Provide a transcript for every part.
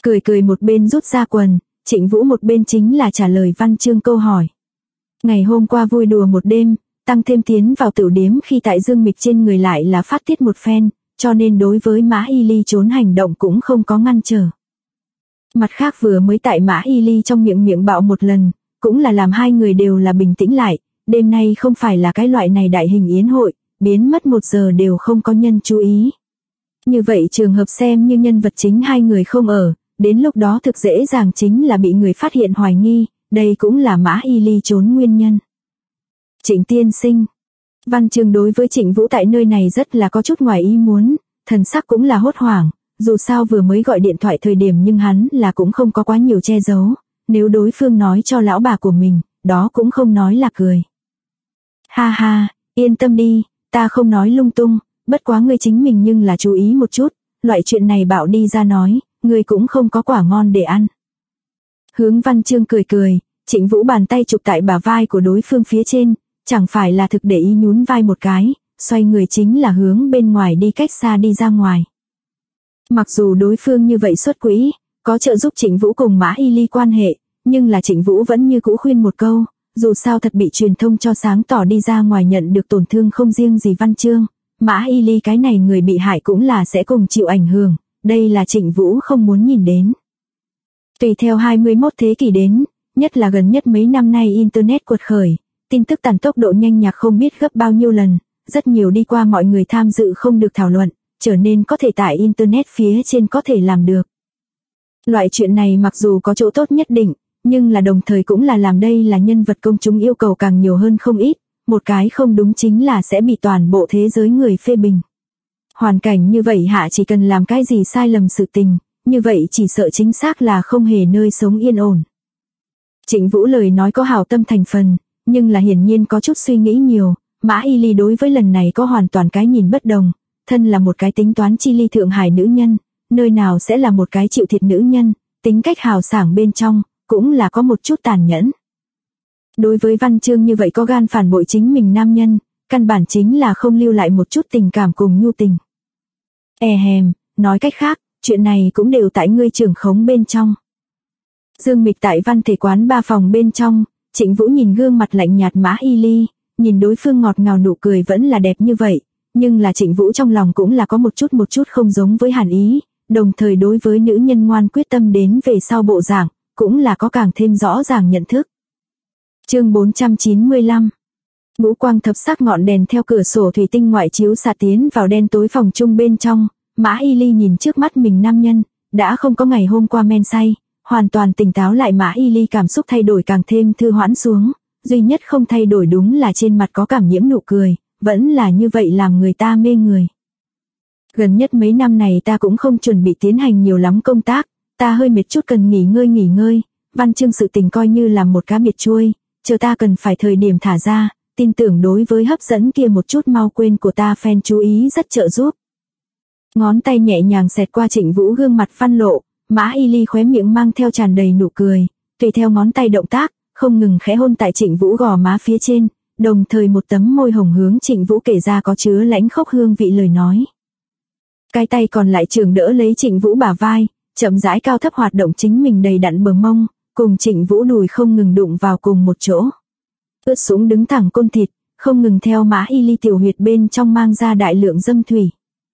Cười cười một bên rút ra quần, Trịnh Vũ một bên chính là trả lời Văn Chương câu hỏi. Ngày hôm qua vui đùa một đêm, tăng thêm tiến vào tiểu điếm khi tại Dương Mịch trên người lại là phát tiết một phen, cho nên đối với Mã Y Ly trốn hành động cũng không có ngăn trở. Mặt khác vừa mới tại Mã Y Ly trong miệng bạo một lần, cũng là làm hai người đều là bình tĩnh lại, đêm nay không phải là cái loại này đại hình yến hội, biến mất 1 giờ đều không có nhân chú ý. Như vậy trường hợp xem như nhân vật chính hai người không ở, đến lúc đó thực dễ dàng chính là bị người phát hiện hoài nghi, đây cũng là Mã Y Ly trốn nguyên nhân. Trịnh tiên sinh. Văn Chương đối với Trịnh Vũ tại nơi này rất là có chút ngoài ý muốn, thần sắc cũng là hốt hoảng, dù sao vừa mới gọi điện thoại thời điểm nhưng hắn là cũng không có quá nhiều che giấu, nếu đối phương nói cho lão bà của mình, đó cũng không nói là cười. Ha ha, yên tâm đi, ta không nói lung tung, bất quá ngươi chính mình nhưng là chú ý một chút, loại chuyện này bảo đi ra nói, ngươi cũng không có quả ngon để ăn. Hướng Văn Chương cười cười, Trịnh Vũ bàn tay chụp tại bả vai của đối phương phía trên, chẳng phải là thực để ý nhún vai một cái, xoay người chính là hướng bên ngoài đi cách xa đi ra ngoài. Mặc dù đối phương như vậy xuất quỹ, có trợ giúp Trịnh Vũ cùng Mã Y Ly quan hệ, nhưng là Trịnh Vũ vẫn như cũ khuyên một câu, dù sao thật bị truyền thông cho sáng tỏ đi ra ngoài nhận được tổn thương không riêng gì Văn Chương, Mã Y Ly cái này người bị hại cũng là sẽ cùng chịu ảnh hưởng, đây là Trịnh Vũ không muốn nhìn đến. Tùy theo 21 thế kỷ đến, nhất là gần nhất mấy năm nay Internet quật khởi, tin tức tản tốc độ nhanh nhạc không biết gấp bao nhiêu lần, rất nhiều đi qua mọi người tham dự không được thảo luận, trở nên có thể tại Internet phía trên có thể làm được. Loại chuyện này mặc dù có chỗ tốt nhất định, nhưng là đồng thời cũng là làm đây là nhân vật công chúng yêu cầu càng nhiều hơn không ít, một cái không đúng chính là sẽ bị toàn bộ thế giới người phê bình. Hoàn cảnh như vậy hạ chỉ cần làm cái gì sai lầm sự tình, như vậy chỉ sợ chính xác là không hề nơi sống yên ổn. Trịnh Vũ lời nói có hảo tâm thành phần, nhưng là hiển nhiên có chút suy nghĩ nhiều, Mã Y Ly đối với lần này có hoàn toàn cái nhìn bất đồng, thân là một cái tính toán chi ly Thượng Hải nữ nhân, nơi nào sẽ là một cái chịu thiệt nữ nhân, tính cách hào sảng bên trong, cũng là có một chút tàn nhẫn. Đối với Văn Chương như vậy có gan phản bội chính mình nam nhân, căn bản chính là không lưu lại một chút tình cảm cùng nhu tình. Nói cách khác, chuyện này cũng đều tại ngươi trưởng khống bên trong. Dương Mịch tại Văn Thể quán 3 phòng bên trong, Trịnh Vũ nhìn gương mặt lạnh nhạt Mã Y Ly, nhìn đối phương ngọt ngào nụ cười vẫn là đẹp như vậy, nhưng là Trịnh Vũ trong lòng cũng là có một chút không giống với hàn ý, đồng thời đối với nữ nhân ngoan quyết tâm đến về sau bộ dạng, cũng là có càng thêm rõ ràng nhận thức. Chương 495. Ngũ quang thập sắc ngọn đèn theo cửa sổ thủy tinh ngoại chiếu xạ tiến vào đen tối phòng chung bên trong, Mã Y Ly nhìn trước mắt mình nam nhân, đã không có ngày hôm qua men say, hoàn toàn tỉnh táo lại. Mã Y Ly cảm xúc thay đổi càng thêm thư hoãn xuống, duy nhất không thay đổi đúng là trên mặt có cảm nhiễm nụ cười, vẫn là như vậy làm người ta mê người. Gần nhất mấy năm này ta cũng không chuẩn bị tiến hành nhiều lắm công tác, ta hơi mệt chút cần nghỉ ngơi, Văn Chương sự tình coi như làm một cá biệt chuôi, chờ ta cần phải thời điểm thả ra, tin tưởng đối với hấp dẫn kia một chút mau quên của ta fan chú ý rất trợ giúp. Ngón tay nhẹ nhàng xẹt qua Trịnh Vũ gương mặt văn lộ, Mã Y Ly khóe miệng mang theo tràn đầy nụ cười, tùy theo ngón tay động tác, không ngừng khẽ hôn tại Trịnh Vũ gò má phía trên, đồng thời một tấm môi hồng hướng Trịnh Vũ kể ra có chứa lãnh khốc hương vị lời nói. Cái tay còn lại trường đỡ lấy Trịnh Vũ bả vai, chậm rãi cao thấp hoạt động chính mình đầy đặn bờ mông, cùng Trịnh Vũ đùi không ngừng đụng vào cùng một chỗ. Ướt sũng đứng thẳng côn thịt, không ngừng theo Mã Y Ly tiểu huyệt bên trong mang ra đại lượng dâm thủy.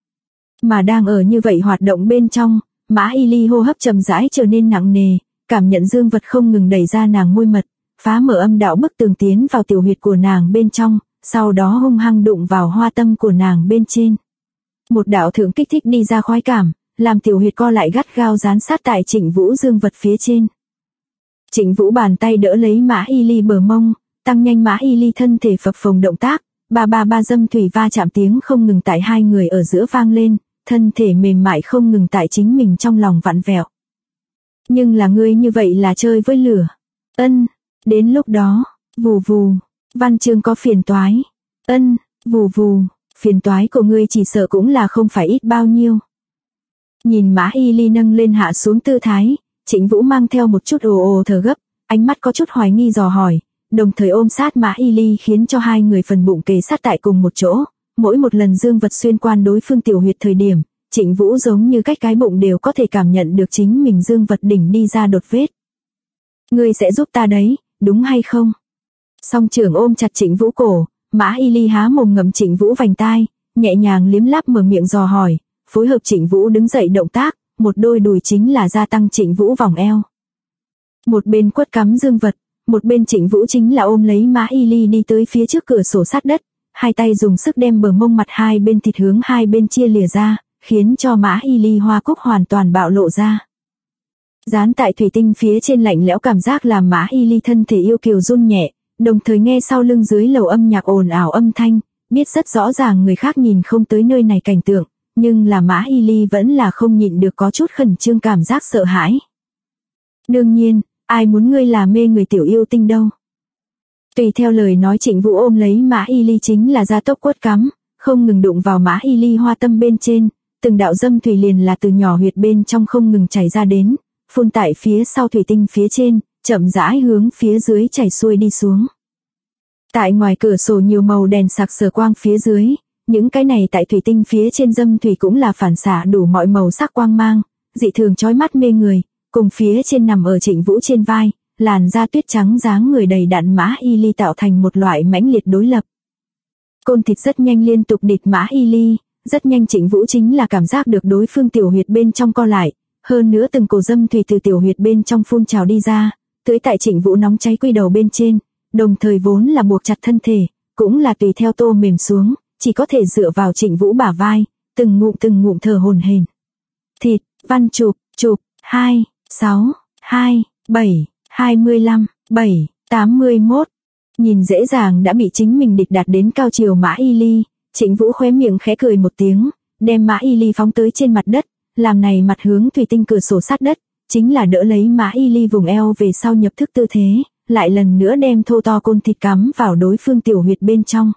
Mà đang ở như vậy hoạt động bên trong, Mã Y Ly hô hấp chậm rãi trở nên nặng nề, cảm nhận dương vật không ngừng đẩy ra nàng môi mật, phá mở âm đạo bức tường tiến vào tiểu huyệt của nàng bên trong, sau đó hung hăng đụng vào hoa tâm của nàng bên trên. Một đạo thượng kích thích đi ra khoái cảm, làm tiểu huyệt co lại gắt gao dán sát tại Trịnh Vũ dương vật phía trên. Trịnh Vũ bàn tay đỡ lấy Mã Y Ly bờ mông, tăng nhanh Mã Y Ly thân thể phập phồng động tác, ba dâm thủy va chạm tiếng không ngừng tại hai người ở giữa vang lên, thân thể mềm mại không ngừng tại chính mình trong lòng vặn vẹo. Nhưng là ngươi như vậy là chơi với lửa. Đến lúc đó, vù vù, Văn Chương có phiền toái. Vù vù, phiền toái của ngươi chỉ sợ cũng là không phải ít bao nhiêu. Nhìn Mã Y Ly nâng lên hạ xuống tư thái, Trịnh Vũ mang theo một chút ồ thở gấp, ánh mắt có chút hoài nghi dò hỏi, đồng thời ôm sát Mã Y Ly khiến cho hai người phần bụng kề sát tại cùng một chỗ, mỗi một lần dương vật xuyên qua đối phương tiểu huyệt thời điểm, Trịnh Vũ giống như cách cái bụng đều có thể cảm nhận được chính mình dương vật đỉnh đi ra đột vết. Ngươi sẽ giúp ta đấy, đúng hay không? Song trưởng ôm chặt Trịnh Vũ cổ, Mã Y Ly há mồm ngậm Trịnh Vũ vành tai, nhẹ nhàng liếm láp mở miệng dò hỏi, phối hợp Trịnh Vũ đứng dậy động tác, một đôi đùi chính là gia tăng Trịnh Vũ vòng eo. Một bên quất cắm dương vật, một bên Trịnh Vũ chính là ôm lấy Mã Y Ly đi tới phía trước cửa sổ sát đất, hai tay dùng sức đem bờ mông mặt hai bên thịt hướng hai bên chia lìa ra, khiến cho Mã Y Ly hoa cúc hoàn toàn bạo lộ ra. Dán tại thủy tinh phía trên lạnh lẽo cảm giác làm Mã Y Ly thân thể yêu kiều run nhẹ, đồng thời nghe sau lưng dưới lầu âm nhạc ồn ào âm thanh, biết rất rõ ràng người khác nhìn không tới nơi này cảnh tượng, nhưng là Mã Y Ly vẫn là không nhịn được có chút khẩn trương cảm giác sợ hãi. Đương nhiên, ai muốn ngươi là mê người tiểu yêu tinh đâu. Tùy theo lời nói Trịnh Vũ ôm lấy Mã Y Ly chính là ra tốc quất cắm, không ngừng đụng vào Mã Y Ly hoa tâm bên trên, từng đạo dâm thủy liền là từ nhỏ huyệt bên trong không ngừng chảy ra đến, phun tại phía sau thủy tinh phía trên, chậm rãi hướng phía dưới chảy xuôi đi xuống. Tại ngoài cửa sổ nhiều màu đèn sặc sỡ quang phía dưới, những cái này tại thủy tinh phía trên dâm thủy cũng là phản xạ đủ mọi màu sắc quang mang, dị thường chói mắt mê người, cùng phía trên nằm ở Trịnh Vũ trên vai, làn da tuyết trắng dáng người đầy đặn Mã Y Ly tạo thành một loại mãnh liệt đối lập. Côn thịt rất nhanh liên tục địt Mã Y Ly, rất nhanh Trịnh Vũ chính là cảm giác được đối phương tiểu huyệt bên trong co lại, hơn nữa từng cổ dâm thủy từ tiểu huyệt bên trong phun trào đi ra, tưới tại Trịnh Vũ nóng cháy quy đầu bên trên, đồng thời vốn là buộc chặt thân thể, cũng là tùy theo tô mềm xuống, chỉ có thể dựa vào Trịnh Vũ bả vai, từng ngụm thở hổn hển. Thịt, văn chụp, 2, 6, 2, 7, 25, 7, 81. Nhìn dễ dàng đã bị chính mình địch đạt đến cao chiều Mã Y Ly, Trịnh Vũ khóe miệng khẽ cười một tiếng, đem Mã Y Ly phóng tới trên mặt đất, làm này mặt hướng thủy tinh cửa sổ sát đất, chính là đỡ lấy Mã Y Ly vùng eo về sau nhập thức tư thế, lại lần nữa đem thô to côn thịt cắm vào đối phương tiểu huyệt bên trong.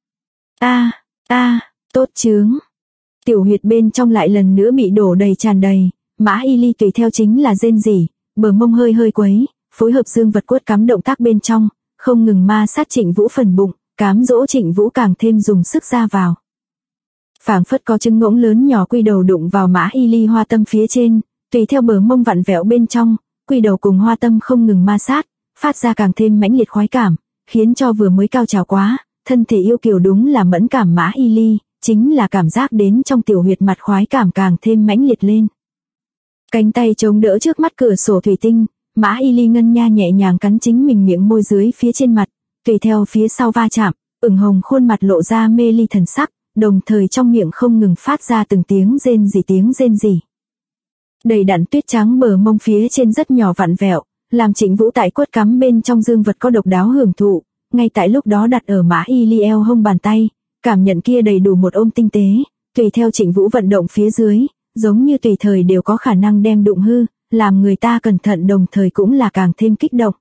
Tốt chướng. Tiểu huyệt bên trong lại lần nữa bị đổ đầy tràn đầy, Mã Y Ly tùy theo chính là rên rỉ, bờ mông hơi quấy, phối hợp dương vật quất cắm động tác bên trong, không ngừng ma sát Trịnh Vũ phần bụng, cám dỗ Trịnh Vũ càng thêm dùng sức ra vào. Phảng phất có trứng ngỗng lớn nhỏ quy đầu đụng vào Mã Y Ly hoa tâm phía trên, tùy theo bờ mông vặn vẹo bên trong, quy đầu cùng hoa tâm không ngừng ma sát, phát ra càng thêm mãnh liệt khoái cảm, khiến cho vừa mới cao trào quá, thân thể yêu kiều đúng là mẫn cảm Mã Y Ly, chính là cảm giác đến trong tiểu huyệt mặt khoái cảm càng thêm mãnh liệt lên. Cánh tay chống đỡ trước mắt cửa sổ thủy tinh, Mã Y Ly ngân nha nhẹ nhàng cắn chính mình miệng môi dưới phía trên mặt, tùy theo phía sau va chạm, ửng hồng khuôn mặt lộ ra mê ly thần sắc, đồng thời trong miệng không ngừng phát ra từng tiếng rên rỉ. Đầy đặn tuyết trắng bờ mông phía trên rất nhỏ vặn vẹo, làm Trịnh Vũ tại quất cắm bên trong dương vật có độc đáo hưởng thụ, ngay tại lúc đó đặt ở Mã Y Ly eo hông bàn tay, cảm nhận kia đầy đủ một ôm tinh tế, tùy theo Trịnh Vũ vận động phía dưới, giống như tùy thời đều có khả năng đem đụng hư, làm người ta cẩn thận đồng thời cũng là càng thêm kích động.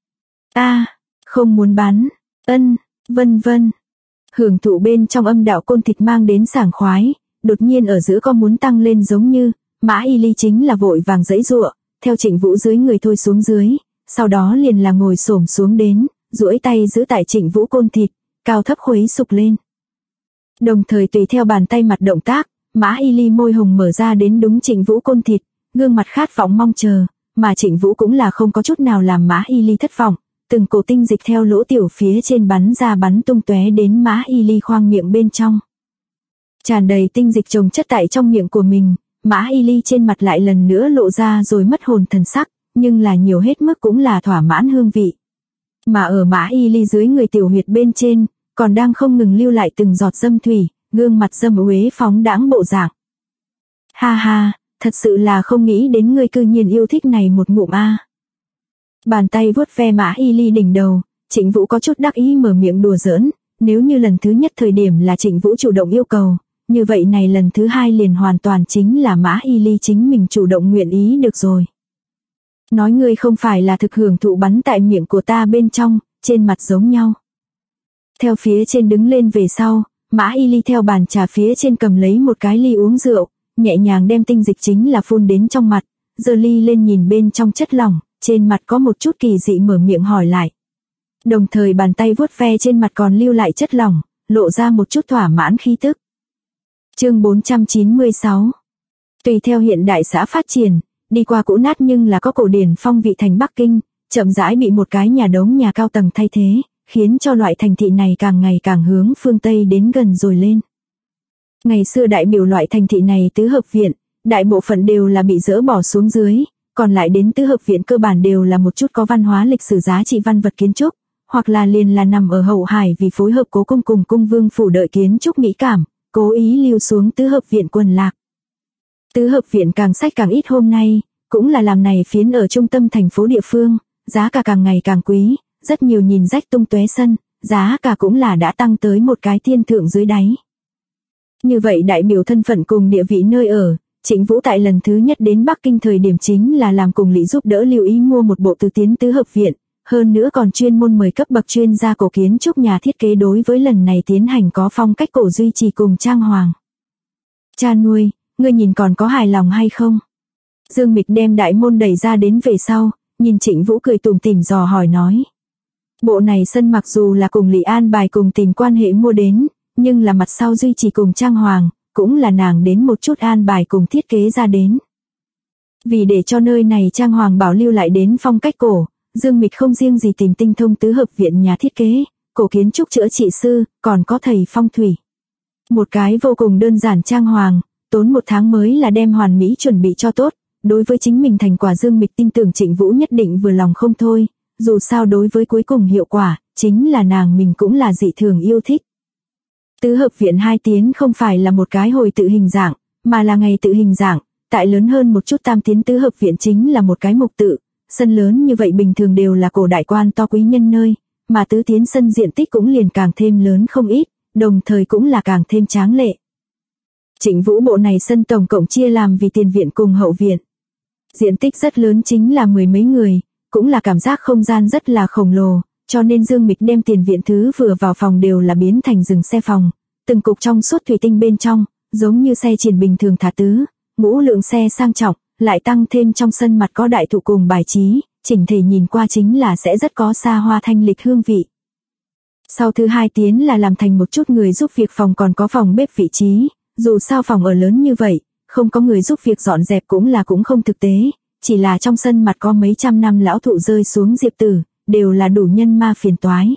Không muốn bắn, vân vân. Hưởng thụ bên trong âm đạo côn thịt mang đến sảng khoái, đột nhiên ở giữa có muốn tăng lên giống như, Mã Y Ly chính là vội vàng giãy giụa, theo Trịnh Vũ dưới người thôi xuống dưới, sau đó liền là ngồi xổm xuống đến, duỗi tay giữ tại Trịnh Vũ côn thịt, cao thấp khuấy sục lên. Đồng thời tùy theo bàn tay mặt động tác, Mã Y Ly môi hồng mở ra đến đúng Trịnh Vũ côn thịt, gương mặt khát vọng mong chờ, mà Trịnh Vũ cũng là không có chút nào làm Mã Y Ly thất vọng, từng cổ tinh dịch theo lỗ tiểu phía trên bắn ra bắn tung tóe đến Mã Y Ly khoang miệng bên trong. Tràn đầy tinh dịch chồng chất tại trong miệng của mình, Mã Y Ly trên mặt lại lần nữa lộ ra rồi mất hồn thần sắc, nhưng là nhiều hết mức cũng là thỏa mãn hương vị. Mà ở Mã Y Ly dưới người tiểu huyệt bên trên, còn đang không ngừng lưu lại từng giọt dâm thủy, gương mặt dâm uế phóng đãng bộ dạng. Ha, thật sự là không nghĩ đến ngươi cư nhiên yêu thích này một ngụm a. Bàn tay vuốt ve Mã Y Ly đỉnh đầu, Trịnh Vũ có chút đắc ý mở miệng đùa giỡn, nếu như lần thứ nhất thời điểm là Trịnh Vũ chủ động yêu cầu, như vậy này lần thứ hai liền hoàn toàn chính là Mã Y Ly chính mình chủ động nguyện ý được rồi. Nói ngươi không phải là thực hưởng thụ bắn tại miệng của ta bên trong, trên mặt giống nhau. Theo phía trên đứng lên về sau, Mã Y Ly theo bàn trà phía trên cầm lấy một cái ly uống rượu, nhẹ nhàng đem tinh dịch chính là phun đến trong mặt, giơ ly lên nhìn bên trong chất lỏng, trên mặt có một chút kỳ dị mở miệng hỏi lại. Đồng thời bàn tay vuốt ve trên mặt còn lưu lại chất lỏng, lộ ra một chút thỏa mãn khí tức. Chương 496, Tùy theo hiện đại xã phát triển, đi qua cũ nát nhưng là có cổ điển phong vị thành Bắc Kinh, chậm rãi bị một cái nhà đống nhà cao tầng thay thế, khiến cho loại thành thị này càng ngày càng hướng phương Tây đến gần rồi lên. Ngày xưa đại biểu loại thành thị này tứ hợp viện, đại bộ phận đều là bị dỡ bỏ xuống dưới, còn lại đến tứ hợp viện cơ bản đều là một chút có văn hóa lịch sử giá trị văn vật kiến trúc, hoặc là liền là nằm ở hậu hải vì phối hợp cố cung cùng cung vương phủ đợi kiến trúc mỹ cảm, cố ý lưu xuống tứ hợp viện quần lạc. Tứ hợp viện càng sách càng ít hôm nay, cũng là làm này phiến ở trung tâm thành phố địa phương, giá cả càng ngày càng quý, rất nhiều nhìn rách tung tóe sân, giá cả cũng là đã tăng tới một cái thiên thượng dưới đáy. Như vậy đại biểu thân phận cùng địa vị nơi ở, Trịnh Vũ tại lần thứ nhất đến Bắc Kinh thời điểm chính là làm cùng Lý giúp đỡ lưu ý mua một bộ tứ tiến tứ hợp viện, hơn nữa còn chuyên môn mời cấp bậc chuyên gia cổ kiến trúc nhà thiết kế đối với lần này tiến hành có phong cách cổ duy trì cùng trang hoàng. Cha nuôi, ngươi nhìn còn có hài lòng hay không? Dương Mịch đem đại môn đẩy ra đến về sau, nhìn Trịnh Vũ cười tủm tỉm dò hỏi nói. Bộ này sân mặc dù là cùng Lý An bài cùng tìm quan hệ mua đến, nhưng là mặt sau duy trì cùng trang hoàng, cũng là nàng đến một chút an bài cùng thiết kế ra đến. Vì để cho nơi này trang hoàng bảo lưu lại đến phong cách cổ, Dương Mịch không riêng gì tìm tinh thông tứ hợp viện nhà thiết kế, cổ kiến trúc chữa trị sư, còn có thầy phong thủy. Một cái vô cùng đơn giản trang hoàng, tốn 1 tháng mới là đem hoàn mỹ chuẩn bị cho tốt, đối với chính mình thành quả Dương Mịch tin tưởng Trịnh Vũ nhất định vừa lòng không thôi, dù sao đối với cuối cùng hiệu quả, chính là nàng mình cũng là dị thường yêu thích. Tứ hợp viện 2 tiến không phải là một cái hồi tự hình dạng, mà là ngày tự hình dạng, tại lớn hơn một chút tam tiến tứ hợp viện chính là một cái mục tự, sân lớn như vậy bình thường đều là cổ đại quan to quý nhân nơi, mà tứ tiến sân diện tích cũng liền càng thêm lớn không ít, đồng thời cũng là càng thêm tráng lệ. Trịnh Vũ bộ này sân tổng cộng chia làm vì tiền viện cùng hậu viện. Diện tích rất lớn chính là 10 mấy người, cũng là cảm giác không gian rất là khổng lồ, cho nên Dương Mịch đem tiền viện thứ vừa vào phòng đều là biến thành dừng xe phòng, từng cục trong suốt thủy tinh bên trong, giống như xe triển bình thường thả tứ, ngũ lượng xe sang trọng, lại tăng thêm trong sân mặt có đại thụ cùng bài trí, chỉnh thể nhìn qua chính là sẽ rất có xa hoa thanh lịch hương vị. Sau thứ 2 tiến là làm thành một chút người giúp việc phòng còn có phòng bếp vị trí, dù sao phòng ở lớn như vậy, không có người giúp việc dọn dẹp cũng không thực tế, chỉ là trong sân mặt có mấy trăm năm lão thụ rơi xuống diệp tử, đều là đủ nhân ma phiền toái.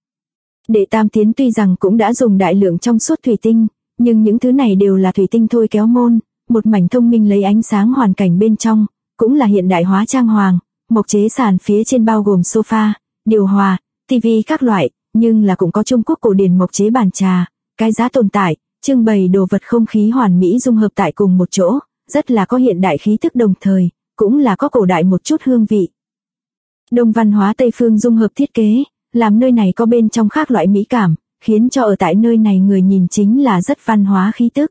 Đệ tam tiến tuy rằng cũng đã dùng đại lượng trong suốt thủy tinh, nhưng những thứ này đều là thủy tinh thôi kéo môn, một mảnh thông minh lấy ánh sáng hoàn cảnh bên trong, cũng là hiện đại hóa trang hoàng, mộc chế sàn phía trên bao gồm sofa, điều hòa, tivi các loại, nhưng là cũng có Trung Quốc cổ điển mộc chế bàn trà, cái giá tồn tại, trưng bày đồ vật không khí hoàn mỹ dung hợp tại cùng một chỗ, rất là có hiện đại khí thức đồng thời, cũng là có cổ đại một chút hương vị. Đông văn hóa Tây phương dung hợp thiết kế, làm nơi này có bên trong khác loại mỹ cảm, khiến cho ở tại nơi này người nhìn chính là rất văn hóa khí tức.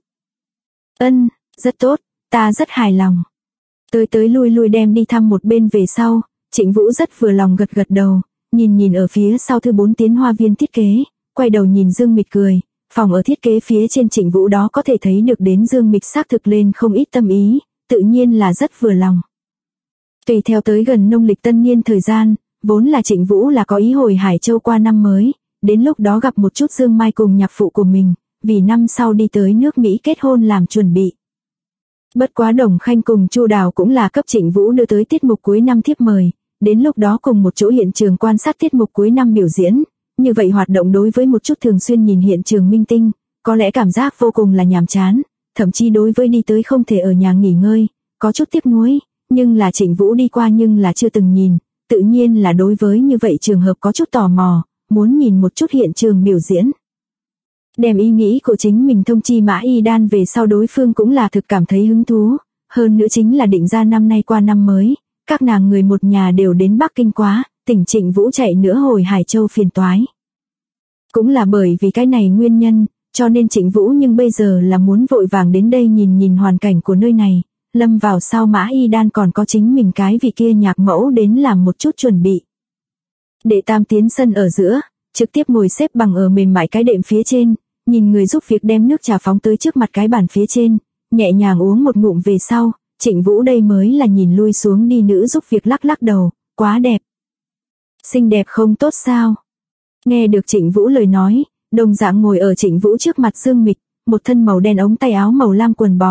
Rất tốt, ta rất hài lòng. Tới lui đem đi thăm một bên về sau, Trịnh Vũ rất vừa lòng gật đầu, nhìn ở phía sau thứ 4 tiến hoa viên thiết kế, quay đầu nhìn Dương Mịch cười, phòng ở thiết kế phía trên Trịnh Vũ đó có thể thấy được đến Dương Mịch xác thực lên không ít tâm ý, tự nhiên là rất vừa lòng. Tùy theo tới gần nông lịch tân niên thời gian, vốn là Trịnh Vũ là có ý hồi Hải Châu qua năm mới, đến lúc đó gặp một chút Dương Mai cùng nhạc phụ của mình, vì năm sau đi tới nước Mỹ kết hôn làm chuẩn bị. Bất quá Đồng Khanh cùng Chu Đào cũng là cấp Trịnh Vũ đưa tới tiết mục cuối năm thiếp mời, đến lúc đó cùng một chỗ hiện trường quan sát tiết mục cuối năm biểu diễn, như vậy hoạt động đối với một chút thường xuyên nhìn hiện trường minh tinh, có lẽ cảm giác vô cùng là nhàm chán, thậm chí đối với đi tới không thể ở nhà nghỉ ngơi, có chút tiếc nuối, nhưng là Trịnh Vũ đi qua nhưng là chưa từng nhìn, tự nhiên là đối với như vậy trường hợp có chút tò mò, muốn nhìn một chút hiện trường biểu diễn. Đem ý nghĩ của chính mình thông chi Mã Y Đan về sau đối phương cũng là thực cảm thấy hứng thú, hơn nữa chính là định ra năm nay qua năm mới, các nàng người một nhà đều đến Bắc Kinh quá, tỉnh Trịnh Vũ chạy nữa hồi Hải Châu phiền toái. Cũng là bởi vì cái này nguyên nhân, cho nên Trịnh Vũ nhưng bây giờ là muốn vội vàng đến đây nhìn hoàn cảnh của nơi này, lâm vào sau Mã Y Đan còn có chính mình cái vị kia nhạc mẫu đến làm một chút chuẩn bị. Đệ tam tiến sân ở giữa, trực tiếp ngồi xếp bằng ở mềm mại cái đệm phía trên, nhìn người giúp việc đem nước trà phóng tới trước mặt cái bàn phía trên, nhẹ nhàng uống một ngụm về sau, Trịnh Vũ đây mới là nhìn lui xuống đi nữ giúp việc lắc đầu, quá đẹp. Xinh đẹp không tốt sao? Nghe được Trịnh Vũ lời nói, đồng dạng ngồi ở Trịnh Vũ trước mặt Dương Mịch, một thân màu đen ống tay áo màu lam quần bò,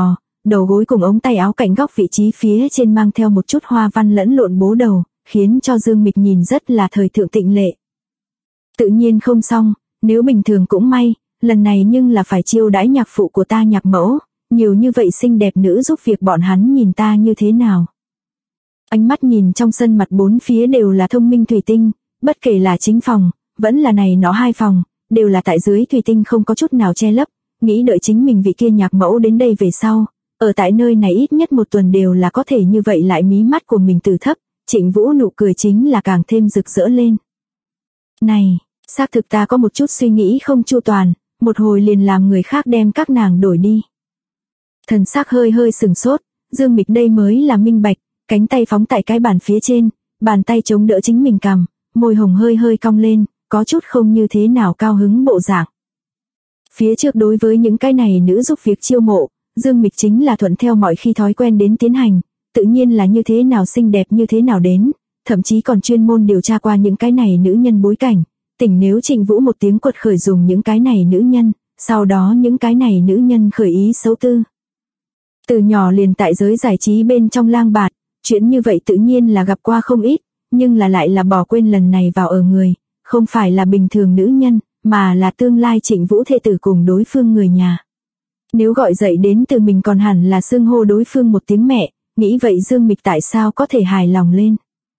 đầu gối cùng ống tay áo cạnh góc vị trí phía trên mang theo một chút hoa văn lẫn lộn bố đầu, khiến cho Dương Mịch nhìn rất là thời thượng tịnh lệ. Tự nhiên không xong, nếu bình thường cũng may, lần này nhưng là phải chiêu đãi nhạc phụ của ta nhạc mẫu, nhiều như vậy xinh đẹp nữ giúp việc bọn hắn nhìn ta như thế nào. Ánh mắt nhìn trong sân mặt bốn phía đều là thông minh thủy tinh, bất kể là chính phòng, vẫn là này nó hai phòng, đều là tại dưới thủy tinh không có chút nào che lấp, nghĩ đợi chính mình vị kia nhạc mẫu đến đây về sau, ở tại nơi này ít nhất một tuần đều là có thể như vậy lại mí mắt của mình từ thấp, Trịnh Vũ nụ cười chính là càng thêm rực rỡ lên. Này, xác thực ta có một chút suy nghĩ không chu toàn, một hồi liền làm người khác đem các nàng đổi đi. Thần sắc hơi hơi sừng sốt, Dương Mịch đây mới là minh bạch, cánh tay phóng tại cái bàn phía trên, bàn tay chống đỡ chính mình cằm, môi hồng hơi hơi cong lên, có chút không như thế nào cao hứng bộ dạng. Phía trước đối với những cái này nữ giúp việc chiêu mộ, Dương Mịch chính là thuận theo mọi khi thói quen đến tiến hành, tự nhiên là như thế nào xinh đẹp như thế nào đến, thậm chí còn chuyên môn điều tra qua những cái này nữ nhân bối cảnh, tỉnh nếu Trịnh Vũ một tiếng quật khởi dùng những cái này nữ nhân, sau đó những cái này nữ nhân khởi ý xấu tư. Từ nhỏ liền tại giới giải trí bên trong lang bạt, chuyện như vậy tự nhiên là gặp qua không ít, nhưng là lại là bỏ quên lần này vào ở người, không phải là bình thường nữ nhân, mà là tương lai Trịnh Vũ thê tử cùng đối phương người nhà. Nếu gọi dậy đến từ mình còn hẳn là xưng hô đối phương một tiếng mẹ, nghĩ vậy Dương Mịch tại sao có thể hài lòng lên.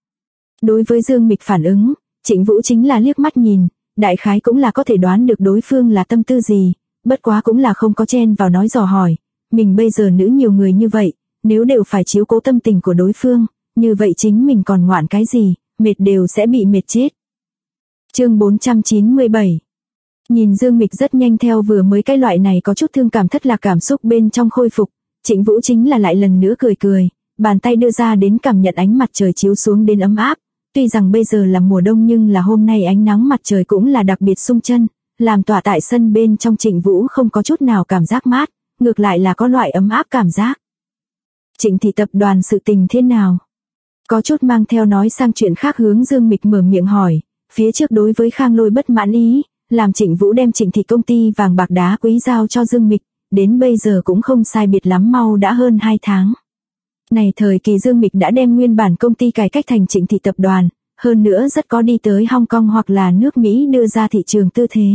Đối với Dương Mịch phản ứng, Trịnh Vũ chính là liếc mắt nhìn, đại khái cũng là có thể đoán được đối phương là tâm tư gì, bất quá cũng là không có chen vào nói dò hỏi, mình bây giờ nữ nhiều người như vậy, nếu đều phải chiếu cố tâm tình của đối phương, như vậy chính mình còn ngoạn cái gì, mệt đều sẽ bị mệt chết. Chương 497. Nhìn Dương Mịch rất nhanh theo vừa mới cái loại này có chút thương cảm thất lạc cảm xúc bên trong khôi phục, Trịnh Vũ chính là lại lần nữa cười cười, bàn tay đưa ra đến cảm nhận ánh mặt trời chiếu xuống đến ấm áp, tuy rằng bây giờ là mùa đông nhưng là hôm nay ánh nắng mặt trời cũng là đặc biệt sung chân, làm tỏa tại sân bên trong Trịnh Vũ không có chút nào cảm giác mát, ngược lại là có loại ấm áp cảm giác. Trịnh thị tập đoàn sự tình thế nào? Có chút mang theo nói sang chuyện khác hướng Dương Mịch mở miệng hỏi, phía trước đối với Khang Lôi bất mãn ý, làm Trịnh Vũ đem Trịnh thị công ty vàng bạc đá quý giao cho Dương Mịch, đến bây giờ cũng không sai biệt lắm mau đã hơn 2 tháng. Này thời kỳ Dương Mịch đã đem nguyên bản công ty cải cách thành Trịnh thị tập đoàn, hơn nữa rất có đi tới Hong Kong hoặc là nước Mỹ đưa ra thị trường tư thế.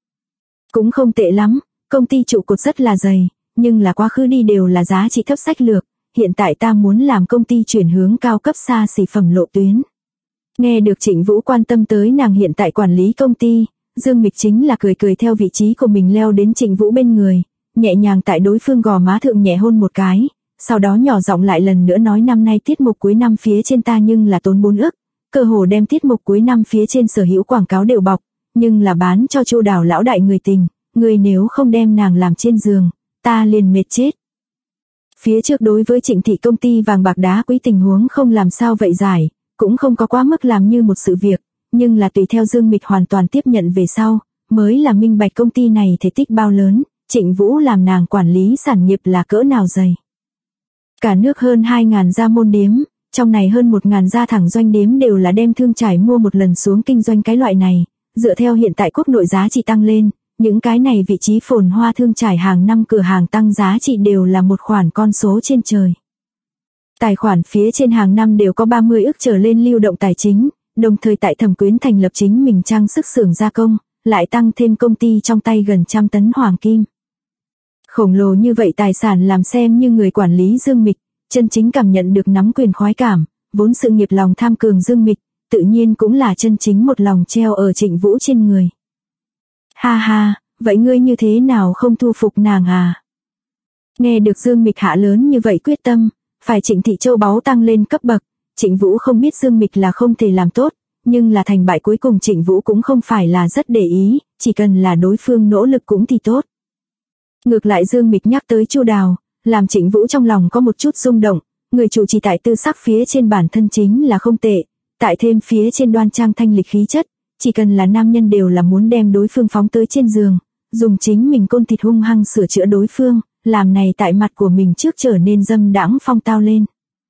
Cũng không tệ lắm, công ty trụ cột rất là dày, nhưng là quá khứ đi đều là giá trị thấp sách lược, hiện tại ta muốn làm công ty chuyển hướng cao cấp xa xỉ phẩm lộ tuyến. Nghe được Trịnh Vũ quan tâm tới nàng hiện tại quản lý công ty, Dương Mịch chính là cười cười theo vị trí của mình leo đến Trịnh Vũ bên người, nhẹ nhàng tại đối phương gò má thượng nhẹ hôn một cái, sau đó nhỏ giọng lại lần nữa nói năm nay tiết mục cuối năm phía trên ta nhưng là tốn 4 ức, cơ hồ đem tiết mục cuối năm phía trên sở hữu quảng cáo đều bọc, nhưng là bán cho Chu Đào lão đại người tình, người nếu không đem nàng làm trên giường, ta liền mệt chết. Phía trước đối với Trịnh thị công ty vàng bạc đá quý tình huống không làm sao vậy giải, cũng không có quá mức làm như một sự việc, nhưng là tùy theo Dương Mịch hoàn toàn tiếp nhận về sau, mới là minh bạch công ty này thể tích bao lớn, Trịnh Vũ làm nàng quản lý sản nghiệp là cỡ nào dày. Cả nước hơn 2.000 gia môn điếm, trong này hơn 1.000 gia thẳng doanh điếm đều là đem thương trải mua một lần xuống kinh doanh cái loại này, dựa theo hiện tại quốc nội giá trị tăng lên, những cái này vị trí phồn hoa thương trải hàng năm cửa hàng tăng giá trị đều là một khoản con số trên trời. Tài khoản phía trên hàng năm đều có 30 ức trở lên lưu động tài chính, đồng thời tại Thẩm Quyến thành lập chính mình trang sức xưởng gia công, lại tăng thêm công ty trong tay gần 100 tấn hoàng kim. Khổng lồ như vậy tài sản làm xem như người quản lý Dương Mịch, chân chính cảm nhận được nắm quyền khoái cảm, vốn sự nghiệp lòng tham cường Dương Mịch, tự nhiên cũng là chân chính một lòng treo ở Trịnh Vũ trên người. Ha ha, vậy ngươi như thế nào không thu phục nàng à? Nghe được Dương Mịch hạ lớn như vậy quyết tâm, phải Trịnh thị châu báu tăng lên cấp bậc, Trịnh Vũ không biết Dương Mịch là không thể làm tốt, nhưng là thành bại cuối cùng Trịnh Vũ cũng không phải là rất để ý, chỉ cần là đối phương nỗ lực cũng thì tốt. Ngược lại Dương Mịch nhắc tới Chu Đào, làm Trịnh Vũ trong lòng có một chút rung động, người chủ trì tại tư sắc phía trên bản thân chính là không tệ, tại thêm phía trên đoan trang thanh lịch khí chất, chỉ cần là nam nhân đều là muốn đem đối phương phóng tới trên giường, dùng chính mình côn thịt hung hăng sửa chữa đối phương, làm này tại mặt của mình trước trở nên dâm đãng phong tao lên.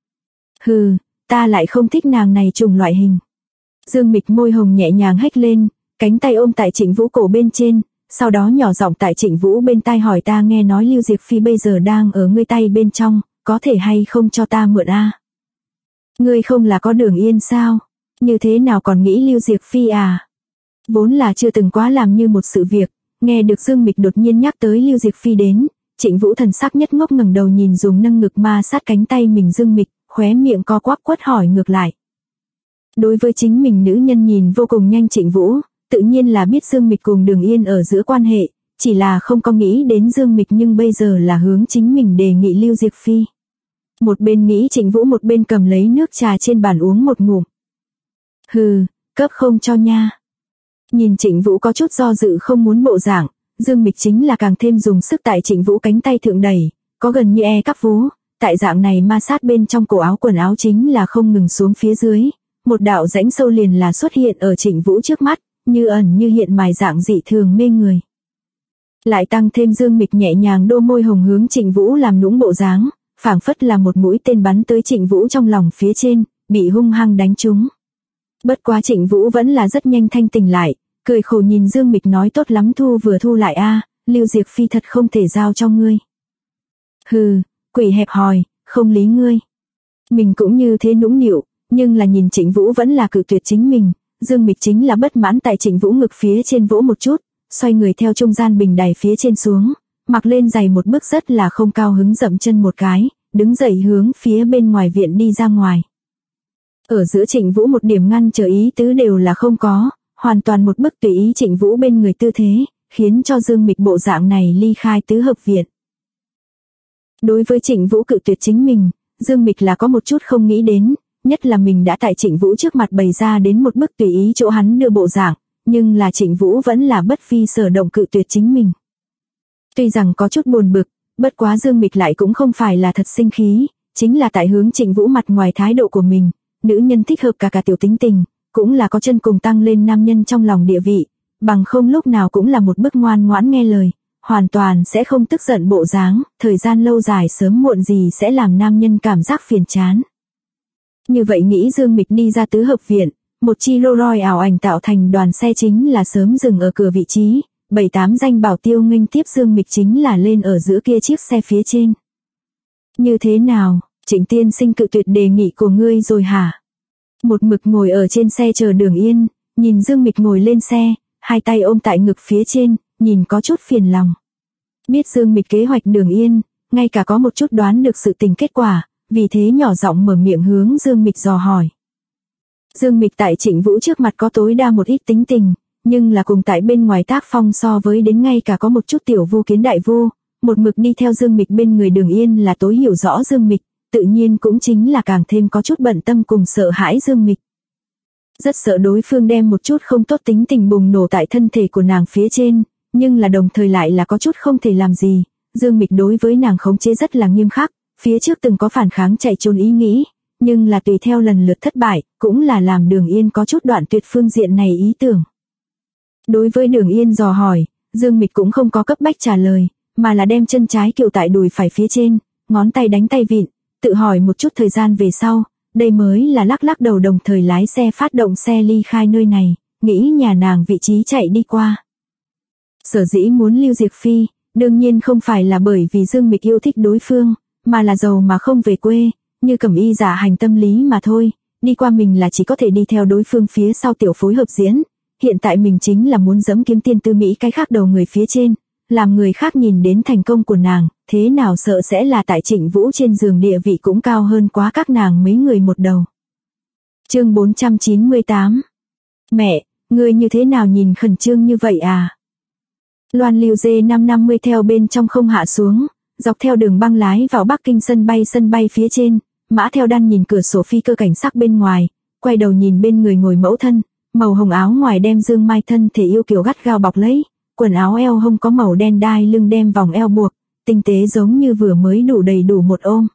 Hừ, ta lại không thích nàng này trùng loại hình. Dương Mịch môi hồng nhẹ nhàng hếch lên, cánh tay ôm tại Trịnh Vũ cổ bên trên, sau đó nhỏ giọng tại Trịnh Vũ bên tai hỏi ta nghe nói Lưu Diệc Phi bây giờ đang ở ngươi tay bên trong, có thể hay không cho ta mượn a? Ngươi không là có Đường Yên sao? Như thế nào còn nghĩ Lưu Diệc Phi à? Vốn là chưa từng quá làm như một sự việc, nghe được Dương Mịch đột nhiên nhắc tới Lưu Diệc Phi đến, Trịnh Vũ thần sắc nhất ngốc ngẩng đầu nhìn dùng nâng ngực ma sát cánh tay mình Dương Mịch, khóe miệng co quắp quất hỏi ngược lại. Đối với chính mình nữ nhân nhìn vô cùng nhanh Trịnh Vũ, tự nhiên là biết Dương Mịch cùng Đường Yên ở giữa quan hệ, chỉ là không có nghĩ đến Dương Mịch nhưng bây giờ là hướng chính mình đề nghị Lưu Diệc Phi. Một bên nghĩ Trịnh Vũ một bên cầm lấy nước trà trên bàn uống một ngụm. Hừ, cấp không cho nha. Nhìn Trịnh Vũ có chút do dự không muốn bộ dạng, Dương Mịch chính là càng thêm dùng sức tại Trịnh Vũ cánh tay thượng đẩy, có gần như cắp vú, tại dạng này ma sát bên trong cổ áo quần áo chính là không ngừng xuống phía dưới, một đạo rãnh sâu liền là xuất hiện ở Trịnh Vũ trước mắt, như ẩn như hiện mài dạng dị thường mê người. Lại tăng thêm Dương Mịch nhẹ nhàng đô môi hồng hướng Trịnh Vũ làm nũng bộ dáng, phảng phất là một mũi tên bắn tới Trịnh Vũ trong lòng phía trên, bị hung hăng đánh trúng. Bất quá Trịnh Vũ vẫn là rất nhanh thanh tỉnh lại, cười khổ nhìn Dương Mịch nói tốt lắm thu vừa thu lại a, Lưu Diệc Phi thật không thể giao cho ngươi. Hừ, quỷ hẹp hòi, không lý ngươi. Mình cũng như thế nũng nịu, nhưng là nhìn Trịnh Vũ vẫn là cự tuyệt chính mình, Dương Mịch chính là bất mãn tại Trịnh Vũ ngực phía trên vỗ một chút, xoay người theo trung gian bình đài phía trên xuống, mặc lên giày một bước rất là không cao hứng dậm chân một cái, đứng dậy hướng phía bên ngoài viện đi ra ngoài. Ở giữa Trịnh Vũ một điểm ngăn trở ý tứ đều là không có, hoàn toàn một bức tùy ý Trịnh Vũ bên người tư thế, khiến cho Dương Mịch bộ dạng này ly khai tứ hợp viện. Đối với Trịnh Vũ cự tuyệt chính mình, Dương Mịch là có một chút không nghĩ đến, nhất là mình đã tại Trịnh Vũ trước mặt bày ra đến một bức tùy ý chỗ hắn đưa bộ dạng, nhưng là Trịnh Vũ vẫn là bất vi sở động cự tuyệt chính mình. Tuy rằng có chút buồn bực, bất quá Dương Mịch lại cũng không phải là thật sinh khí, chính là tại hướng Trịnh Vũ mặt ngoài thái độ của mình, nữ nhân thích hợp cả tiểu tính tình, cũng là có chân cùng tăng lên nam nhân trong lòng địa vị, bằng không lúc nào cũng là một bức ngoan ngoãn nghe lời, hoàn toàn sẽ không tức giận bộ dáng, thời gian lâu dài sớm muộn gì sẽ làm nam nhân cảm giác phiền chán. Như vậy nghĩ Dương Mịch đi ra tứ hợp viện, một chi Rolls Royce ảo ảnh tạo thành đoàn xe chính là sớm dừng ở cửa vị trí, 7-8 danh bảo tiêu nghênh tiếp Dương Mịch chính là lên ở giữa kia chiếc xe phía trên. Như thế nào, Trịnh tiên sinh cự tuyệt đề nghị của ngươi rồi hả? Một mực ngồi ở trên xe chờ Đường Yên, nhìn Dương Mịch ngồi lên xe, hai tay ôm tại ngực phía trên, nhìn có chút phiền lòng. Biết Dương Mịch kế hoạch Đường Yên, ngay cả có một chút đoán được sự tình kết quả, vì thế nhỏ giọng mở miệng hướng Dương Mịch dò hỏi. Dương Mịch tại Trịnh Vũ trước mặt có tối đa một ít tính tình, nhưng là cùng tại bên ngoài tác phong so với đến ngay cả có một chút tiểu vu kiến đại vu, một mực đi theo Dương Mịch bên người Đường Yên là tối hiểu rõ Dương Mịch, tự nhiên cũng chính là càng thêm có chút bận tâm cùng sợ hãi Dương Mịch. Rất sợ đối phương đem một chút không tốt tính tình bùng nổ tại thân thể của nàng phía trên, nhưng là đồng thời lại là có chút không thể làm gì, Dương Mịch đối với nàng khống chế rất là nghiêm khắc, phía trước từng có phản kháng chạy trốn ý nghĩ, nhưng là tùy theo lần lượt thất bại, cũng là làm Đường Yên có chút đoạn tuyệt phương diện này ý tưởng. Đối với Đường Yên dò hỏi, Dương Mịch cũng không có cấp bách trả lời, mà là đem chân trái kiệu tại đùi phải phía trên, ngón tay đánh tay vịn, tự hỏi một chút thời gian về sau, đây mới là lắc lắc đầu đồng thời lái xe phát động xe ly khai nơi này, nghĩ nhà nàng vị trí chạy đi qua. Sở dĩ muốn Lưu Diệc Phi, đương nhiên không phải là bởi vì Dương Mịch yêu thích đối phương, mà là giàu mà không về quê, như cẩm y giả hành tâm lý mà thôi, đi qua mình là chỉ có thể đi theo đối phương phía sau tiểu phối hợp diễn, hiện tại mình chính là muốn giẫm kiếm tiên tư Mỹ cái khác đầu người phía trên, làm người khác nhìn đến thành công của nàng, thế nào sợ sẽ là tại Trịnh Vũ trên giường địa vị cũng cao hơn quá các nàng mấy người một đầu. Chương 498. Mẹ, ngươi như thế nào nhìn khẩn trương như vậy à? Loan Lưu G550 theo bên trong không hạ xuống, dọc theo đường băng lái vào Bắc Kinh sân bay phía trên, Mã Theo Đan nhìn cửa sổ phi cơ cảnh sắc bên ngoài, quay đầu nhìn bên người ngồi mẫu thân, màu hồng áo ngoài đem Dương Mai thân thể yêu kiều gắt gao bọc lấy, quần áo eo hông có màu đen đai lưng đem vòng eo buộc, tinh tế giống như vừa mới đủ đầy đủ một ôm.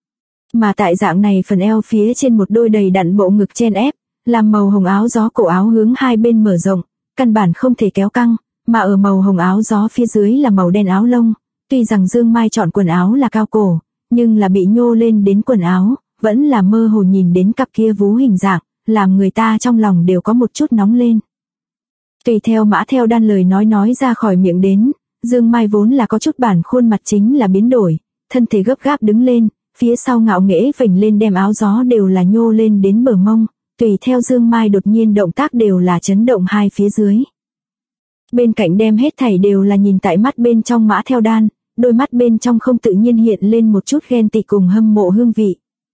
Mà tại dạng này phần eo phía trên một đôi đầy đặn bộ ngực chen ép, làm màu hồng áo gió cổ áo hướng hai bên mở rộng, căn bản không thể kéo căng, mà ở màu hồng áo gió phía dưới là màu đen áo lông, tuy rằng Dương Mai chọn quần áo là cao cổ, nhưng là bị nhô lên đến quần áo, vẫn là mơ hồ nhìn đến cặp kia vú hình dạng, làm người ta trong lòng đều có một chút nóng lên. Tùy theo Mã Theo Đan lời nói ra khỏi miệng đến, Dương Mai vốn là có chút bản khuôn mặt chính là biến đổi, thân thể gấp gáp đứng lên, phía sau ngạo nghễ vểnh lên đem áo gió đều là nhô lên đến bờ mông, tùy theo Dương Mai đột nhiên động tác đều là chấn động hai phía dưới. Bên cạnh đem hết thảy đều là nhìn tại mắt bên trong Mã Theo Đan, đôi mắt bên trong không tự nhiên hiện lên một chút ghen tị cùng hâm mộ hương vị.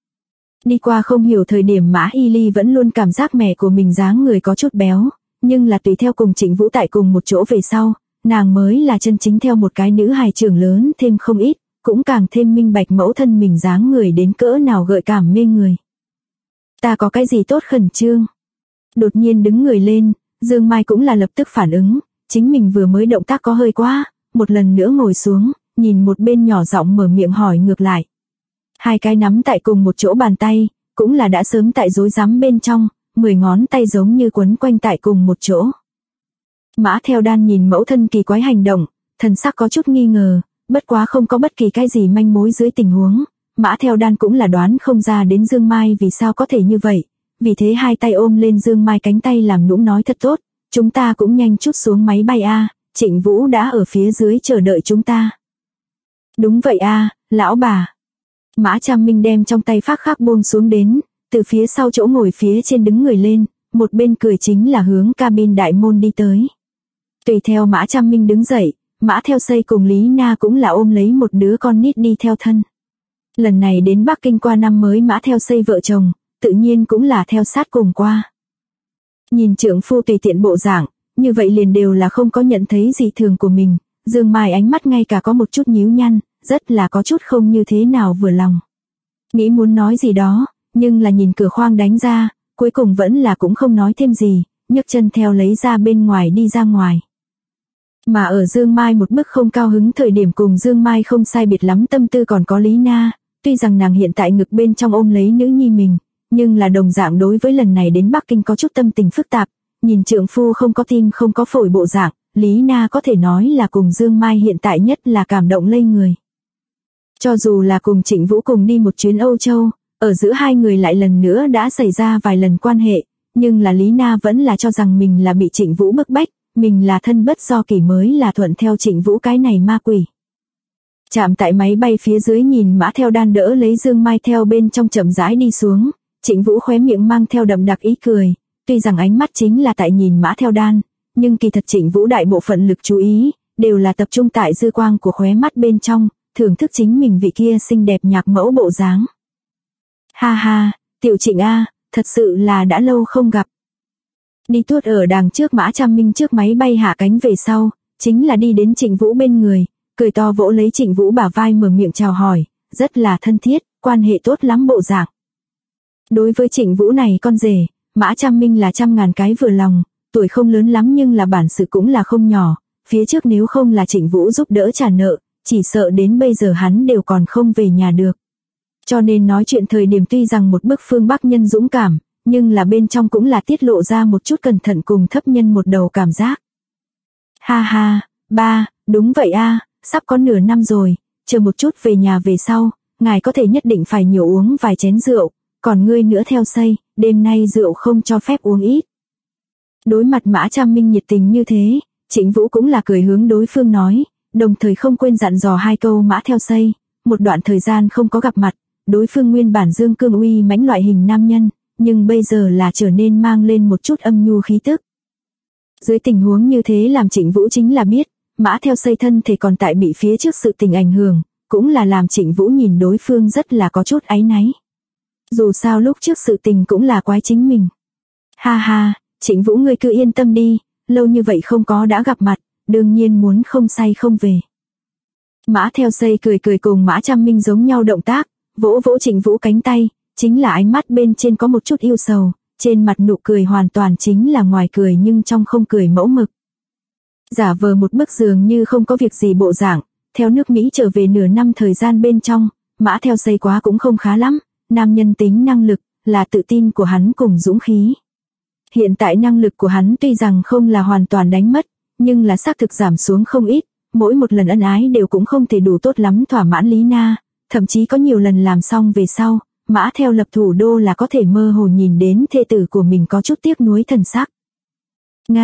Đi qua không hiểu thời điểm Mã Y Ly vẫn luôn cảm giác mẹ của mình dáng người có chút béo, nhưng là tùy theo cùng Trịnh Vũ tại cùng một chỗ về sau, nàng mới là chân chính theo một cái nữ hài trưởng lớn thêm không ít, cũng càng thêm minh bạch mẫu thân mình dáng người đến cỡ nào gợi cảm mê người. Ta có cái gì tốt khẩn trương? Đột nhiên đứng người lên, Dương Mai cũng là lập tức phản ứng, chính mình vừa mới động tác có hơi quá, một lần nữa ngồi xuống, nhìn một bên nhỏ giọng mở miệng hỏi ngược lại. Hai cái nắm tại cùng một chỗ bàn tay, cũng là đã sớm tại rối rắm bên trong, 10 ngón tay giống như quấn quanh tại cùng một chỗ. Mã Theo Đan nhìn mẫu thân kỳ quái hành động, thần sắc có chút nghi ngờ, bất quá không có bất kỳ cái gì manh mối dưới tình huống, Mã Theo Đan cũng là đoán không ra đến Dương Mai vì sao có thể như vậy, vì thế hai tay ôm lên Dương Mai cánh tay làm nũng nói thật tốt, chúng ta cũng nhanh chút xuống máy bay a, Trịnh Vũ đã ở phía dưới chờ đợi chúng ta. Đúng vậy a, lão bà. Mã Tram Minh đem trong tay phác khác buông xuống đến, từ phía sau chỗ ngồi phía trên đứng người lên, một bên cười chính là hướng cabin đại môn đi tới. Tùy theo Mã Tram Minh đứng dậy, Mã Theo Xây cùng Lý Na cũng là ôm lấy một đứa con nít đi theo thân. Lần này đến Bắc Kinh qua năm mới Mã Theo Xây vợ chồng, tự nhiên cũng là theo sát cùng qua. Nhìn trượng phu tùy tiện bộ dạng, như vậy liền đều là không có nhận thấy gì thường của mình, Dương Mai ánh mắt ngay cả có một chút nhíu nhăn, rất là có chút không như thế nào vừa lòng. Nghĩ muốn nói gì đó, nhưng là nhìn cửa khoang đánh ra, cuối cùng vẫn là cũng không nói thêm gì, nhấc chân theo lấy ra bên ngoài đi ra ngoài. Mà ở Dương Mai một bức không cao hứng thời điểm cùng Dương Mai không sai biệt lắm tâm tư còn có Lý Na, tuy rằng nàng hiện tại ngực bên trong ôm lấy nữ nhi mình, nhưng là đồng dạng đối với lần này đến Bắc Kinh có chút tâm tình phức tạp, nhìn trượng phu không có tim không có phổi bộ dạng, Lý Na có thể nói là cùng Dương Mai hiện tại nhất là cảm động lây người. Cho dù là cùng Trịnh Vũ cùng đi một chuyến Âu Châu, ở giữa hai người lại lần nữa đã xảy ra vài lần quan hệ, nhưng là Lý Na vẫn là cho rằng mình là bị Trịnh Vũ bức bách, mình là thân bất do kỷ mới là thuận theo Trịnh Vũ cái này ma quỷ. Chạm tại máy bay phía dưới nhìn Mã Theo Đan đỡ lấy Dương Mai theo bên trong chậm rãi đi xuống, Trịnh Vũ khóe miệng mang theo đậm đặc ý cười, tuy rằng ánh mắt chính là tại nhìn Mã Theo Đan, nhưng kỳ thật Trịnh Vũ đại bộ phận lực chú ý, đều là tập trung tại dư quang của khóe mắt bên trong, thưởng thức chính mình vị kia xinh đẹp nhạc mẫu bộ dáng. Ha ha, tiểu Trịnh a, thật sự là đã lâu không gặp. Đi tuốt ở đằng trước Mã Tram Minh trước máy bay hạ cánh về sau, chính là đi đến Trịnh Vũ bên người, cười to vỗ lấy Trịnh Vũ bả vai mở miệng chào hỏi, rất là thân thiết, quan hệ tốt lắm bộ dạng. Đối với Trịnh Vũ này con rể, Mã Tram Minh là trăm ngàn cái vừa lòng, tuổi không lớn lắm nhưng là bản sự cũng là không nhỏ, phía trước nếu không là Trịnh Vũ giúp đỡ trả nợ, chỉ sợ đến bây giờ hắn đều còn không về nhà được. Cho nên nói chuyện thời điểm tuy rằng một bức phương Bắc nhân dũng cảm, nhưng là bên trong cũng là tiết lộ ra một chút cẩn thận cùng thấp nhân một đầu cảm giác. Ha ha, ba, đúng vậy a, sắp có nửa năm rồi, chờ một chút về nhà về sau, ngài có thể nhất định phải nhiều uống vài chén rượu, còn ngươi nữa theo Xây, đêm nay rượu không cho phép uống ít. Đối mặt Mã Tram Minh nhiệt tình như thế, Trịnh Vũ cũng là cười hướng đối phương nói, đồng thời không quên dặn dò hai câu Mã Theo Xây, một đoạn thời gian không có gặp mặt, đối phương nguyên bản dương cương uy mãnh loại hình nam nhân, nhưng bây giờ là trở nên mang lên một chút âm nhu khí tức. Dưới tình huống như thế làm Trịnh Vũ chính là biết, Mã Theo Xây thân thể còn tại bị phía trước sự tình ảnh hưởng, cũng là làm Trịnh Vũ nhìn đối phương rất là có chút áy náy. Dù sao lúc trước sự tình cũng là quái chính mình. Ha ha, Trịnh Vũ ngươi cứ yên tâm đi, lâu như vậy không có đã gặp mặt, đương nhiên muốn không say không về. Mã Theo Xây cười cười cùng Mã Tram Minh giống nhau động tác, vỗ vỗ Trịnh Vũ cánh tay, chính là ánh mắt bên trên có một chút yêu sầu, trên mặt nụ cười hoàn toàn chính là ngoài cười nhưng trong không cười mẫu mực. Giả vờ một bức dường như không có việc gì bộ dạng, theo nước Mỹ trở về nửa năm thời gian bên trong, Mã Theo Xây quá cũng không khá lắm, nam nhân tính năng lực, là tự tin của hắn cùng dũng khí. Hiện tại năng lực của hắn tuy rằng không là hoàn toàn đánh mất, nhưng là xác thực giảm xuống không ít, mỗi một lần ân ái đều cũng không thể đủ tốt lắm thỏa mãn Lý Na, thậm chí có nhiều lần làm xong về sau, Mã Theo lập thủ đô là có thể mơ hồ nhìn đến thê tử của mình có chút tiếc nuối thần sắc. Nga,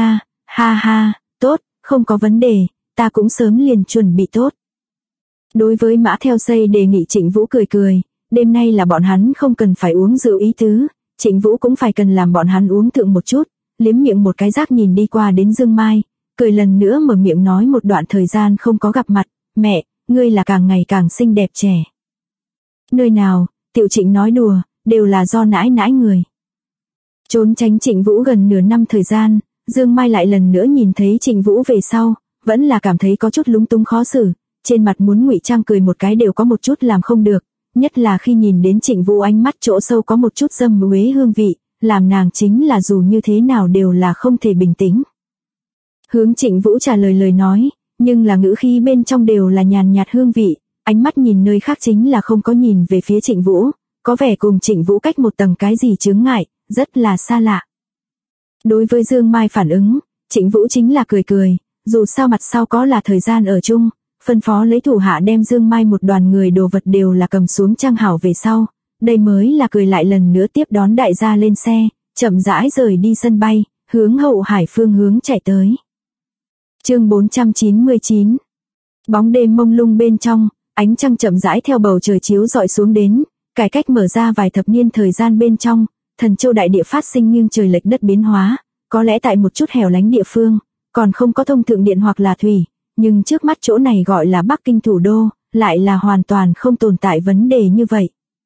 Ha ha, tốt, không có vấn đề, ta cũng sớm liền chuẩn bị tốt. Đối với Mã Theo Xây đề nghị Trịnh Vũ cười cười, đêm nay là bọn hắn không cần phải uống rượu ý tứ, Trịnh Vũ cũng phải cần làm bọn hắn uống thượng một chút, liếm miệng một cái rác nhìn đi qua đến Dương Mai, cười lần nữa mở miệng nói một đoạn thời gian không có gặp mặt, mẹ, ngươi là càng ngày càng xinh đẹp trẻ. Nơi nào, Tiểu Trịnh nói đùa, đều là do nãi nãi người. Trốn tránh Trịnh Vũ gần nửa năm thời gian, Dương Mai lại lần nữa nhìn thấy Trịnh Vũ về sau, vẫn là cảm thấy có chút lúng túng khó xử, trên mặt muốn ngụy trang cười một cái đều có một chút làm không được, nhất là khi nhìn đến Trịnh Vũ ánh mắt chỗ sâu có một chút dâm uế hương vị, làm nàng chính là dù như thế nào đều là không thể bình tĩnh. Hướng Trịnh Vũ trả lời lời nói, nhưng là ngữ khí bên trong đều là nhàn nhạt hương vị, ánh mắt nhìn nơi khác chính là không có nhìn về phía Trịnh Vũ, có vẻ cùng Trịnh Vũ cách một tầng cái gì chướng ngại, rất là xa lạ. Đối với Dương Mai phản ứng, Trịnh Vũ chính là cười cười, dù sao mặt sau có là thời gian ở chung, phân phó lấy thủ hạ đem Dương Mai một đoàn người đồ vật đều là cầm xuống trang hảo về sau, đây mới là cười lại lần nữa tiếp đón đại gia lên xe, chậm rãi rời đi sân bay, hướng Hậu Hải phương hướng chạy tới. Chương 499. Bóng đêm mông lung bên trong, ánh trăng chậm rãi theo bầu trời chiếu dọi xuống đến, cải cách mở ra vài thập niên thời gian bên trong, Thần Châu đại địa phát sinh nghiêng trời lệch đất biến hóa, có lẽ tại một chút hẻo lánh địa phương, còn không có thông thượng điện hoặc là thủy, nhưng trước mắt chỗ này gọi là Bắc Kinh thủ đô, lại là hoàn toàn không tồn tại vấn đề như vậy.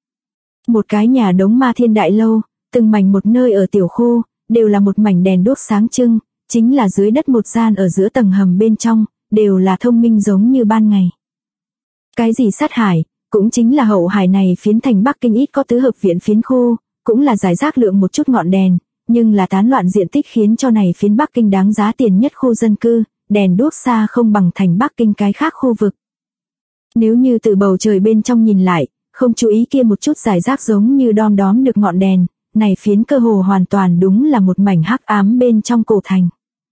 Một cái nhà đống Ma Thiên đại lâu, từng mảnh một nơi ở tiểu khu, đều là một mảnh đèn đuốc sáng trưng, chính là dưới đất một gian ở giữa tầng hầm bên trong, đều là thông minh giống như ban ngày. Cái gì sát hải, cũng chính là Hậu Hải này phiến thành Bắc Kinh ít có tứ hợp viện phiến khu, cũng là giải rác lượng một chút ngọn đèn, nhưng là tán loạn diện tích khiến cho này phiến Bắc Kinh đáng giá tiền nhất khu dân cư, đèn đuốc xa không bằng thành Bắc Kinh cái khác khu vực. Nếu như từ bầu trời bên trong nhìn lại, không chú ý kia một chút giải rác giống như đom đóm được ngọn đèn, này phiến cơ hồ hoàn toàn đúng là một mảnh hắc ám bên trong cổ thành.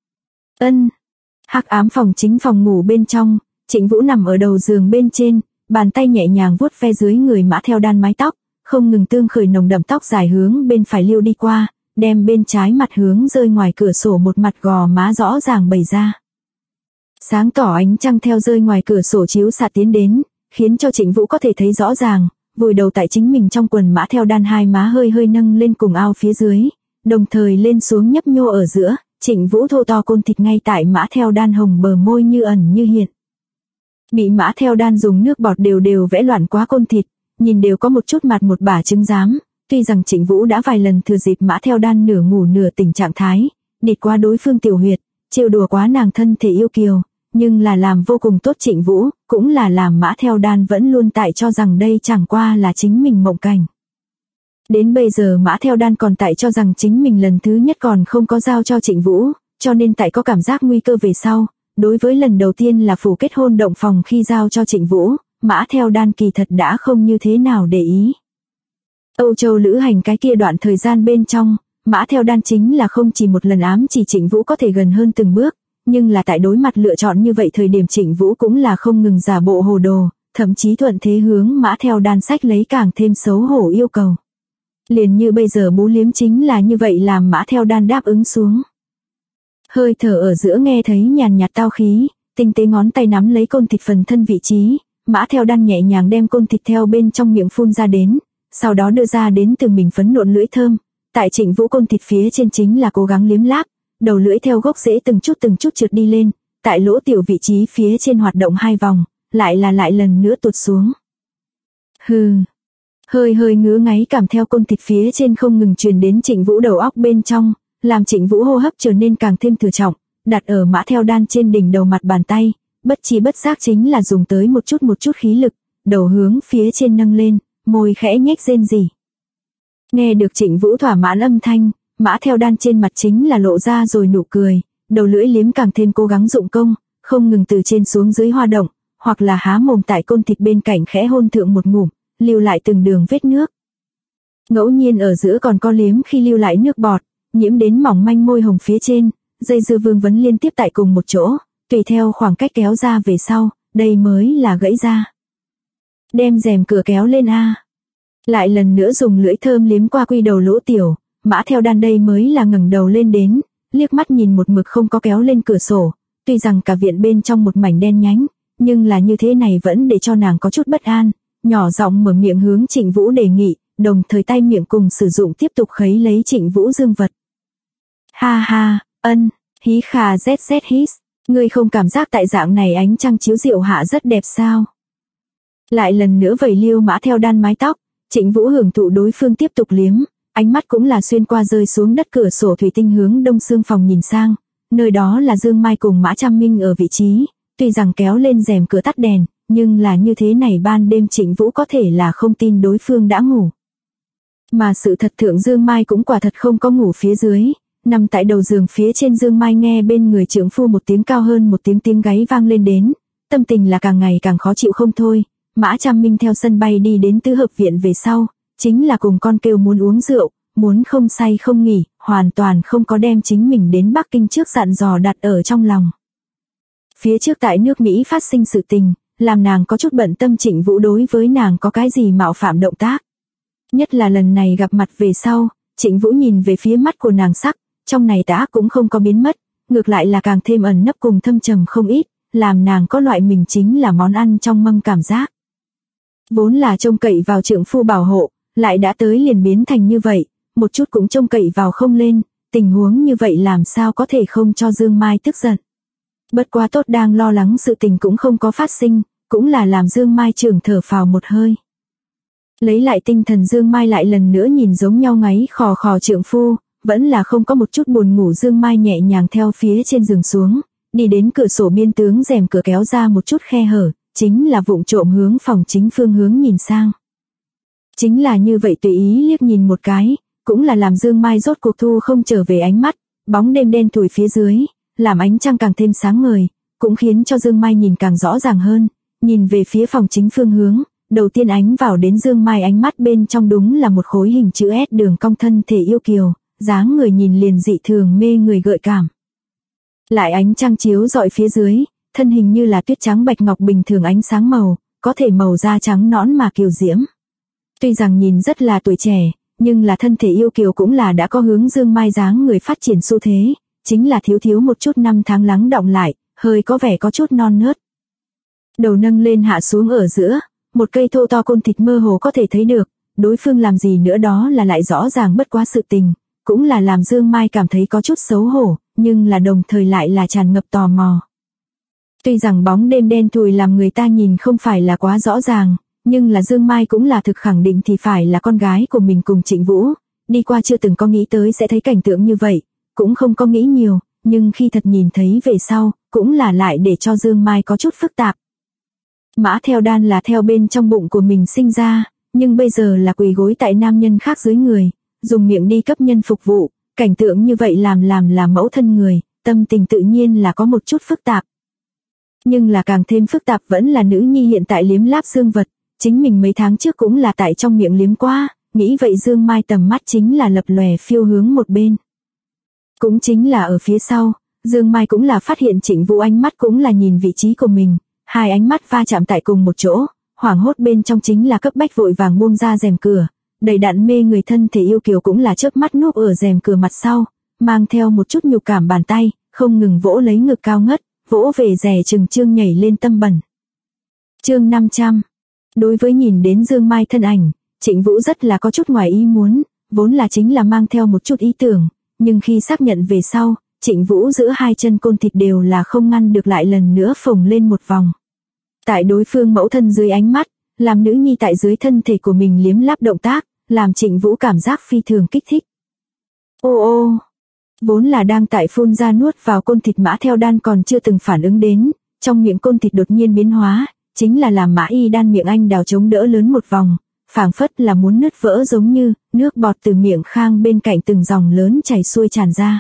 Hắc ám phòng chính phòng ngủ bên trong, Trịnh Vũ nằm ở đầu giường bên trên, bàn tay nhẹ nhàng vuốt ve dưới người Mã Theo Đan mái tóc, không ngừng tương khởi nồng đậm tóc dài hướng bên phải liêu đi qua, đem bên trái mặt hướng rơi ngoài cửa sổ một mặt gò má rõ ràng bày ra. Sáng tỏ ánh trăng theo rơi ngoài cửa sổ chiếu xạ tiến đến, khiến cho Trịnh Vũ có thể thấy rõ ràng, vùi đầu tại chính mình trong quần Mã Theo Đan hai má hơi hơi nâng lên cùng ao phía dưới, đồng thời lên xuống nhấp nhô ở giữa, Trịnh Vũ thô to côn thịt ngay tại Mã Theo Đan hồng bờ môi như ẩn như hiện. Bị Mã Theo Đan dùng nước bọt đều đều vẽ loạn quá côn thịt, nhìn đều có một chút mặt một bả trứng rám, tuy rằng Trịnh Vũ đã vài lần thừa dịp Mã Theo Đan nửa ngủ nửa tỉnh trạng thái, địt qua đối phương tiểu huyệt, trêu đùa quá nàng thân thể yêu kiều, nhưng là làm vô cùng tốt Trịnh Vũ, cũng là làm Mã Theo Đan vẫn luôn tại cho rằng đây chẳng qua là chính mình mộng cảnh. Đến bây giờ Mã Theo Đan còn tại cho rằng chính mình lần thứ nhất còn không có giao cho Trịnh Vũ, cho nên tại có cảm giác nguy cơ về sau, đối với lần đầu tiên là phủ kết hôn động phòng khi giao cho Trịnh Vũ, Mã Theo Đan kỳ thật đã không như thế nào để ý. Âu Châu lữ hành cái kia đoạn thời gian bên trong, Mã Theo Đan chính là không chỉ một lần ám chỉ Trịnh Vũ có thể gần hơn từng bước, nhưng là tại đối mặt lựa chọn như vậy thời điểm Trịnh Vũ cũng là không ngừng giả bộ hồ đồ, thậm chí thuận thế hướng Mã Theo Đan sách lấy càng thêm xấu hổ yêu cầu. Liền như bây giờ bú liếm chính là như vậy làm Mã Theo Đan đáp ứng xuống. Hơi thở ở giữa nghe thấy nhàn nhạt tao khí, tinh tế ngón tay nắm lấy côn thịt phần thân vị trí, Mã Theo Đan nhẹ nhàng đem côn thịt theo bên trong miệng phun ra đến, sau đó đưa ra đến từ mình phấn nộn lưỡi thơm, tại Trịnh Vũ côn thịt phía trên chính là cố gắng liếm láp, đầu lưỡi theo gốc rễ từng chút trượt đi lên, tại lỗ tiểu vị trí phía trên hoạt động hai vòng, lại lần nữa tụt xuống. Hơi hơi ngứa ngáy cảm theo côn thịt phía trên không ngừng truyền đến Trịnh Vũ đầu óc bên trong, làm Trịnh Vũ hô hấp trở nên càng thêm thừa trọng, đặt ở Mã Theo Đan trên đỉnh đầu mặt bàn tay, bất chi bất giác chính là dùng tới một chút khí lực, đầu hướng phía trên nâng lên, môi khẽ nhếch rên rỉ. Nghe được Trịnh Vũ thỏa mãn âm thanh, Mã Theo Đan trên mặt chính là lộ ra rồi nụ cười, đầu lưỡi liếm càng thêm cố gắng dụng công, không ngừng từ trên xuống dưới hoa động, hoặc là há mồm tại côn thịt bên cạnh khẽ hôn thượng một ngụm, lưu lại từng đường vết nước. Ngẫu nhiên ở giữa còn có liếm khi lưu lại nước bọt, nhiễm đến mỏng manh môi hồng phía trên, dây dưa vương vấn liên tiếp tại cùng một chỗ, tùy theo khoảng cách kéo ra về sau, đây mới là gãy ra. Đem rèm cửa kéo lên a. Lại lần nữa dùng lưỡi thơm liếm qua quy đầu lỗ tiểu, Mã Theo Đan đây mới là ngẩng đầu lên đến, liếc mắt nhìn một mực không có kéo lên cửa sổ, tuy rằng cả viện bên trong một mảnh đen nhánh, nhưng là như thế này vẫn để cho nàng có chút bất an, nhỏ giọng mở miệng hướng Trịnh Vũ đề nghị, đồng thời tay miệng cùng sử dụng tiếp tục khấy lấy Trịnh Vũ dương vật. Ha ha, hí khà zz hít, ngươi không cảm giác tại dạng này ánh trăng chiếu diệu hạ rất đẹp sao? Lại lần nữa vẩy liêu Mã Theo Đan mái tóc, Trịnh Vũ hưởng thụ đối phương tiếp tục liếm, ánh mắt cũng là xuyên qua rơi xuống đất cửa sổ thủy tinh hướng đông xương phòng nhìn sang, nơi đó là Dương Mai cùng Mã Tram Minh ở vị trí, tuy rằng kéo lên rèm cửa tắt đèn, nhưng là như thế này ban đêm Trịnh Vũ có thể là không tin đối phương đã ngủ. Mà sự thật thượng Dương Mai cũng quả thật không có ngủ phía dưới, nằm tại đầu giường phía trên Dương Mai nghe bên người trượng phu một tiếng cao hơn một tiếng gáy vang lên đến, tâm tình là càng ngày càng khó chịu không thôi. Mã Tram Minh theo sân bay đi đến tứ hợp viện về sau, chính là cùng con kêu muốn uống rượu, muốn không say không nghỉ, hoàn toàn không có đem chính mình đến Bắc Kinh trước dặn dò đặt ở trong lòng. Phía trước tại nước Mỹ phát sinh sự tình, làm nàng có chút bận tâm Trịnh Vũ đối với nàng có cái gì mạo phạm động tác. Nhất là lần này gặp mặt về sau, Trịnh Vũ nhìn về phía mắt của nàng sắc, trong này tà ác cũng không có biến mất, ngược lại là càng thêm ẩn nấp cùng thâm trầm không ít, làm nàng có loại mình chính là món ăn trong mâm cảm giác. Vốn là trông cậy vào trượng phu bảo hộ, lại đã tới liền biến thành như vậy, một chút cũng trông cậy vào không lên, tình huống như vậy làm sao có thể không cho Dương Mai tức giận. Bất quá tốt đang lo lắng sự tình cũng không có phát sinh, cũng là làm Dương Mai trưởng thở phào một hơi. Lấy lại tinh thần Dương Mai lại lần nữa nhìn giống nhau ngáy khò khò trượng phu, vẫn là không có một chút buồn ngủ. Dương Mai nhẹ nhàng theo phía trên giường xuống, đi đến cửa sổ biên tướng rèm cửa kéo ra một chút khe hở, chính là vụng trộm hướng phòng chính phương hướng nhìn sang. Chính là như vậy tùy ý liếc nhìn một cái, cũng là làm Dương Mai rốt cuộc thu không trở về ánh mắt, bóng đêm đen thủi phía dưới, làm ánh trăng càng thêm sáng ngời, cũng khiến cho Dương Mai nhìn càng rõ ràng hơn, nhìn về phía phòng chính phương hướng, đầu tiên ánh vào đến Dương Mai ánh mắt bên trong đúng là một khối hình chữ S đường cong thân thể yêu kiều, dáng người nhìn liền dị thường mê người gợi cảm. Lại ánh trăng chiếu dọi phía dưới, thân hình như là tuyết trắng bạch ngọc bình thường ánh sáng màu, có thể màu da trắng nõn mà kiều diễm. Tuy rằng nhìn rất là tuổi trẻ, nhưng là thân thể yêu kiều cũng là đã có hướng Dương Mai dáng người phát triển xu thế, chính là thiếu một chút năm tháng lắng đọng lại, hơi có vẻ có chút non nớt. Đầu nâng lên hạ xuống ở giữa, một cây thô to côn thịt mơ hồ có thể thấy được, đối phương làm gì nữa đó là lại rõ ràng bất quá sự tình, cũng là làm Dương Mai cảm thấy có chút xấu hổ, nhưng là đồng thời lại là tràn ngập tò mò. Tuy rằng bóng đêm đen thùi làm người ta nhìn không phải là quá rõ ràng, nhưng là Dương Mai cũng là thực khẳng định thì phải là con gái của mình cùng Trịnh Vũ, đi qua chưa từng có nghĩ tới sẽ thấy cảnh tượng như vậy, cũng không có nghĩ nhiều, nhưng khi thật nhìn thấy về sau, cũng là lại để cho Dương Mai có chút phức tạp. Mã Theo Đan là theo bên trong bụng của mình sinh ra, nhưng bây giờ là quỳ gối tại nam nhân khác dưới người, dùng miệng đi cấp nhân phục vụ, cảnh tượng như vậy làm là mẫu thân người, tâm tình tự nhiên là có một chút phức tạp. Nhưng là càng thêm phức tạp vẫn là nữ nhi hiện tại liếm láp dương vật, chính mình mấy tháng trước cũng là tại trong miệng liếm qua, nghĩ vậy Dương Mai tầm mắt chính là lập lòe phiêu hướng một bên. Cũng chính là ở phía sau, Dương Mai cũng là phát hiện Trịnh Vũ ánh mắt cũng là nhìn vị trí của mình, hai ánh mắt va chạm tại cùng một chỗ, hoảng hốt bên trong chính là cấp bách vội vàng buông ra rèm cửa, đầy đặn mê người thân thể yêu kiều cũng là chớp mắt núp ở rèm cửa mặt sau, mang theo một chút nhục cảm bàn tay, không ngừng vỗ lấy ngực cao ngất, vỗ về rẻ trừng trương nhảy lên tâm bẩn. Chương 500. Đối với nhìn đến Dương Mai thân ảnh, Trịnh Vũ rất là có chút ngoài ý muốn, vốn là chính là mang theo một chút ý tưởng, nhưng khi xác nhận về sau, Trịnh Vũ giữa hai chân côn thịt đều là không ngăn được lại lần nữa phồng lên một vòng. Tại đối phương mẫu thân dưới ánh mắt, làm nữ nhi tại dưới thân thể của mình liếm láp động tác, làm Trịnh Vũ cảm giác phi thường kích thích. Ô ô, vốn là đang tại phun ra nuốt vào côn thịt Mã Theo Đan còn chưa từng phản ứng đến, trong miệng côn thịt đột nhiên biến hóa, chính là làm Mã Y Đan miệng anh đào chống đỡ lớn một vòng, phảng phất là muốn nứt vỡ giống như nước bọt từ miệng khang bên cạnh từng dòng lớn chảy xuôi tràn ra.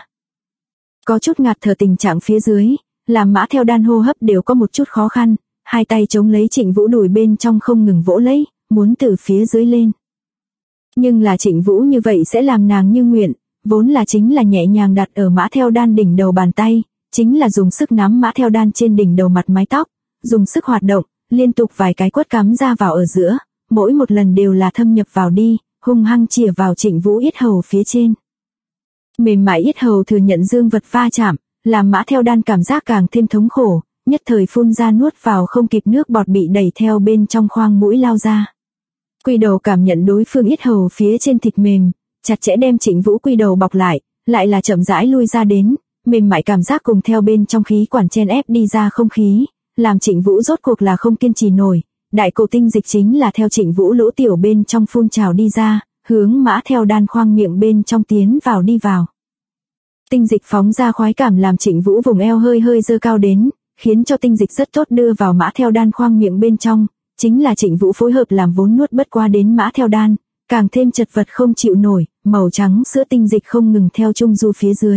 Có chút ngạt thở tình trạng phía dưới, làm Mã Theo Đan hô hấp đều có một chút khó khăn, hai tay chống lấy Trịnh Vũ đùi bên trong không ngừng vỗ lấy, muốn từ phía dưới lên. Nhưng là Trịnh Vũ như vậy sẽ làm nàng như nguyện, vốn là chính là nhẹ nhàng đặt ở Mã Theo Đan đỉnh đầu bàn tay, chính là dùng sức nắm Mã Theo Đan trên đỉnh đầu mặt mái tóc, dùng sức hoạt động, liên tục vài cái quất cắm ra vào ở giữa, mỗi một lần đều là thâm nhập vào đi, hung hăng chìa vào Trịnh Vũ yết hầu phía trên. Mềm mại yết hầu thừa nhận dương vật va chạm, làm Mã Theo Đan cảm giác càng thêm thống khổ, nhất thời phun ra nuốt vào không kịp, nước bọt bị đẩy theo bên trong khoang mũi lao ra. Quy đầu cảm nhận đối phương yết hầu phía trên thịt mềm, chặt chẽ đem Trịnh Vũ quy đầu bọc lại là chậm rãi lui ra đến, mềm mại cảm giác cùng theo bên trong khí quản chen ép đi ra không khí, làm Trịnh Vũ rốt cuộc là không kiên trì nổi, đại cổ tinh dịch chính là theo Trịnh Vũ lỗ tiểu bên trong phun trào đi ra, hướng Mã Theo Đan khoang miệng bên trong tiến vào đi vào. Tinh dịch phóng ra khoái cảm làm Trịnh Vũ vùng eo hơi hơi dơ cao đến, khiến cho tinh dịch rất tốt đưa vào Mã Theo Đan khoang miệng bên trong, chính là Trịnh Vũ phối hợp làm vốn nuốt bất qua đến Mã Theo Đan, càng thêm chật vật không chịu nổi, màu trắng sữa tinh dịch không ngừng theo trung du phía dưới.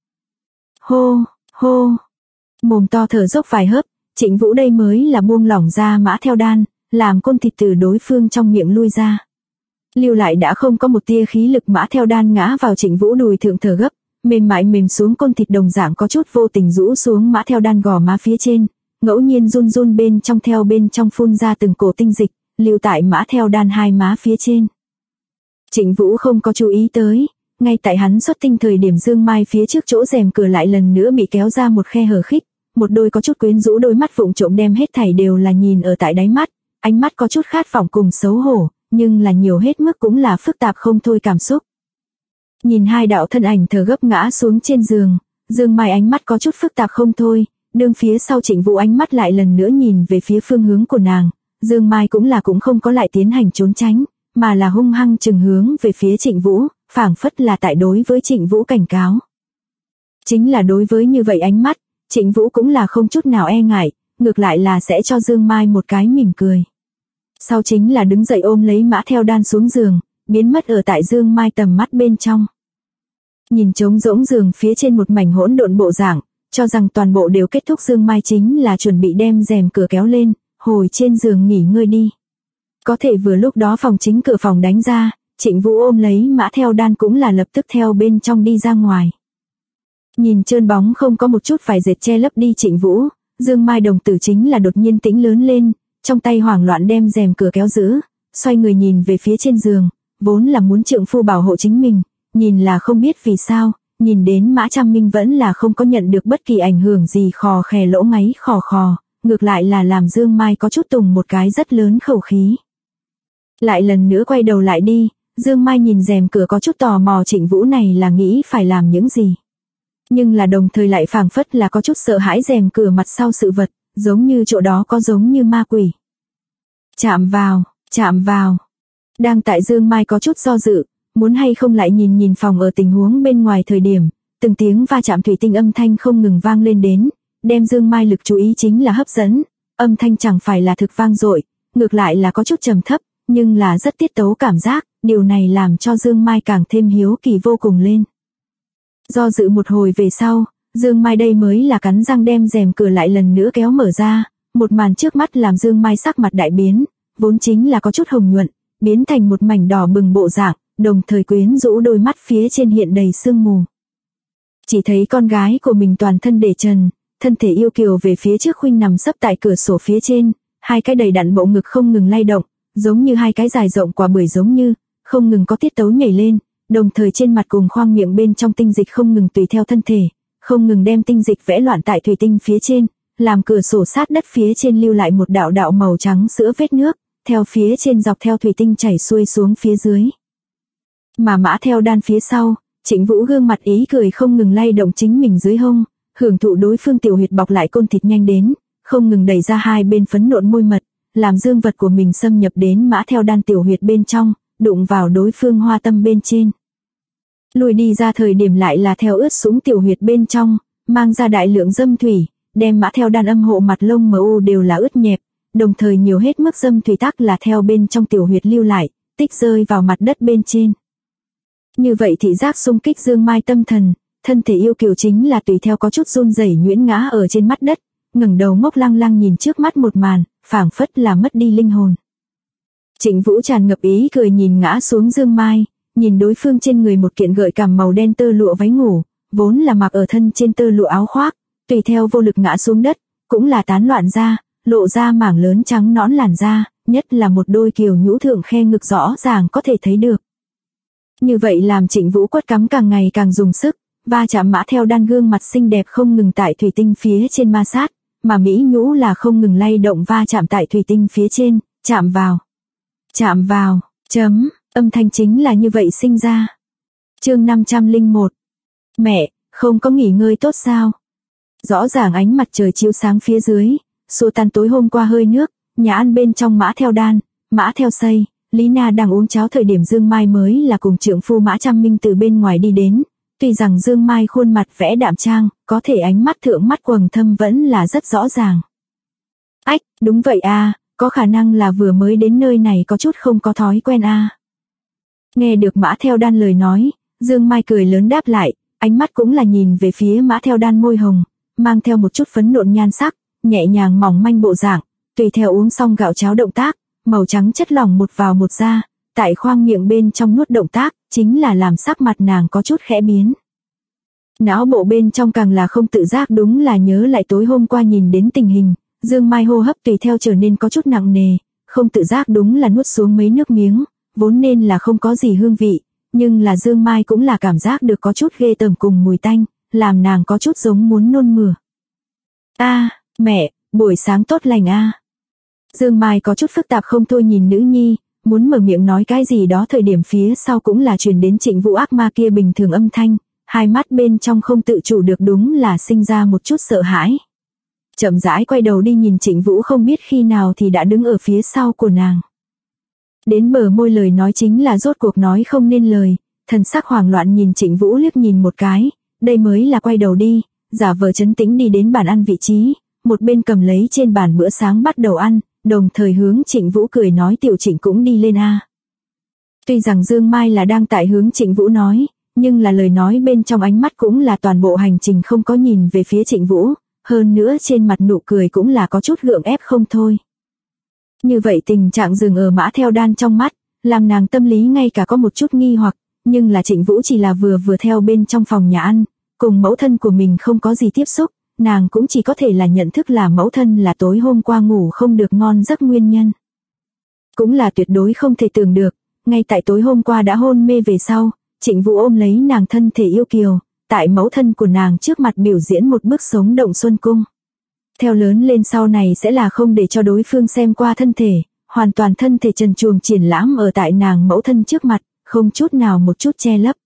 Hô, hô, mồm to thở dốc vài hớp, Trịnh Vũ đây mới là buông lỏng ra Mã Theo Đan, làm côn thịt từ đối phương trong miệng lui ra. Lưu lại đã không có một tia khí lực, Mã Theo Đan ngã vào Trịnh Vũ đùi thượng thở gấp, mềm mại mềm xuống côn thịt đồng dạng có chút vô tình rũ xuống Mã Theo Đan gò má phía trên, ngẫu nhiên run run bên trong theo bên trong phun ra từng cổ tinh dịch, lưu tại Mã Theo Đan hai má phía trên. Trịnh Vũ không có chú ý tới, ngay tại hắn xuất tinh thời điểm dương mai phía trước chỗ rèm cửa lại lần nữa bị kéo ra một khe hở khích, một đôi có chút quyến rũ đôi mắt vụng trộm đem hết thảy đều là nhìn ở tại đáy mắt, ánh mắt có chút khát vọng cùng xấu hổ, nhưng là nhiều hết mức cũng là phức tạp không thôi cảm xúc. Nhìn hai đạo thân ảnh thở gấp ngã xuống trên giường, Dương Mai ánh mắt có chút phức tạp không thôi, đương phía sau Trịnh Vũ ánh mắt lại lần nữa nhìn về phía phương hướng của nàng, Dương Mai cũng không có lại tiến hành trốn tránh, mà là hung hăng chừng hướng về phía Trịnh Vũ, phảng phất là tại đối với Trịnh Vũ cảnh cáo. Chính là đối với như vậy ánh mắt, Trịnh Vũ cũng là không chút nào e ngại, ngược lại là sẽ cho Dương Mai một cái mỉm cười. Sau chính là đứng dậy ôm lấy Mã Theo Đan xuống giường, biến mất ở tại Dương Mai tầm mắt bên trong. Nhìn trống rỗng giường phía trên một mảnh hỗn độn bộ dạng, cho rằng toàn bộ đều kết thúc, Dương Mai chính là chuẩn bị đem rèm cửa kéo lên, hồi trên giường nghỉ ngơi đi. Có thể vừa lúc đó phòng chính cửa phòng đánh ra, Trịnh Vũ ôm lấy Mã Theo Đan cũng là lập tức theo bên trong đi ra ngoài. Nhìn trơn bóng không có một chút vải dệt che lấp đi Trịnh Vũ, Dương Mai đồng tử chính là đột nhiên tĩnh lớn lên, trong tay hoảng loạn đem rèm cửa kéo giữ, xoay người nhìn về phía trên giường, vốn là muốn trượng phu bảo hộ chính mình, nhìn là không biết vì sao, nhìn đến Mã Trăm Minh vẫn là không có nhận được bất kỳ ảnh hưởng gì, khò khè lỗ ngáy khò khò, ngược lại là làm Dương Mai có chút tùng một cái rất lớn khẩu khí. Lại lần nữa quay đầu lại đi, Dương Mai nhìn rèm cửa có chút tò mò Trịnh Vũ này là nghĩ phải làm những gì. Nhưng là đồng thời lại phảng phất là có chút sợ hãi rèm cửa mặt sau sự vật, giống như chỗ đó có giống như ma quỷ. Chạm vào. Đang tại Dương Mai có chút do dự, muốn hay không lại nhìn phòng ở tình huống bên ngoài thời điểm, từng tiếng va chạm thủy tinh âm thanh không ngừng vang lên đến, đem Dương Mai lực chú ý chính là hấp dẫn, âm thanh chẳng phải là thực vang dội, ngược lại là có chút trầm thấp, nhưng là rất tiết tấu cảm giác, điều này làm cho Dương Mai càng thêm hiếu kỳ vô cùng lên. Do dự một hồi về sau, Dương Mai đây mới là cắn răng đem rèm cửa lại lần nữa kéo mở ra, một màn trước mắt làm Dương Mai sắc mặt đại biến, vốn chính là có chút hồng nhuận, biến thành một mảnh đỏ bừng bộ dạng, đồng thời quyến rũ đôi mắt phía trên hiện đầy sương mù. Chỉ thấy con gái của mình toàn thân để trần, thân thể yêu kiều về phía trước khuynh nằm sấp tại cửa sổ phía trên, hai cái đầy đặn bộ ngực không ngừng lay động, giống như hai cái dài rộng quả bưởi giống như, không ngừng có tiết tấu nhảy lên, đồng thời trên mặt cùng khoang miệng bên trong tinh dịch không ngừng tùy theo thân thể, không ngừng đem tinh dịch vẽ loạn tại thủy tinh phía trên, làm cửa sổ sát đất phía trên lưu lại một đạo đạo màu trắng sữa vết nước, theo phía trên dọc theo thủy tinh chảy xuôi xuống phía dưới. Mà Mã Theo Đan phía sau, Trịnh Vũ gương mặt ý cười không ngừng lay động chính mình dưới hông, hưởng thụ đối phương tiểu huyệt bọc lại côn thịt nhanh đến, không ngừng đẩy ra hai bên phấn nộn môi mật, làm dương vật của mình xâm nhập đến Mã Theo Đan tiểu huyệt bên trong, đụng vào đối phương hoa tâm bên trên. Lùi đi ra thời điểm lại là theo ướt sũng tiểu huyệt bên trong, mang ra đại lượng dâm thủy, đem Mã Theo Đan âm hộ mặt lông mu đều là ướt nhẹp, đồng thời nhiều hết mức dâm thủy tắc là theo bên trong tiểu huyệt lưu lại, tích rơi vào mặt đất bên trên. Như vậy thị giác xung kích Dương Mai tâm thần, thân thể yêu kiều chính là tùy theo có chút run rẩy nhuyễn ngã ở trên mặt đất, ngẩng đầu ngốc lăng lăng nhìn trước mắt một màn, phảng phất là mất đi linh hồn. Trịnh Vũ tràn ngập ý cười nhìn ngã xuống Dương Mai, nhìn đối phương trên người một kiện gợi cảm màu đen tơ lụa váy ngủ, vốn là mặc ở thân trên tơ lụa áo khoác, tùy theo vô lực ngã xuống đất, cũng là tán loạn ra, lộ ra mảng lớn trắng nõn làn da, nhất là một đôi kiều nhũ thượng khe ngực rõ ràng có thể thấy được. Như vậy làm Trịnh Vũ quất cắm càng ngày càng dùng sức, va chạm Mã Theo Đan gương mặt xinh đẹp không ngừng tại thủy tinh phía trên ma sát, mà Mỹ Nhũ là không ngừng lay động va chạm tại thủy tinh phía trên, chạm vào, chấm, âm thanh chính là như vậy sinh ra. Chương 501. Mẹ, không có nghỉ ngơi tốt sao? Rõ ràng ánh mặt trời chiếu sáng phía dưới, xua tan tối hôm qua hơi nước, nhà ăn bên trong Mã Theo Đan, Mã Theo Xây, Lý Na đang uống cháo thời điểm Dương Mai mới là cùng trượng phu Mã Trăm Minh từ bên ngoài đi đến. Tuy rằng Dương Mai khuôn mặt vẽ đạm trang, có thể ánh mắt thượng mắt quầng thâm vẫn là rất rõ ràng. Ách, đúng vậy a, có khả năng là vừa mới đến nơi này có chút không có thói quen a. Nghe được Mã Theo Đan lời nói, Dương Mai cười lớn đáp lại, ánh mắt cũng là nhìn về phía Mã Theo Đan môi hồng, mang theo một chút phấn nộn nhan sắc, nhẹ nhàng mỏng manh bộ dạng, tùy theo uống xong gạo cháo động tác, màu trắng chất lỏng một vào một ra, tại khoang miệng bên trong nuốt động tác, chính là làm sắc mặt nàng có chút khẽ biến. Não bộ bên trong càng là không tự giác đúng là nhớ lại tối hôm qua nhìn đến tình hình, Dương Mai hô hấp tùy theo trở nên có chút nặng nề, không tự giác đúng là nuốt xuống mấy nước miếng, vốn nên là không có gì hương vị, nhưng là Dương Mai cũng là cảm giác được có chút ghê tởm cùng mùi tanh, làm nàng có chút giống muốn nôn mửa. A, mẹ, buổi sáng tốt lành a. Dương Mai có chút phức tạp không thôi nhìn nữ nhi, muốn mở miệng nói cái gì đó thời điểm phía sau cũng là truyền đến Trịnh Vũ ác ma kia bình thường âm thanh, hai mắt bên trong không tự chủ được đúng là sinh ra một chút sợ hãi. Chậm rãi quay đầu đi nhìn Trịnh Vũ không biết khi nào thì đã đứng ở phía sau của nàng. Đến bờ môi lời nói chính là rốt cuộc nói không nên lời, thần sắc hoảng loạn nhìn Trịnh Vũ liếc nhìn một cái, đây mới là quay đầu đi, giả vờ trấn tĩnh đi đến bàn ăn vị trí, một bên cầm lấy trên bàn bữa sáng bắt đầu ăn, đồng thời hướng Trịnh Vũ cười nói tiểu Trịnh cũng đi lên a. Tuy rằng Dương Mai là đang tại hướng Trịnh Vũ nói, nhưng là lời nói bên trong ánh mắt cũng là toàn bộ hành trình không có nhìn về phía Trịnh Vũ, hơn nữa trên mặt nụ cười cũng là có chút gượng ép không thôi. Như vậy tình trạng dừng ở Mã Theo Đan trong mắt, làm nàng tâm lý ngay cả có một chút nghi hoặc, nhưng là Trịnh Vũ chỉ là vừa theo bên trong phòng nhà ăn, cùng mẫu thân của mình không có gì tiếp xúc, nàng cũng chỉ có thể là nhận thức là mẫu thân là tối hôm qua ngủ không được ngon giấc nguyên nhân. Cũng là tuyệt đối không thể tưởng được, ngay tại tối hôm qua đã hôn mê về sau, Trịnh Vũ ôm lấy nàng thân thể yêu kiều, tại mẫu thân của nàng trước mặt biểu diễn một bước sống động xuân cung. Theo lớn lên sau này sẽ là không để cho đối phương xem qua thân thể, hoàn toàn thân thể trần truồng triển lãm ở tại nàng mẫu thân trước mặt, không chút nào một chút che lấp.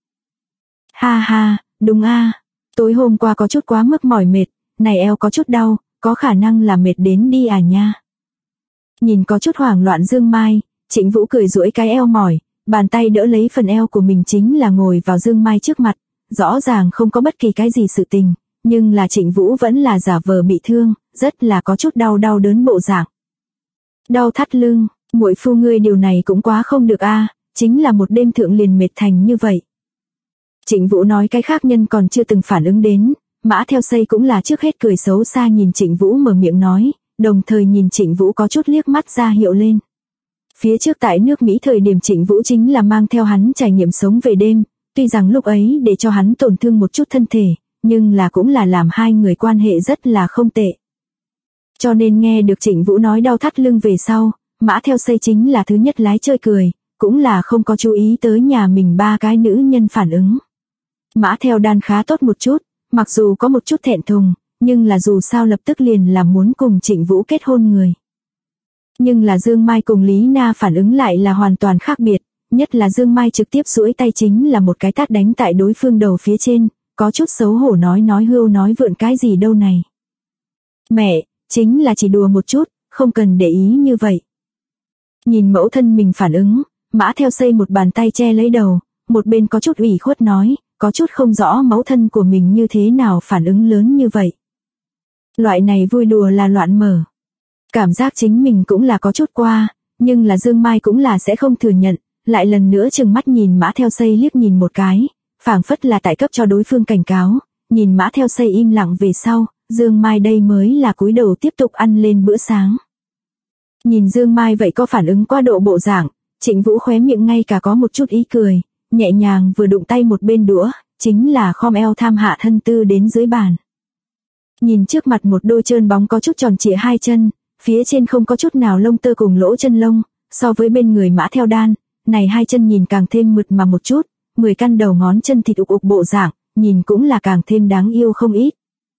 Ha ha, đúng a, tối hôm qua có chút quá mức mỏi mệt, này eo có chút đau, có khả năng là mệt đến đi à nha. Nhìn có chút hoảng loạn Dương Mai, Trịnh Vũ cười duỗi cái eo mỏi, bàn tay đỡ lấy phần eo của mình chính là ngồi vào Dương Mai trước mặt, rõ ràng không có bất kỳ cái gì sự tình, nhưng là Trịnh Vũ vẫn là giả vờ bị thương, rất là có chút đau đớn bộ dạng. Đau thắt lưng, muội phu ngươi điều này cũng quá không được a, chính là một đêm thượng liền mệt thành như vậy. Trịnh Vũ nói cái khác nhân còn chưa từng phản ứng đến, Mã Theo Xây cũng là trước hết cười xấu xa nhìn Trịnh Vũ mở miệng nói, đồng thời nhìn Trịnh Vũ có chút liếc mắt ra hiệu lên. Phía trước tại nước Mỹ thời điểm Trịnh Vũ chính là mang theo hắn trải nghiệm sống về đêm, tuy rằng lúc ấy để cho hắn tổn thương một chút thân thể, nhưng là cũng là làm hai người quan hệ rất là không tệ. Cho nên nghe được Trịnh Vũ nói đau thắt lưng về sau, Mã Theo Xây chính là thứ nhất lái chơi cười, cũng là không có chú ý tới nhà mình ba cái nữ nhân phản ứng. Mã Theo Đan khá tốt một chút, mặc dù có một chút thẹn thùng, nhưng là dù sao lập tức liền là muốn cùng Trịnh Vũ kết hôn người. Nhưng là Dương Mai cùng Lý Na phản ứng lại là hoàn toàn khác biệt, nhất là Dương Mai trực tiếp duỗi tay chính là một cái tát đánh tại đối phương đầu phía trên, có chút xấu hổ nói hưu nói vượn cái gì đâu này. Mẹ, chính là chỉ đùa một chút, không cần để ý như vậy. Nhìn mẫu thân mình phản ứng, Mã Theo Xây một bàn tay che lấy đầu, một bên có chút ủy khuất nói, có chút không rõ mẫu thân của mình như thế nào phản ứng lớn như vậy. Loại này vui đùa là loạn mở. Cảm giác chính mình cũng là có chút qua, nhưng là Dương Mai cũng là sẽ không thừa nhận, lại lần nữa trừng mắt nhìn Mã Theo Xây liếc nhìn một cái, phảng phất là tại cấp cho đối phương cảnh cáo, nhìn Mã Theo Xây im lặng về sau, Dương Mai đây mới là cúi đầu tiếp tục ăn lên bữa sáng. Nhìn Dương Mai vậy có phản ứng quá độ bộ dạng, Trịnh Vũ khóe miệng ngay cả có một chút ý cười, nhẹ nhàng vừa đụng tay một bên đũa, chính là khom eo tham hạ thân tư đến dưới bàn. Nhìn trước mặt một đôi trơn bóng có chút tròn trịa hai chân, phía trên không có chút nào lông tơ cùng lỗ chân lông, so với bên người Mã Theo Đan, này hai chân nhìn càng thêm mượt mà một chút, 10 căn đầu ngón chân thịt ục ục bộ dạng, nhìn cũng là càng thêm đáng yêu không ít.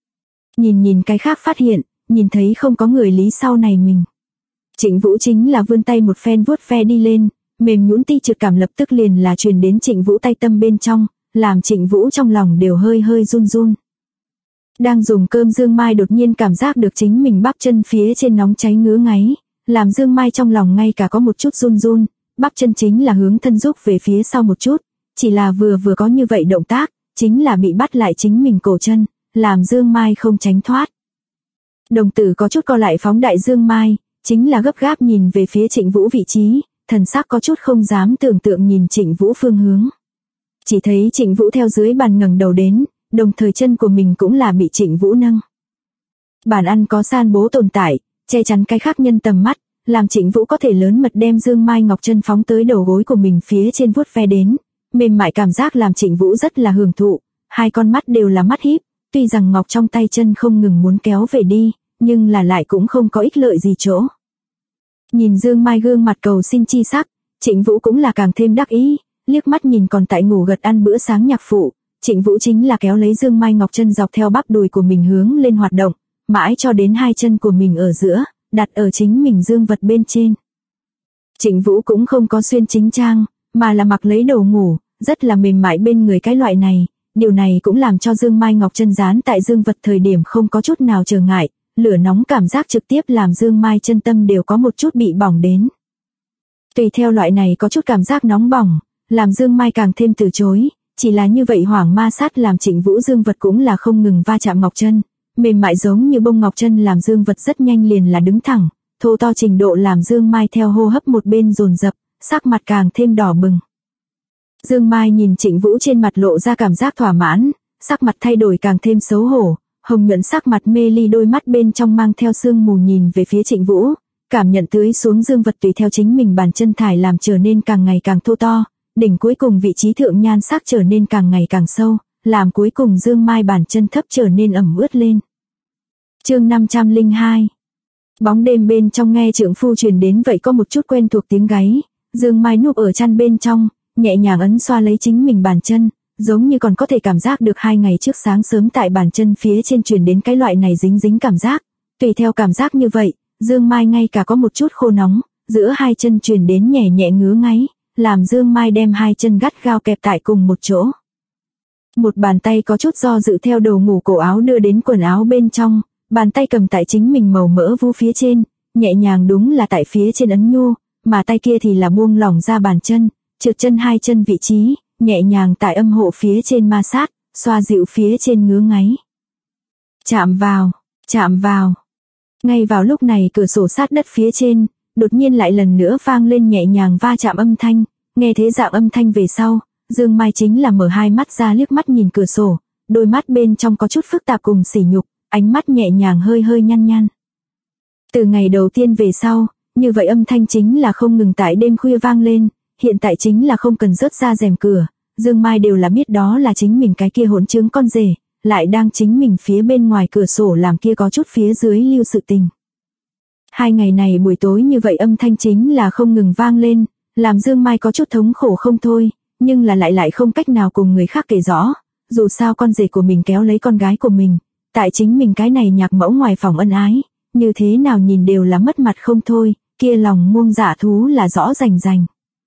Nhìn cái khác phát hiện, nhìn thấy không có người lý sau này mình. Trịnh Vũ chính là vươn tay một phen vuốt ve đi lên, mềm nhũn ti trượt cảm lập tức liền là truyền đến Trịnh Vũ tay tâm bên trong, làm Trịnh Vũ trong lòng đều hơi hơi run run. Đang dùng cơm Dương Mai đột nhiên cảm giác được chính mình bắp chân phía trên nóng cháy ngứa ngáy, làm Dương Mai trong lòng ngay cả có một chút run run, bắp chân chính là hướng thân rúc về phía sau một chút, chỉ là vừa có như vậy động tác, chính là bị bắt lại chính mình cổ chân, làm Dương Mai không tránh thoát. Đồng tử có chút co lại phóng đại Dương Mai, chính là gấp gáp nhìn về phía Trịnh Vũ vị trí, thần sắc có chút không dám tưởng tượng nhìn Trịnh Vũ phương hướng. Chỉ thấy Trịnh Vũ theo dưới bàn ngẩng đầu đến, đồng thời chân của mình cũng là bị Trịnh Vũ nâng. Bàn ăn có san bố tồn tại, che chắn cái khác nhân tầm mắt, làm Trịnh Vũ có thể lớn mật đem Dương Mai ngọc chân phóng tới đầu gối của mình phía trên vuốt ve đến, mềm mại cảm giác làm Trịnh Vũ rất là hưởng thụ, hai con mắt đều là mắt híp, tuy rằng ngọc trong tay chân không ngừng muốn kéo về đi, nhưng là lại cũng không có ích lợi gì chỗ. Nhìn Dương Mai gương mặt cầu xin chi sắc, Trịnh Vũ cũng là càng thêm đắc ý, liếc mắt nhìn còn tại ngủ gật ăn bữa sáng nhạc phụ, Trịnh Vũ chính là kéo lấy Dương Mai ngọc chân dọc theo bắp đùi của mình hướng lên hoạt động, mãi cho đến hai chân của mình ở giữa, đặt ở chính mình dương vật bên trên. Trịnh Vũ cũng không có xuyên chính trang, mà là mặc lấy đồ ngủ, rất là mềm mại bên người cái loại này, điều này cũng làm cho Dương Mai ngọc chân dán tại dương vật thời điểm không có chút nào trở ngại, lửa nóng cảm giác trực tiếp làm Dương Mai chân tâm đều có một chút bị bỏng đến. Tùy theo loại này có chút cảm giác nóng bỏng, làm Dương Mai càng thêm từ chối, chỉ là như vậy hoảng ma sát làm Trịnh Vũ dương vật cũng là không ngừng va chạm ngọc chân, mềm mại giống như bông ngọc chân làm dương vật rất nhanh liền là đứng thẳng, thô to trình độ làm Dương Mai theo hô hấp một bên dồn dập, sắc mặt càng thêm đỏ bừng. Dương Mai nhìn Trịnh Vũ trên mặt lộ ra cảm giác thỏa mãn, sắc mặt thay đổi càng thêm xấu hổ, hồng nhuận sắc mặt mê ly đôi mắt bên trong mang theo sương mù nhìn về phía Trịnh Vũ, cảm nhận tưới xuống dương vật tùy theo chính mình bàn chân thải làm trở nên càng ngày càng thô to, đỉnh cuối cùng vị trí thượng nhan sắc trở nên càng ngày càng sâu, làm cuối cùng Dương Mai bàn chân thấp trở nên ẩm ướt lên. Chương 502. Bóng đêm bên trong nghe trượng phu truyền đến vậy có một chút quen thuộc tiếng gáy, Dương Mai núp ở chăn bên trong, nhẹ nhàng ấn xoa lấy chính mình bàn chân, giống như còn có thể cảm giác được 2 ngày trước sáng sớm tại bàn chân phía trên truyền đến cái loại này dính dính cảm giác, tùy theo cảm giác như vậy, Dương Mai ngay cả có một chút khô nóng, giữa hai chân truyền đến nhẹ nhẹ ngứa ngáy, làm Dương Mai đem hai chân gắt gao kẹp tại cùng một chỗ. Một bàn tay có chút do dự theo đầu ngủ cổ áo đưa đến quần áo bên trong, bàn tay cầm tại chính mình màu mỡ vú phía trên, nhẹ nhàng đúng là tại phía trên ấn nhu, mà tay kia thì là buông lỏng ra bàn chân, trượt chân hai chân vị trí, nhẹ nhàng tại âm hộ phía trên ma sát, xoa dịu phía trên ngứa ngáy. Chạm vào. Ngay vào lúc này cửa sổ sát đất phía trên, đột nhiên lại lần nữa vang lên nhẹ nhàng va chạm âm thanh, nghe thế dạng âm thanh về sau, Dương Mai chính là mở hai mắt ra liếc mắt nhìn cửa sổ, đôi mắt bên trong có chút phức tạp cùng sỉ nhục, ánh mắt nhẹ nhàng hơi hơi nhăn nhăn. Từ ngày đầu tiên về sau, như vậy âm thanh chính là không ngừng tại đêm khuya vang lên, hiện tại chính là không cần rớt ra rèm cửa, Dương Mai đều là biết đó là chính mình cái kia hỗn trướng con rể, lại đang chính mình phía bên ngoài cửa sổ làm kia có chút phía dưới lưu sự tình. 2 ngày này buổi tối như vậy âm thanh chính là không ngừng vang lên, làm Dương Mai có chút thống khổ không thôi, nhưng là lại không cách nào cùng người khác kể rõ, dù sao con rể của mình kéo lấy con gái của mình, tại chính mình cái này nhạc mẫu ngoài phòng ân ái, như thế nào nhìn đều là mất mặt không thôi, kia lòng muông dạ thú là rõ rành rành.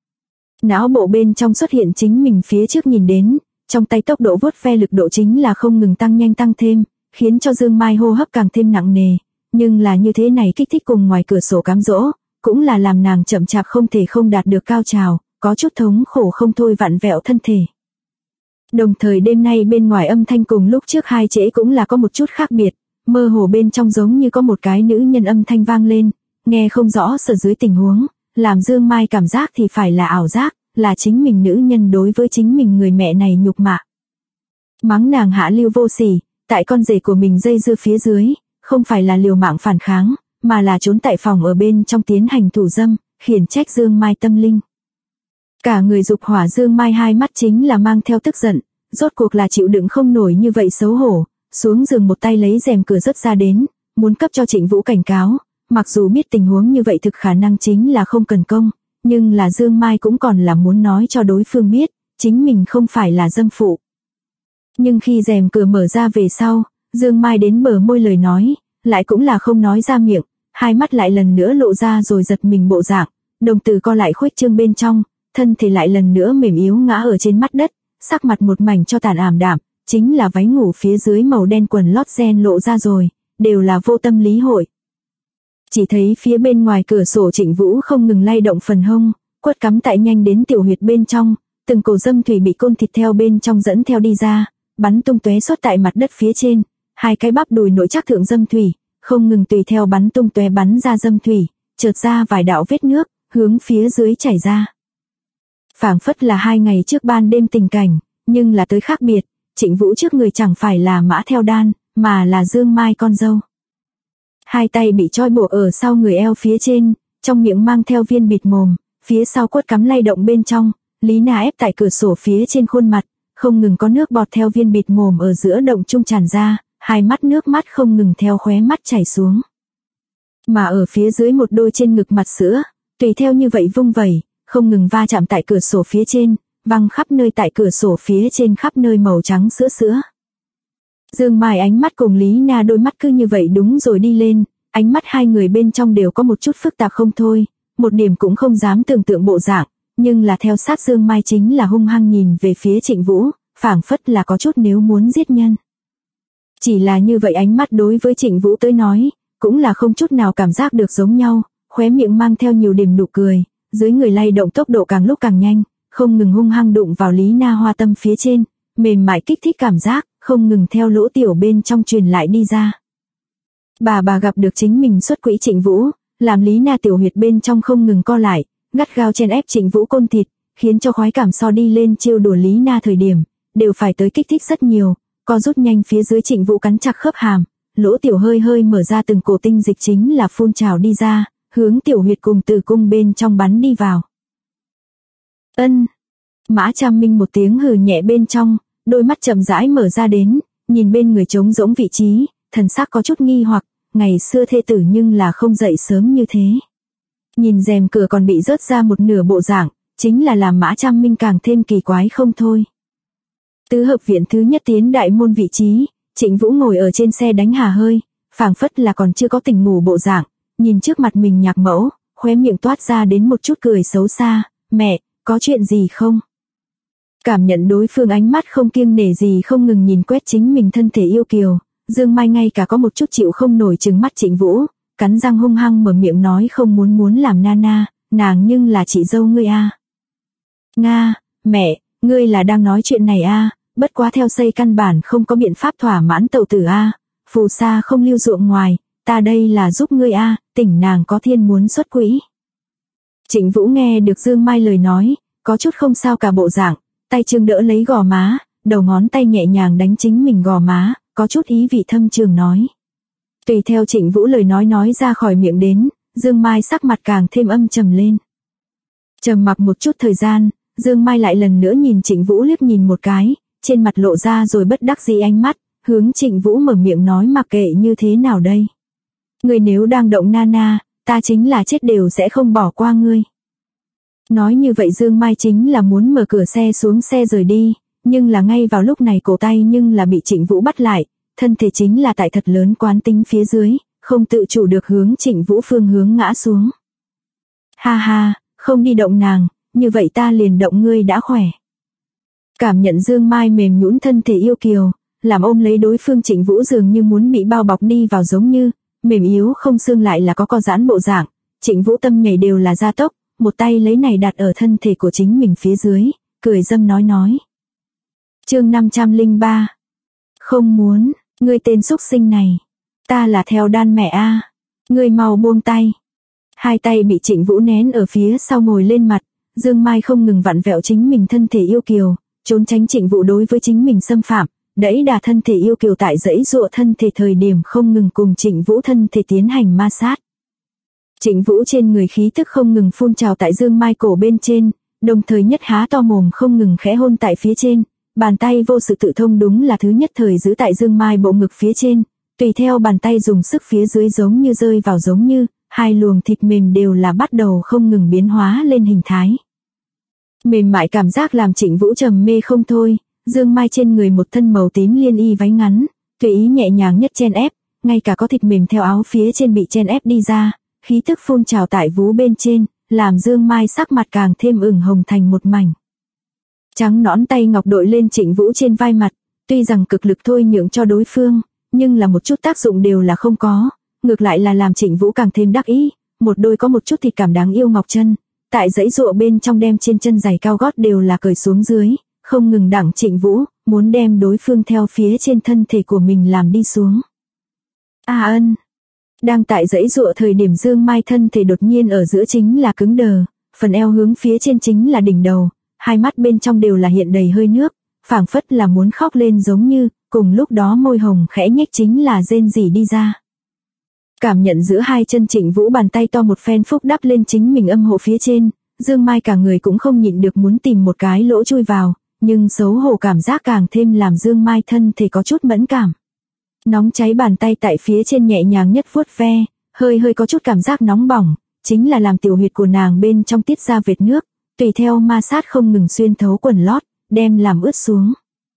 Não bộ bên trong xuất hiện chính mình phía trước nhìn đến, trong tay tốc độ vuốt ve lực độ chính là không ngừng tăng nhanh tăng thêm, khiến cho Dương Mai hô hấp càng thêm nặng nề, nhưng là như thế này kích thích cùng ngoài cửa sổ cám dỗ, cũng là làm nàng chậm chạp không thể không đạt được cao trào, có chút thống khổ không thôi vặn vẹo thân thể. Đồng thời đêm nay bên ngoài âm thanh cùng lúc trước hai trễ cũng là có một chút khác biệt, mơ hồ bên trong giống như có một cái nữ nhân âm thanh vang lên, nghe không rõ sở dưới tình huống, làm Dương Mai cảm giác thì phải là ảo giác, là chính mình nữ nhân đối với chính mình người mẹ này nhục mạ. Mắng nàng hạ lưu vô sỉ, tại con rể của mình dây dưa phía dưới, không phải là liều mạng phản kháng, mà là trốn tại phòng ở bên trong tiến hành thủ dâm, khiển trách Dương Mai tâm linh. Cả người dục hỏa Dương Mai hai mắt chính là mang theo tức giận, rốt cuộc là chịu đựng không nổi như vậy xấu hổ, xuống giường một tay lấy rèm cửa rớt ra đến, muốn cấp cho Trịnh Vũ cảnh cáo, mặc dù biết tình huống như vậy thực khả năng chính là không cần công, nhưng là Dương Mai cũng còn là muốn nói cho đối phương biết, chính mình không phải là dâm phụ. Nhưng khi rèm cửa mở ra về sau, Dương Mai đến bờ môi lời nói, lại cũng là không nói ra miệng, hai mắt lại lần nữa lộ ra rồi giật mình bộ dạng, đồng tử co lại khuếch trương bên trong, thân thể lại lần nữa mềm yếu ngã ở trên mặt đất, sắc mặt một mảnh cho tàn ảm đạm, chính là váy ngủ phía dưới màu đen quần lót ren lộ ra rồi, đều là vô tâm lý hội. Chỉ thấy phía bên ngoài cửa sổ Trịnh Vũ không ngừng lay động phần hông, quất cắm tại nhanh đến tiểu huyệt bên trong, từng cổ dâm thủy bị côn thịt theo bên trong dẫn theo đi ra, bắn tung tóe xuất tại mặt đất phía trên, hai cái bắp đùi nội chắc thượng dâm thủy, không ngừng tùy theo bắn tung tóe bắn ra dâm thủy, chợt ra vài đạo vết nước, hướng phía dưới chảy ra. Phảng phất là 2 ngày trước ban đêm tình cảnh, nhưng là tới khác biệt, Trịnh Vũ trước người chẳng phải là Mã Theo Đan, mà là Dương Mai con dâu. Hai tay bị trói buộc ở sau người eo phía trên, trong miệng mang theo viên bịt mồm, phía sau quất cắm lay động bên trong, Lý Na ép tại cửa sổ phía trên khuôn mặt, không ngừng có nước bọt theo viên bịt mồm ở giữa động trung tràn ra, hai mắt nước mắt không ngừng theo khóe mắt chảy xuống. Mà ở phía dưới một đôi trên ngực mặt sữa, tùy theo như vậy vung vẩy, không ngừng va chạm tại cửa sổ phía trên, văng khắp nơi tại cửa sổ phía trên khắp nơi màu trắng sữa sữa. Dương Mai ánh mắt cùng Lý Na đôi mắt cứ như vậy đúng rồi đi lên, ánh mắt hai người bên trong đều có một chút phức tạp không thôi, một điểm cũng không dám tưởng tượng bộ dạng, nhưng là theo sát Dương Mai chính là hung hăng nhìn về phía Trịnh Vũ, phảng phất là có chút nếu muốn giết nhân. Chỉ là như vậy ánh mắt đối với Trịnh Vũ tới nói, cũng là không chút nào cảm giác được giống nhau, khóe miệng mang theo nhiều điểm nụ cười, dưới người lay động tốc độ càng lúc càng nhanh, không ngừng hung hăng đụng vào Lý Na hoa tâm phía trên, mềm mại kích thích cảm giác, không ngừng theo lỗ tiểu bên trong truyền lại đi ra. Bà gặp được chính mình xuất quỹ Trịnh Vũ, làm Lý Na tiểu huyệt bên trong không ngừng co lại, gắt gao chen ép Trịnh Vũ côn thịt, khiến cho khoái cảm so đi lên trêu đùa Lý Na thời điểm, đều phải tới kích thích rất nhiều, co rút nhanh phía dưới Trịnh Vũ cắn chặt khớp hàm, lỗ tiểu hơi hơi mở ra từng cổ tinh dịch chính là phun trào đi ra, hướng tiểu huyệt cùng tử cung bên trong bắn đi vào. Ân. Mã Tram Minh một tiếng hừ nhẹ bên trong, đôi mắt chậm rãi mở ra đến, nhìn bên người trống rỗng vị trí, thần sắc có chút nghi hoặc, ngày xưa thê tử nhưng là không dậy sớm như thế. Nhìn rèm cửa còn bị rớt ra một nửa bộ dạng, chính là làm Mã Tram Minh càng thêm kỳ quái không thôi. Tứ hợp viện thứ nhất tiến đại môn vị trí, Trịnh Vũ ngồi ở trên xe đánh hà hơi, phảng phất là còn chưa có tỉnh ngủ bộ dạng, nhìn trước mặt mình nhạc mẫu, khóe miệng toát ra đến một chút cười xấu xa, mẹ, có chuyện gì không? Cảm nhận đối phương ánh mắt không kiêng nể gì không ngừng nhìn quét chính mình thân thể yêu kiều, Dương Mai ngay cả có một chút chịu không nổi trừng mắt Trịnh Vũ, cắn răng hung hăng mở miệng nói không muốn làm nana, nàng nhưng là chị dâu ngươi a. Nga, mẹ, ngươi là đang nói chuyện này a, bất quá theo xây căn bản không có biện pháp thỏa mãn tẩu tử a, phù sa không lưu ruộng ngoài, ta đây là giúp ngươi a, tỉnh nàng có thiên muốn xuất quỹ. Trịnh Vũ nghe được Dương Mai lời nói, có chút không sao cả bộ dạng, tay trương đỡ lấy gò má, đầu ngón tay nhẹ nhàng đánh chính mình gò má, có chút ý vị thâm trường nói. Tùy theo Trịnh Vũ lời nói ra khỏi miệng đến, Dương Mai sắc mặt càng thêm âm trầm lên. Trầm mặc một chút thời gian, Dương Mai lại lần nữa nhìn Trịnh Vũ liếc nhìn một cái, trên mặt lộ ra rồi bất đắc dĩ ánh mắt, hướng Trịnh Vũ mở miệng nói mặc kệ như thế nào đây. Ngươi nếu đang động nana, ta chính là chết đều sẽ không bỏ qua ngươi. Nói như vậy Dương Mai chính là muốn mở cửa xe xuống xe rời đi, nhưng là ngay vào lúc này cổ tay nhưng là bị Trịnh Vũ bắt lại, thân thể chính là tại thật lớn quán tính phía dưới, không tự chủ được hướng Trịnh Vũ phương hướng ngã xuống. Ha ha, không đi động nàng, như vậy ta liền động ngươi đã khỏe. Cảm nhận Dương Mai mềm nhũn thân thể yêu kiều, làm ôm lấy đối phương Trịnh Vũ dường như muốn bị bao bọc đi vào giống như, mềm yếu không xương lại là có co giãn bộ dạng, Trịnh Vũ tâm nhảy đều là gia tốc, một tay lấy này đặt ở thân thể của chính mình phía dưới, cười dâm nói. Chương 503. Không muốn, ngươi tên xúc sinh này, ta là Theo Đan mẹ a, ngươi mau buông tay. Hai tay bị Trịnh Vũ nén ở phía sau ngồi lên mặt, Dương Mai không ngừng vặn vẹo chính mình thân thể yêu kiều, trốn tránh Trịnh Vũ đối với chính mình xâm phạm, đẩy đà thân thể yêu kiều tại dãy dụa thân thể thời điểm không ngừng cùng Trịnh Vũ thân thể tiến hành ma sát. Trịnh Vũ trên người khí tức không ngừng phun trào tại Dương Mai cổ bên trên, đồng thời nhất há to mồm không ngừng khẽ hôn tại phía trên, bàn tay vô sự tự thông đúng là thứ nhất thời giữ tại Dương Mai bộ ngực phía trên, tùy theo bàn tay dùng sức phía dưới giống như rơi vào giống như, hai luồng thịt mềm đều là bắt đầu không ngừng biến hóa lên hình thái. Mềm mại cảm giác làm Trịnh Vũ trầm mê không thôi, Dương Mai trên người một thân màu tím liên y váy ngắn, tùy ý nhẹ nhàng nhất chen ép, ngay cả có thịt mềm theo áo phía trên bị chen ép đi ra, khí tức phun trào tại vú bên trên, làm Dương Mai sắc mặt càng thêm ửng hồng thành một mảnh. Trắng nõn tay ngọc đội lên Trịnh Vũ trên vai mặt, tuy rằng cực lực thôi nhượng cho đối phương, nhưng là một chút tác dụng đều là không có, ngược lại là làm Trịnh Vũ càng thêm đắc ý, một đôi có một chút thịt cảm đáng yêu ngọc chân, tại dãy dụa bên trong đem trên chân giày cao gót đều là cởi xuống dưới, không ngừng đẳng Trịnh Vũ, muốn đem đối phương theo phía trên thân thể của mình làm đi xuống. Ân. Đang tại dãy dụa thời điểm Dương Mai thân thể đột nhiên ở giữa chính là cứng đờ, phần eo hướng phía trên chính là đỉnh đầu, hai mắt bên trong đều là hiện đầy hơi nước, phảng phất là muốn khóc lên giống như, cùng lúc đó môi hồng khẽ nhếch chính là rên rỉ đi ra. Cảm nhận giữa hai chân Trịnh Vũ bàn tay to một phen phúc đắp lên chính mình âm hộ phía trên, Dương Mai cả người cũng không nhịn được muốn tìm một cái lỗ chui vào, nhưng xấu hổ cảm giác càng thêm làm Dương Mai thân thể có chút mẫn cảm. Nóng cháy bàn tay tại phía trên nhẹ nhàng nhất vuốt ve, hơi hơi có chút cảm giác nóng bỏng, chính là làm tiểu huyệt của nàng bên trong tiết ra vệt nước, tùy theo ma sát không ngừng xuyên thấu quần lót, đem làm ướt xuống.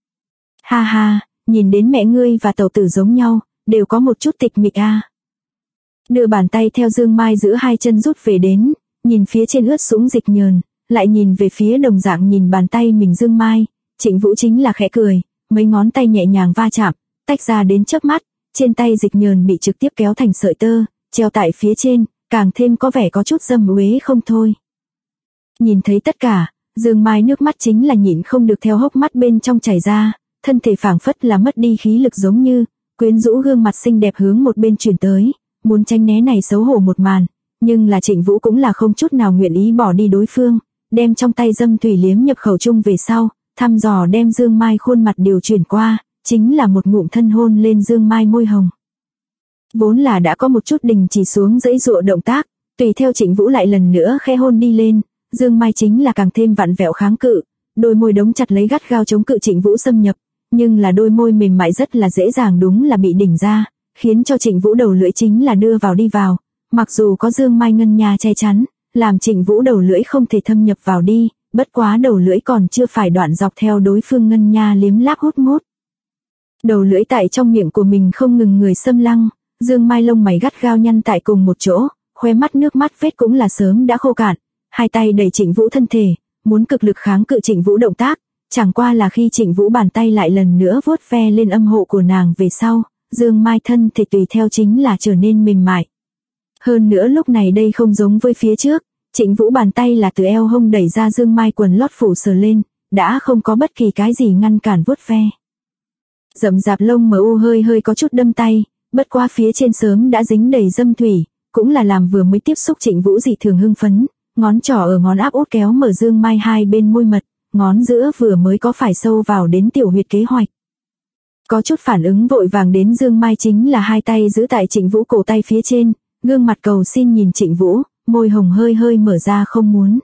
Ha ha, nhìn đến mẹ ngươi và tẩu tử giống nhau, đều có một chút tịch mịch a. Đưa bàn tay theo Dương Mai giữa hai chân rút về đến, nhìn phía trên ướt sũng dịch nhờn, lại nhìn về phía đồng dạng nhìn bàn tay mình Dương Mai, Trịnh Vũ chính là khẽ cười, mấy ngón tay nhẹ nhàng va chạm, tách ra đến chớp mắt, trên tay dịch nhờn bị trực tiếp kéo thành sợi tơ, treo tại phía trên, càng thêm có vẻ có chút dâm uế không thôi. Nhìn thấy tất cả, Dương Mai nước mắt chính là nhịn không được theo hốc mắt bên trong chảy ra, thân thể phảng phất là mất đi khí lực giống như, quyến rũ gương mặt xinh đẹp hướng một bên chuyển tới, muốn tránh né này xấu hổ một màn, nhưng là Trịnh Vũ cũng là không chút nào nguyện ý bỏ đi đối phương, đem trong tay dâm thủy liếm nhập khẩu chung về sau, thăm dò đem Dương Mai khuôn mặt điều chuyển qua, chính là một ngụm thân hôn lên Dương Mai môi hồng. Vốn là đã có một chút đình chỉ xuống dãy dụa động tác, tùy theo Trịnh Vũ lại lần nữa khẽ hôn đi lên, Dương Mai chính là càng thêm vặn vẹo kháng cự, đôi môi đóng chặt lấy gắt gao chống cự Trịnh Vũ xâm nhập, nhưng là đôi môi mềm mại rất là dễ dàng đúng là bị đỉnh ra, khiến cho Trịnh Vũ đầu lưỡi chính là đưa vào đi vào, mặc dù có Dương Mai ngân nha che chắn, làm Trịnh Vũ đầu lưỡi không thể thâm nhập vào đi, bất quá đầu lưỡi còn chưa phải đoạn dọc theo đối phương ngân nha liếm láp hút mút. Đầu lưỡi tại trong miệng của mình không ngừng người xâm lăng, Dương Mai lông mày gắt gao nhăn tại cùng một chỗ, khóe mắt nước mắt vết cũng là sớm đã khô cạn, hai tay đẩy Trịnh Vũ thân thể, muốn cực lực kháng cự Trịnh Vũ động tác, chẳng qua là khi Trịnh Vũ bàn tay lại lần nữa vuốt ve lên âm hộ của nàng về sau, Dương Mai thân thể tùy theo chính là trở nên mềm mại. Hơn nữa lúc này đây không giống với phía trước, Trịnh Vũ bàn tay là từ eo hông đẩy ra Dương Mai quần lót phủ sờ lên, đã không có bất kỳ cái gì ngăn cản vuốt ve. Rậm rạp lông mờ hơi hơi có chút đâm tay, bất qua phía trên sớm đã dính đầy dâm thủy, cũng là làm vừa mới tiếp xúc Trịnh Vũ dị thường hưng phấn, ngón trỏ ở ngón áp út kéo mở Dương Mai hai bên môi mật, ngón giữa vừa mới có phải sâu vào đến tiểu huyệt kế hoạch. Có chút phản ứng vội vàng đến Dương Mai chính là hai tay giữ tại Trịnh Vũ cổ tay phía trên, gương mặt cầu xin nhìn Trịnh Vũ, môi hồng hơi hơi mở ra không muốn.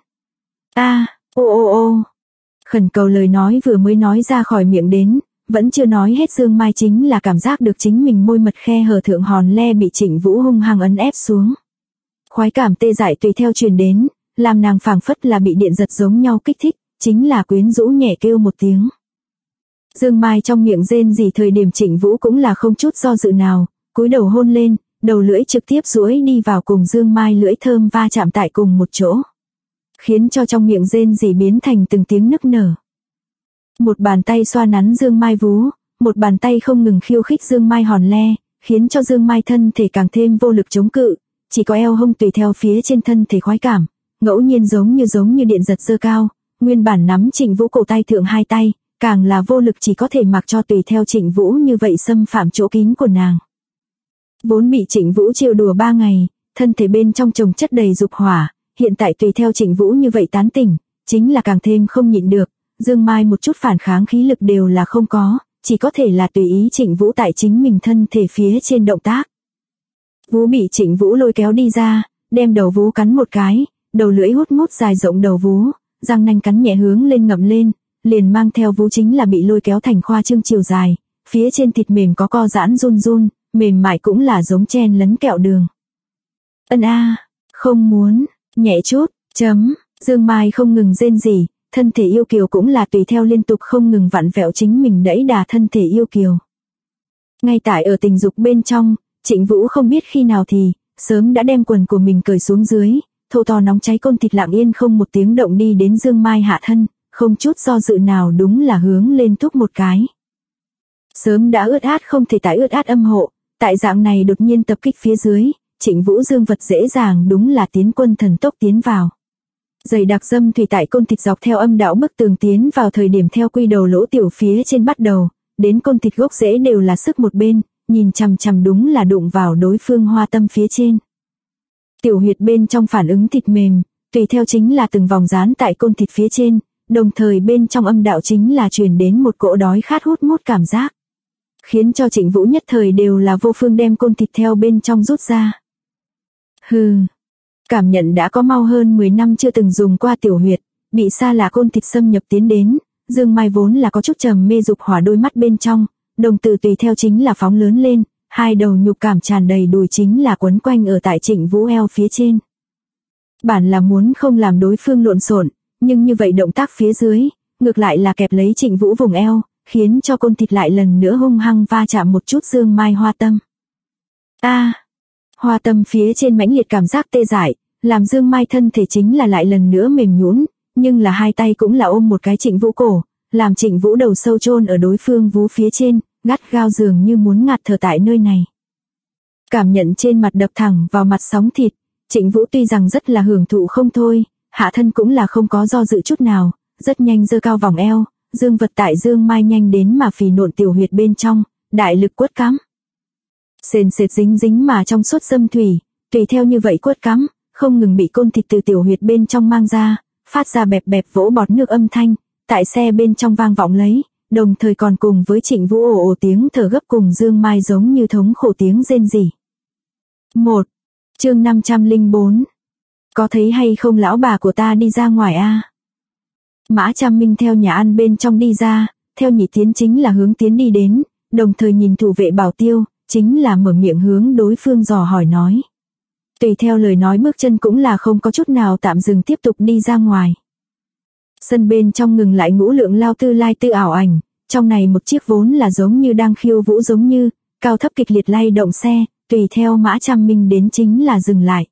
Ô. Khẩn cầu lời nói vừa mới nói ra khỏi miệng đến, vẫn chưa nói hết Dương Mai chính là cảm giác được chính mình môi mật khe hở thượng hòn le bị Trịnh Vũ hung hăng ấn ép xuống. Khoái cảm tê dại tùy theo truyền đến, làm nàng phảng phất là bị điện giật giống nhau kích thích, chính là quyến rũ nhẹ kêu một tiếng. Dương Mai trong miệng rên rỉ thời điểm Trịnh Vũ cũng là không chút do dự nào, cúi đầu hôn lên, đầu lưỡi trực tiếp duỗi đi vào cùng Dương Mai lưỡi thơm va chạm tại cùng một chỗ, khiến cho trong miệng rên rỉ biến thành từng tiếng nức nở. Một bàn tay xoa nắn Dương Mai vú, một bàn tay không ngừng khiêu khích Dương Mai hòn le, khiến cho Dương Mai thân thể càng thêm vô lực chống cự, chỉ có eo hông tùy theo phía trên thân thể khoái cảm, ngẫu nhiên giống như điện giật giơ cao, nguyên bản nắm Trịnh Vũ cổ tay thượng hai tay, càng là vô lực chỉ có thể mặc cho tùy theo Trịnh Vũ như vậy xâm phạm chỗ kín của nàng. Vốn bị Trịnh Vũ trêu đùa 3 ngày, thân thể bên trong chồng chất đầy dục hỏa, hiện tại tùy theo Trịnh Vũ như vậy tán tỉnh, chính là càng thêm không nhịn được, Dương Mai một chút phản kháng khí lực đều là không có, chỉ có thể là tùy ý Trịnh Vũ tại chính mình thân thể phía trên động tác. Vú bị Trịnh Vũ lôi kéo đi ra, đem đầu vú cắn một cái, đầu lưỡi hút mút dài rộng đầu vú, răng nanh cắn nhẹ hướng lên ngậm lên, liền mang theo vú chính là bị lôi kéo thành khoa trương chiều dài, phía trên thịt mềm có co giãn run run, mềm mại cũng là giống chen lấn kẹo đường. Không muốn, nhẹ chút, Dương Mai không ngừng rên rỉ, thân thể yêu kiều cũng là tùy theo liên tục không ngừng vặn vẹo chính mình đẩy đà thân thể yêu kiều. Ngay tại ở tình dục bên trong, Trịnh Vũ không biết khi nào thì, sớm đã đem quần của mình cởi xuống dưới, thô to nóng cháy côn thịt lặng yên không một tiếng động đi đến Dương Mai hạ thân, không chút do dự nào đúng là hướng lên thúc một cái. Sớm đã ướt át không thể tái ướt át âm hộ, tại dạng này đột nhiên tập kích phía dưới, Trịnh Vũ dương vật dễ dàng đúng là tiến quân thần tốc tiến vào. Dày đặc dâm thủy tại côn thịt dọc theo âm đạo bức tường tiến vào thời điểm theo quy đầu lỗ tiểu phía trên bắt đầu, đến côn thịt gốc rễ đều là sức một bên, nhìn chằm chằm đúng là đụng vào đối phương hoa tâm phía trên. Tiểu huyệt bên trong phản ứng thịt mềm, tùy theo chính là từng vòng dán tại côn thịt phía trên, đồng thời bên trong âm đạo chính là truyền đến một cỗ đói khát hút mút cảm giác. Khiến cho Trịnh Vũ nhất thời đều là vô phương đem côn thịt theo bên trong rút ra. Hừ, cảm nhận đã có mau hơn 10 năm chưa từng dùng qua tiểu huyệt, bị xa lạ côn thịt xâm nhập tiến đến, Dương Mai vốn là có chút trầm mê dục hỏa đôi mắt bên trong, đồng tử tùy theo chính là phóng lớn lên, hai đầu nhục cảm tràn đầy đùi chính là quấn quanh ở tại Trịnh Vũ eo phía trên. Bản là muốn không làm đối phương lộn xộn, nhưng như vậy động tác phía dưới, ngược lại là kẹp lấy Trịnh Vũ vùng eo, khiến cho côn thịt lại lần nữa hung hăng va chạm một chút Dương Mai hoa tâm. Hoa tâm phía trên mãnh liệt cảm giác tê dại, làm Dương Mai thân thể chính là lại lần nữa mềm nhũn, nhưng là hai tay cũng là ôm một cái Trịnh Vũ cổ, làm Trịnh Vũ đầu sâu chôn ở đối phương vú phía trên, gắt gao dường như muốn ngạt thở tại nơi này. Cảm nhận trên mặt đập thẳng vào mặt sóng thịt, Trịnh Vũ tuy rằng rất là hưởng thụ không thôi, hạ thân cũng là không có do dự chút nào, rất nhanh giơ cao vòng eo, dương vật tại Dương Mai nhanh đến mà phì nộn tiểu huyệt bên trong, đại lực quất cắm. Sền sệt dính dính mà trong suốt dâm thủy, tùy theo như vậy quất cắm, không ngừng bị côn thịt từ tiểu huyệt bên trong mang ra, phát ra bẹp bẹp vỗ bọt nước âm thanh, tại xe bên trong vang vọng lấy, đồng thời còn cùng với Trịnh Vũ ồ ồ tiếng thở gấp cùng Dương Mai giống như thống khổ tiếng rên rỉ. 1. Chương 504. Có thấy hay không lão bà của ta đi ra ngoài a? Mã Tram Minh theo nhà ăn bên trong đi ra, theo nhị tiến chính là hướng tiến đi đến, đồng thời nhìn thủ vệ bảo tiêu, chính là mở miệng hướng đối phương dò hỏi nói. Tùy theo lời nói bước chân cũng là không có chút nào tạm dừng tiếp tục đi ra ngoài. Sân bên trong ngừng lại ngũ lượng lao tư lai tư ảo ảnh, trong này một chiếc vốn là giống như đang khiêu vũ giống như, cao thấp kịch liệt lay động xe, tùy theo Mã Tram Minh đến chính là dừng lại.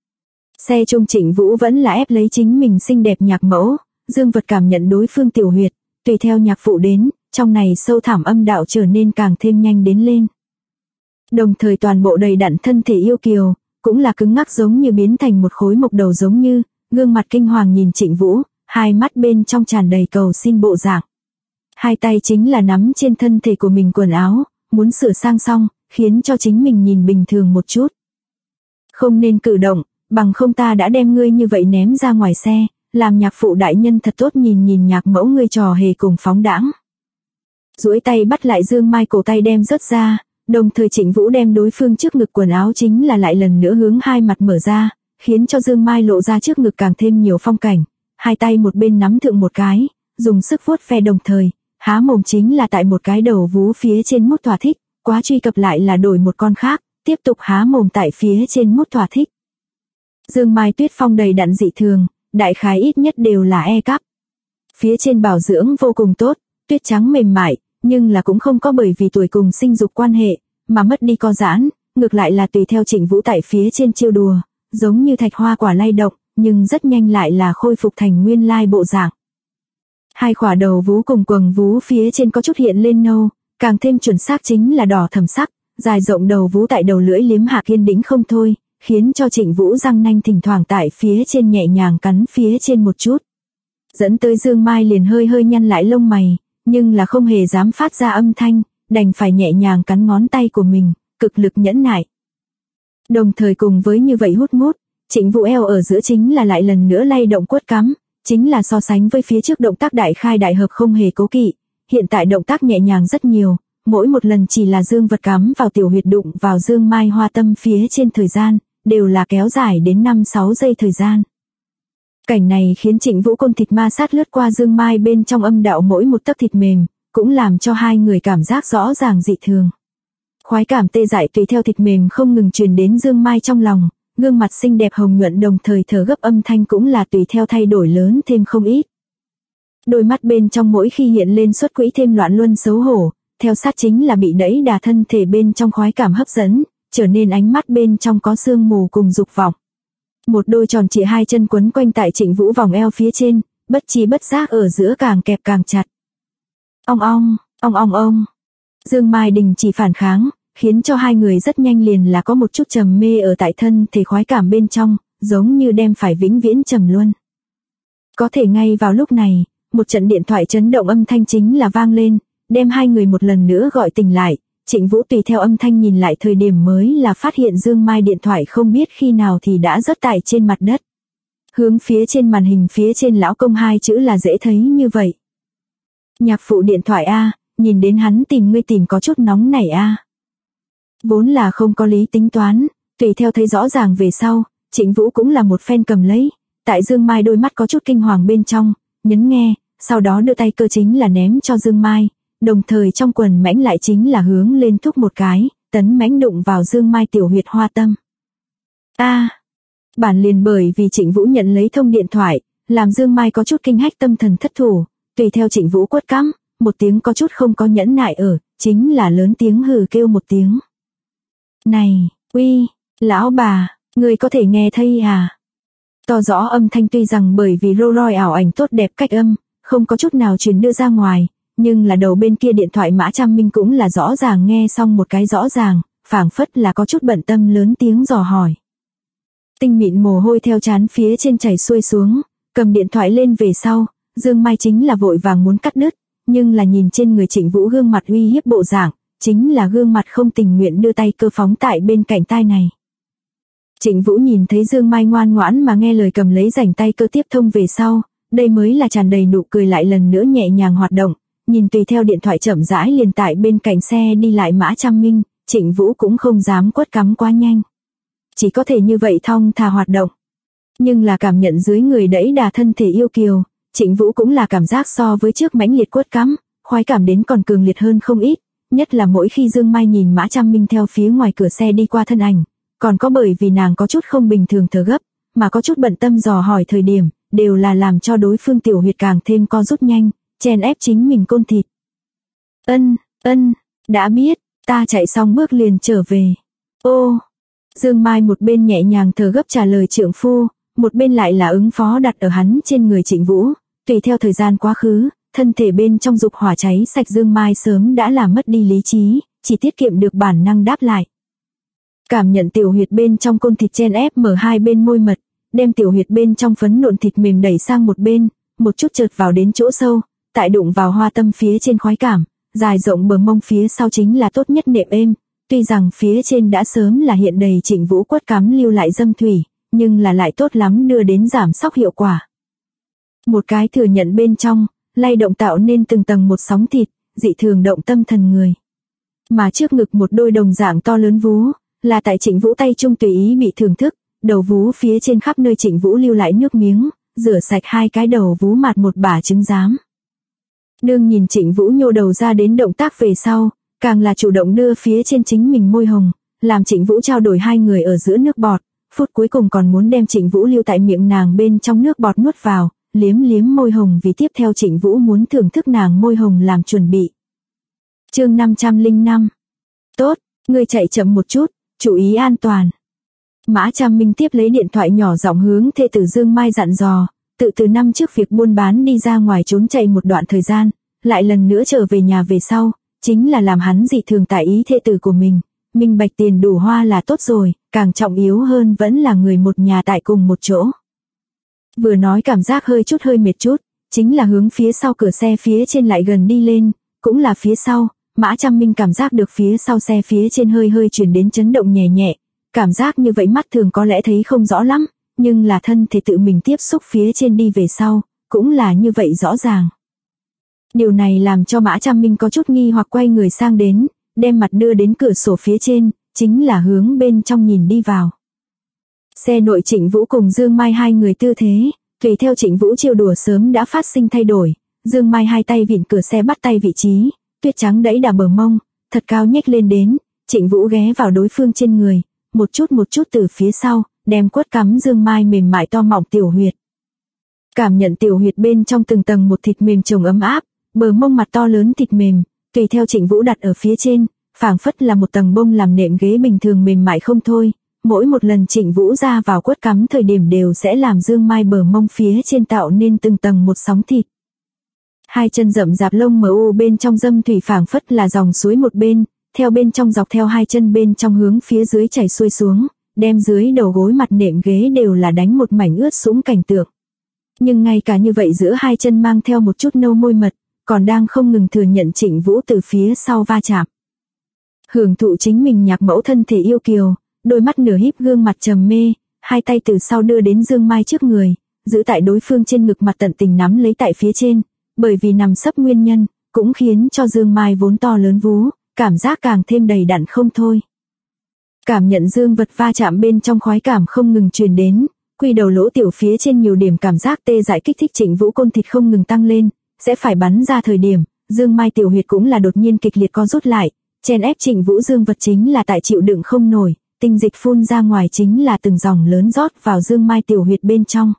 Xe trung Trịnh Vũ vẫn là ép lấy chính mình xinh đẹp nhạc mẫu, dương vật cảm nhận đối phương tiểu huyệt, tùy theo nhạc phụ đến, trong này sâu thẳm âm đạo trở nên càng thêm nhanh đến lên. Đồng thời toàn bộ đầy đặn thân thể yêu kiều, cũng là cứng ngắc giống như biến thành một khối mộc đầu giống như, gương mặt kinh hoàng nhìn Trịnh Vũ, hai mắt bên trong tràn đầy cầu xin bộ dạng. Hai tay chính là nắm trên thân thể của mình quần áo, muốn sửa sang xong, khiến cho chính mình nhìn bình thường một chút. Không nên cử động, bằng không ta đã đem ngươi như vậy ném ra ngoài xe, làm nhạc phụ đại nhân thật tốt nhìn nhạc mẫu ngươi trò hề cùng phóng đãng. Duỗi tay bắt lại Dương Mai cổ tay đem rớt ra, đồng thời Trịnh Vũ đem đối phương trước ngực quần áo chính là lại lần nữa hướng hai mặt mở ra, khiến cho Dương Mai lộ ra trước ngực càng thêm nhiều phong cảnh, hai tay một bên nắm thượng một cái, dùng sức vuốt ve đồng thời, há mồm chính là tại một cái đầu vú phía trên mút thỏa thích, quá truy cập lại là đổi một con khác, tiếp tục há mồm tại phía trên mút thỏa thích. Dương Mai Tuyết Phong đầy đặn dị thường, đại khái ít nhất đều là E cấp. Phía trên bảo dưỡng vô cùng tốt, tuyết trắng mềm mại, nhưng là cũng không có bởi vì tuổi cùng sinh dục quan hệ, mà mất đi co giãn, ngược lại là tùy theo Trịnh Vũ tại phía trên chiêu đùa, giống như thạch hoa quả lay động, nhưng rất nhanh lại là khôi phục thành nguyên lai bộ dạng. Hai khỏa đầu vú cùng quầng vú phía trên có chút hiện lên nâu, càng thêm chuẩn xác chính là đỏ thẫm sắc, dài rộng đầu vú tại đầu lưỡi liếm hạ kiên đĩnh không thôi, khiến cho Trịnh Vũ răng nanh thỉnh thoảng tại phía trên nhẹ nhàng cắn phía trên một chút. Dẫn tới Dương Mai liền hơi hơi nhăn lại lông mày, nhưng là không hề dám phát ra âm thanh, đành phải nhẹ nhàng cắn ngón tay của mình, cực lực nhẫn nại. Đồng thời cùng với như vậy hút mút, Trịnh Vũ eo ở giữa chính là lại lần nữa lay động quất cắm, chính là so sánh với phía trước động tác đại khai đại hợp không hề cố kỵ, hiện tại động tác nhẹ nhàng rất nhiều, mỗi một lần chỉ là dương vật cắm vào tiểu huyệt đụng vào Dương Mai hoa tâm phía trên thời gian, đều là kéo dài đến 5-6 giây thời gian. Cảnh này khiến Trịnh Vũ côn thịt ma sát lướt qua Dương Mai bên trong âm đạo mỗi một tấc thịt mềm, cũng làm cho hai người cảm giác rõ ràng dị thường. Khoái cảm tê dại tùy theo thịt mềm không ngừng truyền đến Dương Mai trong lòng, gương mặt xinh đẹp hồng nhuận đồng thời thở gấp âm thanh cũng là tùy theo thay đổi lớn thêm không ít. Đôi mắt bên trong mỗi khi hiện lên xuất quỹ thêm loạn luân xấu hổ, theo sát chính là bị đẩy đà thân thể bên trong khoái cảm hấp dẫn, trở nên ánh mắt bên trong có sương mù cùng dục vọng. Một đôi tròn trịa hai chân quấn quanh tại Trịnh Vũ vòng eo phía trên, bất chi bất giác ở giữa càng kẹp càng chặt. Ong ong, ong ong ong. Dương Mai Đình chỉ phản kháng, khiến cho hai người rất nhanh liền là có một chút trầm mê ở tại thân thể khoái cảm bên trong, giống như đem phải vĩnh viễn trầm luân. Có thể ngay vào lúc này, một trận điện thoại chấn động âm thanh chính là vang lên, đem hai người một lần nữa gọi tỉnh lại. Trịnh Vũ tùy theo âm thanh nhìn lại thời điểm mới là phát hiện Dương Mai điện thoại không biết khi nào thì đã rớt tại trên mặt đất. Hướng phía trên màn hình phía trên lão công hai chữ là dễ thấy như vậy. Nhạc phụ điện thoại a, nhìn đến hắn tìm ngươi tìm có chút nóng nảy a. Vốn là không có lý tính toán, tùy theo thấy rõ ràng về sau, Trịnh Vũ cũng là một phen cầm lấy, tại Dương Mai đôi mắt có chút kinh hoàng bên trong, nhấn nghe, sau đó đưa tay cơ chính là ném cho Dương Mai, đồng thời trong quần mãnh lại chính là hướng lên thúc một cái, tấn mãnh đụng vào Dương Mai tiểu huyệt hoa tâm. Bản liền bởi vì Trịnh Vũ nhận lấy thông điện thoại, làm Dương Mai có chút kinh hách tâm thần thất thủ, tùy theo Trịnh Vũ quất cắm, một tiếng có chút không có nhẫn nại ở, chính là lớn tiếng hừ kêu một tiếng. Này, uy, lão bà, người có thể nghe thấy à? To rõ âm thanh tuy rằng bởi vì Rolls ảo ảnh tốt đẹp cách âm, không có chút nào truyền đưa ra ngoài, nhưng là đầu bên kia điện thoại Mã Trăm Minh cũng là rõ ràng nghe xong một cái rõ ràng, phảng phất là có chút bận tâm lớn tiếng dò hỏi. Tinh mịn mồ hôi theo trán phía trên chảy xuôi xuống, cầm điện thoại lên về sau, Dương Mai chính là vội vàng muốn cắt đứt, nhưng là nhìn trên người Trịnh Vũ gương mặt uy hiếp bộ dạng, chính là gương mặt không tình nguyện đưa tay cơ phóng tại bên cạnh tai này. Trịnh Vũ nhìn thấy Dương Mai ngoan ngoãn mà nghe lời cầm lấy rảnh tay cơ tiếp thông về sau, đây mới là tràn đầy nụ cười lại lần nữa nhẹ nhàng hoạt động, nhìn tùy theo điện thoại chậm rãi liền tại bên cạnh xe đi lại Mã Trăm Minh, Trịnh Vũ cũng không dám quất cắm quá nhanh. Chỉ có thể như vậy thong thả hoạt động. Nhưng là cảm nhận dưới người đẩy đà thân thể yêu kiều, Trịnh Vũ cũng là cảm giác so với trước mãnh liệt quất cắm, khoái cảm đến còn cường liệt hơn không ít, nhất là mỗi khi Dương Mai nhìn Mã Trăm Minh theo phía ngoài cửa xe đi qua thân ảnh, còn có bởi vì nàng có chút không bình thường thở gấp, mà có chút bận tâm dò hỏi thời điểm, đều là làm cho đối phương tiểu huyệt càng thêm co rút nhanh, chèn ép chính mình côn thịt. Đã biết, ta chạy xong bước liền trở về. Ô, Dương Mai một bên nhẹ nhàng thở gấp trả lời trượng phu, một bên lại là ứng phó đặt ở hắn trên người Trịnh Vũ, tùy theo thời gian quá khứ, thân thể bên trong dục hỏa cháy sạch Dương Mai sớm đã làm mất đi lý trí, chỉ tiết kiệm được bản năng đáp lại. Cảm nhận tiểu huyệt bên trong côn thịt chen ép mở hai bên môi mật, đem tiểu huyệt bên trong phấn nộn thịt mềm đẩy sang một bên, một chút chợt vào đến chỗ sâu, tại đụng vào hoa tâm phía trên khoái cảm, dài rộng bờ mông phía sau chính là tốt nhất nệm êm, tuy rằng phía trên đã sớm là hiện đầy Trịnh Vũ quất cắm lưu lại dâm thủy, nhưng là lại tốt lắm đưa đến giảm sóc hiệu quả. Một cái thừa nhận bên trong, lay động tạo nên từng tầng một sóng thịt, dị thường động tâm thần người. Mà trước ngực một đôi đồng dạng to lớn vú, là tại Trịnh Vũ tay trung tùy ý bị thưởng thức, đầu vú phía trên khắp nơi Trịnh Vũ lưu lại nước miếng, rửa sạch hai cái đầu vú mặt một bả trứng giám. Đương nhìn Trịnh Vũ nhô đầu ra đến động tác về sau, càng là chủ động đưa phía trên chính mình môi hồng, làm Trịnh Vũ trao đổi hai người ở giữa nước bọt, phút cuối cùng còn muốn đem Trịnh Vũ lưu tại miệng nàng bên trong nước bọt nuốt vào, liếm liếm môi hồng vì tiếp theo Trịnh Vũ muốn thưởng thức nàng môi hồng làm chuẩn bị. Chương 505. Tốt, ngươi chạy chậm một chút, chú ý an toàn. Mã Trăm Minh tiếp lấy điện thoại nhỏ giọng hướng thê tử Dương Mai dặn dò, từ năm trước việc buôn bán đi ra ngoài trốn chạy một đoạn thời gian, lại lần nữa trở về nhà về sau, chính là làm hắn dị thường tại ý thê tử của mình, minh bạch tiền đủ hoa là tốt rồi, càng trọng yếu hơn vẫn là người một nhà tại cùng một chỗ. Vừa nói cảm giác hơi mệt chút, chính là hướng phía sau cửa xe phía trên lại gần đi lên, cũng là phía sau, Mã Trăm Minh cảm giác được phía sau xe phía trên hơi chuyển đến chấn động nhẹ nhẹ, cảm giác như vậy mắt thường có lẽ thấy không rõ lắm, nhưng là thân thể tự mình tiếp xúc phía trên đi về sau, cũng là như vậy rõ ràng. Điều này làm cho Mã Trăm Minh có chút nghi hoặc quay người sang đến, đem mặt đưa đến cửa sổ phía trên, chính là hướng bên trong nhìn đi vào. Xe nội Trịnh Vũ cùng Dương Mai hai người tư thế, tùy theo Trịnh Vũ chiêu đùa sớm đã phát sinh thay đổi, Dương Mai hai tay vịn cửa xe bắt tay vị trí, tuyết trắng đẫy đà bờ mông, thật cao nhếch lên đến, Trịnh Vũ ghé vào đối phương trên người, một chút từ phía sau, đem quất cắm Dương Mai mềm mại to mọng tiểu huyệt. Cảm nhận tiểu huyệt bên trong từng tầng một thịt mềm chồng ấm áp, bờ mông mặt to lớn thịt mềm, tùy theo Trịnh Vũ đặt ở phía trên, phảng phất là một tầng bông làm nệm ghế bình thường mềm mại không thôi. Mỗi một lần Trịnh Vũ ra vào quất cắm thời điểm đều sẽ làm Dương Mai bờ mông phía trên tạo nên từng tầng một sóng thịt. Hai chân rậm rạp lông mờ u bên trong dâm thủy phảng phất là dòng suối một bên, theo bên trong dọc theo hai chân bên trong hướng phía dưới chảy xuôi xuống, đem dưới đầu gối mặt nệm ghế đều là đánh một mảnh ướt sũng cảnh tượng. Nhưng ngay cả như vậy giữa hai chân mang theo một chút nâu môi mật, còn đang không ngừng thừa nhận Trịnh Vũ từ phía sau va chạm. Hưởng thụ chính mình nhạc mẫu thân thể yêu kiều, đôi mắt nửa híp gương mặt trầm mê, hai tay từ sau đưa đến Dương Mai trước người, giữ tại đối phương trên ngực mặt tận tình nắm lấy tại phía trên, bởi vì nằm sấp nguyên nhân, cũng khiến cho Dương Mai vốn to lớn vú, cảm giác càng thêm đầy đặn không thôi. Cảm nhận dương vật va chạm bên trong khoái cảm không ngừng truyền đến, quy đầu lỗ tiểu phía trên nhiều điểm cảm giác tê dại kích thích Trịnh Vũ côn thịt không ngừng tăng lên, sẽ phải bắn ra thời điểm, Dương Mai tiểu huyệt cũng là đột nhiên kịch liệt co rút lại, chen ép Trịnh Vũ dương vật chính là tại chịu đựng không nổi, tinh dịch phun ra ngoài chính là từng dòng lớn rót vào Dương Mai tiểu huyệt bên trong.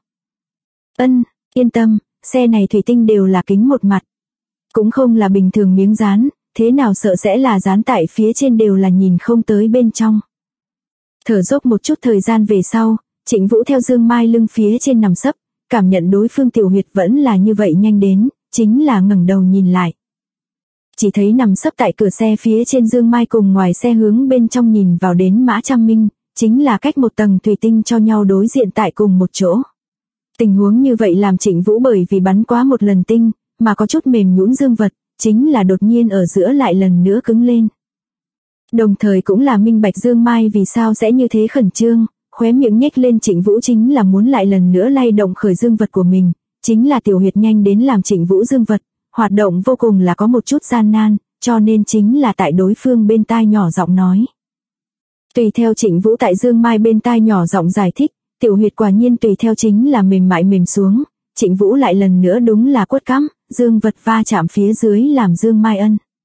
Yên tâm, xe này thủy tinh đều là kính một mặt. Cũng không là bình thường miếng dán, thế nào sợ sẽ là dán tại phía trên đều là nhìn không tới bên trong. Thở dốc một chút thời gian về sau, Trịnh Vũ theo Dương Mai lưng phía trên nằm sấp, cảm nhận đối phương tiểu huyệt vẫn là như vậy nhanh đến, chính là ngẩng đầu nhìn lại. Chỉ thấy nằm sấp tại cửa xe phía trên Dương Mai cùng ngoài xe hướng bên trong nhìn vào đến Mã Trăm Minh, chính là cách một tầng thủy tinh cho nhau đối diện tại cùng một chỗ. Tình huống như vậy làm Trịnh Vũ bởi vì bắn quá một lần tinh, mà có chút mềm nhũn dương vật, chính là đột nhiên ở giữa lại lần nữa cứng lên. Đồng thời cũng là minh bạch Dương Mai vì sao sẽ như thế khẩn trương, khóe miệng nhếch lên Trịnh Vũ chính là muốn lại lần nữa lay động khởi dương vật của mình, chính là tiểu huyệt nhanh đến làm Trịnh Vũ dương vật, hoạt động vô cùng là có một chút gian nan, cho nên chính là tại đối phương bên tai nhỏ giọng nói. Tùy theo Trịnh Vũ tại Dương Mai bên tai nhỏ giọng giải thích, tiểu huyệt quả nhiên tùy theo chính là mềm mại mềm xuống, Trịnh Vũ lại lần nữa đúng là quất cắm, dương vật va chạm phía dưới làm Dương Mai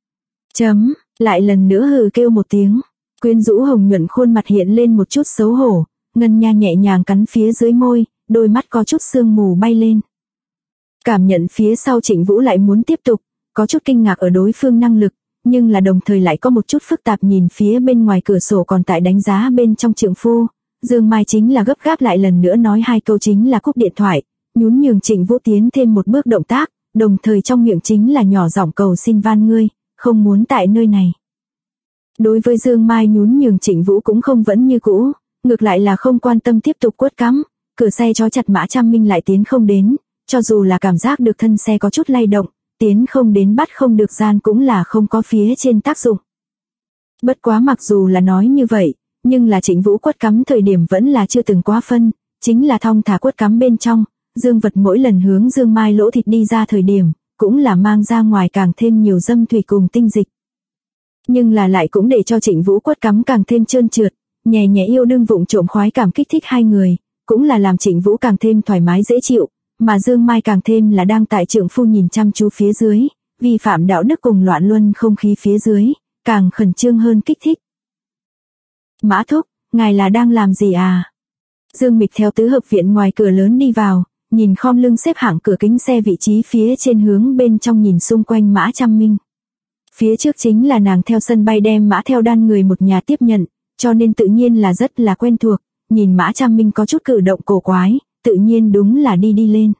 lại lần nữa hừ kêu một tiếng, quyến rũ hồng nhuận khuôn mặt hiện lên một chút xấu hổ, ngân nha nhẹ nhàng cắn phía dưới môi, đôi mắt có chút sương mù bay lên. Cảm nhận phía sau Trịnh Vũ lại muốn tiếp tục, có chút kinh ngạc ở đối phương năng lực, nhưng là đồng thời lại có một chút phức tạp nhìn phía bên ngoài cửa sổ còn tại đánh giá bên trong trượng phu. Dương Mai chính là gấp gáp lại lần nữa nói hai câu chính là cúp điện thoại, nhún nhường Trịnh Vũ tiến thêm một bước động tác, đồng thời trong miệng chính là nhỏ giọng cầu xin van ngươi, không muốn tại nơi này. Đối với Dương Mai nhún nhường Trịnh Vũ cũng không vẫn như cũ, ngược lại là không quan tâm tiếp tục quất cắm, cửa xe trói chặt Mã Trăm Minh lại tiến không đến, cho dù là cảm giác được thân xe có chút lay động, tiến không đến bắt không được gian cũng là không có phía trên tác dụng. Bất quá mặc dù là nói như vậy, nhưng là Trịnh Vũ quất cắm thời điểm vẫn là chưa từng quá phân, chính là thong thả quất cắm bên trong, dương vật mỗi lần hướng Dương Mai lỗ thịt đi ra thời điểm, cũng là mang ra ngoài càng thêm nhiều dâm thủy cùng tinh dịch. Nhưng là lại cũng để cho Trịnh Vũ quất cắm càng thêm trơn trượt, nhẹ nhẹ yêu đương vụng trộm khoái cảm kích thích hai người, cũng là làm Trịnh Vũ càng thêm thoải mái dễ chịu, mà Dương Mai càng thêm là đang tại trượng phu nhìn chăm chú phía dưới, vi phạm đạo đức cùng loạn luân không khí phía dưới, càng khẩn trương hơn kích thích. Mã thúc, ngài là đang làm gì à? Dương Mịch theo tứ hợp viện ngoài cửa lớn đi vào, nhìn khom lưng xếp hạng cửa kính xe vị trí phía trên hướng bên trong nhìn xung quanh Mã Trăm Minh. Phía trước chính là nàng theo sân bay đem Mã Theo Đan người một nhà tiếp nhận, cho nên tự nhiên là rất là quen thuộc, nhìn Mã Trăm Minh có chút cử động cổ quái, tự nhiên đúng là đi lên.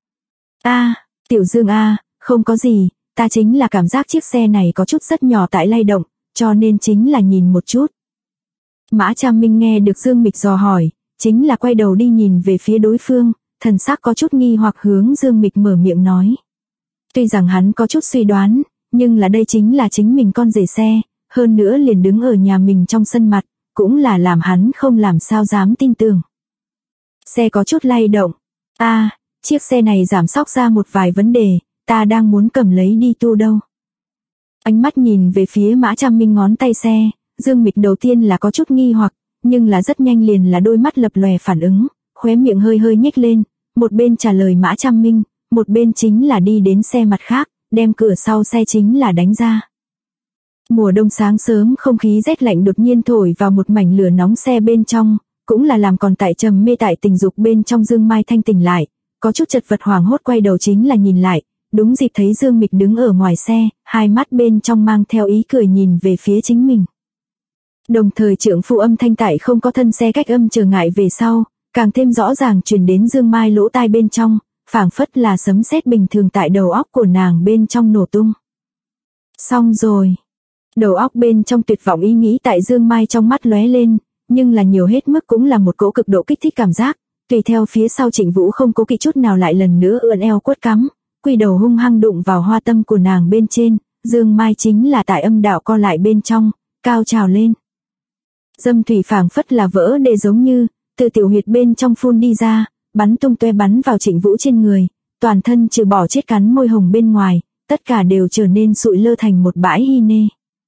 Tiểu Dương không có gì, ta chính là cảm giác chiếc xe này có chút rất nhỏ tại lay động, cho nên chính là nhìn một chút. Mã Trăm Minh nghe được Dương Mịch dò hỏi, chính là quay đầu đi nhìn về phía đối phương, thần sắc có chút nghi hoặc hướng Dương Mịch mở miệng nói. Tuy rằng hắn có chút suy đoán, nhưng là đây chính là chính mình con rể xe, hơn nữa liền đứng ở nhà mình trong sân mặt, cũng là làm hắn không làm sao dám tin tưởng. Xe có chút lay động. Chiếc xe này giảm sóc ra một vài vấn đề, ta đang muốn cầm lấy đi tu đâu. Ánh mắt nhìn về phía Mã Trăm Minh ngón tay xe, Dương Mịch đầu tiên là có chút nghi hoặc, nhưng là rất nhanh liền là đôi mắt lập lòe phản ứng, khóe miệng hơi nhếch lên, một bên trả lời Mã Trăm Minh, một bên chính là đi đến xe mặt khác, đem cửa sau xe chính là đánh ra. Mùa đông sáng sớm không khí rét lạnh đột nhiên thổi vào một mảnh lửa nóng xe bên trong, cũng là làm còn tại trầm mê tại tình dục bên trong Dương Mai thanh tỉnh lại, có chút chật vật hoảng hốt quay đầu chính là nhìn lại, đúng dịp thấy Dương Mịch đứng ở ngoài xe, hai mắt bên trong mang theo ý cười nhìn về phía chính mình. Đồng thời trượng phu âm thanh tại không có thân xe cách âm trở ngại về sau, càng thêm rõ ràng truyền đến Dương Mai lỗ tai bên trong, phảng phất là sấm sét bình thường tại đầu óc của nàng bên trong nổ tung. Xong rồi. Đầu óc bên trong tuyệt vọng ý nghĩ tại Dương Mai trong mắt lóe lên, nhưng là nhiều hết mức cũng là một cỗ cực độ kích thích cảm giác, tùy theo phía sau Trịnh Vũ không cố kỵ chút nào lại lần nữa ưỡn eo quất cắm, quỳ đầu hung hăng đụng vào hoa tâm của nàng bên trên, Dương Mai chính là tại âm đạo co lại bên trong, cao trào lên. Dâm thủy phảng phất là vỡ đê giống như, từ tiểu huyệt bên trong phun đi ra, bắn tung toe bắn vào Trịnh Vũ trên người, toàn thân trừ bỏ chết cắn môi hồng bên ngoài, tất cả đều trở nên sụi lơ thành một bãi hy nê.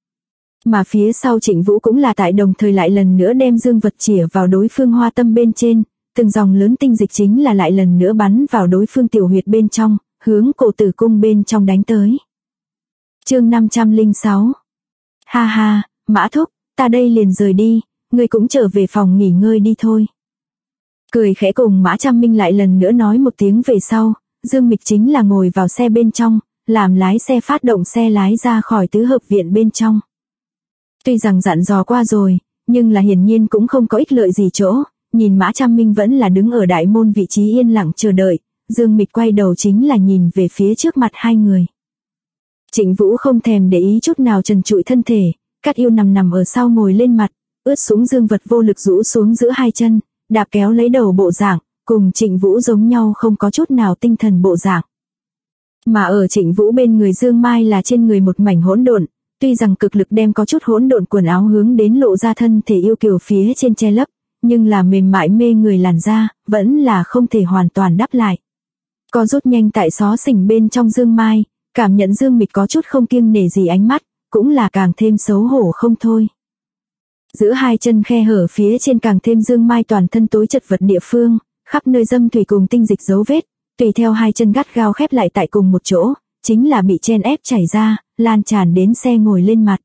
Mà phía sau Trịnh Vũ cũng là tại đồng thời lại lần nữa đem dương vật chĩa vào đối phương hoa tâm bên trên, từng dòng lớn tinh dịch chính là lại lần nữa bắn vào đối phương tiểu huyệt bên trong, hướng cổ tử cung bên trong đánh tới. Chương 506. Ha ha, Mã thúc, ta đây liền rời đi, ngươi cũng trở về phòng nghỉ ngơi đi thôi. Cười khẽ cùng Mã Trăm Minh lại lần nữa nói một tiếng về sau, Dương Mịch chính là ngồi vào xe bên trong, làm lái xe phát động xe lái ra khỏi tứ hợp viện bên trong. Tuy rằng dặn dò qua rồi, nhưng là hiển nhiên cũng không có ích lợi gì chỗ, nhìn Mã Trăm Minh vẫn là đứng ở đại môn vị trí yên lặng chờ đợi, Dương Mịch quay đầu chính là nhìn về phía trước mặt hai người. Trịnh Vũ không thèm để ý chút nào trần trụi thân thể, Cát Yêu nằm ở sau ngồi lên mặt, ướt sũng dương vật vô lực rũ xuống giữa hai chân, đạp kéo lấy đầu bộ dạng, cùng Trịnh Vũ giống nhau không có chút nào tinh thần bộ dạng. Mà ở Trịnh Vũ bên người Dương Mai là trên người một mảnh hỗn độn, tuy rằng cực lực đem có chút hỗn độn quần áo hướng đến lộ ra thân thể yêu kiều phía trên che lấp, nhưng là mềm mại mê người làn da, vẫn là không thể hoàn toàn đắp lại. Có rút nhanh tại xó xỉnh bên trong Dương Mai, cảm nhận Dương Mịch có chút không kiêng nể gì ánh mắt, cũng là càng thêm xấu hổ không thôi. Giữa hai chân khe hở phía trên càng thêm Dương Mai toàn thân tối chật vật địa phương, khắp nơi dâm thủy cùng tinh dịch dấu vết, tùy theo hai chân gắt gao khép lại tại cùng một chỗ, chính là bị chen ép chảy ra, lan tràn đến xe ngồi lên mặt.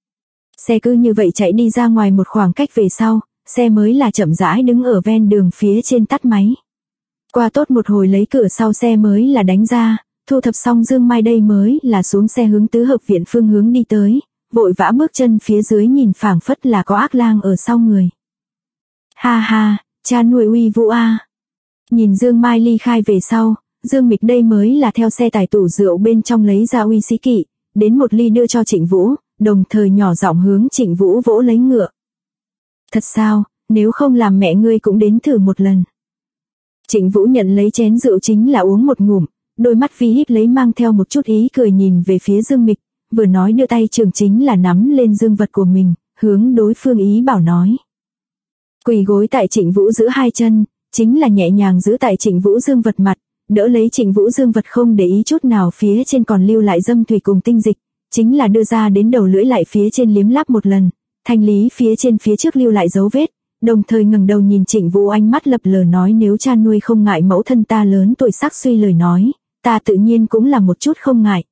Xe cứ như vậy chạy đi ra ngoài một khoảng cách về sau, xe mới là chậm rãi đứng ở ven đường phía trên tắt máy. Qua tốt một hồi lấy cửa sau xe mới là đánh ra, thu thập xong Dương Mai đây mới là xuống xe hướng tứ hợp viện phương hướng đi tới, vội vã bước chân phía dưới nhìn phảng phất là có ác lang ở sau người. Ha ha, cha nuôi uy vũ a. Nhìn Dương Mai ly khai về sau, Dương Mịch đây mới là theo xe tải tủ rượu bên trong lấy ra uy sĩ kỵ, đến một ly đưa cho Trịnh Vũ, đồng thời nhỏ giọng hướng Trịnh Vũ vỗ lấy ngựa. Thật sao, nếu không làm mẹ ngươi cũng đến thử một lần. Trịnh Vũ nhận lấy chén rượu chính là uống một ngụm, đôi mắt vi híp lấy mang theo một chút ý cười nhìn về phía Dương Mịch, vừa nói đưa tay trường chính là nắm lên dương vật của mình, hướng đối phương ý bảo nói. Quỳ gối tại Trịnh Vũ giữa hai chân, chính là nhẹ nhàng giữ tại Trịnh Vũ dương vật mặt, đỡ lấy Trịnh Vũ dương vật không để ý chút nào phía trên còn lưu lại dâm thủy cùng tinh dịch, chính là đưa ra đến đầu lưỡi lại phía trên liếm láp một lần, thanh lý phía trên phía trước lưu lại dấu vết, đồng thời ngẩng đầu nhìn Trịnh Vũ ánh mắt lập lờ nói nếu cha nuôi không ngại mẫu thân ta lớn tuổi sắc suy lời nói, ta tự nhiên cũng là một chút không ngại.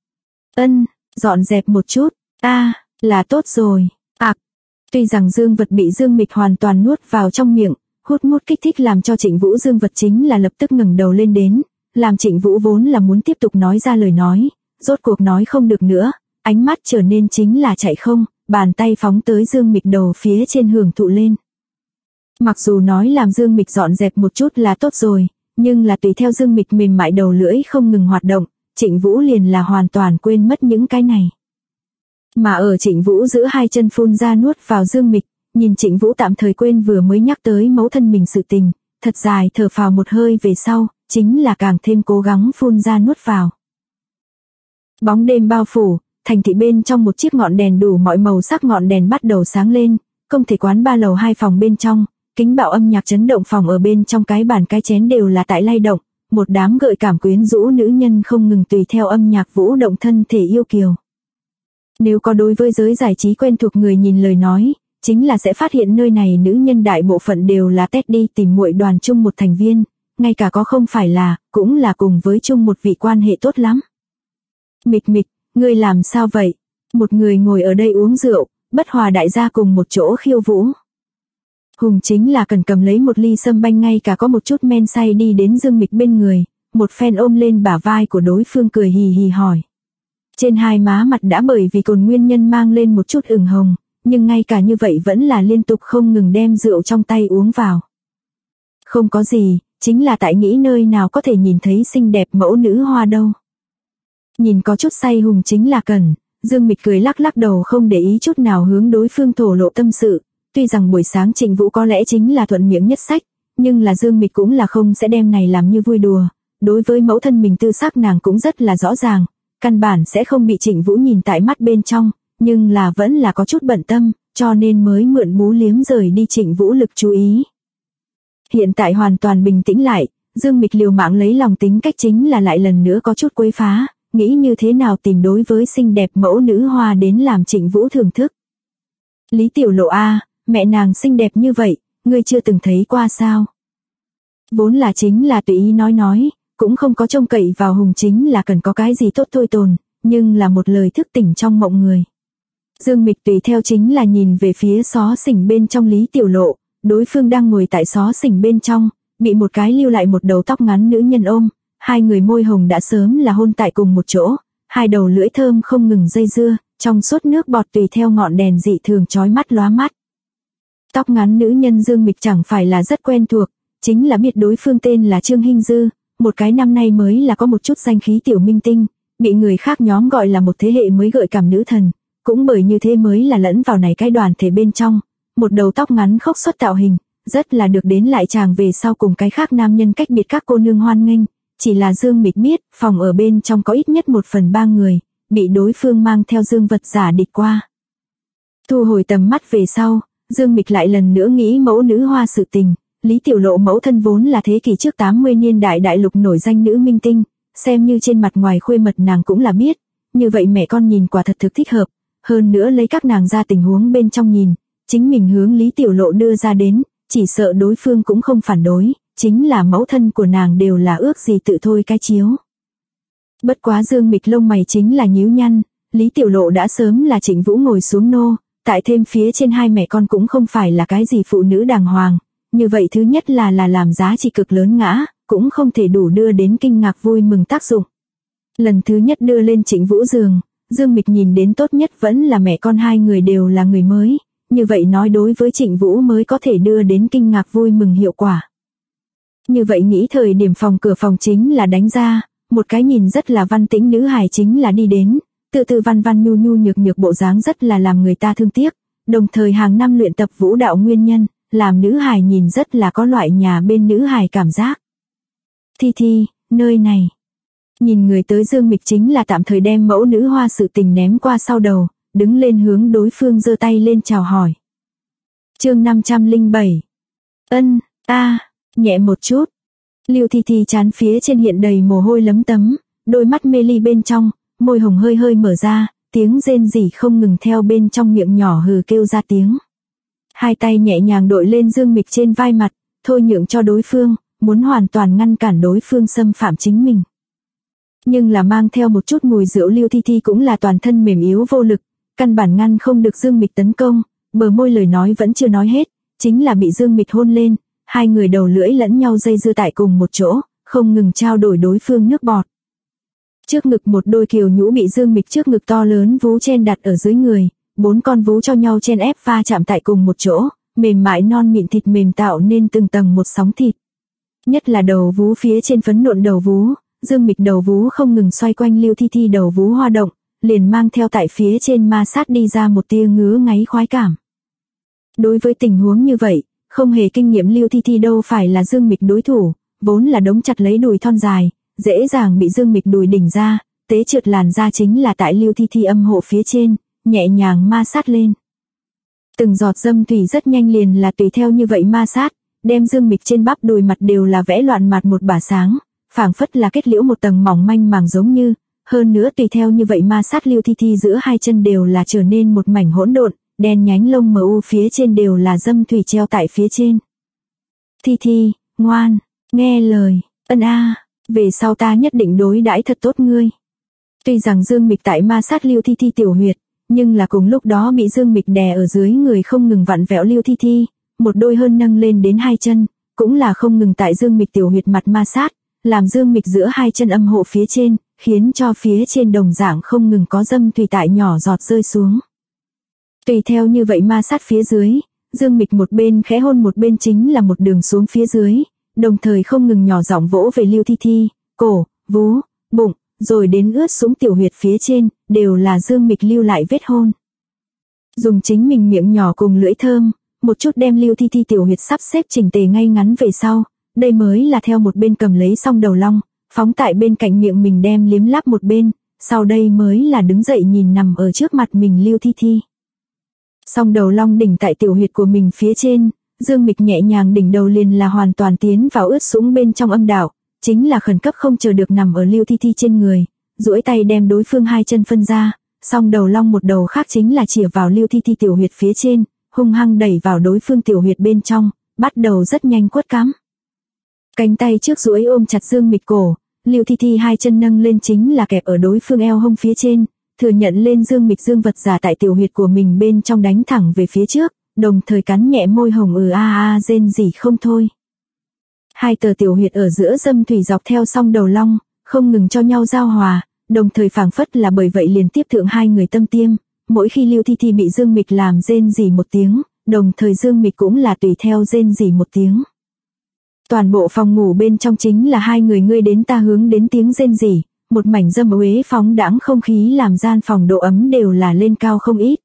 Dọn dẹp một chút, là tốt rồi. Tuy rằng dương vật bị Dương Mịch hoàn toàn nuốt vào trong miệng, hút kích thích làm cho Trịnh Vũ dương vật chính là lập tức ngẩng đầu lên đến, làm Trịnh Vũ vốn là muốn tiếp tục nói ra lời nói, rốt cuộc nói không được nữa, ánh mắt trở nên chính là chạy không, bàn tay phóng tới Dương Mịch đầu phía trên hưởng thụ lên. Mặc dù nói làm Dương Mịch dọn dẹp một chút là tốt rồi, nhưng là tùy theo Dương Mịch mềm mại đầu lưỡi không ngừng hoạt động, Trịnh Vũ liền là hoàn toàn quên mất những cái này. Mà ở Trịnh Vũ giữ hai chân phun ra nuốt vào Dương Mịch, nhìn Trịnh Vũ tạm thời quên vừa mới nhắc tới mẫu thân mình sự tình, thật dài thở phào một hơi về sau, chính là càng thêm cố gắng phun ra nuốt vào. Bóng đêm bao phủ, thành thị bên trong một chiếc ngọn đèn đủ mọi màu sắc ngọn đèn bắt đầu sáng lên, công thể quán 3 lầu 2 phòng bên trong, kính bạo âm nhạc chấn động phòng ở bên trong cái bàn cái chén đều là tại lay động, một đám gợi cảm quyến rũ nữ nhân không ngừng tùy theo âm nhạc vũ động thân thể yêu kiều. Nếu có đối với giới giải trí quen thuộc người nhìn lời nói, chính là sẽ phát hiện nơi này nữ nhân đại bộ phận đều là tét đi tìm muội đoàn chung một thành viên, ngay cả có không phải là, cũng là cùng với chung một vị quan hệ tốt lắm. Mịch, ngươi làm sao vậy? Một người ngồi ở đây uống rượu, bất hòa đại gia cùng một chỗ khiêu vũ. Hùng chính là cần cầm lấy một ly sâm banh ngay cả có một chút men say đi đến Dương Mịch bên người, một phen ôm lên bả vai của đối phương cười hì hì hỏi. Trên hai má mặt đã bởi vì cồn nguyên nhân mang lên một chút ửng hồng, nhưng ngay cả như vậy vẫn là liên tục không ngừng đem rượu trong tay uống vào. Không có gì, chính là tại nghĩ nơi nào có thể nhìn thấy xinh đẹp mẫu nữ hoa đâu. Nhìn có chút say Hùng chính là cần, Dương Mịch cười lắc lắc đầu không để ý chút nào hướng đối phương thổ lộ tâm sự. Tuy rằng buổi sáng Trịnh Vũ có lẽ chính là thuận miệng nhất sách, nhưng là Dương Mịch cũng là không sẽ đem này làm như vui đùa. Đối với mẫu thân mình tư sắc nàng cũng rất là rõ ràng, căn bản sẽ không bị Trịnh Vũ nhìn tại mắt bên trong, nhưng là vẫn là có chút bận tâm, cho nên mới mượn bú liếm rời đi Trịnh Vũ lực chú ý. Hiện tại hoàn toàn bình tĩnh lại, Dương Mịch liều mạng lấy lòng tính cách chính là lại lần nữa có chút quấy phá, nghĩ như thế nào tìm đối với xinh đẹp mẫu nữ hoa đến làm Trịnh Vũ thưởng thức. Lý Tiểu Lộ a, mẹ nàng xinh đẹp như vậy, ngươi chưa từng thấy qua sao? Vốn là chính là tùy ý nói, cũng không có trông cậy vào Hùng chính là cần có cái gì tốt thôi tồn, nhưng là một lời thức tỉnh trong mộng người. Dương Mịch tùy theo chính là nhìn về phía xó xỉnh bên trong Lý Tiểu Lộ, đối phương đang ngồi tại xó xỉnh bên trong, bị một cái lưu lại một đầu tóc ngắn nữ nhân ôm, hai người môi hồng đã sớm là hôn tại cùng một chỗ, hai đầu lưỡi thơm không ngừng dây dưa, trong suốt nước bọt tùy theo ngọn đèn dị thường chói mắt lóa mắt. Tóc ngắn nữ nhân Dương Mịch chẳng phải là rất quen thuộc, chính là biết đối phương tên là Trương Hinh Dư, một cái năm nay mới là có một chút danh khí tiểu minh tinh, bị người khác nhóm gọi là một thế hệ mới gợi cảm nữ thần, cũng bởi như thế mới là lẫn vào này cái đoàn thể bên trong, một đầu tóc ngắn khốc xuất tạo hình, rất là được đến lại chàng về sau cùng cái khác nam nhân cách biệt các cô nương hoan nghênh, chỉ là Dương Mịch biết, phòng ở bên trong có ít nhất 1/3 người, bị đối phương mang theo dương vật giả địch qua. Thu hồi tầm mắt về sau, Dương Mịch lại lần nữa nghĩ mẫu nữ hoa sự tình, Lý Tiểu Lộ mẫu thân vốn là thế kỷ trước 80 niên đại đại lục nổi danh nữ minh tinh, xem như trên mặt ngoài khuê mật nàng cũng là biết, như vậy mẹ con nhìn quả thật thực thích hợp, hơn nữa lấy các nàng ra tình huống bên trong nhìn, chính mình hướng Lý Tiểu Lộ đưa ra đến, chỉ sợ đối phương cũng không phản đối, chính là mẫu thân của nàng đều là ước gì tự thôi cái chiếu. Bất quá Dương Mịch lông mày chính là nhíu nhăn, Lý Tiểu Lộ đã sớm là Trịnh Vũ ngồi xuống nô, tại thêm phía trên hai mẹ con cũng không phải là cái gì phụ nữ đàng hoàng, như vậy thứ nhất là làm giá trị cực lớn ngã, cũng không thể đủ đưa đến kinh ngạc vui mừng tác dụng. Lần thứ nhất đưa lên Trịnh Vũ giường, Dương Mịch nhìn đến tốt nhất vẫn là mẹ con hai người đều là người mới, như vậy nói đối với Trịnh Vũ mới có thể đưa đến kinh ngạc vui mừng hiệu quả. Như vậy nghĩ thời điểm phòng cửa phòng chính là đánh ra, một cái nhìn rất là văn tĩnh nữ hài chính là đi đến, từ văn văn nhu nhu nhược nhược bộ dáng rất là làm người ta thương tiếc, đồng thời hàng năm luyện tập vũ đạo nguyên nhân, làm nữ hài nhìn rất là có loại nhà bên nữ hài cảm giác. Thi, nơi này. Nhìn người tới Dương Mịch chính là tạm thời đem mẫu nữ hoa sự tình ném qua sau đầu, đứng lên hướng đối phương giơ tay lên chào hỏi. Chương 507. Nhẹ một chút. Liêu Thi chán phía trên hiện đầy mồ hôi lấm tấm, đôi mắt mê ly bên trong, môi hồng hơi hơi mở ra, tiếng rên rỉ không ngừng theo bên trong miệng nhỏ hừ kêu ra tiếng. Hai tay nhẹ nhàng đội lên Dương Mịch trên vai mặt, thôi nhượng cho đối phương, muốn hoàn toàn ngăn cản đối phương xâm phạm chính mình. Nhưng là mang theo một chút mùi rượu Liêu Thi cũng là toàn thân mềm yếu vô lực, căn bản ngăn không được Dương Mịch tấn công, bờ môi lời nói vẫn chưa nói hết, chính là bị Dương Mịch hôn lên, hai người đầu lưỡi lẫn nhau dây dưa tại cùng một chỗ, không ngừng trao đổi đối phương nước bọt. Trước ngực một đôi kiều nhũ bị Dương Mịch trước ngực to lớn vú chen đặt ở dưới người, 4 con vú cho nhau chen ép va chạm tại cùng một chỗ, mềm mại non mịn thịt mềm tạo nên từng tầng một sóng thịt. Nhất là đầu vú phía trên phấn nộn đầu vú, Dương Mịch đầu vú không ngừng xoay quanh Liêu Thi đầu vú hoa động, liền mang theo tại phía trên ma sát đi ra một tia ngứa ngáy khoái cảm. Đối với tình huống như vậy, không hề kinh nghiệm Liêu Thi đâu phải là Dương Mịch đối thủ, vốn là đống chặt lấy đùi thon dài, dễ dàng bị Dương Mịch đùi đỉnh ra, tế trượt làn da chính là tại Liêu Thi âm hộ phía trên, nhẹ nhàng ma sát lên. Từng giọt dâm thủy rất nhanh liền là tùy theo như vậy ma sát, đem Dương Mịch trên bắp đùi mặt đều là vẽ loạn mặt một bả sáng, phảng phất là kết liễu một tầng mỏng manh màng giống như, hơn nữa tùy theo như vậy ma sát Liêu Thi giữa hai chân đều là trở nên một mảnh hỗn độn, đen nhánh lông mờ u phía trên đều là dâm thủy treo tại phía trên. Thi, ngoan, nghe lời, về sau ta nhất định đối đãi thật tốt ngươi. Tuy rằng Dương Mịch tại ma sát Liêu Thi tiểu huyệt, nhưng là cùng lúc đó bị Dương Mịch đè ở dưới người không ngừng vặn vẹo Liêu Thi, một đôi hơn nâng lên đến 2 chân, cũng là không ngừng tại Dương Mịch tiểu huyệt mặt ma sát, làm Dương Mịch giữa 2 chân âm hộ phía trên, khiến cho phía trên đồng dạng không ngừng có dâm thủy tại nhỏ giọt rơi xuống. Tùy theo như vậy ma sát phía dưới, Dương Mịch một bên khẽ hôn một bên chính là một đường xuống phía dưới, đồng thời không ngừng nhỏ giọng vỗ về Lưu Thi Thi, cổ, vú, bụng, rồi đến ướt xuống tiểu huyệt phía trên, đều là Dương Mịch lưu lại vết hôn. Dùng chính mình miệng nhỏ cùng lưỡi thơm, một chút đem Lưu Thi Thi tiểu huyệt sắp xếp chỉnh tề ngay ngắn về sau, đây mới là theo một bên cầm lấy xong đầu long, phóng tại bên cạnh miệng mình đem liếm láp một bên, sau đây mới là đứng dậy nhìn nằm ở trước mặt mình Lưu Thi Thi. Xong đầu long đỉnh tại tiểu huyệt của mình phía trên, Dương Mịch nhẹ nhàng đỉnh đầu liền là hoàn toàn tiến vào ướt sũng bên trong âm đạo, chính là khẩn cấp không chờ được nằm ở Lưu Thi Thi trên người, duỗi tay đem đối phương 2 chân phân ra, xong đầu long một đầu khác chính là chĩa vào Lưu Thi Thi tiểu huyệt phía trên, hung hăng đẩy vào đối phương tiểu huyệt bên trong, bắt đầu rất nhanh quất cắm. Cánh tay trước duỗi ôm chặt Dương Mịch cổ, Lưu Thi Thi 2 chân nâng lên chính là kẹp ở đối phương eo hông phía trên, thừa nhận lên Dương Mịch dương vật giả tại tiểu huyệt của mình bên trong đánh thẳng về phía trước, đồng thời cắn nhẹ môi hồng rên rỉ không thôi. 2 tờ tiểu huyệt ở giữa dâm thủy dọc theo song đầu long, không ngừng cho nhau giao hòa, đồng thời phảng phất là bởi vậy liền tiếp thượng 2 người tâm tiêm, mỗi khi Lưu Thi Thi bị Dương Mịch làm rên rỉ một tiếng, đồng thời Dương Mịch cũng là tùy theo rên rỉ một tiếng. Toàn bộ phòng ngủ bên trong chính là 2 người ngươi đến ta hướng đến tiếng rên rỉ, một mảnh dâm uế phóng đãng không khí làm gian phòng độ ấm đều là lên cao không ít.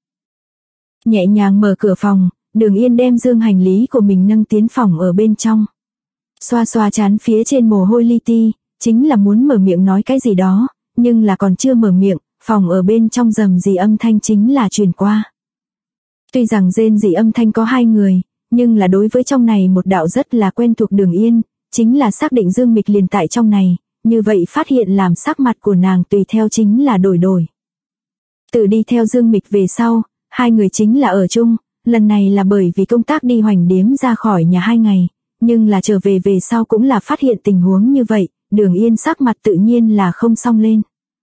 Nhẹ nhàng mở cửa phòng, Đường Yên đem dương hành lý của mình nâng tiến phòng ở bên trong. Xoa xoa trán phía trên mồ hôi li ti, chính là muốn mở miệng nói cái gì đó, nhưng là còn chưa mở miệng, phòng ở bên trong rầm rì âm thanh chính là truyền qua. Tuy rằng rên rỉ âm thanh có 2 người, nhưng là đối với trong này một đạo rất là quen thuộc Đường Yên, chính là xác định Dương Mịch liền tại trong này, như vậy phát hiện làm sắc mặt của nàng tùy theo chính là đổi. Từ đi theo Dương Mịch về sau, 2 người chính là ở chung, lần này là bởi vì công tác đi hoành điếm ra khỏi nhà 2 ngày, nhưng là trở về sau cũng là phát hiện tình huống như vậy, Đường Yên sắc mặt tự nhiên là không xong lên.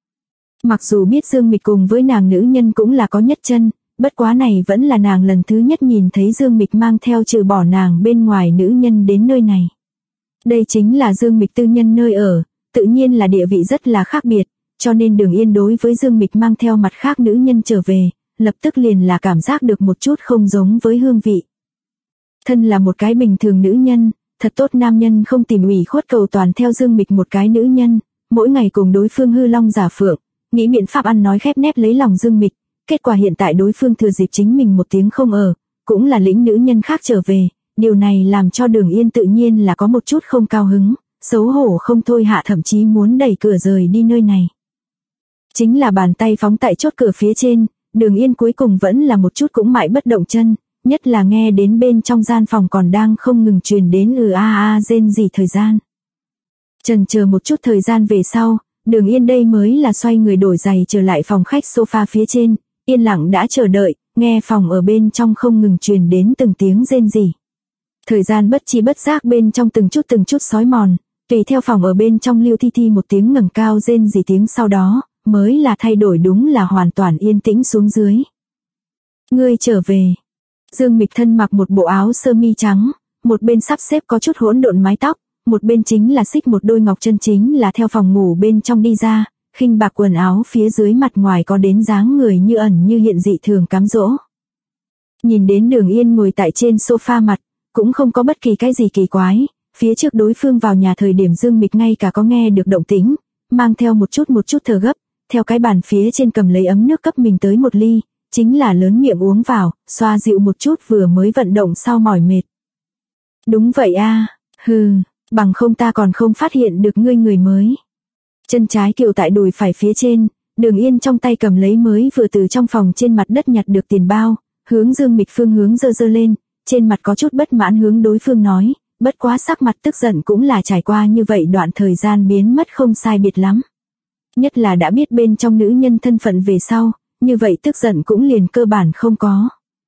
Mặc dù biết Dương Mịch cùng với nàng nữ nhân cũng là có nhất chân, bất quá này vẫn là nàng lần thứ nhất nhìn thấy Dương Mịch mang theo trừ bỏ nàng bên ngoài nữ nhân đến nơi này. Đây chính là Dương Mịch tư nhân nơi ở, tự nhiên là địa vị rất là khác biệt, cho nên Đường Yên đối với Dương Mịch mang theo mặt khác nữ nhân trở về, lập tức liền là cảm giác được một chút không giống với hương vị. Thân là một cái bình thường nữ nhân, thật tốt nam nhân không tìm ủy khuất cầu toàn theo Dương Mịch một cái nữ nhân, mỗi ngày cùng đối phương hư long giả phượng, nghĩ biện pháp ăn nói khép nép lấy lòng Dương Mịch, kết quả hiện tại đối phương thừa dịp chính mình một tiếng không ở, cũng là lĩnh nữ nhân khác trở về, điều này làm cho Đường Yên tự nhiên là có một chút không cao hứng, xấu hổ không thôi hạ thậm chí muốn đẩy cửa rời đi nơi này. Chính là bàn tay phóng tại chốt cửa phía trên, Đường Yên cuối cùng vẫn là một chút cũng mãi bất động chân, nhất là nghe đến bên trong gian phòng còn đang không ngừng truyền đến rên rỉ thời gian. Chần chờ một chút thời gian về sau, Đường Yên đây mới là xoay người đổi giày trở lại phòng khách sofa phía trên, yên lặng đã chờ đợi, nghe phòng ở bên trong không ngừng truyền đến từng tiếng rên rỉ. Thời gian bất chi bất giác bên trong từng chút xói mòn, tùy theo phòng ở bên trong Lưu Thi Thi một tiếng ngẩng cao rên rỉ tiếng sau đó, mới là thay đổi đúng là hoàn toàn yên tĩnh xuống dưới. Ngươi trở về. Dương Mịch thân mặc một bộ áo sơ mi trắng, một bên sắp xếp có chút hỗn độn mái tóc, một bên chính là xích một đôi ngọc chân chính là theo phòng ngủ bên trong đi ra, khinh bạc quần áo phía dưới mặt ngoài có đến dáng người như ẩn như hiện dị thường cám dỗ. Nhìn đến Đường Yên ngồi tại trên sofa mặt, cũng không có bất kỳ cái gì kỳ quái, phía trước đối phương vào nhà thời điểm Dương Mịch ngay cả có nghe được động tĩnh, mang theo một chút thở gấp, theo cái bàn phía trên cầm lấy ấm nước cấp mình tới một ly, chính là lớn miệng uống vào, xoa dịu một chút vừa mới vận động sau mỏi mệt. Đúng vậy bằng không ta còn không phát hiện được ngươi người mới. Chân trái kiều tại đùi phải phía trên, Đường Yên trong tay cầm lấy mới vừa từ trong phòng trên mặt đất nhặt được tiền bao, hướng Dương Mịch phương hướng giơ lên, trên mặt có chút bất mãn hướng đối phương nói, bất quá sắc mặt tức giận cũng là trải qua như vậy đoạn thời gian biến mất không sai biệt lắm. Nhất là đã biết bên trong nữ nhân thân phận về sau, như vậy tức giận cũng liền cơ bản không có.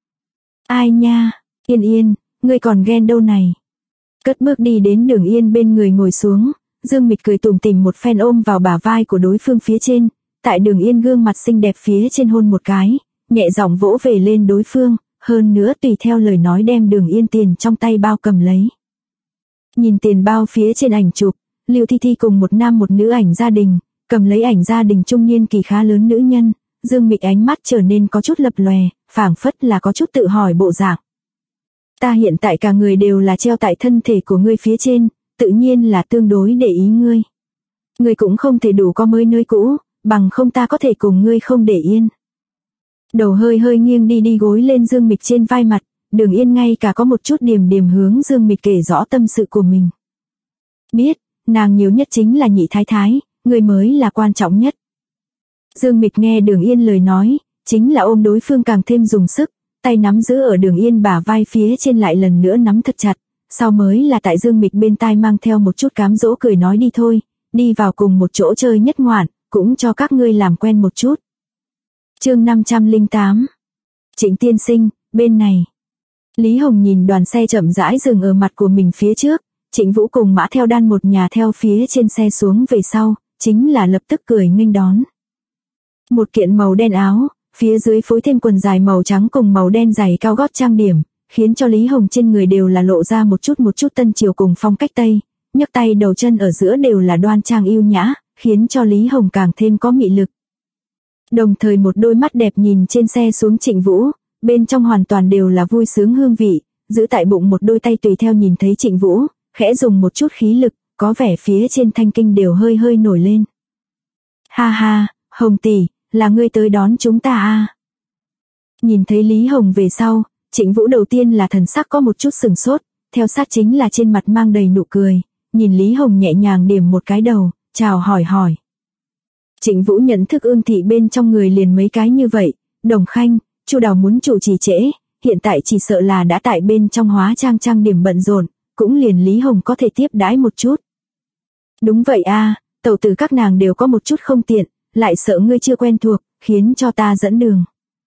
Ai nha, Yên, ngươi còn ghen đâu này. Cất bước đi đến Đường Yên bên người ngồi xuống, Dương Mịch cười tủm tỉm một phen ôm vào bả vai của đối phương phía trên, tại Đường Yên gương mặt xinh đẹp phía trên hôn một cái, nhẹ giọng vỗ về lên đối phương, hơn nữa tùy theo lời nói đem Đường Yên tiền trong tay bao cầm lấy. Nhìn tiền bao phía trên ảnh chụp, Lưu Thi Thi cùng một nam một nữ ảnh gia đình, cầm lấy ảnh gia đình trung niên kỳ khá lớn nữ nhân, Dương Mịch ánh mắt trở nên có chút lập lòe, phảng phất là có chút tự hỏi bộ dạng. Ta hiện tại cả người đều là treo tại thân thể của ngươi phía trên, tự nhiên là tương đối để ý ngươi. Ngươi cũng không thể đủ có mới nơi cũ, bằng không ta có thể cùng ngươi không để yên. Đầu hơi hơi nghiêng đi gối lên Dương Mịch trên vai mặt, Đường Yên ngay cả có một chút điềm hướng Dương Mịch kể rõ tâm sự của mình. Biết, nàng nhiều nhất chính là nhị thái thái, người mới là quan trọng nhất. Dương Mịch nghe Đường Yên lời nói, chính là ôm đối phương càng thêm dùng sức, tay nắm giữ ở Đường Yên bả vai phía trên lại lần nữa nắm thật chặt, sau mới là tại Dương Mịch bên tai mang theo một chút cám dỗ cười nói đi thôi, đi vào cùng một chỗ chơi nhất ngoạn, cũng cho các ngươi làm quen một chút. Chương 508. Trịnh tiên sinh, bên này. Lý Hồng nhìn đoàn xe chậm rãi dừng ở mặt của mình phía trước, Trịnh Vũ cùng Mã Theo Đan một nhà theo phía trên xe xuống về sau, chính là lập tức cười nghênh đón. Một kiện màu đen áo, phía dưới phối thêm quần dài màu trắng cùng màu đen giày cao gót trang điểm, khiến cho Lý Hồng trên người đều là lộ ra một chút tân triều cùng phong cách Tây, nhấc tay đầu chân ở giữa đều là đoan trang yêu nhã, khiến cho Lý Hồng càng thêm có mị lực. Đồng thời một đôi mắt đẹp nhìn trên xe xuống Trịnh Vũ, bên trong hoàn toàn đều là vui sướng hương vị, giữ tại bụng một đôi tay tùy theo nhìn thấy Trịnh Vũ, khẽ dùng một chút khí lực, có vẻ phía trên thanh kinh đều hơi nổi lên. Ha ha, Hồng tỷ, là ngươi tới đón chúng ta à? Nhìn thấy Lý Hồng về sau, Trịnh Vũ đầu tiên là thần sắc có một chút sừng sốt, theo sát chính là trên mặt mang đầy nụ cười, nhìn Lý Hồng nhẹ nhàng điểm một cái đầu, chào hỏi. Trịnh Vũ nhận thức Ương thị bên trong người liền mấy cái như vậy, Đồng Khanh, Chu Đào muốn chủ trì trễ, hiện tại chỉ sợ là đã tại bên trong hóa trang điểm bận rộn, cũng liền Lý Hồng có thể tiếp đãi một chút. Đúng vậy a, tẩu tử các nàng đều có một chút không tiện, lại sợ ngươi chưa quen thuộc, khiến cho ta dẫn đường.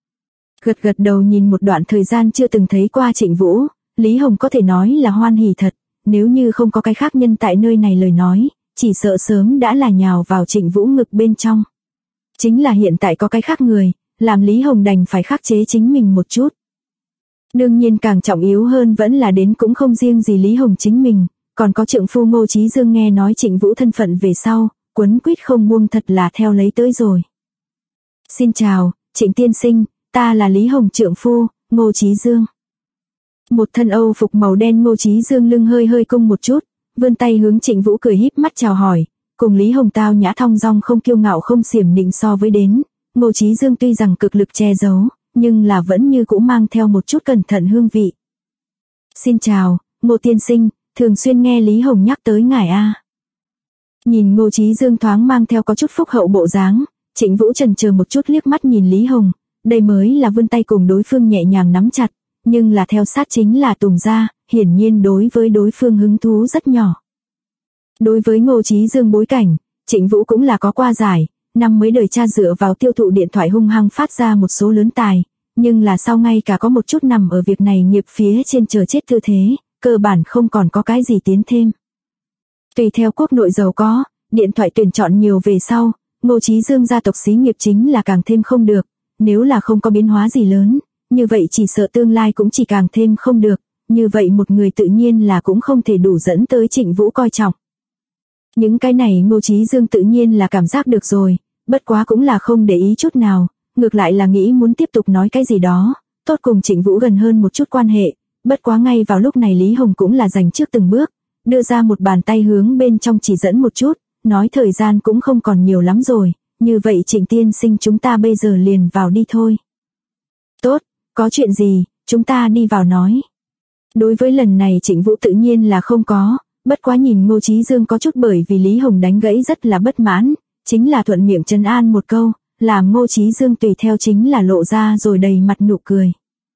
Gật đầu nhìn một đoạn thời gian chưa từng thấy qua Trịnh Vũ, Lý Hồng có thể nói là hoan hỉ thật, nếu như không có cái khác nhân tại nơi này lời nói, chỉ sợ sớm đã là nhào vào Trịnh Vũ ngực bên trong. Chính là hiện tại có cái khác người, làm Lý Hồng đành phải khắc chế chính mình một chút. Đương nhiên càng trọng yếu hơn vẫn là đến cũng không riêng gì Lý Hồng chính mình, còn có trượng phu Ngô Chí Dương nghe nói Trịnh Vũ thân phận về sau, quấn quýt không buông thật là theo lấy tới rồi. Xin chào, Trịnh tiên sinh, ta là Lý Hồng trượng phu, Ngô Chí Dương. Một thân Âu phục màu đen Ngô Chí Dương lưng hơi cung một chút, vươn tay hướng Trịnh Vũ cười híp mắt chào hỏi, cùng Lý Hồng tao nhã thong dong không kiêu ngạo không xiểm nịnh so với đến, Ngô Chí Dương tuy rằng cực lực che giấu, nhưng là vẫn như cũng mang theo một chút cẩn thận hương vị. Xin chào, Ngô tiên sinh, thường xuyên nghe Lý Hồng nhắc tới ngài a. Nhìn Ngô Chí Dương thoáng mang theo có chút phúc hậu bộ dáng, Trịnh Vũ chần chờ một chút liếc mắt nhìn Lý Hồng, đây mới là vươn tay cùng đối phương nhẹ nhàng nắm chặt, nhưng là theo sát chính là tùng ra, hiển nhiên đối với đối phương hứng thú rất nhỏ. Đối với Ngô Chí Dương bối cảnh, Trịnh Vũ cũng là có qua giải, năm mới đời cha dựa vào tiêu thụ điện thoại hung hăng phát ra một số lớn tài, nhưng là sau ngay cả có một chút nằm ở việc này nghiệp phía trên chờ chết tư thế, cơ bản không còn có cái gì tiến thêm. Tùy theo quốc nội giàu có, điện thoại tuyển chọn nhiều về sau, Ngô Chí Dương gia tộc xí nghiệp chính là càng thêm không được, nếu là không có biến hóa gì lớn, như vậy chỉ sợ tương lai cũng chỉ càng thêm không được, như vậy một người tự nhiên là cũng không thể đủ dẫn tới Trịnh Vũ coi trọng. Những cái này Ngô Chí Dương tự nhiên là cảm giác được rồi, bất quá cũng là không để ý chút nào, ngược lại là nghĩ muốn tiếp tục nói cái gì đó, tốt cùng Trịnh Vũ gần hơn một chút quan hệ, bất quá ngay vào lúc này Lý Hồng cũng là dành trước từng bước, đưa ra một bàn tay hướng bên trong chỉ dẫn một chút, nói thời gian cũng không còn nhiều lắm rồi, như vậy Trịnh tiên sinh chúng ta bây giờ liền vào đi thôi. Tốt, có chuyện gì, chúng ta đi vào nói. Đối với lần này Trịnh Vũ tự nhiên là không có, bất quá nhìn Ngô Chí Dương có chút bởi vì Lý Hồng đánh gãy rất là bất mãn, chính là thuận miệng trấn an một câu, làm Ngô Chí Dương tùy theo chính là lộ ra rồi đầy mặt nụ cười.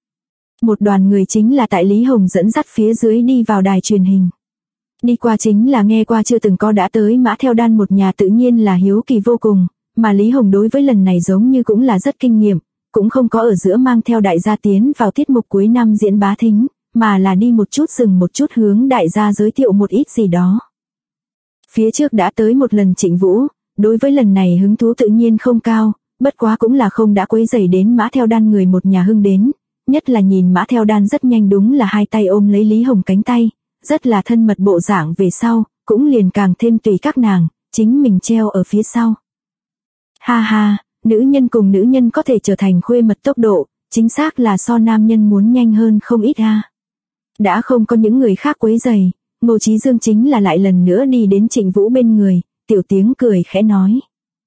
Một đoàn người chính là tại Lý Hồng dẫn dắt phía dưới đi vào đài truyền hình. Đi qua chính là nghe qua chưa từng có đã tới Mã Theo Đan một nhà tự nhiên là hiếu kỳ vô cùng, mà Lý Hồng đối với lần này giống như cũng là rất kinh nghiệm, cũng không có ở giữa mang theo đại gia tiến vào tiết mục cuối năm diễn bá thính, mà là đi một chút dừng một chút hướng đại gia giới thiệu một ít gì đó. Phía trước đã tới một lần Trịnh Vũ, đối với lần này hứng thú tự nhiên không cao, bất quá cũng là không đã quấy rầy đến Mã Theo Đan người một nhà hưng đến, nhất là nhìn Mã Theo Đan rất nhanh đúng là hai tay ôm lấy Lý Hồng cánh tay, rất là thân mật bộ dạng về sau, cũng liền càng thêm tùy các nàng, chính mình treo ở phía sau. Ha ha, nữ nhân cùng nữ nhân có thể trở thành khuê mật tốc độ, chính xác là so nam nhân muốn nhanh hơn không ít ha. Đã không có những người khác quấy rầy, Ngô Chí Dương chính là lại lần nữa đi đến Trịnh Vũ bên người, tiểu tiếng cười khẽ nói.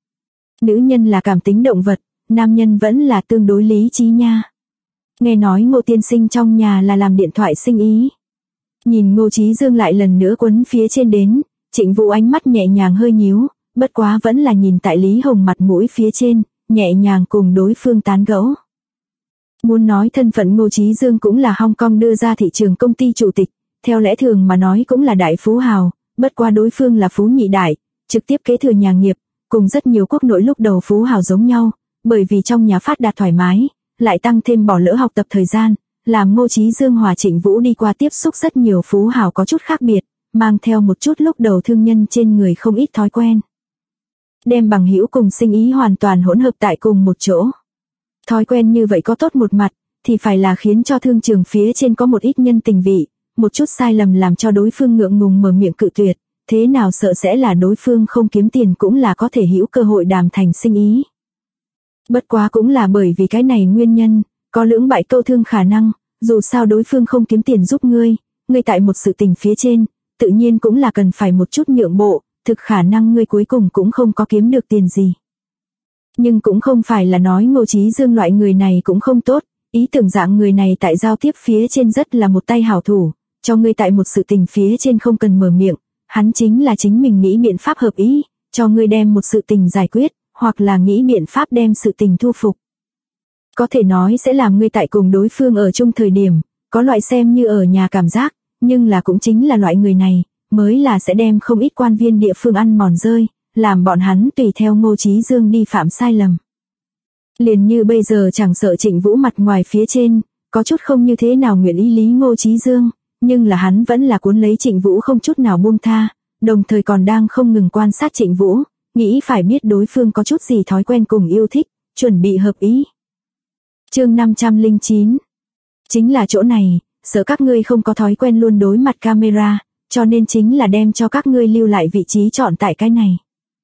Nữ nhân là cảm tính động vật, nam nhân vẫn là tương đối lý trí nha. Nghe nói Ngô tiên sinh trong nhà là làm điện thoại sinh ý. Nhìn Ngô Chí Dương lại lần nữa quấn phía trên đến, Trịnh Vũ ánh mắt nhẹ nhàng hơi nhíu, bất quá vẫn là nhìn tại Lý Hồng mặt mũi phía trên, nhẹ nhàng cùng đối phương tán gẫu. Muốn nói thân phận Ngô Chí Dương cũng là Hong Kong đưa ra thị trường công ty chủ tịch, theo lẽ thường mà nói cũng là đại phú hào, bất quá đối phương là phú nhị đại, trực tiếp kế thừa nhà nghiệp, cùng rất nhiều quốc nội lúc đầu phú hào giống nhau, bởi vì trong nhà phát đạt thoải mái, lại tăng thêm bỏ lỡ học tập thời gian, làm Ngô Chí Dương hòa Trịnh Vũ đi qua tiếp xúc rất nhiều phú hào có chút khác biệt, mang theo một chút lúc đầu thương nhân trên người không ít thói quen. Đem bằng hữu cùng sinh ý hoàn toàn hỗn hợp tại cùng một chỗ. Thói quen như vậy có tốt một mặt, thì phải là khiến cho thương trường phía trên có một ít nhân tình vị, một chút sai lầm làm cho đối phương ngượng ngùng mở miệng cự tuyệt, thế nào sợ sẽ là đối phương không kiếm tiền cũng là có thể hữu cơ hội đàm thành sinh ý. Bất quá cũng là bởi vì cái này nguyên nhân, có lưỡng bại câu thương khả năng, dù sao đối phương không kiếm tiền giúp ngươi tại một sự tình phía trên, tự nhiên cũng là cần phải một chút nhượng bộ, thực khả năng ngươi cuối cùng cũng không có kiếm được tiền gì. Nhưng cũng không phải là nói Ngô Chí Dương loại người này cũng không tốt, ý tưởng dạng người này tại giao tiếp phía trên rất là một tay hảo thủ, cho ngươi tại một sự tình phía trên không cần mở miệng, hắn chính là chính mình nghĩ biện pháp hợp ý, cho ngươi đem một sự tình giải quyết, hoặc là nghĩ biện pháp đem sự tình thu phục. Có thể nói sẽ làm ngươi tại cùng đối phương ở chung thời điểm, có loại xem như ở nhà cảm giác, nhưng là cũng chính là loại người này, mới là sẽ đem không ít quan viên địa phương ăn mòn rơi, làm bọn hắn tùy theo Ngô Chí Dương đi phạm sai lầm. Liền như bây giờ chẳng sợ Trịnh Vũ mặt ngoài phía trên, có chút không như thế nào nguyện ý lý Ngô Chí Dương, nhưng là hắn vẫn là cuốn lấy Trịnh Vũ không chút nào buông tha, đồng thời còn đang không ngừng quan sát Trịnh Vũ, nghĩ phải biết đối phương có chút gì thói quen cùng yêu thích, chuẩn bị hợp ý. Chương 509. Chính là chỗ này, sợ các ngươi không có thói quen luôn đối mặt camera, cho nên chính là đem cho các ngươi lưu lại vị trí chọn tại cái này.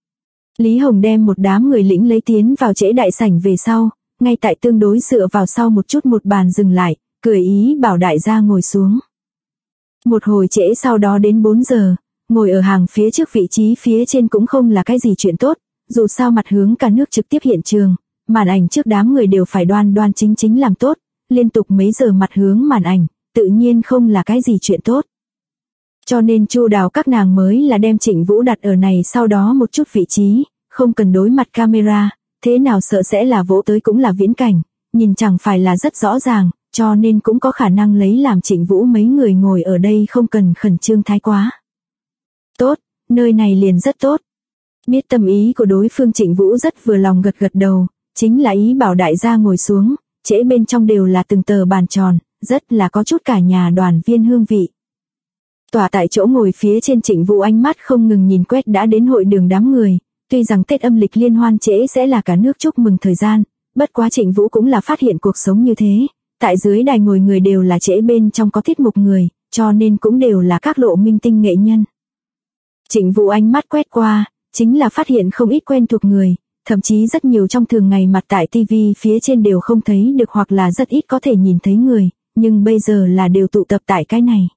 Lý Hồng đem một đám người lĩnh lấy tiến vào trễ đại sảnh về sau, ngay tại tương đối dựa vào sau một chút một bàn dừng lại, cười ý bảo đại gia ngồi xuống. Một hồi trễ sau đó đến 4 giờ, ngồi ở hàng phía trước vị trí phía trên cũng không là cái gì chuyện tốt, dù sao mặt hướng cả nước trực tiếp hiện trường, màn ảnh trước đám người đều phải đoan đoan chính chính làm tốt, liên tục mấy giờ mặt hướng màn ảnh, tự nhiên không là cái gì chuyện tốt. Cho nên Chu Đào các nàng mới là đem Trịnh Vũ đặt ở này sau đó một chút vị trí, không cần đối mặt camera, thế nào sợ sẽ là vỗ tới cũng là viễn cảnh, nhìn chẳng phải là rất rõ ràng, cho nên cũng có khả năng lấy làm Trịnh Vũ mấy người ngồi ở đây không cần khẩn trương thái quá. Tốt, nơi này liền rất tốt. Biết tâm ý của đối phương Trịnh Vũ rất vừa lòng gật gật đầu, chính là ý bảo đại gia ngồi xuống, trễ bên trong đều là từng tờ bàn tròn, rất là có chút cả nhà đoàn viên hương vị. Tòa tại chỗ ngồi phía trên Trịnh Vũ ánh mắt không ngừng nhìn quét đã đến hội đường đám người, tuy rằng Tết âm lịch liên hoan trễ sẽ là cả nước chúc mừng thời gian, bất quá Trịnh Vũ cũng là phát hiện cuộc sống như thế, tại dưới đài ngồi người đều là trễ bên trong có tiết mục người, cho nên cũng đều là các lộ minh tinh nghệ nhân. Trịnh Vũ ánh mắt quét qua, chính là phát hiện không ít quen thuộc người, thậm chí rất nhiều trong thường ngày mặt tại TV phía trên đều không thấy được hoặc là rất ít có thể nhìn thấy người, nhưng bây giờ là đều tụ tập tại cái này.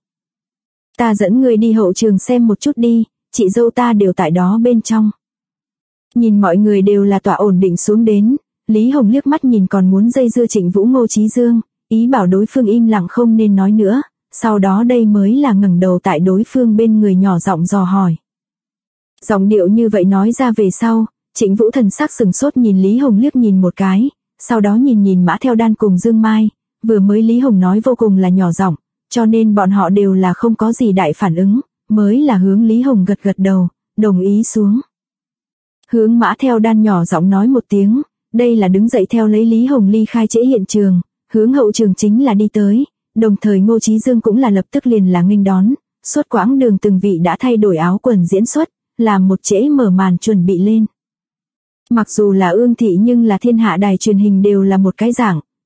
Ta dẫn người đi hậu trường xem một chút đi, chị dâu ta đều tại đó bên trong. Nhìn mọi người đều là tỏa ổn định xuống đến, Lý Hồng liếc mắt nhìn còn muốn dây dưa Trịnh Vũ Ngô Chí Dương, ý bảo đối phương im lặng không nên nói nữa, sau đó đây mới là ngẩng đầu tại đối phương bên người nhỏ giọng dò hỏi. Giọng điệu như vậy nói ra về sau, Trịnh Vũ thần sắc sừng sốt nhìn Lý Hồng liếc nhìn một cái, sau đó nhìn Mã Theo Đan cùng Dương Mai, vừa mới Lý Hồng nói vô cùng là nhỏ giọng, cho nên bọn họ đều là không có gì đại phản ứng, mới là hướng Lý Hồng gật gật đầu, đồng ý xuống. Hướng Mã Theo Đan nhỏ giọng nói một tiếng, đây là đứng dậy theo lấy Lý Hồng ly khai trễ hiện trường, hướng hậu trường chính là đi tới, đồng thời Ngô Chí Dương cũng là lập tức liền là nghênh đón, suốt quãng đường từng vị đã thay đổi áo quần diễn xuất, làm một trễ mở màn chuẩn bị lên. Mặc dù là Ương thị nhưng là thiên hạ đài truyền hình đều là một cái dạng,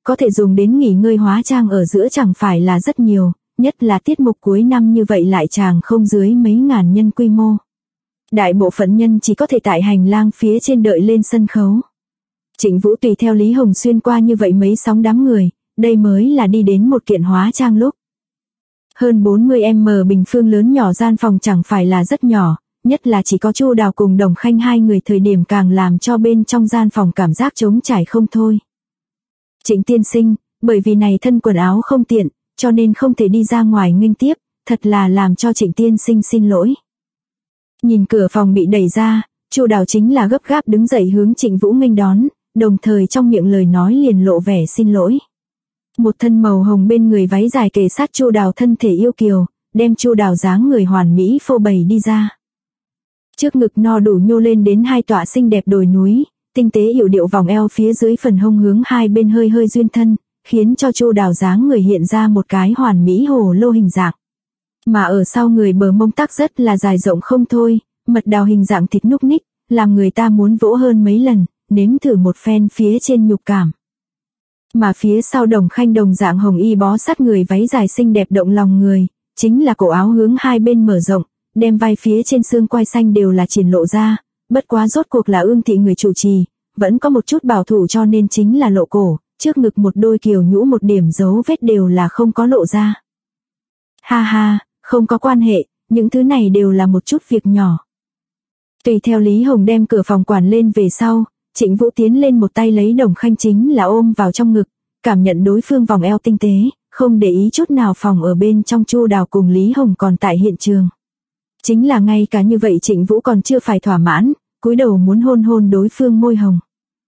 có thể dùng đến nghỉ ngơi hóa trang ở giữa chẳng phải là rất nhiều, nhất là tiết mục cuối năm như vậy lại chàng không dưới mấy ngàn nhân quy mô. Đại bộ phận nhân chỉ có thể tại hành lang phía trên đợi lên sân khấu. Trịnh Vũ tùy theo Lý Hồng xuyên qua như vậy mấy sóng đám người, đây mới là đi đến một kiện hóa trang lúc. Hơn 40m bình phương lớn nhỏ gian phòng chẳng phải là rất nhỏ, nhất là chỉ có Chu Đào cùng Đồng Khanh hai người thời điểm càng làm cho bên trong gian phòng cảm giác trống trải không thôi. Trịnh tiên sinh, bởi vì này thân quần áo không tiện, cho nên không thể đi ra ngoài nghênh tiếp, thật là làm cho Trịnh tiên sinh xin lỗi. Nhìn cửa phòng bị đẩy ra, Chu Đào chính là gấp gáp đứng dậy hướng Trịnh Vũ nghênh đón, đồng thời trong miệng lời nói liền lộ vẻ xin lỗi. Một thân màu hồng bên người váy dài kề sát Chu Đào thân thể yêu kiều, đem Chu Đào dáng người hoàn mỹ phô bày đi ra. Trước ngực no đủ nhô lên đến hai tọa xinh đẹp đồi núi, tinh tế yểu điệu vòng eo phía dưới phần hông hướng hai bên hơi hơi duyên thân, khiến cho Chu Đào dáng người hiện ra một cái hoàn mỹ hồ lô hình dạng. Mà ở sau người bờ mông tắc rất là dài rộng không thôi, mật đào hình dạng thịt núc ních, làm người ta muốn vỗ hơn mấy lần, nếm thử một phen phía trên nhục cảm. Mà phía sau Đồng Khanh đồng dạng hồng y bó sát người váy dài xinh đẹp động lòng người, chính là cổ áo hướng hai bên mở rộng, đem vai phía trên xương quai xanh đều là triển lộ ra, bất quá rốt cuộc là Ương thị người chủ trì, vẫn có một chút bảo thủ cho nên chính là lộ cổ, trước ngực một đôi kiều nhũ một điểm dấu vết đều là không có lộ ra. Ha ha, không có quan hệ, những thứ này đều là một chút việc nhỏ. Tùy theo Lý Hồng đem cửa phòng quản lên về sau, Trịnh Vũ tiến lên một tay lấy Đồng Khanh chính là ôm vào trong ngực, cảm nhận đối phương vòng eo tinh tế, không để ý chút nào phòng ở bên trong Chu Đào cùng Lý Hồng còn tại hiện trường. Chính là ngay cả như vậy Trịnh Vũ còn chưa phải thỏa mãn, cúi đầu muốn hôn hôn đối phương môi hồng.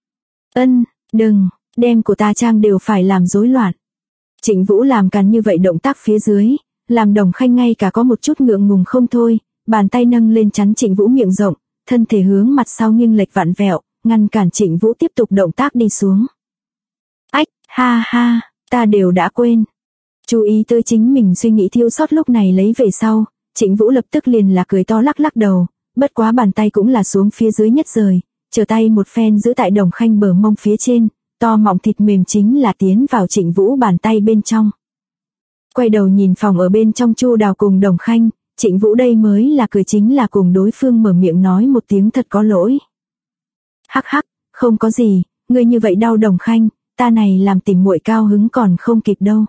Đừng, đem của ta trang đều phải làm rối loạn. Trịnh Vũ làm càn như vậy động tác phía dưới, làm Đồng Khanh ngay cả có một chút ngượng ngùng không thôi, bàn tay nâng lên chắn Trịnh Vũ miệng rộng, thân thể hướng mặt sau nghiêng lệch vặn vẹo, ngăn cản Trịnh Vũ tiếp tục động tác đi xuống. Ách, ha ha, ta đều đã quên. Chú ý tới chính mình suy nghĩ thiếu sót lúc này lấy về sau, Trịnh Vũ lập tức liền là cười to lắc lắc đầu, bất quá bàn tay cũng là xuống phía dưới nhất rời, trở tay một phen giữ tại Đồng Khanh bờ mông phía trên, to mọng thịt mềm chính là tiến vào Trịnh Vũ bàn tay bên trong. Quay đầu nhìn phòng ở bên trong Chu Đào cùng Đồng Khanh, Trịnh Vũ đây mới là cười chính là cùng đối phương mở miệng nói một tiếng thật có lỗi. Hắc hắc, không có gì, ngươi như vậy đau Đồng Khanh, ta này làm tìm muội cao hứng còn không kịp đâu.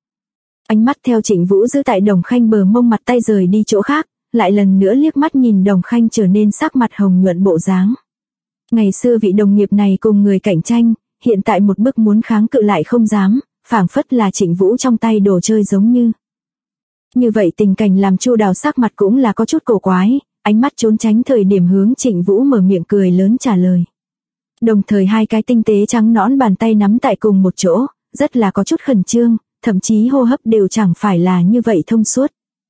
Ánh mắt theo Trịnh Vũ giữ tại Đồng Khanh bờ mông mặt tay rời đi chỗ khác, lại lần nữa liếc mắt nhìn Đồng Khanh trở nên sắc mặt hồng nhuận bộ dáng. Ngày xưa vị đồng nghiệp này cùng người cạnh tranh, hiện tại một bước muốn kháng cự lại không dám, phảng phất là Trịnh Vũ trong tay đồ chơi giống như. Như vậy tình cảnh làm Chu Đào sắc mặt cũng là có chút cổ quái, ánh mắt trốn tránh thời điểm hướng Trịnh Vũ mở miệng cười lớn trả lời. Đồng thời hai cái tinh tế trắng nõn bàn tay nắm tại cùng một chỗ, rất là có chút khẩn trương, thậm chí hô hấp đều chẳng phải là như vậy thông suốt.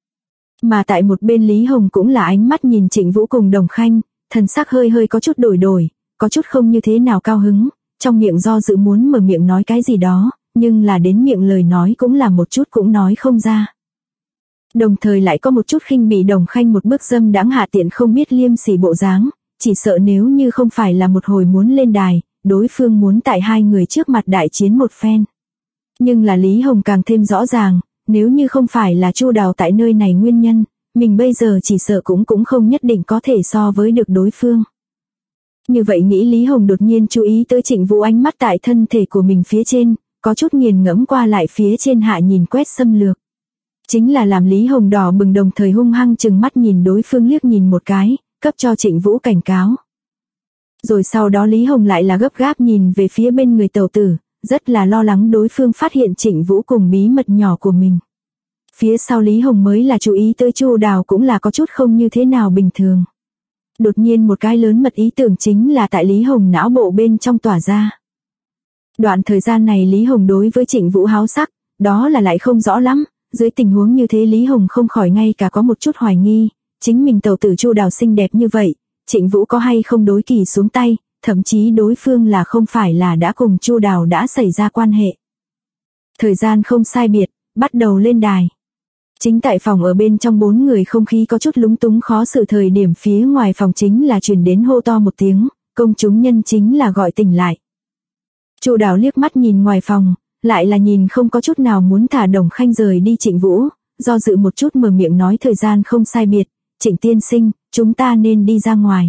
Mà tại một bên Lý Hồng cũng là ánh mắt nhìn Trịnh Vũ cùng Đồng Khanh, thần sắc hơi hơi có chút đổi, có chút không như thế nào cao hứng, trong miệng do dự muốn mở miệng nói cái gì đó, nhưng là đến miệng lời nói cũng là một chút cũng nói không ra. Đồng thời lại có một chút khinh bỉ Đồng Khanh một bước dâm đãng hạ tiện không biết liêm sỉ bộ dáng, chỉ sợ nếu như không phải là một hồi muốn lên đài, đối phương muốn tại hai người trước mặt đại chiến một phen. Nhưng là Lý Hồng càng thêm rõ ràng, nếu như không phải là Chu Đào tại nơi này nguyên nhân, mình bây giờ chỉ sợ cũng không nhất định có thể so với được đối phương. Như vậy nghĩ Lý Hồng đột nhiên chú ý tới Trịnh Vũ ánh mắt tại thân thể của mình phía trên, có chút nghiền ngẫm qua lại phía trên hạ nhìn quét xâm lược. Chính là làm Lý Hồng đỏ bừng đồng thời hung hăng chừng mắt nhìn đối phương liếc nhìn một cái, cấp cho Trịnh Vũ cảnh cáo. Rồi sau đó Lý Hồng lại là gấp gáp nhìn về phía bên người tẩu tử, rất là lo lắng đối phương phát hiện Trịnh Vũ cùng bí mật nhỏ của mình. Phía sau Lý Hồng mới là chú ý tới Chu Đào cũng là có chút không như thế nào bình thường. Đột nhiên một cái lớn mật ý tưởng chính là tại Lý Hồng não bộ bên trong tỏa ra. Đoạn thời gian này Lý Hồng đối với Trịnh Vũ háo sắc, đó là lại không rõ lắm, dưới tình huống như thế Lý Hồng không khỏi ngay cả có một chút hoài nghi, chính mình tẩu tử Chu Đào xinh đẹp như vậy, Trịnh Vũ có hay không đối kỳ xuống tay, thậm chí đối phương là không phải là đã cùng Chu Đào đã xảy ra quan hệ. Thời gian không sai biệt, bắt đầu lên đài. Chính tại phòng ở bên trong bốn người không khí có chút lúng túng khó xử thời điểm phía ngoài phòng chính là truyền đến hô to một tiếng, công chúng nhân chính là gọi tỉnh lại. Chu Đào liếc mắt nhìn ngoài phòng, lại là nhìn không có chút nào muốn thả Đồng Khanh rời đi Trịnh Vũ, do dự một chút mở miệng nói thời gian không sai biệt, Trịnh tiên sinh, chúng ta nên đi ra ngoài.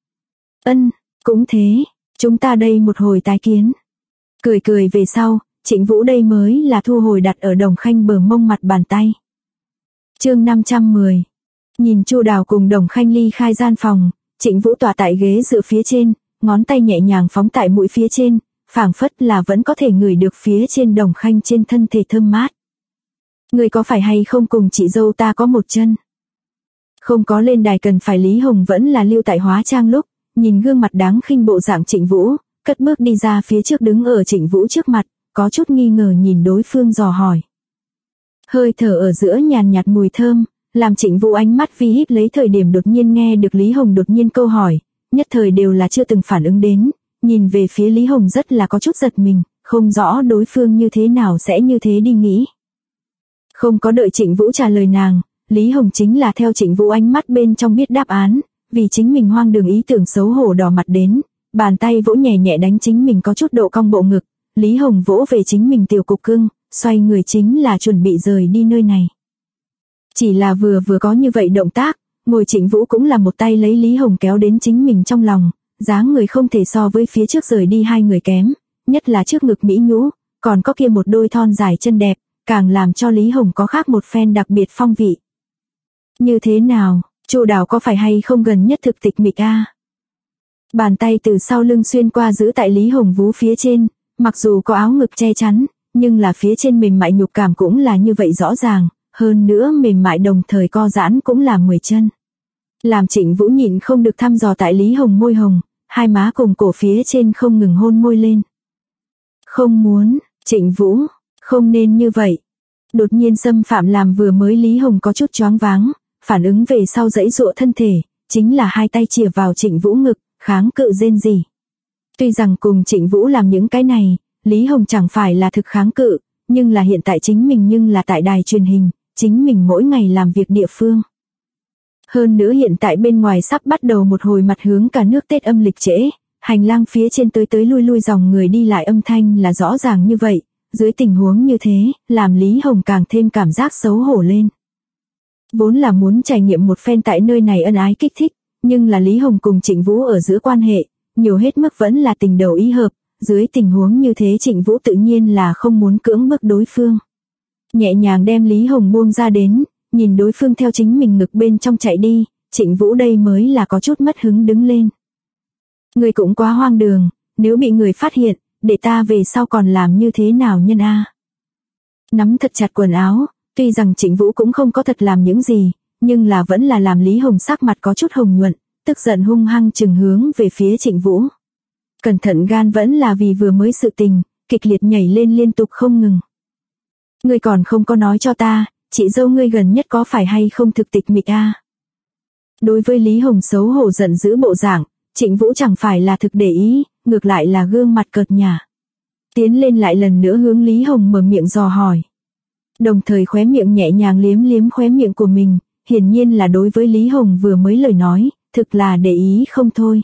Ân, cũng thế, chúng ta đây một hồi tái kiến. Cười cười về sau, Trịnh Vũ đây mới là thu hồi đặt ở Đồng Khanh bờ mông mặt bàn tay. Chương 510. Nhìn Chu Đào cùng Đồng Khanh ly khai gian phòng, Trịnh Vũ tọa tại ghế dựa phía trên, ngón tay nhẹ nhàng phóng tại mũi phía trên, phảng phất là vẫn có thể ngửi được phía trên Đồng Khanh trên thân thể thơm mát. Người có phải hay không cùng chị dâu ta có một chân? Không có lên đài cần phải Lý Hồng vẫn là lưu tại hóa trang lúc, nhìn gương mặt đáng khinh bộ dạng Trịnh Vũ, cất bước đi ra phía trước đứng ở Trịnh Vũ trước mặt, có chút nghi ngờ nhìn đối phương dò hỏi. Hơi thở ở giữa nhàn nhạt mùi thơm, làm Trịnh Vũ ánh mắt vi híp lấy thời điểm đột nhiên nghe được Lý Hồng đột nhiên câu hỏi, nhất thời đều là chưa từng phản ứng đến, nhìn về phía Lý Hồng rất là có chút giật mình, không rõ đối phương như thế nào sẽ như thế đi nghĩ. Không có đợi Trịnh Vũ trả lời nàng, Lý Hồng chính là theo Trịnh Vũ ánh mắt bên trong biết đáp án, vì chính mình hoang đường ý tưởng xấu hổ đỏ mặt đến, bàn tay vỗ nhẹ nhẹ đánh chính mình có chút độ cong bộ ngực, Lý Hồng vỗ về chính mình tiểu cục cưng, xoay người chính là chuẩn bị rời đi nơi này. Chỉ là vừa có như vậy động tác, ngồi Trịnh Vũ cũng là một tay lấy Lý Hồng kéo đến chính mình trong lòng, dáng người không thể so với phía trước rời đi hai người kém, nhất là trước ngực mỹ nhũ, còn có kia một đôi thon dài chân đẹp, càng làm cho Lý Hồng có khác một phen đặc biệt phong vị. Như thế nào, Chu Đào có phải hay không gần nhất thực tịch mịch a? Bàn tay từ sau lưng xuyên qua giữ tại Lý Hồng vú phía trên, mặc dù có áo ngực che chắn, nhưng là phía trên mềm mại nhục cảm cũng là như vậy rõ ràng, hơn nữa mềm mại đồng thời co giãn cũng là 10 chân. Làm Trịnh Vũ nhịn không được thăm dò tại Lý Hồng môi hồng, hai má cùng cổ phía trên không ngừng hôn môi lên. Không muốn, Trịnh Vũ, không nên như vậy. Đột nhiên xâm phạm làm vừa mới Lý Hồng có chút choáng váng, phản ứng về sau giãy giụa thân thể, chính là hai tay chìa vào Trịnh Vũ ngực, kháng cự rên rỉ. Tuy rằng cùng Trịnh Vũ làm những cái này, Lý Hồng chẳng phải là thực kháng cự, nhưng là hiện tại chính mình nhưng là tại đài truyền hình, chính mình mỗi ngày làm việc địa phương. Hơn nữa hiện tại bên ngoài sắp bắt đầu một hồi mặt hướng cả nước Tết âm lịch trễ, hành lang phía trên tới lui dòng người đi lại âm thanh là rõ ràng như vậy, dưới tình huống như thế, làm Lý Hồng càng thêm cảm giác xấu hổ lên. Vốn là muốn trải nghiệm một phen tại nơi này ân ái kích thích, nhưng là Lý Hồng cùng Trịnh Vũ ở giữa quan hệ, nhiều hết mức vẫn là tình đầu ý hợp, dưới tình huống như thế Trịnh Vũ tự nhiên là không muốn cưỡng bức đối phương. Nhẹ nhàng đem Lý Hồng buông ra đến, nhìn đối phương theo chính mình ngực bên trong chạy đi, Trịnh Vũ đây mới là có chút mất hứng đứng lên. Người cũng quá hoang đường, nếu bị người phát hiện, để ta về sau còn làm như thế nào nhân a? Nắm thật chặt quần áo, tuy rằng Trịnh Vũ cũng không có thật làm những gì, nhưng là vẫn là làm Lý Hồng sắc mặt có chút hồng nhuận, tức giận hung hăng chừng hướng về phía Trịnh Vũ. Cẩn thận gan vẫn là vì vừa mới sự tình, kịch liệt nhảy lên liên tục không ngừng. Ngươi còn không có nói cho ta, chị dâu ngươi gần nhất có phải hay không thực tịch mịch a? Đối với Lý Hồng xấu hổ giận dữ bộ dạng, Trịnh Vũ chẳng phải là thực để ý, ngược lại là gương mặt cợt nhả. Tiến lên lại lần nữa hướng Lý Hồng mở miệng dò hỏi. Đồng thời khóe miệng nhẹ nhàng liếm khóe miệng của mình, hiển nhiên là đối với Lý Hồng vừa mới lời nói, thực là để ý không thôi.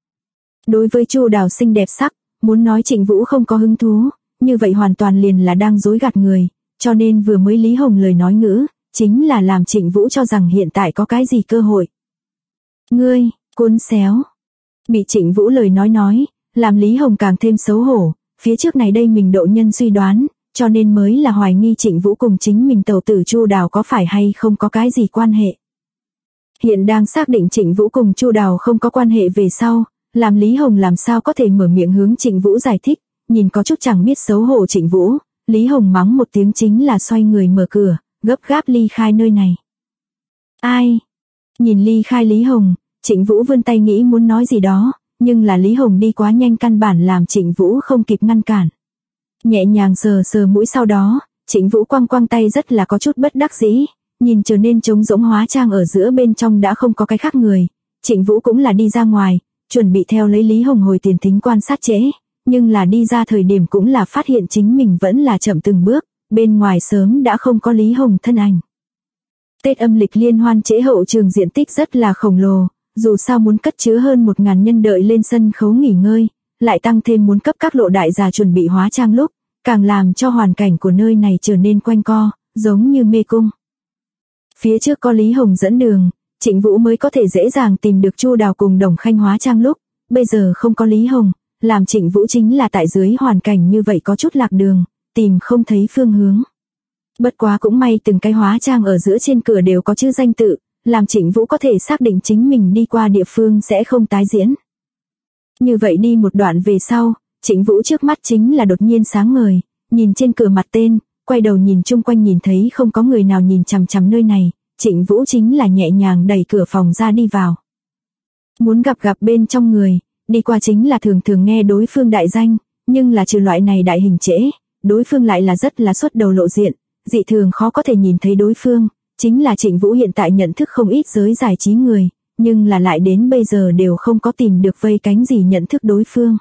Đối với Chu Đào xinh đẹp sắc, muốn nói Trịnh Vũ không có hứng thú, như vậy hoàn toàn liền là đang dối gạt người, cho nên vừa mới Lý Hồng lời nói ngữ, chính là làm Trịnh Vũ cho rằng hiện tại có cái gì cơ hội. Ngươi, cuốn xéo. Bị Trịnh Vũ lời nói, làm Lý Hồng càng thêm xấu hổ, phía trước này đây mình độ nhân suy đoán, cho nên mới là hoài nghi Trịnh Vũ cùng chính mình tẩu tử Chu Đào có phải hay không có cái gì quan hệ. Hiện đang xác định Trịnh Vũ cùng Chu Đào không có quan hệ về sau, làm Lý Hồng làm sao có thể mở miệng hướng Trịnh Vũ giải thích, nhìn có chút chẳng biết xấu hổ Trịnh Vũ, Lý Hồng mắng một tiếng chính là xoay người mở cửa, gấp gáp ly khai nơi này. Ai? Nhìn ly khai Lý Hồng, Trịnh Vũ vươn tay nghĩ muốn nói gì đó, nhưng là Lý Hồng đi quá nhanh căn bản làm Trịnh Vũ không kịp ngăn cản. Nhẹ nhàng sờ mũi sau đó, Trịnh Vũ quăng tay rất là có chút bất đắc dĩ, nhìn trở nên trống rỗng hóa trang ở giữa bên trong đã không có cái khác người. Trịnh Vũ cũng là đi ra ngoài, chuẩn bị theo lấy Lý Hồng hồi tiền thính quan sát trễ, nhưng là đi ra thời điểm cũng là phát hiện chính mình vẫn là chậm từng bước, bên ngoài sớm đã không có Lý Hồng thân ảnh. Tết âm lịch liên hoan trễ hậu trường diện tích rất là khổng lồ, dù sao muốn cất chứa hơn 1000 nhân đợi lên sân khấu nghỉ ngơi, lại tăng thêm muốn cấp các lộ đại gia chuẩn bị hóa trang lúc, càng làm cho hoàn cảnh của nơi này trở nên quanh co, giống như mê cung. Phía trước có Lý Hồng dẫn đường, Trịnh Vũ mới có thể dễ dàng tìm được Chu Đào cùng Đồng Khanh hóa trang lúc, bây giờ không có Lý Hồng, làm Trịnh Vũ chính là tại dưới hoàn cảnh như vậy có chút lạc đường, tìm không thấy phương hướng. Bất quá cũng may từng cái hóa trang ở giữa trên cửa đều có chữ danh tự, làm Trịnh Vũ có thể xác định chính mình đi qua địa phương sẽ không tái diễn. Như vậy đi một đoạn về sau, Trịnh Vũ trước mắt chính là đột nhiên sáng ngời, nhìn trên cửa mặt tên, quay đầu nhìn chung quanh nhìn thấy không có người nào nhìn chằm chằm nơi này, Trịnh Vũ chính là nhẹ nhàng đẩy cửa phòng ra đi vào. Muốn gặp bên trong người, đi qua chính là thường thường nghe đối phương đại danh, nhưng là trừ loại này đại hình trễ, đối phương lại là rất là xuất đầu lộ diện, dị thường khó có thể nhìn thấy đối phương, chính là Trịnh Vũ hiện tại nhận thức không ít giới giải trí người, nhưng là lại đến bây giờ đều không có tìm được vây cánh gì nhận thức đối phương.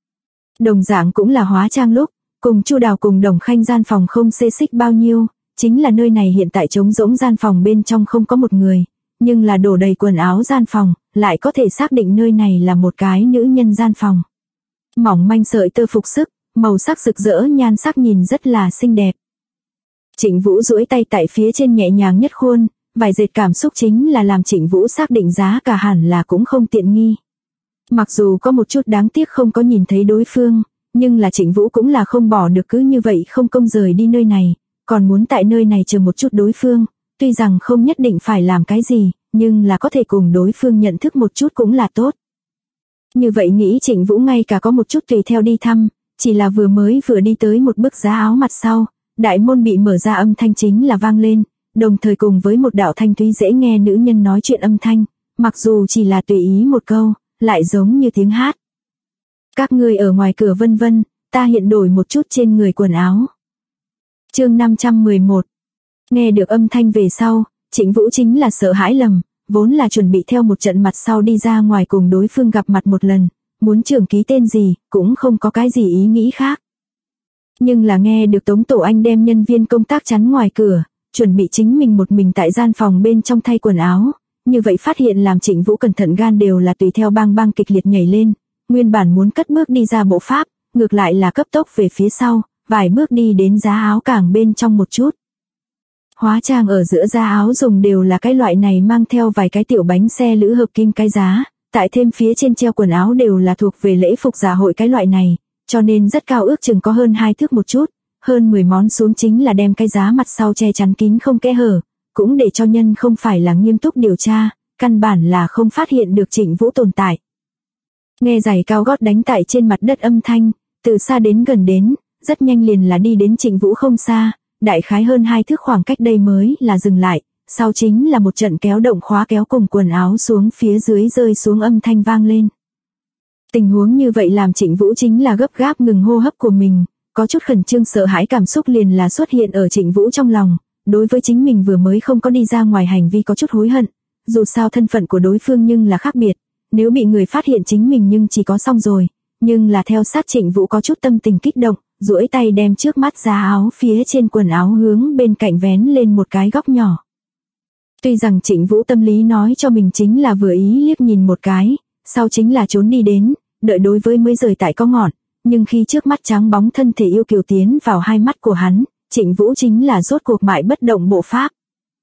Đồng dạng cũng là hóa trang lúc, cùng Chu Đào cùng Đồng Khanh gian phòng không xê xích bao nhiêu, chính là nơi này hiện tại trống rỗng gian phòng bên trong không có một người, nhưng là đổ đầy quần áo gian phòng, lại có thể xác định nơi này là một cái nữ nhân gian phòng. Mỏng manh sợi tơ phục sức, màu sắc rực rỡ nhan sắc nhìn rất là xinh đẹp. Trịnh Vũ duỗi tay tại phía trên nhẹ nhàng nhất khuôn, vài dệt cảm xúc chính là làm Trịnh Vũ xác định giá cả hẳn là cũng không tiện nghi. Mặc dù có một chút đáng tiếc không có nhìn thấy đối phương, nhưng là Trịnh Vũ cũng là không bỏ được cứ như vậy không công rời đi nơi này, còn muốn tại nơi này chờ một chút đối phương, tuy rằng không nhất định phải làm cái gì, nhưng là có thể cùng đối phương nhận thức một chút cũng là tốt. Như vậy nghĩ Trịnh Vũ ngay cả có một chút tùy theo đi thăm, chỉ là vừa đi tới một bước giá áo mặt sau, đại môn bị mở ra âm thanh chính là vang lên, đồng thời cùng với một đạo thanh thúy dễ nghe nữ nhân nói chuyện âm thanh, mặc dù chỉ là tùy ý một câu, lại giống như tiếng hát. Các ngươi ở ngoài cửa vân vân, ta hiện đổi một chút trên người quần áo. Chương 511. Nghe được âm thanh về sau, Trịnh Vũ chính là sợ hãi lầm, vốn là chuẩn bị theo một trận mặt sau đi ra ngoài cùng đối phương gặp mặt một lần, muốn trưởng ký tên gì, cũng không có cái gì ý nghĩ khác. Nhưng là nghe được Tống Tổ Anh đem nhân viên công tác chắn ngoài cửa, chuẩn bị chính mình một mình tại gian phòng bên trong thay quần áo, như vậy phát hiện làm Trịnh Vũ cẩn thận gan đều là tùy theo bang kịch liệt nhảy lên, nguyên bản muốn cất bước đi ra bộ pháp, ngược lại là cấp tốc về phía sau, vài bước đi đến giá áo cảng bên trong một chút. Hóa trang ở giữa giá áo dùng đều là cái loại này mang theo vài cái tiểu bánh xe lữ hợp kim cái giá, tại thêm phía trên treo quần áo đều là thuộc về lễ phục dạ hội cái loại này, cho nên rất cao ước chừng có hơn 2 thước một chút, hơn 10 món xuống chính là đem cái giá mặt sau che chắn kín không kẽ hở, cũng để cho nhân không phải là nghiêm túc điều tra, căn bản là không phát hiện được Trịnh Vũ tồn tại. Nghe giày cao gót đánh tại trên mặt đất âm thanh, từ xa đến gần đến, rất nhanh liền là đi đến Trịnh Vũ không xa, đại khái hơn 2 thước khoảng cách đây mới là dừng lại, sau chính là một trận kéo động khóa kéo cùng quần áo xuống phía dưới rơi xuống âm thanh vang lên. Tình huống như vậy làm Trịnh Vũ chính là gấp gáp ngừng hô hấp của mình, có chút khẩn trương sợ hãi cảm xúc liền là xuất hiện ở Trịnh Vũ trong lòng, đối với chính mình vừa mới không có đi ra ngoài hành vi có chút hối hận, dù sao thân phận của đối phương nhưng là khác biệt, nếu bị người phát hiện chính mình nhưng chỉ có xong rồi, nhưng là theo sát Trịnh Vũ có chút tâm tình kích động, duỗi tay đem trước mắt giá áo phía trên quần áo hướng bên cạnh vén lên một cái góc nhỏ. Tuy rằng Trịnh Vũ tâm lý nói cho mình chính là vừa ý liếc nhìn một cái, sau chính là trốn đi đến, đợi đối với mới rời tại có ngọn, nhưng khi trước mắt trắng bóng thân thể yêu kiều tiến vào hai mắt của hắn, Trịnh Vũ chính là rốt cuộc mãi bất động bộ pháp.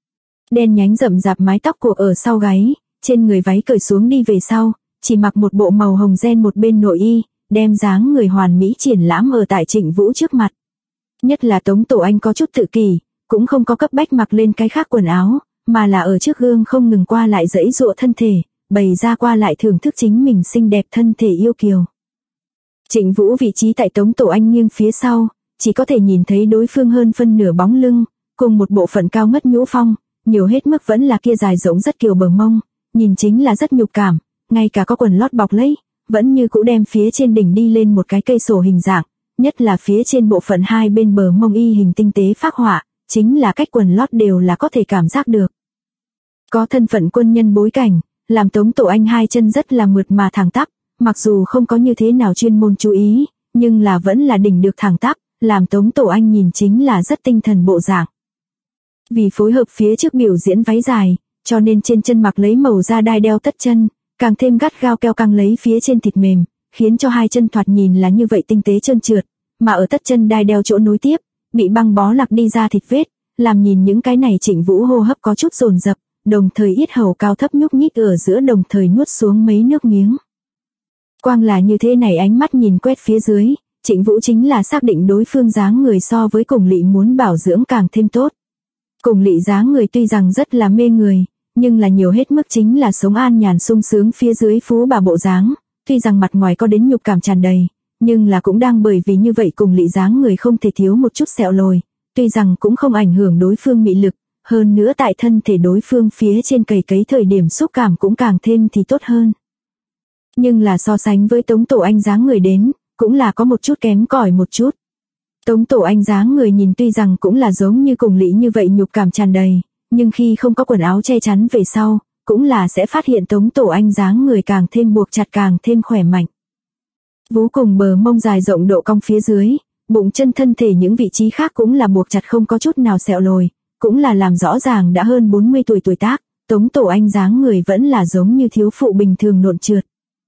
Đen nhánh rậm rạp mái tóc của ở sau gáy, trên người váy cởi xuống đi về sau, chỉ mặc một bộ màu hồng ren một bên nội y, đem dáng người hoàn mỹ triển lãm ở tại Trịnh Vũ trước mặt. Nhất là Tống Tổ Anh có chút tự kỷ, cũng không có cấp bách mặc lên cái khác quần áo, mà là ở trước gương không ngừng qua lại giãy giụa thân thể, bày ra qua lại thưởng thức chính mình xinh đẹp thân thể yêu kiều. Trịnh Vũ vị trí tại Tống Tổ Anh nghiêng phía sau, chỉ có thể nhìn thấy đối phương hơn phân nửa bóng lưng, cùng một bộ phận cao ngất nhũ phong, nhiều hết mức vẫn là kia dài rỗng rất kiều bờ mông, nhìn chính là rất nhục cảm, ngay cả có quần lót bọc lấy, vẫn như cũ đem phía trên đỉnh đi lên một cái cây sổ hình dạng, nhất là phía trên bộ phận hai bên bờ mông y hình tinh tế phác họa, chính là cách quần lót đều là có thể cảm giác được. Có thân phận quân nhân bối cảnh, làm Tống Tổ Anh hai chân rất là mượt mà thẳng tắp, mặc dù không có như thế nào chuyên môn chú ý, nhưng là vẫn là đỉnh được thẳng tắp, làm Tống Tổ Anh nhìn chính là rất tinh thần bộ dạng. Vì phối hợp phía trước biểu diễn váy dài, cho nên trên chân mặc lấy màu da đai đeo tất chân, càng thêm gắt gao keo căng lấy phía trên thịt mềm, khiến cho hai chân thoạt nhìn là như vậy tinh tế trơn trượt, mà ở tất chân đai đeo chỗ nối tiếp, bị băng bó lạc đi ra thịt vết, làm nhìn những cái này Trịnh Vũ hô hấp có chút dồn dập, đồng thời yết hầu cao thấp nhúc nhích ở giữa, đồng thời nuốt xuống mấy nước miếng. Quang là như thế này, ánh mắt nhìn quét phía dưới, Trịnh Vũ chính là xác định đối phương dáng người so với Cùng Lị muốn bảo dưỡng càng thêm tốt. Cùng Lị dáng người tuy rằng rất là mê người, nhưng là nhiều hết mức chính là sống an nhàn sung sướng phía dưới phú bà bộ dáng, tuy rằng mặt ngoài có đến nhục cảm tràn đầy, nhưng là cũng đang bởi vì như vậy Cùng Lị dáng người không thể thiếu một chút sẹo lồi, tuy rằng cũng không ảnh hưởng đối phương mị lực, hơn nữa tại thân thể đối phương phía trên cầy cấy thời điểm xúc cảm cũng càng thêm thì tốt hơn. Nhưng là so sánh với Tống Tổ Anh dáng người đến, cũng là có một chút kém cỏi một chút. Tống Tổ Anh dáng người nhìn tuy rằng cũng là giống như Cùng Lị như vậy nhục cảm tràn đầy, nhưng khi không có quần áo che chắn về sau, cũng là sẽ phát hiện Tống Tổ Anh dáng người càng thêm buộc chặt, càng thêm khỏe mạnh. Vú cùng bờ mông dài rộng độ cong phía dưới, bụng chân thân thể những vị trí khác cũng là buộc chặt không có chút nào sẹo lồi, cũng là làm rõ ràng đã hơn 40 tuổi tuổi tác, Tống Tổ Anh dáng người vẫn là giống như thiếu phụ bình thường nộn trượt.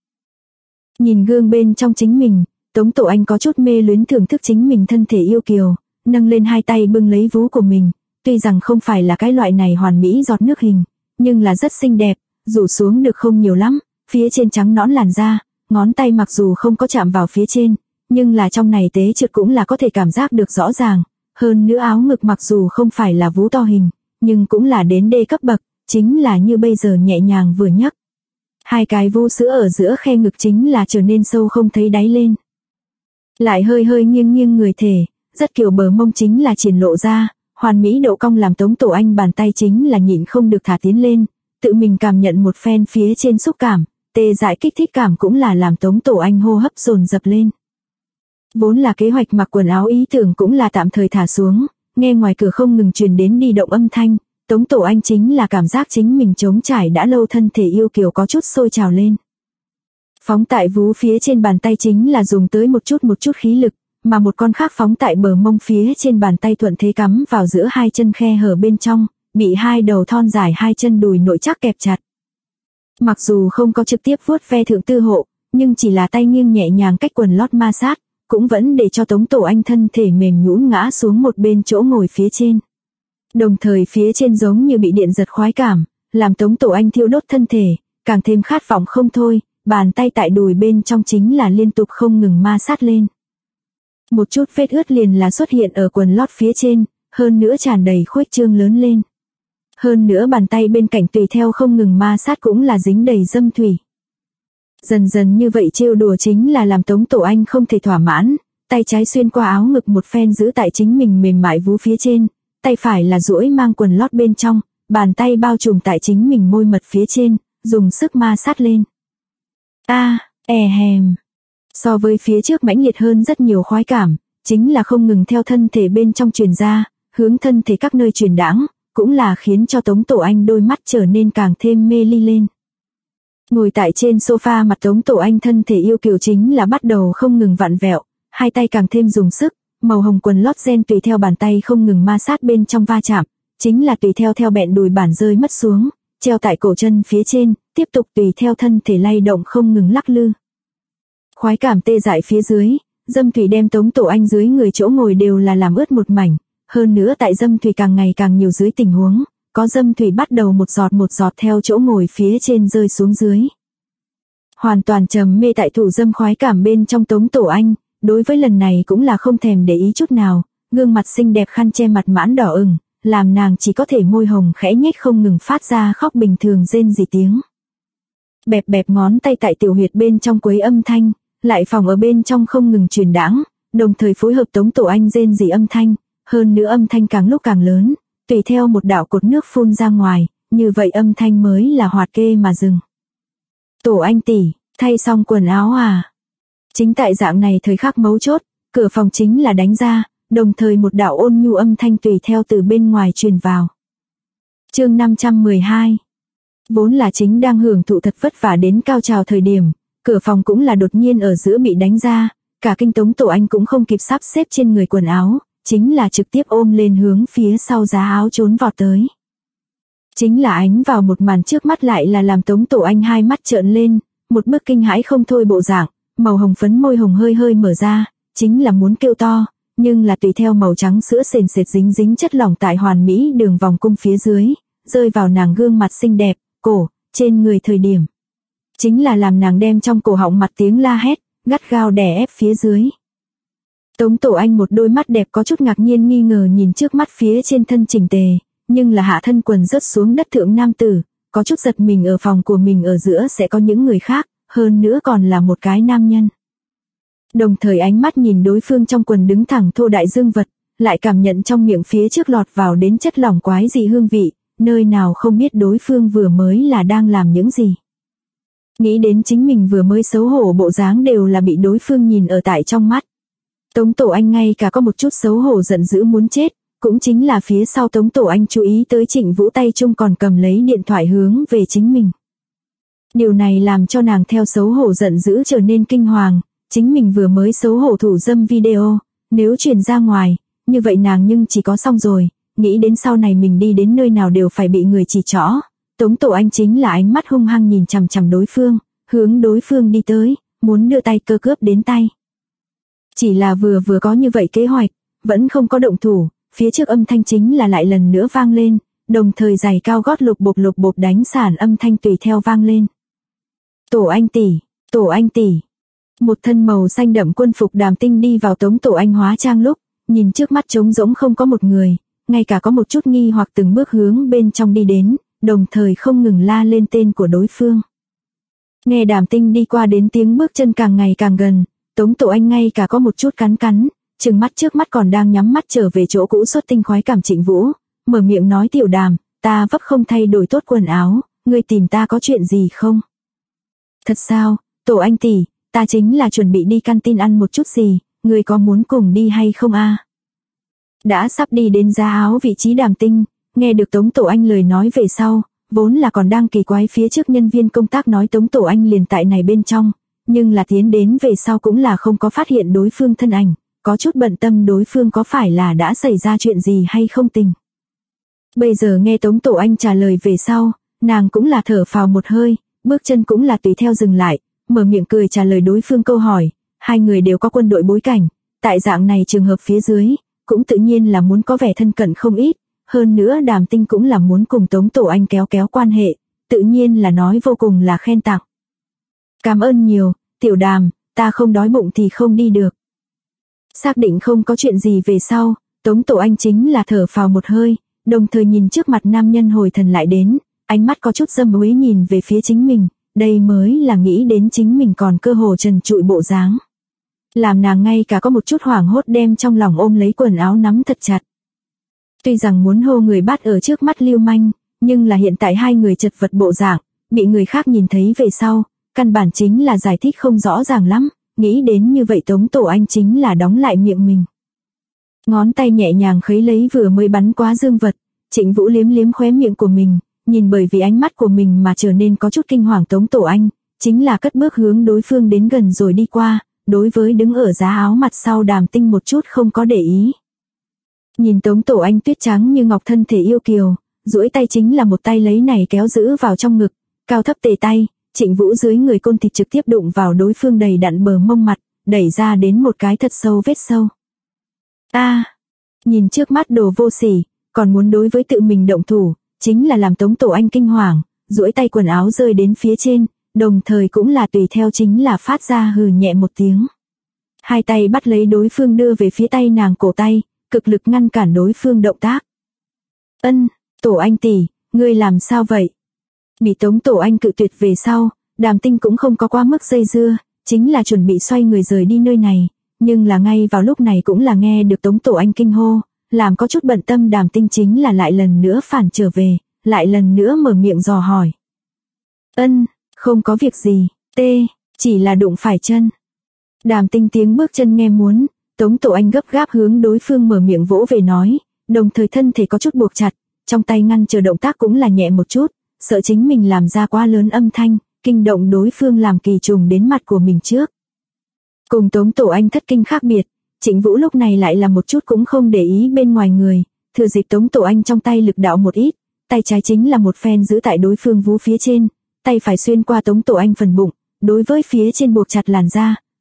Nhìn gương bên trong chính mình, Tống Tổ Anh có chút mê luyến thưởng thức chính mình thân thể yêu kiều, nâng lên hai tay bưng lấy vú của mình, tuy rằng không phải là cái loại này hoàn mỹ giọt nước hình, nhưng là rất xinh đẹp, rủ xuống được không nhiều lắm, phía trên trắng nõn làn da, ngón tay mặc dù không có chạm vào phía trên, nhưng là trong này tế trượt cũng là có thể cảm giác được rõ ràng, hơn nữa áo ngực mặc dù không phải là vú to hình, nhưng cũng là đến D cấp bậc, chính là như bây giờ nhẹ nhàng vừa nhấc. Hai cái vú sữa ở giữa khe ngực chính là trở nên sâu không thấy đáy lên. Lại hơi hơi nghiêng nghiêng người thể, rất kiểu bờ mông chính là triển lộ ra, hoàn mỹ độ cong làm Tống Tổ Anh bàn tay chính là nhịn không được thả tiến lên, tự mình cảm nhận một phen phía trên xúc cảm, tê dại kích thích cảm cũng là làm Tống Tổ Anh hô hấp dồn dập lên. Vốn là kế hoạch mặc quần áo ý tưởng cũng là tạm thời thả xuống, nghe ngoài cửa không ngừng truyền đến đi động âm thanh, Tống Tổ Anh chính là cảm giác chính mình trống trải đã lâu, thân thể yêu kiều có chút sôi trào lên. Phóng tại vú phía trên bàn tay chính là dùng tới một chút khí lực, mà một con khác phóng tại bờ mông phía trên bàn tay thuận thế cắm vào giữa hai chân khe hở bên trong, bị hai đầu thon dài hai chân đùi nội chắc kẹp chặt. Mặc dù không có trực tiếp vuốt ve thượng tư hộ, nhưng chỉ là tay nghiêng nhẹ nhàng cách quần lót ma sát, cũng vẫn để cho Tống Tổ Anh thân thể mềm nhũn ngã xuống một bên chỗ ngồi phía trên. Đồng thời phía trên giống như bị điện giật khoái cảm, làm Tống Tổ Anh thiêu đốt thân thể, càng thêm khát vọng không thôi, bàn tay tại đùi bên trong chính là liên tục không ngừng ma sát lên. Một chút vết ướt liền là xuất hiện ở quần lót phía trên, hơn nữa tràn đầy khuếch trương lớn lên. Hơn nữa bàn tay bên cạnh tùy theo không ngừng ma sát cũng là dính đầy dâm thủy. Dần dần như vậy trêu đùa chính là làm Tống Tổ Anh không thể thỏa mãn, tay trái xuyên qua áo ngực một phen giữ tại chính mình mềm mại vú phía trên, tay phải là duỗi mang quần lót bên trong, bàn tay bao trùm tại chính mình môi mật phía trên, dùng sức ma sát lên. Hèm. So với phía trước mãnh liệt hơn rất nhiều khoái cảm, chính là không ngừng theo thân thể bên trong truyền ra, hướng thân thể các nơi truyền đãng, cũng là khiến cho Tống Tổ Anh đôi mắt trở nên càng thêm mê ly lên. Ngồi tại trên sofa mặt Tống Tổ Anh thân thể yêu kiều chính là bắt đầu không ngừng vặn vẹo, hai tay càng thêm dùng sức, màu hồng quần lót ren tùy theo bàn tay không ngừng ma sát bên trong va chạm, chính là tùy theo bẹn đùi bản rơi mất xuống, treo tại cổ chân phía trên, tiếp tục tùy theo thân thể lay động không ngừng lắc lư. Khoái cảm tê dại phía dưới, dâm thủy đem Tống Tổ Anh dưới người chỗ ngồi đều là làm ướt một mảnh, hơn nữa tại dâm thủy càng ngày càng nhiều dưới tình huống, có dâm thủy bắt đầu một giọt theo chỗ ngồi phía trên rơi xuống dưới. Hoàn toàn trầm mê tại thủ dâm khoái cảm bên trong Tống Tổ Anh, đối với lần này cũng là không thèm để ý chút nào, gương mặt xinh đẹp khăn che mặt mãn đỏ ửng, làm nàng chỉ có thể môi hồng khẽ nhếch không ngừng phát ra khóc bình thường rên rỉ tiếng. Bẹp ngón tay tại tiểu huyệt bên trong quấy âm thanh, lại phòng ở bên trong không ngừng truyền đãng, đồng thời phối hợp Tống Tổ Anh rên rỉ âm thanh, hơn nữa âm thanh càng lúc càng lớn, tùy theo một đạo cột nước phun ra ngoài, như vậy âm thanh mới là hoạt kê mà dừng. Tổ Anh tỷ, thay xong quần áo à? Chính tại dạng này thời khắc mấu chốt, cửa phòng chính là đánh ra, đồng thời một đạo ôn nhu âm thanh tùy theo từ bên ngoài truyền vào. Chương 512. Vốn là chính đang hưởng thụ thật vất vả đến cao trào thời điểm, cửa phòng cũng là đột nhiên ở giữa bị đánh ra, cả kinh Tống Tổ Anh cũng không kịp sắp xếp trên người quần áo, chính là trực tiếp ôm lên hướng phía sau giá áo trốn vọt tới. Chính là ánh vào một màn trước mắt lại là làm Tống Tổ Anh hai mắt trợn lên, một bức kinh hãi không thôi bộ dạng, màu hồng phấn môi hồng hơi hơi mở ra, chính là muốn kêu to, nhưng là tùy theo màu trắng sữa sền sệt dính dính chất lỏng tại hoàn mỹ đường vòng cung phía dưới, rơi vào nàng gương mặt xinh đẹp, cổ, trên người thời điểm. Chính là làm nàng đem trong cổ họng mặt tiếng la hét, gắt gao đè ép phía dưới. Tống Tổ Anh một đôi mắt đẹp có chút ngạc nhiên nghi ngờ nhìn trước mắt phía trên thân chỉnh tề, nhưng là hạ thân quần rớt xuống đất thượng nam tử, có chút giật mình ở phòng của mình ở giữa sẽ có những người khác, hơn nữa còn là một cái nam nhân. Đồng thời ánh mắt nhìn đối phương trong quần đứng thẳng thô đại dương vật, lại cảm nhận trong miệng phía trước lọt vào đến chất lỏng quái dị hương vị, nơi nào không biết đối phương vừa mới là đang làm những gì. Nghĩ đến chính mình vừa mới xấu hổ bộ dáng đều là bị đối phương nhìn ở tại trong mắt. Tống Tổ Anh ngay cả có một chút xấu hổ giận dữ muốn chết, cũng chính là phía sau Tống Tổ Anh chú ý tới Trịnh Vũ tay chung còn cầm lấy điện thoại hướng về chính mình. Điều này làm cho nàng theo xấu hổ giận dữ trở nên kinh hoàng, chính mình vừa mới xấu hổ thủ dâm video, nếu truyền ra ngoài, như vậy nàng nhưng chỉ có xong rồi, nghĩ đến sau này mình đi đến nơi nào đều phải bị người chỉ trỏ. Tống Tổ Anh chính là ánh mắt hung hăng nhìn chằm chằm đối phương, hướng đối phương đi tới, muốn đưa tay cơ cướp đến tay. Chỉ là vừa có như vậy kế hoạch, vẫn không có động thủ, phía trước âm thanh chính là lại lần nữa vang lên, đồng thời giày cao gót lục bộp đánh sàn âm thanh tùy theo vang lên. Tổ Anh tỷ, Tổ Anh tỷ. Một thân màu xanh đậm quân phục Đàm Tinh đi vào Tống Tổ Anh hóa trang lúc, nhìn trước mắt trống rỗng không có một người, ngay cả có một chút nghi hoặc từng bước hướng bên trong đi đến, đồng thời không ngừng la lên tên của đối phương. Nghe Đàm Tinh đi qua đến tiếng bước chân càng ngày càng gần, Tống Tổ Anh ngay cả có một chút cắn, trừng mắt trước mắt còn đang nhắm mắt trở về chỗ cũ xuất tinh khoái cảm Trịnh Vũ, mở miệng nói Tiểu Đàm, ta vấp không thay đổi tốt quần áo, ngươi tìm ta có chuyện gì không? Thật sao, Tổ Anh tỷ, ta chính là chuẩn bị đi canteen ăn một chút gì, ngươi có muốn cùng đi hay không a? Đã sắp đi đến giá áo vị trí Đàm Tinh, nghe được Tống Tổ Anh lời nói về sau, vốn là còn đang kỳ quái phía trước nhân viên công tác nói Tống Tổ Anh liền tại này bên trong, nhưng là tiến đến về sau cũng là không có phát hiện đối phương thân ảnh, có chút bận tâm đối phương có phải là đã xảy ra chuyện gì hay không tình. Bây giờ nghe Tống Tổ Anh trả lời về sau, nàng cũng là thở phào một hơi, bước chân cũng là tùy theo dừng lại, mở miệng cười trả lời đối phương câu hỏi, hai người đều có quân đội bối cảnh, tại dạng này trường hợp phía dưới, cũng tự nhiên là muốn có vẻ thân cận không ít, hơn nữa Đàm Tinh cũng là muốn cùng Tống Tổ Anh kéo quan hệ, tự nhiên là nói vô cùng là khen tặng. Cảm ơn nhiều, Tiểu Đàm, ta không đói bụng thì không đi được. Xác định không có chuyện gì về sau, Tống Tổ Anh chính là thở phào một hơi, đồng thời nhìn trước mặt nam nhân hồi thần lại đến, ánh mắt có chút dâm uế nhìn về phía chính mình, đây mới là nghĩ đến chính mình còn cơ hồ trần trụi bộ dáng. Làm nàng ngay cả có một chút hoảng hốt đem trong lòng ôm lấy quần áo nắm thật chặt. Tuy rằng muốn hô người bắt ở trước mắt lưu manh, nhưng là hiện tại hai người chật vật bộ dạng, bị người khác nhìn thấy về sau, căn bản chính là giải thích không rõ ràng lắm, nghĩ đến như vậy Tống Tổ Anh chính là đóng lại miệng mình. Ngón tay nhẹ nhàng khấy lấy vừa mới bắn quá dương vật, Trịnh Vũ liếm khóe miệng của mình, nhìn bởi vì ánh mắt của mình mà trở nên có chút kinh hoàng Tống Tổ Anh, chính là cất bước hướng đối phương đến gần rồi đi qua, đối với đứng ở giá áo mặt sau Đàm Tinh một chút không có để ý. Nhìn Tống Tổ Anh tuyết trắng như ngọc thân thể yêu kiều, duỗi tay chính là một tay lấy này kéo giữ vào trong ngực, cao thấp tề tay, Trịnh Vũ dưới người côn thịt trực tiếp đụng vào đối phương đầy đặn bờ mông mặt, đẩy ra đến một cái thật sâu vết sâu. Nhìn trước mắt đồ vô sỉ, còn muốn đối với tự mình động thủ, chính là làm Tống Tổ Anh kinh hoàng, duỗi tay quần áo rơi đến phía trên, đồng thời cũng là tùy theo chính là phát ra hừ nhẹ một tiếng. Hai tay bắt lấy đối phương đưa về phía tay nàng cổ tay, cực lực ngăn cản đối phương động tác. Tổ Anh tỷ, ngươi làm sao vậy? Bị Tống Tổ Anh cự tuyệt về sau, Đàm Tinh cũng không có quá mức dây dưa, chính là chuẩn bị xoay người rời đi nơi này, nhưng là ngay vào lúc này cũng là nghe được Tống Tổ Anh kinh hô, làm có chút bận tâm Đàm Tinh chính là lại lần nữa phản trở về, lại lần nữa mở miệng dò hỏi. Không có việc gì, chỉ là đụng phải chân. Đàm Tinh tiếng bước chân nghe muốn, Tống Tổ Anh gấp gáp hướng đối phương mở miệng vỗ về nói, đồng thời thân thể có chút buộc chặt, trong tay ngăn chờ động tác cũng là nhẹ một chút, sợ chính mình làm ra quá lớn âm thanh, kinh động đối phương làm kỳ trùng đến mặt của mình trước. Cùng Tống Tổ Anh thất kinh khác biệt, Trịnh Vũ lúc này lại là một chút cũng không để ý bên ngoài người, thừa dịp Tống Tổ Anh trong tay lực đạo một ít, tay trái chính là một phen giữ tại đối phương vú phía trên, tay phải xuyên qua Tống Tổ Anh phần bụng, đối với phía trên buộc chặt làn da,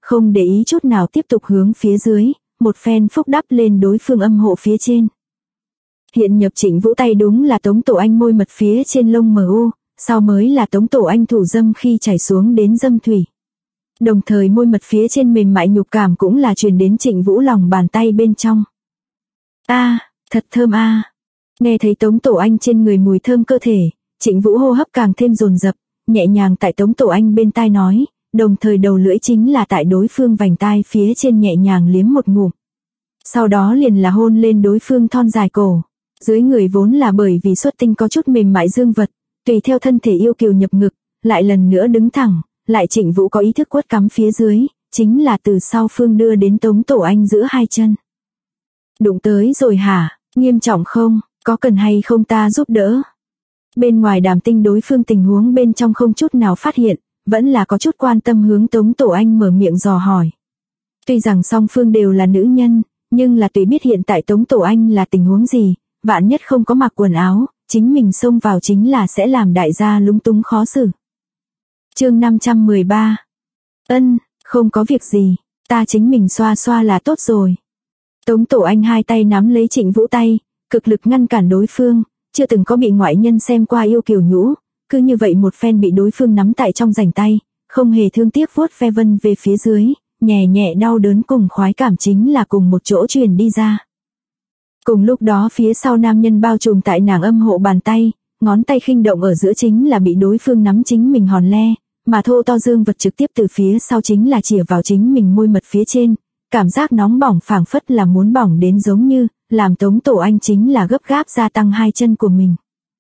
không để ý chút nào tiếp tục hướng phía dưới, một phen phúc đắp lên đối phương âm hộ phía trên. Hiện nhập Trịnh Vũ tay đúng là Tống Tổ Anh môi mật phía trên lông mờ u, sau mới là Tống Tổ Anh thủ dâm khi chảy xuống đến dâm thủy. Đồng thời môi mật phía trên mềm mại nhục cảm cũng là truyền đến Trịnh Vũ lòng bàn tay bên trong. Thật thơm a. Nghe thấy Tống Tổ Anh trên người mùi thơm cơ thể, Trịnh Vũ hô hấp càng thêm dồn dập, nhẹ nhàng tại Tống Tổ Anh bên tai nói, đồng thời đầu lưỡi chính là tại đối phương vành tai phía trên nhẹ nhàng liếm một ngụm. Sau đó liền là hôn lên đối phương thon dài cổ. Dưới người vốn là bởi vì xuất tinh có chút mềm mại dương vật, tùy theo thân thể yêu kiều nhập ngực, lại lần nữa đứng thẳng, lại Trịnh Vũ có ý thức quất cắm phía dưới, chính là từ sau phương đưa đến Tống Tổ Anh giữa hai chân. Đụng tới rồi hả, nghiêm trọng không, có cần hay không ta giúp đỡ? Bên ngoài Đàm Tinh đối phương tình huống bên trong không chút nào phát hiện, vẫn là có chút quan tâm hướng Tống Tổ Anh mở miệng dò hỏi. Tuy rằng song phương đều là nữ nhân, nhưng là tùy biết hiện tại Tống Tổ Anh là tình huống gì, vạn nhất không có mặc quần áo, chính mình xông vào chính là sẽ làm đại gia lúng túng khó xử. Chương 513. Không có việc gì, ta chính mình xoa xoa là tốt rồi. Tống Tổ Anh hai tay nắm lấy Trịnh Vũ tay, cực lực ngăn cản đối phương, chưa từng có bị ngoại nhân xem qua yêu kiều nhũ, cứ như vậy một phen bị đối phương nắm tại trong rảnh tay, không hề thương tiếc vuốt ve vân về phía dưới, nhẹ nhẹ đau đớn cùng khoái cảm chính là cùng một chỗ truyền đi ra. Cùng lúc đó phía sau nam nhân bao trùm tại nàng âm hộ bàn tay, ngón tay khinh động ở giữa chính là bị đối phương nắm chính mình hòn le, mà thô to dương vật trực tiếp từ phía sau chính là chìa vào chính mình môi mật phía trên, cảm giác nóng bỏng phảng phất là muốn bỏng đến giống như, làm Tống Tổ Anh chính là gấp gáp gia tăng hai chân của mình.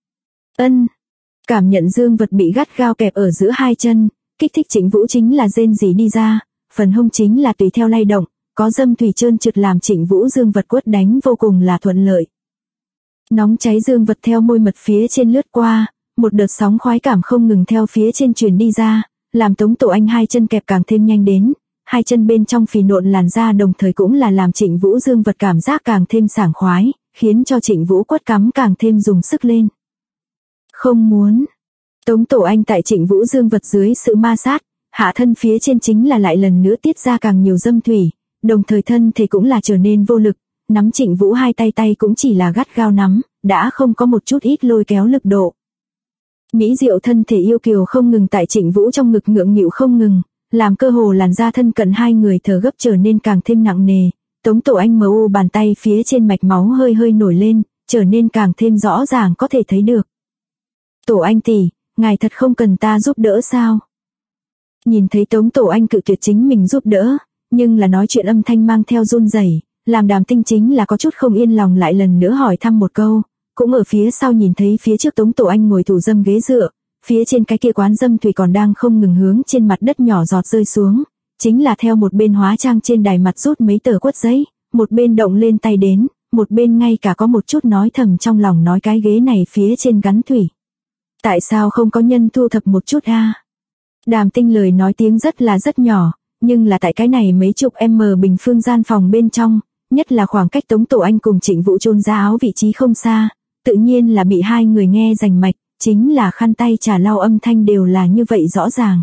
Cảm nhận dương vật bị gắt gao kẹp ở giữa hai chân, kích thích Trịnh Vũ chính là rên rỉ đi ra, phần hông chính là tùy theo lay động, có dâm thủy trơn trượt làm Trịnh Vũ dương vật quất đánh vô cùng là thuận lợi. Nóng cháy dương vật theo môi mật phía trên lướt qua, một đợt sóng khoái cảm không ngừng theo phía trên truyền đi ra, làm Tống Tổ Anh hai chân kẹp càng thêm nhanh đến, hai chân bên trong phì nộn làn da đồng thời cũng là làm Trịnh Vũ dương vật cảm giác càng thêm sảng khoái, khiến cho Trịnh Vũ quất cắm càng thêm dùng sức lên. Không muốn. Tống Tổ Anh tại Trịnh Vũ dương vật dưới sự ma sát, hạ thân phía trên chính là lại lần nữa tiết ra càng nhiều dâm thủy, đồng thời thân thể cũng là trở nên vô lực, nắm Trịnh Vũ hai tay cũng chỉ là gắt gao nắm, đã không có một chút ít lôi kéo lực độ. Mỹ diệu thân thể yêu kiều không ngừng tại Trịnh Vũ trong ngực ngượng nghịu không ngừng, làm cơ hồ làn da thân cận hai người thở gấp trở nên càng thêm nặng nề. Tống Tổ Anh mu bàn tay phía trên mạch máu hơi hơi nổi lên, trở nên càng thêm rõ ràng có thể thấy được. Tổ Anh tỷ, ngài thật không cần ta giúp đỡ sao? Nhìn thấy Tống Tổ Anh cự tuyệt chính mình giúp đỡ, nhưng là nói chuyện âm thanh mang theo run rẩy, làm Đàm Tinh chính là có chút không yên lòng lại lần nữa hỏi thăm một câu, cũng ở phía sau nhìn thấy phía trước Tống Tổ Anh ngồi thủ dâm ghế dựa, phía trên cái kia quán dâm thủy còn đang không ngừng hướng trên mặt đất nhỏ giọt rơi xuống, chính là theo một bên hóa trang trên đài mặt rút mấy tờ quất giấy, một bên động lên tay đến, một bên ngay cả có một chút nói thầm trong lòng nói cái ghế này phía trên gắn thủy. Tại sao không có nhân thu thập một chút a? Đàm Tinh lời nói tiếng rất nhỏ, nhưng là tại cái này mấy chục bình phương gian phòng bên trong, nhất là khoảng cách Tống Tổ Anh cùng Trịnh Vũ chôn ra áo vị trí không xa, tự nhiên là bị hai người nghe rành mạch, chính là khăn tay trà lau âm thanh đều là như vậy rõ ràng.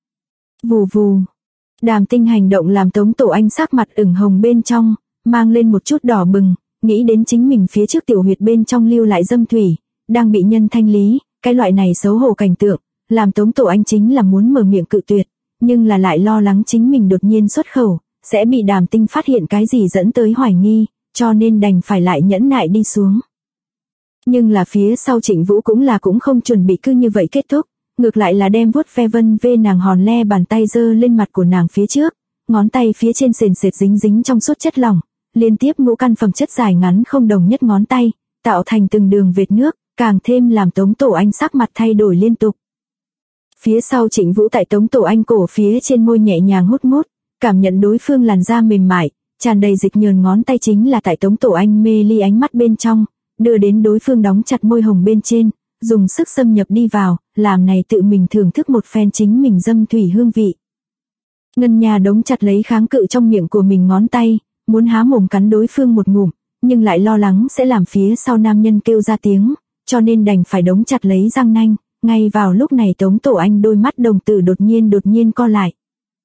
Vù vù. Đàm Tinh hành động làm Tống Tổ Anh sắc mặt ửng hồng bên trong, mang lên một chút đỏ bừng, nghĩ đến chính mình phía trước tiểu huyệt bên trong lưu lại dâm thủy, đang bị nhân thanh lý, cái loại này xấu hổ cảnh tượng, làm Tống Tổ Anh chính là muốn mở miệng cự tuyệt, nhưng là lại lo lắng chính mình đột nhiên xuất khẩu, sẽ bị Đàm Tinh phát hiện cái gì dẫn tới hoài nghi, cho nên đành phải lại nhẫn nại đi xuống. Nhưng là phía sau Trịnh Vũ cũng không chuẩn bị cứ như vậy kết thúc, ngược lại là đem vuốt ve vân vê nàng hòn le bàn tay giơ lên mặt của nàng phía trước, ngón tay phía trên sền sệt dính trong suốt chất lỏng, liên tiếp ngũ căn phẩm chất dài ngắn không đồng nhất ngón tay, tạo thành từng đường vệt nước, càng thêm làm Tống Tổ Anh sắc mặt thay đổi liên tục. Phía sau Trịnh Vũ tại Tống Tổ Anh cổ phía trên môi nhẹ nhàng hút mút, cảm nhận đối phương làn da mềm mại, tràn đầy dịch nhờn ngón tay chính là tại Tống Tổ Anh mê ly ánh mắt bên trong, đưa đến đối phương đóng chặt môi hồng bên trên, dùng sức xâm nhập đi vào, làm này tự mình thưởng thức một phen chính mình dâm thủy hương vị. Ngân Nha đóng chặt lấy kháng cự trong miệng của mình ngón tay, muốn há mồm cắn đối phương một ngụm, nhưng lại lo lắng sẽ làm phía sau nam nhân kêu ra tiếng, cho nên đành phải đóng chặt lấy răng nanh. Ngay vào lúc này Tống Tổ Anh đôi mắt đồng tử đột nhiên co lại.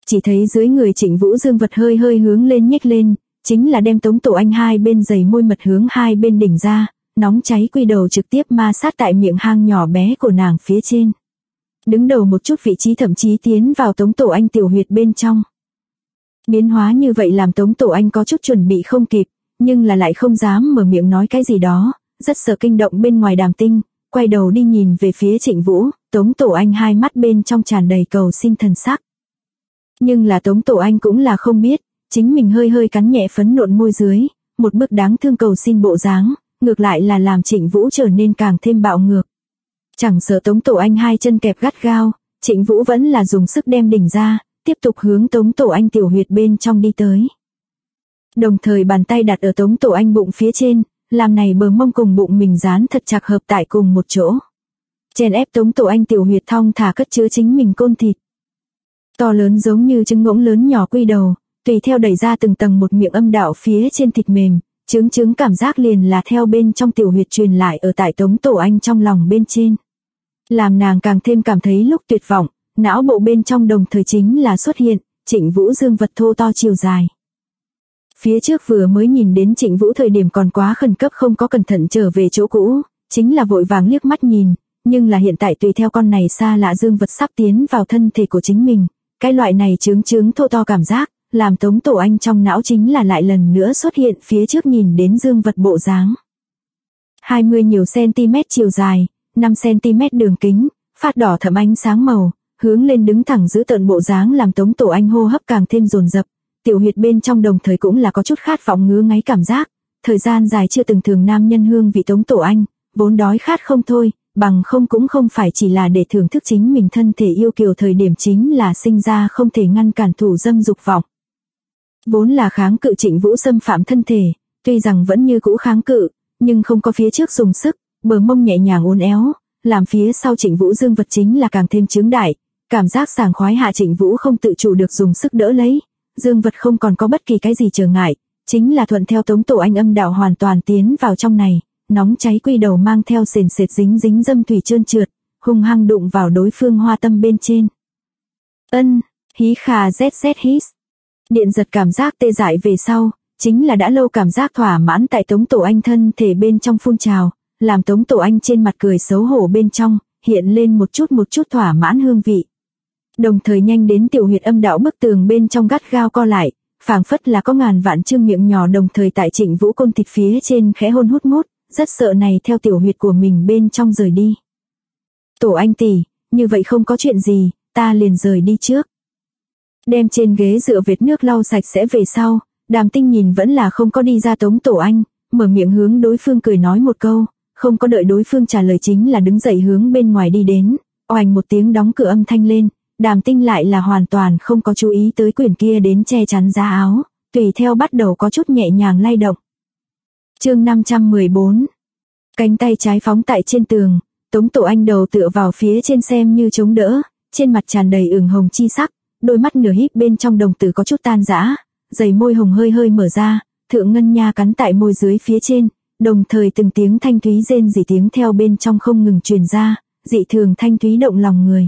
Chỉ thấy dưới người Trịnh Vũ dương vật hơi hơi hướng lên nhếch lên, chính là đem Tống Tổ Anh hai bên giày môi mật hướng hai bên đỉnh ra, nóng cháy quy đầu trực tiếp ma sát tại miệng hang nhỏ bé của nàng phía trên. Đứng đầu một chút vị trí thậm chí tiến vào Tống Tổ Anh tiểu huyệt bên trong. Biến hóa như vậy làm Tống Tổ Anh có chút chuẩn bị không kịp, nhưng là lại không dám mở miệng nói cái gì đó, rất sợ kinh động bên ngoài Đàm Tinh, quay đầu đi nhìn về phía Trịnh Vũ, Tống Tổ Anh hai mắt bên trong tràn đầy cầu xin thần sắc. Nhưng là Tống Tổ Anh cũng là không biết, chính mình hơi hơi cắn nhẹ phấn nộn môi dưới, một bức đáng thương cầu xin bộ dáng, ngược lại là làm Trịnh Vũ trở nên càng thêm bạo ngược. Chẳng sợ Tống Tổ Anh hai chân kẹp gắt gao, Trịnh Vũ vẫn là dùng sức đem đỉnh ra, tiếp tục hướng Tống Tổ Anh tiểu huyệt bên trong đi tới. Đồng thời bàn tay đặt ở Tống Tổ Anh bụng phía trên, làm này bờ mông cùng bụng mình dán thật chặt hợp tại cùng một chỗ. Chèn ép Tống Tổ Anh tiểu huyệt thong thả cất chứa chính mình côn thịt. To lớn giống như trứng ngỗng lớn nhỏ quy đầu, tùy theo đẩy ra từng tầng một miệng âm đạo phía trên thịt mềm, chứng cảm giác liền là theo bên trong tiểu huyệt truyền lại ở tại Tống Tổ Anh trong lòng bên trên. Làm nàng càng thêm cảm thấy lúc tuyệt vọng, não bộ bên trong đồng thời chính là xuất hiện, Trịnh Vũ dương vật thô to chiều dài. Phía trước vừa mới nhìn đến Trịnh Vũ thời điểm còn quá khẩn cấp không có cẩn thận trở về chỗ cũ, chính là vội vàng liếc mắt nhìn, nhưng là hiện tại tùy theo con này xa lạ dương vật sắp tiến vào thân thể của chính mình, cái loại này chứng thô to cảm giác, làm Tống Tổ Anh trong não chính là lại lần nữa xuất hiện phía trước nhìn đến dương vật bộ dáng. 20 nhiều cm chiều dài, 5 cm đường kính, phát đỏ thẫm ánh sáng màu, hướng lên đứng thẳng giữ tợn bộ dáng làm Tống Tổ Anh hô hấp càng thêm dồn dập, tiểu huyệt bên trong đồng thời cũng là có chút khát vọng ngứa ngáy cảm giác, thời gian dài chưa từng thường nam nhân hương vị Tống Tổ Anh, vốn đói khát không thôi, bằng không cũng không phải chỉ là để thưởng thức chính mình thân thể yêu kiều thời điểm chính là sinh ra không thể ngăn cản thủ dâm dục vọng. Vốn là kháng cự Trịnh Vũ xâm phạm thân thể, tuy rằng vẫn như cũ kháng cự, nhưng không có phía trước dùng sức, bờ mông nhẹ nhàng uốn éo, làm phía sau Trịnh Vũ dương vật chính là càng thêm chướng đại, cảm giác sảng khoái hạ Trịnh Vũ không tự chủ được dùng sức đỡ lấy, dương vật không còn có bất kỳ cái gì trở ngại, chính là thuận theo Tống Tổ Anh âm đạo hoàn toàn tiến vào trong này, nóng cháy quy đầu mang theo sền sệt dính dâm thủy trơn trượt, hung hăng đụng vào đối phương hoa tâm bên trên. Hí khà zz hít. Điện giật cảm giác tê dại về sau, chính là đã lâu cảm giác thỏa mãn tại Tống Tổ Anh thân thể bên trong phun trào, làm Tống Tổ Anh trên mặt cười xấu hổ bên trong, hiện lên một chút thỏa mãn hương vị. Đồng thời nhanh đến tiểu huyệt âm đạo bức tường bên trong gắt gao co lại, phảng phất là có ngàn vạn chương miệng nhỏ đồng thời tại Trịnh Vũ côn thịt phía trên khẽ hôn hút mút, rất sợ này theo tiểu huyệt của mình bên trong rời đi. Tổ Anh tỷ, như vậy không có chuyện gì, ta liền rời đi trước. Đem trên ghế dựa vệt nước lau sạch sẽ về sau, Đàm Tinh nhìn vẫn là không có đi ra Tống Tổ Anh, mở miệng hướng đối phương cười nói một câu, không có đợi đối phương trả lời chính là đứng dậy hướng bên ngoài đi đến, oành một tiếng đóng cửa âm thanh lên, Đàm Tinh lại là hoàn toàn không có chú ý tới quyển kia đến che chắn giá áo, tùy theo bắt đầu có chút nhẹ nhàng lay động. Chương 514. Cánh tay trái phóng tại trên tường, Tống Tổ Anh đầu tựa vào phía trên xem như chống đỡ, trên mặt tràn đầy ửng hồng chi sắc, đôi mắt nửa híp bên trong đồng tử có chút tan rã, dày môi hồng hơi hơi mở ra, thượng ngân nha cắn tại môi dưới phía trên, đồng thời từng tiếng thanh thúy rên rỉ tiếng theo bên trong không ngừng truyền ra, dị thường thanh thúy động lòng người.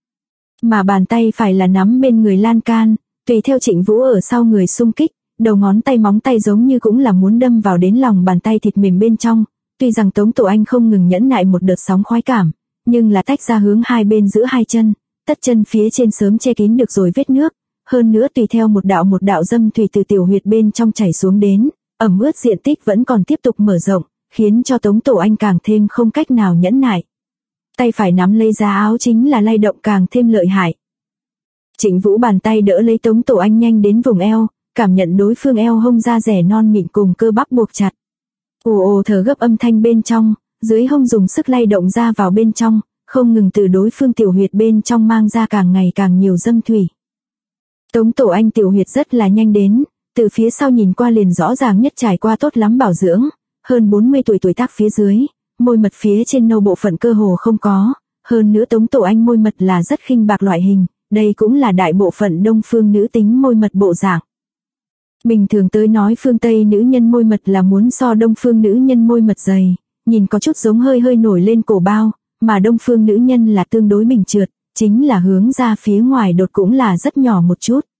Mà bàn tay phải là nắm bên người lan can, tùy theo Trịnh Vũ ở sau người xung kích, đầu ngón tay móng tay giống như cũng là muốn đâm vào đến lòng bàn tay thịt mềm bên trong, tuy rằng Tống Tổ Anh không ngừng nhẫn nại một đợt sóng khoái cảm, nhưng là tách ra hướng hai bên giữa hai chân, tất chân phía trên sớm che kín được rồi vết nước, hơn nữa tùy theo một đạo dâm thủy từ tiểu huyệt bên trong chảy xuống đến, ẩm ướt diện tích vẫn còn tiếp tục mở rộng, khiến cho Tống Tổ Anh càng thêm không cách nào nhẫn nại. Tay phải nắm lấy giá áo chính là lay động càng thêm lợi hại. Trịnh Vũ bàn tay đỡ lấy Tống Tổ Anh nhanh đến vùng eo, cảm nhận đối phương eo hông da rẻ non mịn cùng cơ bắp buộc chặt. Ồ thở gấp âm thanh bên trong, dưới hông dùng sức lay động ra vào bên trong, không ngừng từ đối phương tiểu huyệt bên trong mang ra càng ngày càng nhiều dâm thủy. Tống Tổ Anh tiểu huyệt rất là nhanh đến, từ phía sau nhìn qua liền rõ ràng nhất trải qua tốt lắm bảo dưỡng, hơn 40 tuổi tác phía dưới, môi mật phía trên nâu bộ phận cơ hồ không có, hơn nữa Tống Tổ Anh môi mật là rất khinh bạc loại hình, đây cũng là đại bộ phận đông phương nữ tính môi mật bộ dạng. Bình thường tới nói phương Tây nữ nhân môi mật là muốn so đông phương nữ nhân môi mật dày, nhìn có chút giống hơi hơi nổi lên cổ bao, mà đông phương nữ nhân là tương đối bình trượt, chính là hướng ra phía ngoài đột cũng là rất nhỏ một chút.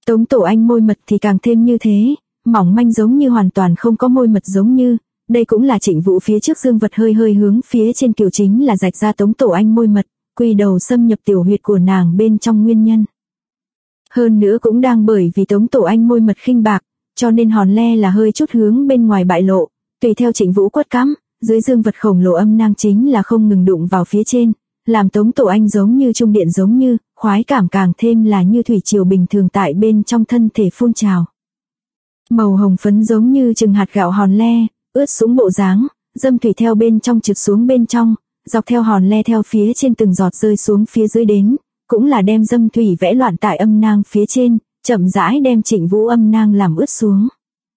Tống Tổ Anh môi mật thì càng thêm như thế, mỏng manh giống như hoàn toàn không có môi mật giống như, đây cũng là Trịnh Vũ phía trước dương vật hơi hơi hướng phía trên kiểu chính là rạch ra Tống Tổ Anh môi mật, quy đầu xâm nhập tiểu huyệt của nàng bên trong nguyên nhân. Hơn nữa cũng đang bởi vì Tống Tổ Anh môi mật khinh bạc, cho nên hòn le là hơi chút hướng bên ngoài bại lộ, tùy theo Trịnh Vũ quất cắm, dưới dương vật khổng lồ âm nang chính là không ngừng đụng vào phía trên, làm Tống Tổ Anh giống như trung điện giống như, khoái cảm càng thêm là như thủy triều bình thường tại bên trong thân thể phun trào. Màu hồng phấn giống như chừng hạt gạo hòn le, ướt sũng bộ dáng, dâm thủy theo bên trong trượt xuống bên trong, dọc theo hòn le theo phía trên từng giọt rơi xuống phía dưới đến, cũng là đem dâm thủy vẽ loạn tại âm nang phía trên, chậm rãi đem Trịnh Vũ âm nang làm ướt xuống.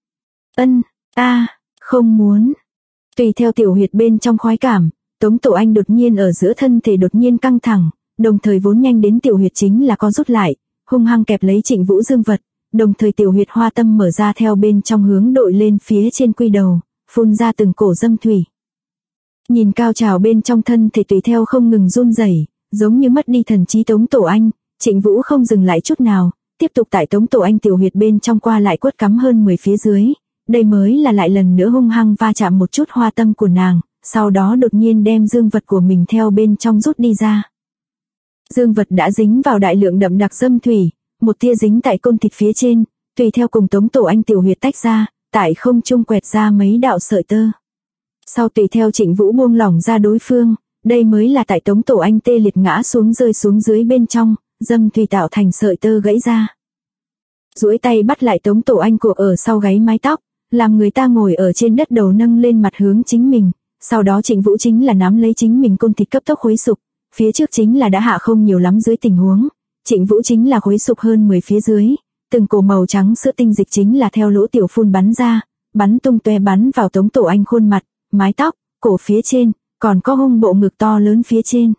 Không muốn. Tùy theo tiểu huyệt bên trong khoái cảm, Tống Tổ Anh đột nhiên ở giữa thân thể đột nhiên căng thẳng, đồng thời vốn nhanh đến tiểu huyệt chính là co rút lại, hung hăng kẹp lấy Trịnh Vũ dương vật, đồng thời tiểu huyệt hoa tâm mở ra theo bên trong hướng đội lên phía trên quy đầu, phun ra từng cổ dâm thủy. Nhìn cao trào bên trong thân thể tùy theo không ngừng run rẩy, giống như mất đi thần trí Tống Tổ Anh, Trịnh Vũ không dừng lại chút nào, tiếp tục tại Tống Tổ Anh tiểu huyệt bên trong qua lại quất cắm hơn 10 phía dưới, đây mới là lại lần nữa hung hăng va chạm một chút hoa tâm của nàng, sau đó đột nhiên đem dương vật của mình theo bên trong rút đi ra. Dương vật đã dính vào đại lượng đậm đặc dâm thủy, một tia dính tại côn thịt phía trên, tùy theo cùng Tống Tổ Anh tiểu huyệt tách ra, tại không trung quẹt ra mấy đạo sợi tơ. Sau tùy theo Trịnh Vũ buông lỏng ra đối phương, đây mới là tại Tống Tổ Anh tê liệt ngã xuống rơi xuống dưới bên trong, dâm thủy tạo thành sợi tơ gãy ra. Duỗi tay bắt lại Tống Tổ Anh của ở sau gáy mái tóc, làm người ta ngồi ở trên đất đầu nâng lên mặt hướng chính mình, sau đó Trịnh Vũ chính là nắm lấy chính mình côn thịt cấp tốc khuấy sụp, phía trước chính là đã hạ không nhiều lắm dưới tình huống, Trịnh Vũ chính là khuấy sụp hơn 10 phía dưới, từng cổ màu trắng sữa tinh dịch chính là theo lỗ tiểu phun bắn ra, bắn tung tóe bắn vào Tống Tổ Anh khuôn mặt, mái tóc, cổ phía trên, còn có hung bộ ngực to lớn phía trên.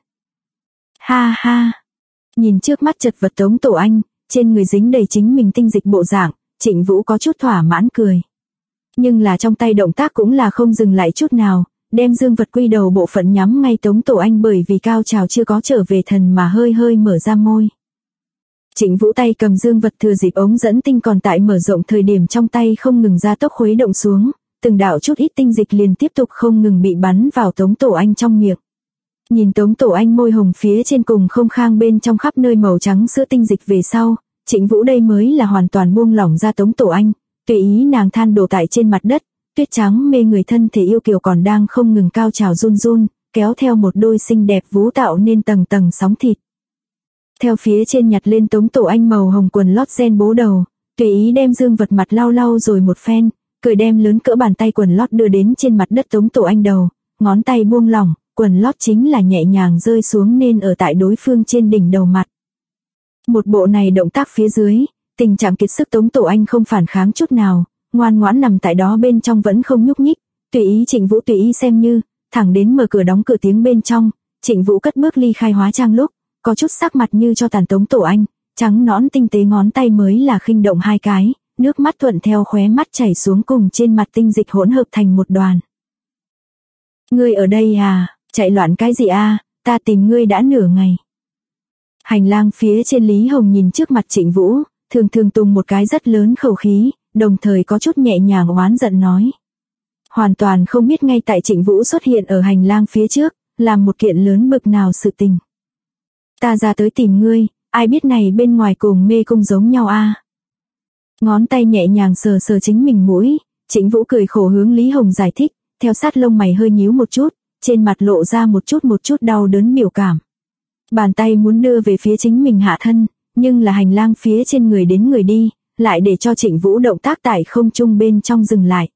Ha ha! Nhìn trước mắt chật vật Tống Tổ Anh, trên người dính đầy chính mình tinh dịch bộ dạng, Trịnh Vũ có chút thỏa mãn cười. Nhưng là trong tay động tác cũng là không dừng lại chút nào, đem dương vật quy đầu bộ phận nhắm ngay Tống Tổ Anh bởi vì cao trào chưa có trở về thần mà hơi hơi mở ra môi. Trịnh Vũ tay cầm dương vật thừa dịp ống dẫn tinh còn tại mở rộng thời điểm trong tay không ngừng ra tốc khuấy động xuống, từng đạo chút ít tinh dịch liền tiếp tục không ngừng bị bắn vào Tống Tổ Anh trong miệng. Nhìn Tống Tổ Anh môi hồng phía trên cùng không khang bên trong khắp nơi màu trắng sữa tinh dịch về sau, Trịnh Vũ đây mới là hoàn toàn buông lỏng ra Tống Tổ Anh, tùy ý nàng than đổ tại trên mặt đất, tuyết trắng mê người thân thể yêu kiều còn đang không ngừng cao trào run run, kéo theo một đôi xinh đẹp vú tạo nên tầng tầng sóng thịt. Theo phía trên nhặt lên Tống Tổ Anh màu hồng quần lót ren bố đầu, tùy ý đem dương vật mặt lau lau rồi một phen, cười đem lớn cỡ bàn tay quần lót đưa đến trên mặt đất Tống Tổ Anh đầu, ngón tay buông lỏng, quần lót chính là nhẹ nhàng rơi xuống nên ở tại đối phương trên đỉnh đầu mặt. Một bộ này động tác phía dưới, tình trạng kiệt sức Tống Tổ Anh không phản kháng chút nào, ngoan ngoãn nằm tại đó bên trong vẫn không nhúc nhích, tùy ý Trịnh Vũ tùy ý xem như, thẳng đến mở cửa đóng cửa tiếng bên trong, Trịnh Vũ cất bước ly khai hóa trang lúc, có chút sắc mặt như cho tàn Tống Tổ Anh, trắng nõn tinh tế ngón tay mới là khinh động hai cái, nước mắt thuận theo khóe mắt chảy xuống cùng trên mặt tinh dịch hỗn hợp thành một đoàn. Ngươi ở đây à, chạy loạn cái gì à, ta tìm ngươi đã nửa ngày. Hành lang phía trên Lý Hồng nhìn trước mặt Trịnh Vũ, thường thường tung một cái rất lớn khẩu khí, đồng thời có chút nhẹ nhàng oán giận nói. Hoàn toàn không biết ngay tại Trịnh Vũ xuất hiện ở hành lang phía trước, làm một kiện lớn bực nào sự tình. Ta ra tới tìm ngươi, ai biết này bên ngoài cùng mê cung giống nhau a. Ngón tay nhẹ nhàng sờ sờ chính mình mũi, Trịnh Vũ cười khổ hướng Lý Hồng giải thích, theo sát lông mày hơi nhíu một chút, trên mặt lộ ra một chút đau đớn biểu cảm. Bàn tay muốn đưa về phía chính mình hạ thân, nhưng là hành lang phía trên người đến người đi, lại để cho Trịnh Vũ động tác tại không trung bên trong dừng lại.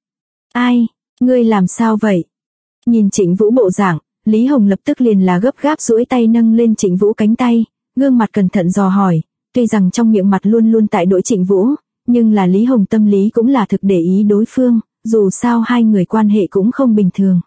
Ai, ngươi làm sao vậy? Nhìn Trịnh Vũ bộ dạng, Lý Hồng lập tức liền là gấp gáp duỗi tay nâng lên Trịnh Vũ cánh tay, gương mặt cẩn thận dò hỏi, tuy rằng trong miệng mặt luôn luôn tại đội Trịnh Vũ, nhưng là Lý Hồng tâm lý cũng là thực để ý đối phương, dù sao hai người quan hệ cũng không bình thường.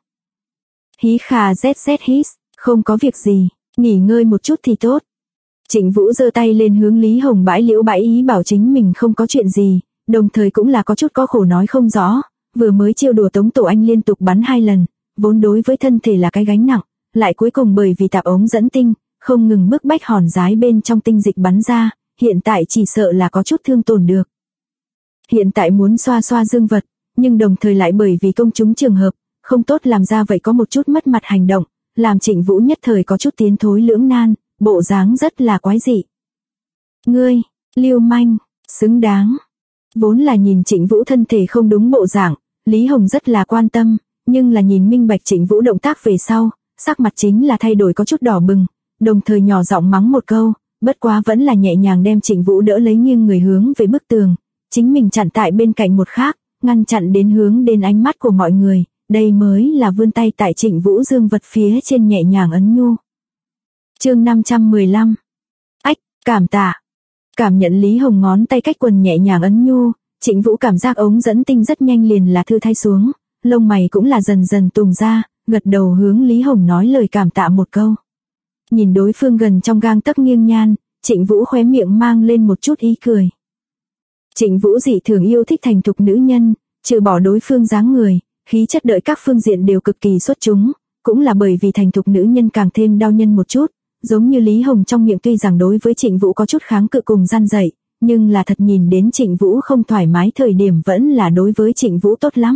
Hí khà zz hít, không có việc gì, nghỉ ngơi một chút thì tốt. Trịnh Vũ giơ tay lên hướng Lý Hồng bãi liễu bãi ý bảo chính mình không có chuyện gì, đồng thời cũng là có chút có khổ nói không rõ, vừa mới trêu đùa Tống Tổ Anh liên tục bắn 2 lần, vốn đối với thân thể là cái gánh nặng, lại cuối cùng bởi vì tạp ống dẫn tinh, không ngừng bức bách hòn giái bên trong tinh dịch bắn ra, hiện tại chỉ sợ là có chút thương tổn được. Hiện tại muốn xoa xoa dương vật, nhưng đồng thời lại bởi vì công chúng trường hợp, không tốt làm ra vậy có một chút mất mặt hành động, làm Trịnh Vũ nhất thời có chút tiến thối lưỡng nan, bộ dáng rất là quái dị. Ngươi, lưu manh, xứng đáng. Vốn là nhìn Trịnh Vũ thân thể không đúng bộ dạng, Lý Hồng rất là quan tâm, nhưng là nhìn minh bạch Trịnh Vũ động tác về sau, sắc mặt chính là thay đổi có chút đỏ bừng, đồng thời nhỏ giọng mắng một câu, bất quá vẫn là nhẹ nhàng đem Trịnh Vũ đỡ lấy nghiêng người hướng về bức tường, chính mình chặn tại bên cạnh một khác, ngăn chặn đến hướng đến ánh mắt của mọi người, đây mới là vươn tay tại Trịnh Vũ dương vật phía trên nhẹ nhàng ấn nhu. Chương 515. Ách, cảm tạ. Cảm nhận Lý Hồng ngón tay cách quần nhẹ nhàng ấn nhu, Trịnh Vũ cảm giác ống dẫn tinh rất nhanh liền là thư thái xuống, lông mày cũng là dần dần tùng ra, gật đầu hướng Lý Hồng nói lời cảm tạ một câu. Nhìn đối phương gần trong gang tấc nghiêng nhan, Trịnh Vũ khóe miệng mang lên một chút ý cười. Trịnh Vũ dị thường yêu thích thành thục nữ nhân, trừ bỏ đối phương dáng người, khí chất đợi các phương diện đều cực kỳ xuất chúng, cũng là bởi vì thành thục nữ nhân càng thêm đau nhân một chút, giống như Lý Hồng trong miệng tuy rằng đối với Trịnh Vũ có chút kháng cự cùng gian dạy, nhưng là thật nhìn đến Trịnh Vũ không thoải mái thời điểm vẫn là đối với Trịnh Vũ tốt lắm.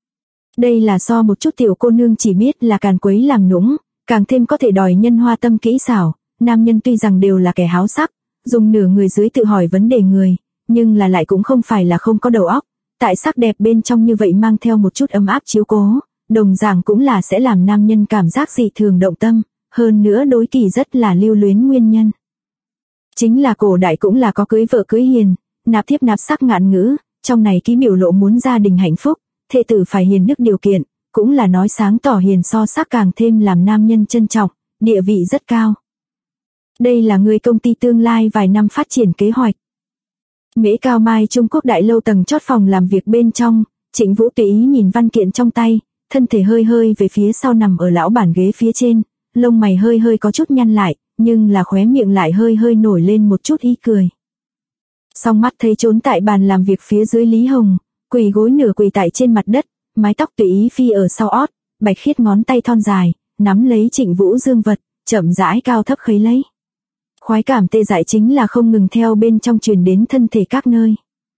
Đây là so một chút tiểu cô nương chỉ biết là càn quấy làm nũng, càng thêm có thể đòi nhân hoa tâm kỹ xảo, nam nhân tuy rằng đều là kẻ háo sắc, dùng nửa người dưới tự hỏi vấn đề người, nhưng là lại cũng không phải là không có đầu óc, tại sắc đẹp bên trong như vậy mang theo một chút ấm áp chiếu cố, đồng dạng cũng là sẽ làm nam nhân cảm giác dị thường động tâm, hơn nữa đối kỳ rất là lưu luyến nguyên nhân. Chính là cổ đại cũng là có cưới vợ cưới hiền, nạp thiếp nạp sắc ngạn ngữ, trong này ký biểu lộ muốn gia đình hạnh phúc, thê tử phải hiền đức điều kiện, cũng là nói sáng tỏ hiền so sắc càng thêm làm nam nhân trân trọng, địa vị rất cao. Đây là người công ty tương lai vài năm phát triển kế hoạch. Mễ Cao Mai Trung Quốc đại lâu tầng chót phòng làm việc bên trong, Trịnh Vũ tùy ý nhìn văn kiện trong tay, thân thể hơi hơi về phía sau nằm ở lão bản ghế phía trên, lông mày hơi hơi có chút nhăn lại, nhưng là khóe miệng lại hơi hơi nổi lên một chút ý cười. Song mắt thấy trốn tại bàn làm việc phía dưới Lý Hồng, quỳ gối nửa quỳ tại trên mặt đất, mái tóc tùy ý phi ở sau ót, bạch khiết ngón tay thon dài, nắm lấy Trịnh Vũ dương vật, chậm rãi cao thấp khấy lấy. Khoái cảm tê dại chính là không ngừng theo bên trong truyền đến thân thể các nơi.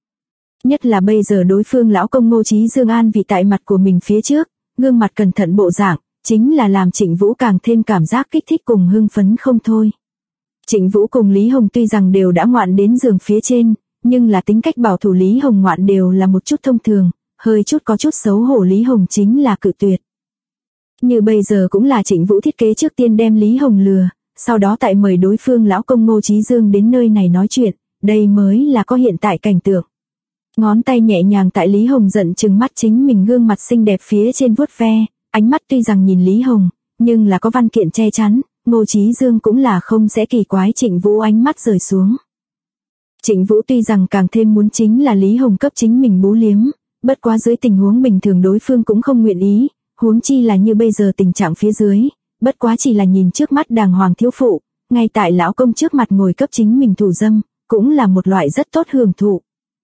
Nhất là bây giờ đối phương lão công Ngô Chí Dương an vị tại mặt của mình phía trước, gương mặt cẩn thận bộ dạng, chính là làm Trịnh Vũ càng thêm cảm giác kích thích cùng hưng phấn không thôi. Trịnh Vũ cùng Lý Hồng tuy rằng đều đã ngoạn đến giường phía trên, nhưng là tính cách bảo thủ Lý Hồng ngoạn đều là một chút thông thường, hơi chút có chút xấu hổ Lý Hồng chính là cự tuyệt. Như bây giờ cũng là Trịnh Vũ thiết kế trước tiên đem Lý Hồng lừa, sau đó tại mời đối phương lão công Ngô Chí Dương đến nơi này nói chuyện, đây mới là có hiện tại cảnh tượng. Ngón tay nhẹ nhàng tại Lý Hồng giận chừng mắt chính mình gương mặt xinh đẹp phía trên vuốt ve, ánh mắt tuy rằng nhìn Lý Hồng, nhưng là có văn kiện che chắn, Ngô Chí Dương cũng là không sẽ kỳ quái Trịnh Vũ ánh mắt rời xuống. Trịnh Vũ tuy rằng càng thêm muốn chính là Lý Hồng cấp chính mình bú liếm, bất quá dưới tình huống bình thường đối phương cũng không nguyện ý, huống chi là như bây giờ tình trạng phía dưới, bất quá chỉ là nhìn trước mắt đàng hoàng thiếu phụ, ngay tại lão công trước mặt ngồi cấp chính mình thủ dâm, cũng là một loại rất tốt hưởng thụ.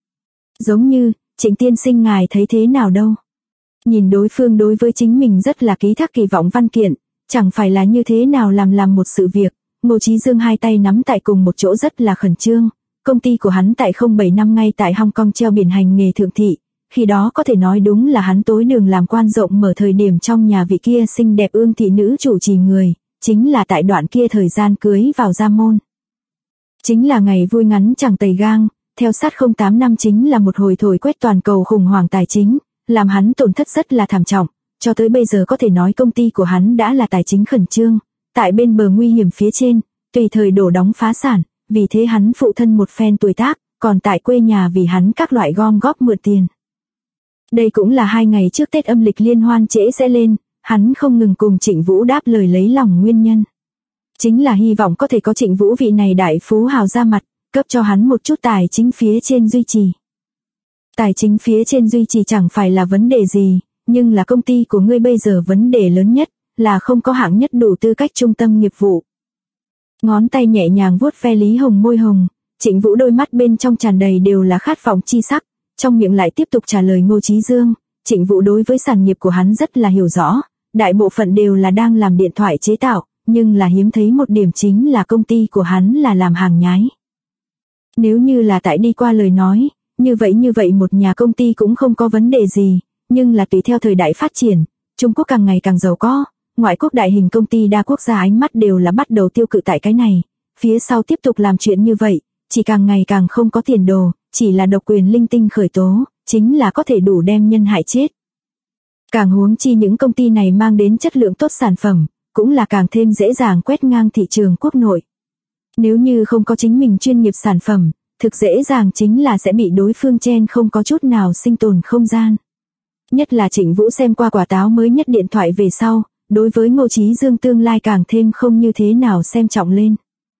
Giống như, Trịnh tiên sinh ngài thấy thế nào đâu? Nhìn đối phương đối với chính mình rất là ký thác kỳ vọng văn kiện, chẳng phải là như thế nào làm một sự việc, Ngô Chí Dương hai tay nắm tại cùng một chỗ rất là khẩn trương, công ty của hắn tại 07 năm ngay tại Hong Kong treo biển hành nghề thượng thị, khi đó có thể nói đúng là hắn tối đường làm quan rộng mở thời điểm trong nhà vị kia xinh đẹp ương thị nữ chủ trì người, chính là tại đoạn kia thời gian cưới vào gia môn. Chính là ngày vui ngắn chẳng tầy gang, theo sát 08 năm chính là một hồi thổi quét toàn cầu khủng hoảng tài chính, làm hắn tổn thất rất là thảm trọng, cho tới bây giờ có thể nói công ty của hắn đã là tài chính khẩn trương, tại bên bờ nguy hiểm phía trên, tùy thời đổ đóng phá sản, vì thế hắn phụ thân một phen tuổi tác, còn tại quê nhà vì hắn các loại gom góp mượn tiền. Đây cũng là 2 ngày trước Tết âm lịch liên hoan trễ sẽ lên, hắn không ngừng cùng Trịnh Vũ đáp lời lấy lòng nguyên nhân. Chính là hy vọng có thể có Trịnh Vũ vị này đại phú hào ra mặt, cấp cho hắn một chút tài chính phía trên duy trì. Tài chính phía trên duy trì chẳng phải là vấn đề gì, nhưng là công ty của ngươi bây giờ vấn đề lớn nhất, là không có hạng nhất đủ tư cách trung tâm nghiệp vụ. Ngón tay nhẹ nhàng vuốt ve Lý Hồng môi hồng, Trịnh Vũ đôi mắt bên trong tràn đầy đều là khát vọng chi sắc, trong miệng lại tiếp tục trả lời Ngô Chí Dương, Trịnh Vũ đối với sản nghiệp của hắn rất là hiểu rõ, đại bộ phận đều là đang làm điện thoại chế tạo, nhưng là hiếm thấy một điểm chính là công ty của hắn là làm hàng nhái. Nếu như là tại đi qua lời nói, như vậy một nhà công ty cũng không có vấn đề gì, nhưng là tùy theo thời đại phát triển, Trung Quốc càng ngày càng giàu có, ngoại quốc đại hình công ty đa quốc gia ánh mắt đều là bắt đầu tiêu cự tại cái này, phía sau tiếp tục làm chuyện như vậy, chỉ càng ngày càng không có tiền đồ, chỉ là độc quyền linh tinh khởi tố, chính là có thể đủ đem nhân hại chết. Càng huống chi những công ty này mang đến chất lượng tốt sản phẩm, cũng là càng thêm dễ dàng quét ngang thị trường quốc nội. Nếu như không có chính mình chuyên nghiệp sản phẩm, thực dễ dàng chính là sẽ bị đối phương chen không có chút nào sinh tồn không gian. Nhất là Trịnh Vũ xem qua quả táo mới nhất điện thoại về sau, đối với Ngô Chí Dương tương lai càng thêm không như thế nào xem trọng lên.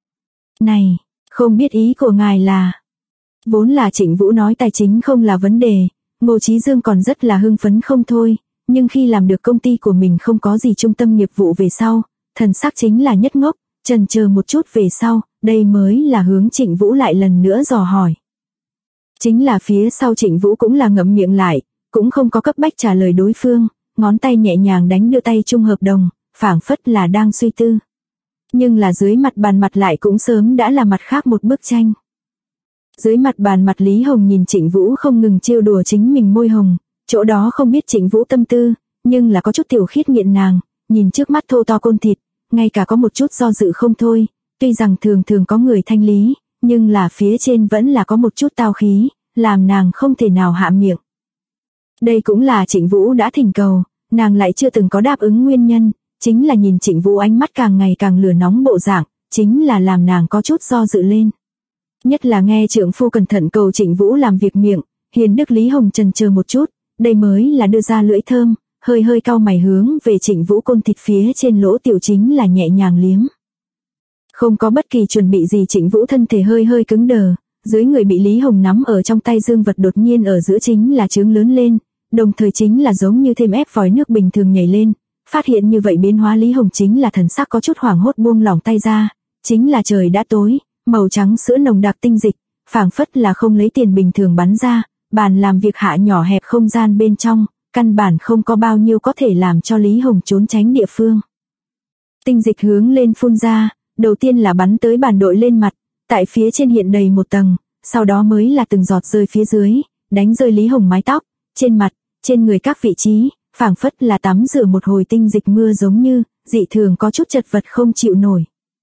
Này, không biết ý của ngài là... Vốn là Trịnh Vũ nói tài chính không là vấn đề, Ngô Chí Dương còn rất là hưng phấn không thôi, nhưng khi làm được công ty của mình không có gì trung tâm nghiệp vụ về sau, thần sắc chính là nhất ngốc, chần chờ một chút về sau, đây mới là hướng Trịnh Vũ lại lần nữa dò hỏi. Chính là phía sau Trịnh Vũ cũng là ngậm miệng lại, cũng không có cấp bách trả lời đối phương, ngón tay nhẹ nhàng đánh đưa tay chung hợp đồng, phảng phất là đang suy tư. Nhưng là dưới mặt bàn mặt lại cũng sớm đã là mặt khác một bức tranh. Dưới mặt bàn mặt Lý Hồng nhìn Trịnh Vũ không ngừng trêu đùa chính mình môi hồng, chỗ đó không biết Trịnh Vũ tâm tư, nhưng là có chút tiểu khiết nghiện nàng, nhìn trước mắt thô to côn thịt, ngay cả có một chút do dự không thôi, tuy rằng thường thường có người thanh lý, nhưng là phía trên vẫn là có một chút tao khí, làm nàng không thể nào hạ miệng. Đây cũng là Trịnh Vũ đã thỉnh cầu, nàng lại chưa từng có đáp ứng nguyên nhân, chính là nhìn Trịnh Vũ ánh mắt càng ngày càng lửa nóng bộ dạng, chính là làm nàng có chút do dự lên. Nhất là nghe trượng phu cẩn thận cầu Trịnh Vũ làm việc miệng, Hiền Đức Lý Hồng chần chờ một chút, đây mới là đưa ra lưỡi thơm, hơi cau mày hướng về Trịnh Vũ côn thịt phía trên lỗ tiểu chính là nhẹ nhàng liếm. Không có bất kỳ chuẩn bị gì Trịnh Vũ thân thể hơi cứng đờ, dưới người bị Lý Hồng nắm ở trong tay dương vật đột nhiên ở giữa chính là trướng lớn lên, đồng thời chính là giống như thêm ép vòi nước bình thường nhảy lên, phát hiện như vậy biến hóa Lý Hồng chính là thần sắc có chút hoảng hốt buông lỏng tay ra, chính là trời đã tối, màu trắng sữa nồng đặc tinh dịch, phảng phất là không lấy tiền bình thường bắn ra, bàn làm việc hạ nhỏ hẹp không gian bên trong, căn bản không có bao nhiêu có thể làm cho Lý Hồng trốn tránh địa phương. Tinh dịch hướng lên phun ra, đầu tiên là bắn tới bàn đội lên mặt, tại phía trên hiện đầy một tầng, sau đó mới là từng giọt rơi phía dưới, đánh rơi Lý Hồng mái tóc, trên mặt, trên người các vị trí, phảng phất là tắm rửa một hồi tinh dịch mưa giống như, dị thường có chút chật vật không chịu nổi.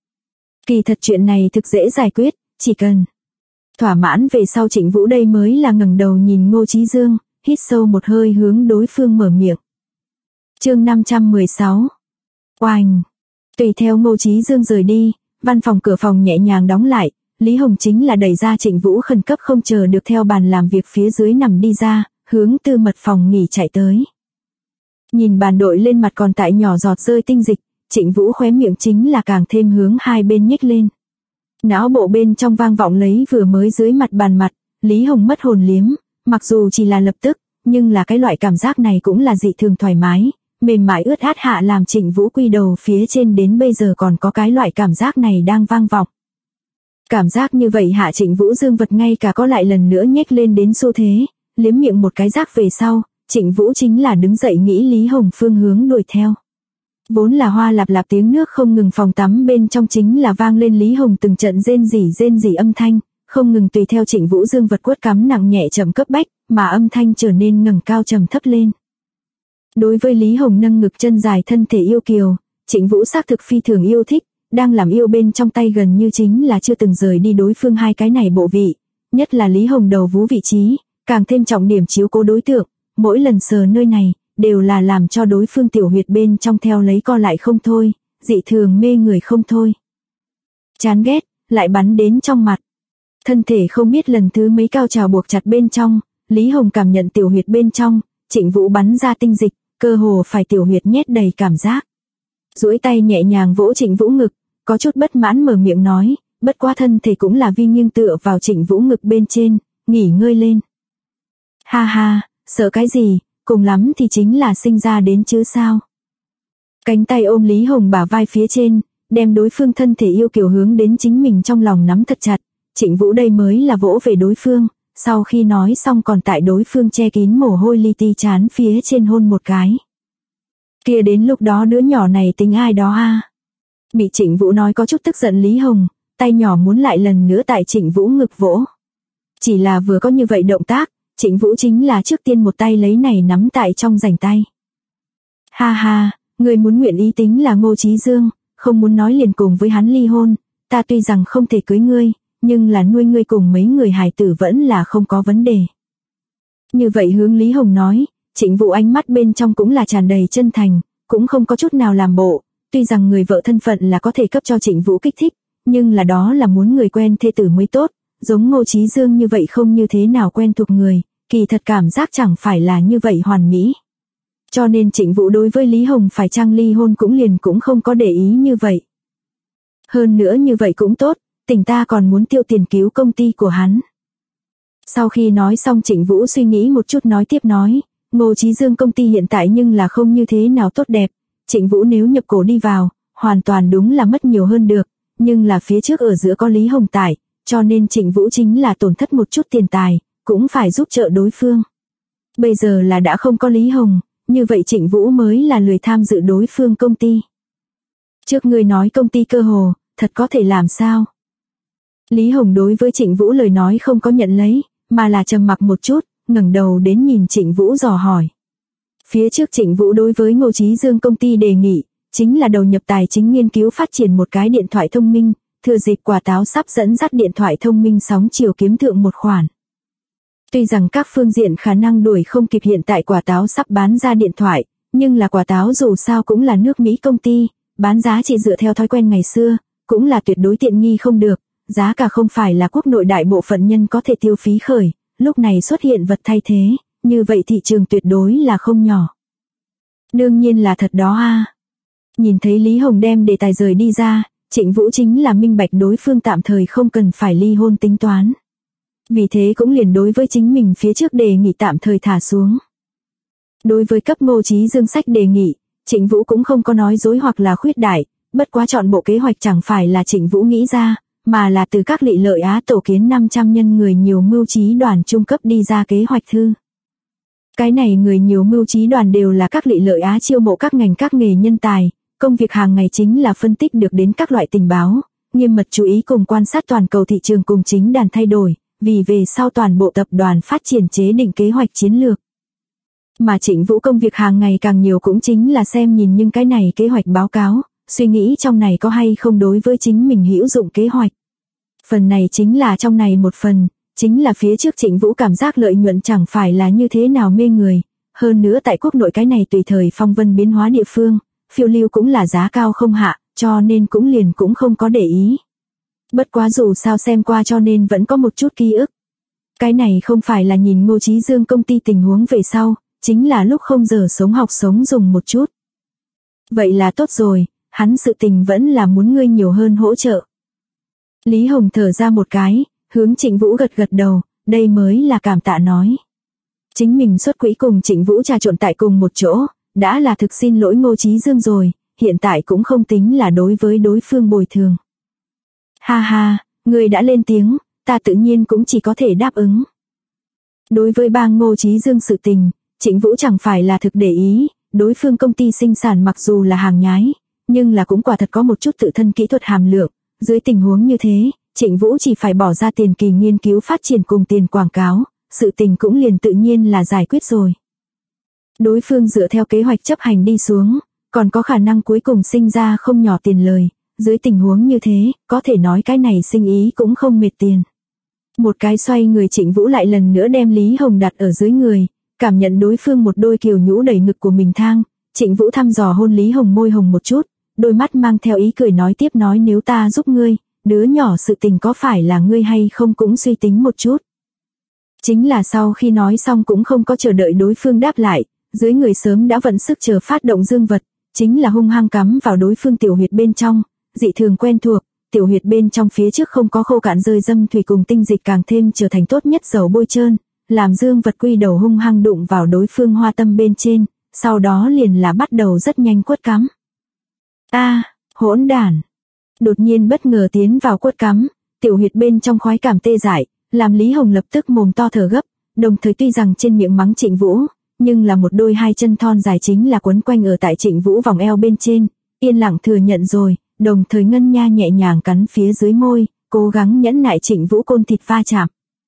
Kỳ thật chuyện này thực dễ giải quyết, chỉ cần thỏa mãn về sau Trịnh Vũ đây mới là ngẩng đầu nhìn Ngô Chí Dương, hít sâu một hơi hướng đối phương mở miệng. Chương 516. Oanh. Tùy theo Ngô Chí Dương rời đi, văn phòng cửa phòng nhẹ nhàng đóng lại, Lý Hồng chính là đẩy ra Trịnh Vũ khẩn cấp không chờ được theo bàn làm việc phía dưới nằm đi ra, hướng tư mật phòng nghỉ chạy tới. Nhìn bàn đội lên mặt còn tại nhỏ giọt rơi tinh dịch, Trịnh Vũ khóe miệng chính là càng thêm hướng hai bên nhếch lên. Não bộ bên trong vang vọng lấy vừa mới dưới mặt bàn mặt, Lý Hồng mất hồn liếm, mặc dù chỉ là lập tức, nhưng là cái loại cảm giác này cũng là dị thường thoải mái, mềm mại ướt át hạ làm Trịnh Vũ quy đầu phía trên đến bây giờ còn có cái loại cảm giác này đang vang vọng. Cảm giác như vậy hạ Trịnh Vũ dương vật ngay cả có lại lần nữa nhếch lên đến xu thế, liếm miệng một cái rác về sau, Trịnh Vũ chính là đứng dậy nghĩ Lý Hồng phương hướng đuổi theo. Vốn là hoa lạp lạp tiếng nước không ngừng phòng tắm bên trong chính là vang lên Lý Hồng từng trận rên rỉ âm thanh, không ngừng tùy theo Trịnh Vũ dương vật quất cắm nặng nhẹ chậm cấp bách, mà âm thanh trở nên ngẩng cao trầm thấp lên. Đối với Lý Hồng nâng ngực chân dài thân thể yêu kiều, Trịnh Vũ xác thực phi thường yêu thích, đang làm yêu bên trong tay gần như chính là chưa từng rời đi đối phương hai cái này bộ vị, nhất là Lý Hồng đầu vú vị trí, càng thêm trọng điểm chiếu cố đối tượng, mỗi lần sờ nơi này, đều là làm cho đối phương tiểu huyệt bên trong theo lấy co lại không thôi, dị thường mê người không thôi. Chán ghét, lại bắn đến trong mặt. Thân thể không biết lần thứ mấy cao trào buộc chặt bên trong, Lý Hồng cảm nhận tiểu huyệt bên trong, Trịnh Vũ bắn ra tinh dịch, cơ hồ phải tiểu huyệt nhét đầy cảm giác. Duỗi tay nhẹ nhàng vỗ Trịnh Vũ ngực, có chút bất mãn mở miệng nói, bất quá thân thể cũng là vi nghiêng tựa vào Trịnh Vũ ngực bên trên, nghỉ ngơi lên. Ha ha, sợ cái gì, cùng lắm thì chính là sinh ra đến chứ sao. Cánh tay ôm Lý Hồng bả vai phía trên, đem đối phương thân thể yêu kiều hướng đến chính mình trong lòng nắm thật chặt, Trịnh Vũ đây mới là vỗ về đối phương, sau khi nói xong còn tại đối phương che kín mồ hôi li ti chán phía trên hôn một cái. Kia đến lúc đó đứa nhỏ này tính ai đó a? Bị Trịnh Vũ nói có chút tức giận Lý Hồng, tay nhỏ muốn lại lần nữa tại Trịnh Vũ ngực vỗ. Chỉ là vừa có như vậy động tác, Trịnh Vũ chính là trước tiên một tay lấy này nắm tại trong rảnh tay. Ha ha, người muốn nguyện ý tính là Ngô Chí Dương, không muốn nói liền cùng với hắn ly hôn, ta tuy rằng không thể cưới ngươi, nhưng là nuôi ngươi cùng mấy người hài tử vẫn là không có vấn đề. Như vậy hướng Lý Hồng nói, Trịnh Vũ ánh mắt bên trong cũng là tràn đầy chân thành, cũng không có chút nào làm bộ, tuy rằng người vợ thân phận là có thể cấp cho Trịnh Vũ kích thích, nhưng là đó là muốn người quen thê tử mới tốt, giống Ngô Chí Dương như vậy không như thế nào quen thuộc người, kỳ thật cảm giác chẳng phải là như vậy hoàn mỹ. Cho nên Trịnh Vũ đối với Lý Hồng phải chăng ly hôn cũng không có để ý như vậy. Hơn nữa như vậy cũng tốt, tỉnh ta còn muốn tiêu tiền cứu công ty của hắn. Sau khi nói xong Trịnh Vũ suy nghĩ một chút nói tiếp nói, Ngô Chí Dương công ty hiện tại nhưng là không như thế nào tốt đẹp, Trịnh Vũ nếu nhập cổ đi vào, hoàn toàn đúng là mất nhiều hơn được, nhưng là phía trước ở giữa có Lý Hồng tại, cho nên Trịnh Vũ chính là tổn thất một chút tiền tài, cũng phải giúp trợ đối phương. Bây giờ là đã không có Lý Hồng, như vậy Trịnh Vũ mới là lười tham dự đối phương công ty. Trước người nói công ty cơ hồ, thật có thể làm sao? Lý Hồng đối với Trịnh Vũ lời nói không có nhận lấy, mà là trầm mặc một chút, ngẩng đầu đến nhìn Trịnh Vũ dò hỏi. Phía trước Trịnh Vũ đối với Ngô Chí Dương công ty đề nghị, chính là đầu nhập tài chính nghiên cứu phát triển một cái điện thoại thông minh, thừa dịp quả táo sắp dẫn dắt điện thoại thông minh sóng chiều kiếm thượng một khoản. Tuy rằng các phương diện khả năng đuổi không kịp hiện tại quả táo sắp bán ra điện thoại, nhưng là quả táo dù sao cũng là nước Mỹ công ty, bán giá chỉ dựa theo thói quen ngày xưa, cũng là tuyệt đối tiện nghi không được, giá cả không phải là quốc nội đại bộ phận nhân có thể tiêu phí khởi, lúc này xuất hiện vật thay thế, như vậy thị trường tuyệt đối là không nhỏ. Đương nhiên là thật đó a. Nhìn thấy Lý Hồng đem đề tài rời đi ra, Trịnh Vũ chính là minh bạch đối phương tạm thời không cần phải ly hôn tính toán. Vì thế cũng liền đối với chính mình phía trước đề nghị tạm thời thả xuống. Đối với cấp Ngô Chí Dương sách đề nghị, Trịnh Vũ cũng không có nói dối hoặc là khuyết đại, bất quá chọn bộ kế hoạch chẳng phải là Trịnh Vũ nghĩ ra, mà là từ các lị lợi Á tổ kiến 500 nhân người nhiều mưu trí đoàn trung cấp đi ra kế hoạch thư. Cái này người nhiều mưu trí đoàn đều là các lị lợi Á chiêu mộ các ngành các nghề nhân tài, công việc hàng ngày chính là phân tích được đến các loại tình báo, nghiêm mật chú ý cùng quan sát toàn cầu thị trường cùng chính đàn thay đổi, vì về sau toàn bộ tập đoàn phát triển chế định kế hoạch chiến lược. Mà Trịnh Vũ công việc hàng ngày càng nhiều cũng chính là xem nhìn những cái này kế hoạch báo cáo, suy nghĩ trong này có hay không đối với chính mình hữu dụng kế hoạch. Phần này chính là trong này một phần, chính là phía trước Trịnh Vũ cảm giác lợi nhuận chẳng phải là như thế nào mê người, hơn nữa tại quốc nội cái này tùy thời phong vân biến hóa địa phương, phiêu lưu cũng là giá cao không hạ, cho nên cũng không có để ý. Bất quá dù sao xem qua cho nên vẫn có một chút ký ức. Cái này không phải là nhìn Ngô Chí Dương công ty tình huống về sau, chính là lúc không giờ sống học sống dùng một chút. Vậy là tốt rồi, hắn sự tình vẫn là muốn ngươi nhiều hơn hỗ trợ. Lý Hồng thở ra một cái, hướng Trịnh Vũ gật gật đầu, đây mới là cảm tạ nói. Chính mình xuất quỹ cùng Trịnh Vũ trà trộn tại cùng một chỗ, đã là thực xin lỗi Ngô Chí Dương rồi, hiện tại cũng không tính là đối với đối phương bồi thường. Ha ha, người đã lên tiếng, ta tự nhiên cũng chỉ có thể đáp ứng. Đối với bang Ngô Chí Dương sự tình, Trịnh Vũ chẳng phải là thực để ý, đối phương công ty sinh sản mặc dù là hàng nhái, nhưng là cũng quả thật có một chút tự thân kỹ thuật hàm lượng, dưới tình huống như thế, Trịnh Vũ chỉ phải bỏ ra tiền kỳ nghiên cứu phát triển cùng tiền quảng cáo, sự tình cũng liền tự nhiên là giải quyết rồi. Đối phương dựa theo kế hoạch chấp hành đi xuống, còn có khả năng cuối cùng sinh ra không nhỏ tiền lời, dưới tình huống như thế, có thể nói cái này sinh ý cũng không mệt tiền. Một cái xoay người Trịnh Vũ lại lần nữa đem Lý Hồng đặt ở dưới người, cảm nhận đối phương một đôi kiều nhũ đẩy ngực của mình thang, Trịnh Vũ thăm dò hôn Lý Hồng môi hồng một chút, đôi mắt mang theo ý cười nói tiếp nói nếu ta giúp ngươi, đứa nhỏ sự tình có phải là ngươi hay không cũng suy tính một chút. Chính là sau khi nói xong cũng không có chờ đợi đối phương đáp lại, dưới người sớm đã vận sức chờ phát động dương vật, chính là hung hăng cắm vào đối phương tiểu huyệt bên trong, dị thường quen thuộc, tiểu huyệt bên trong phía trước không có khô cạn rơi dâm thủy cùng tinh dịch càng thêm trở thành tốt nhất dầu bôi trơn, làm dương vật quy đầu hung hăng đụng vào đối phương hoa tâm bên trên, sau đó liền là bắt đầu rất nhanh quất cắm. Hỗn đản. Đột nhiên bất ngờ tiến vào quất cắm, tiểu huyệt bên trong khoái cảm tê dại, làm Lý Hồng lập tức mồm to thở gấp, đồng thời tuy rằng trên miệng mắng Trịnh Vũ, nhưng là một đôi hai chân thon dài chính là quấn quanh ở tại Trịnh Vũ vòng eo bên trên, yên lặng thừa nhận rồi, đồng thời ngân nha nhẹ nhàng cắn phía dưới môi, cố gắng nhẫn nại Trịnh Vũ côn thịt va chạm.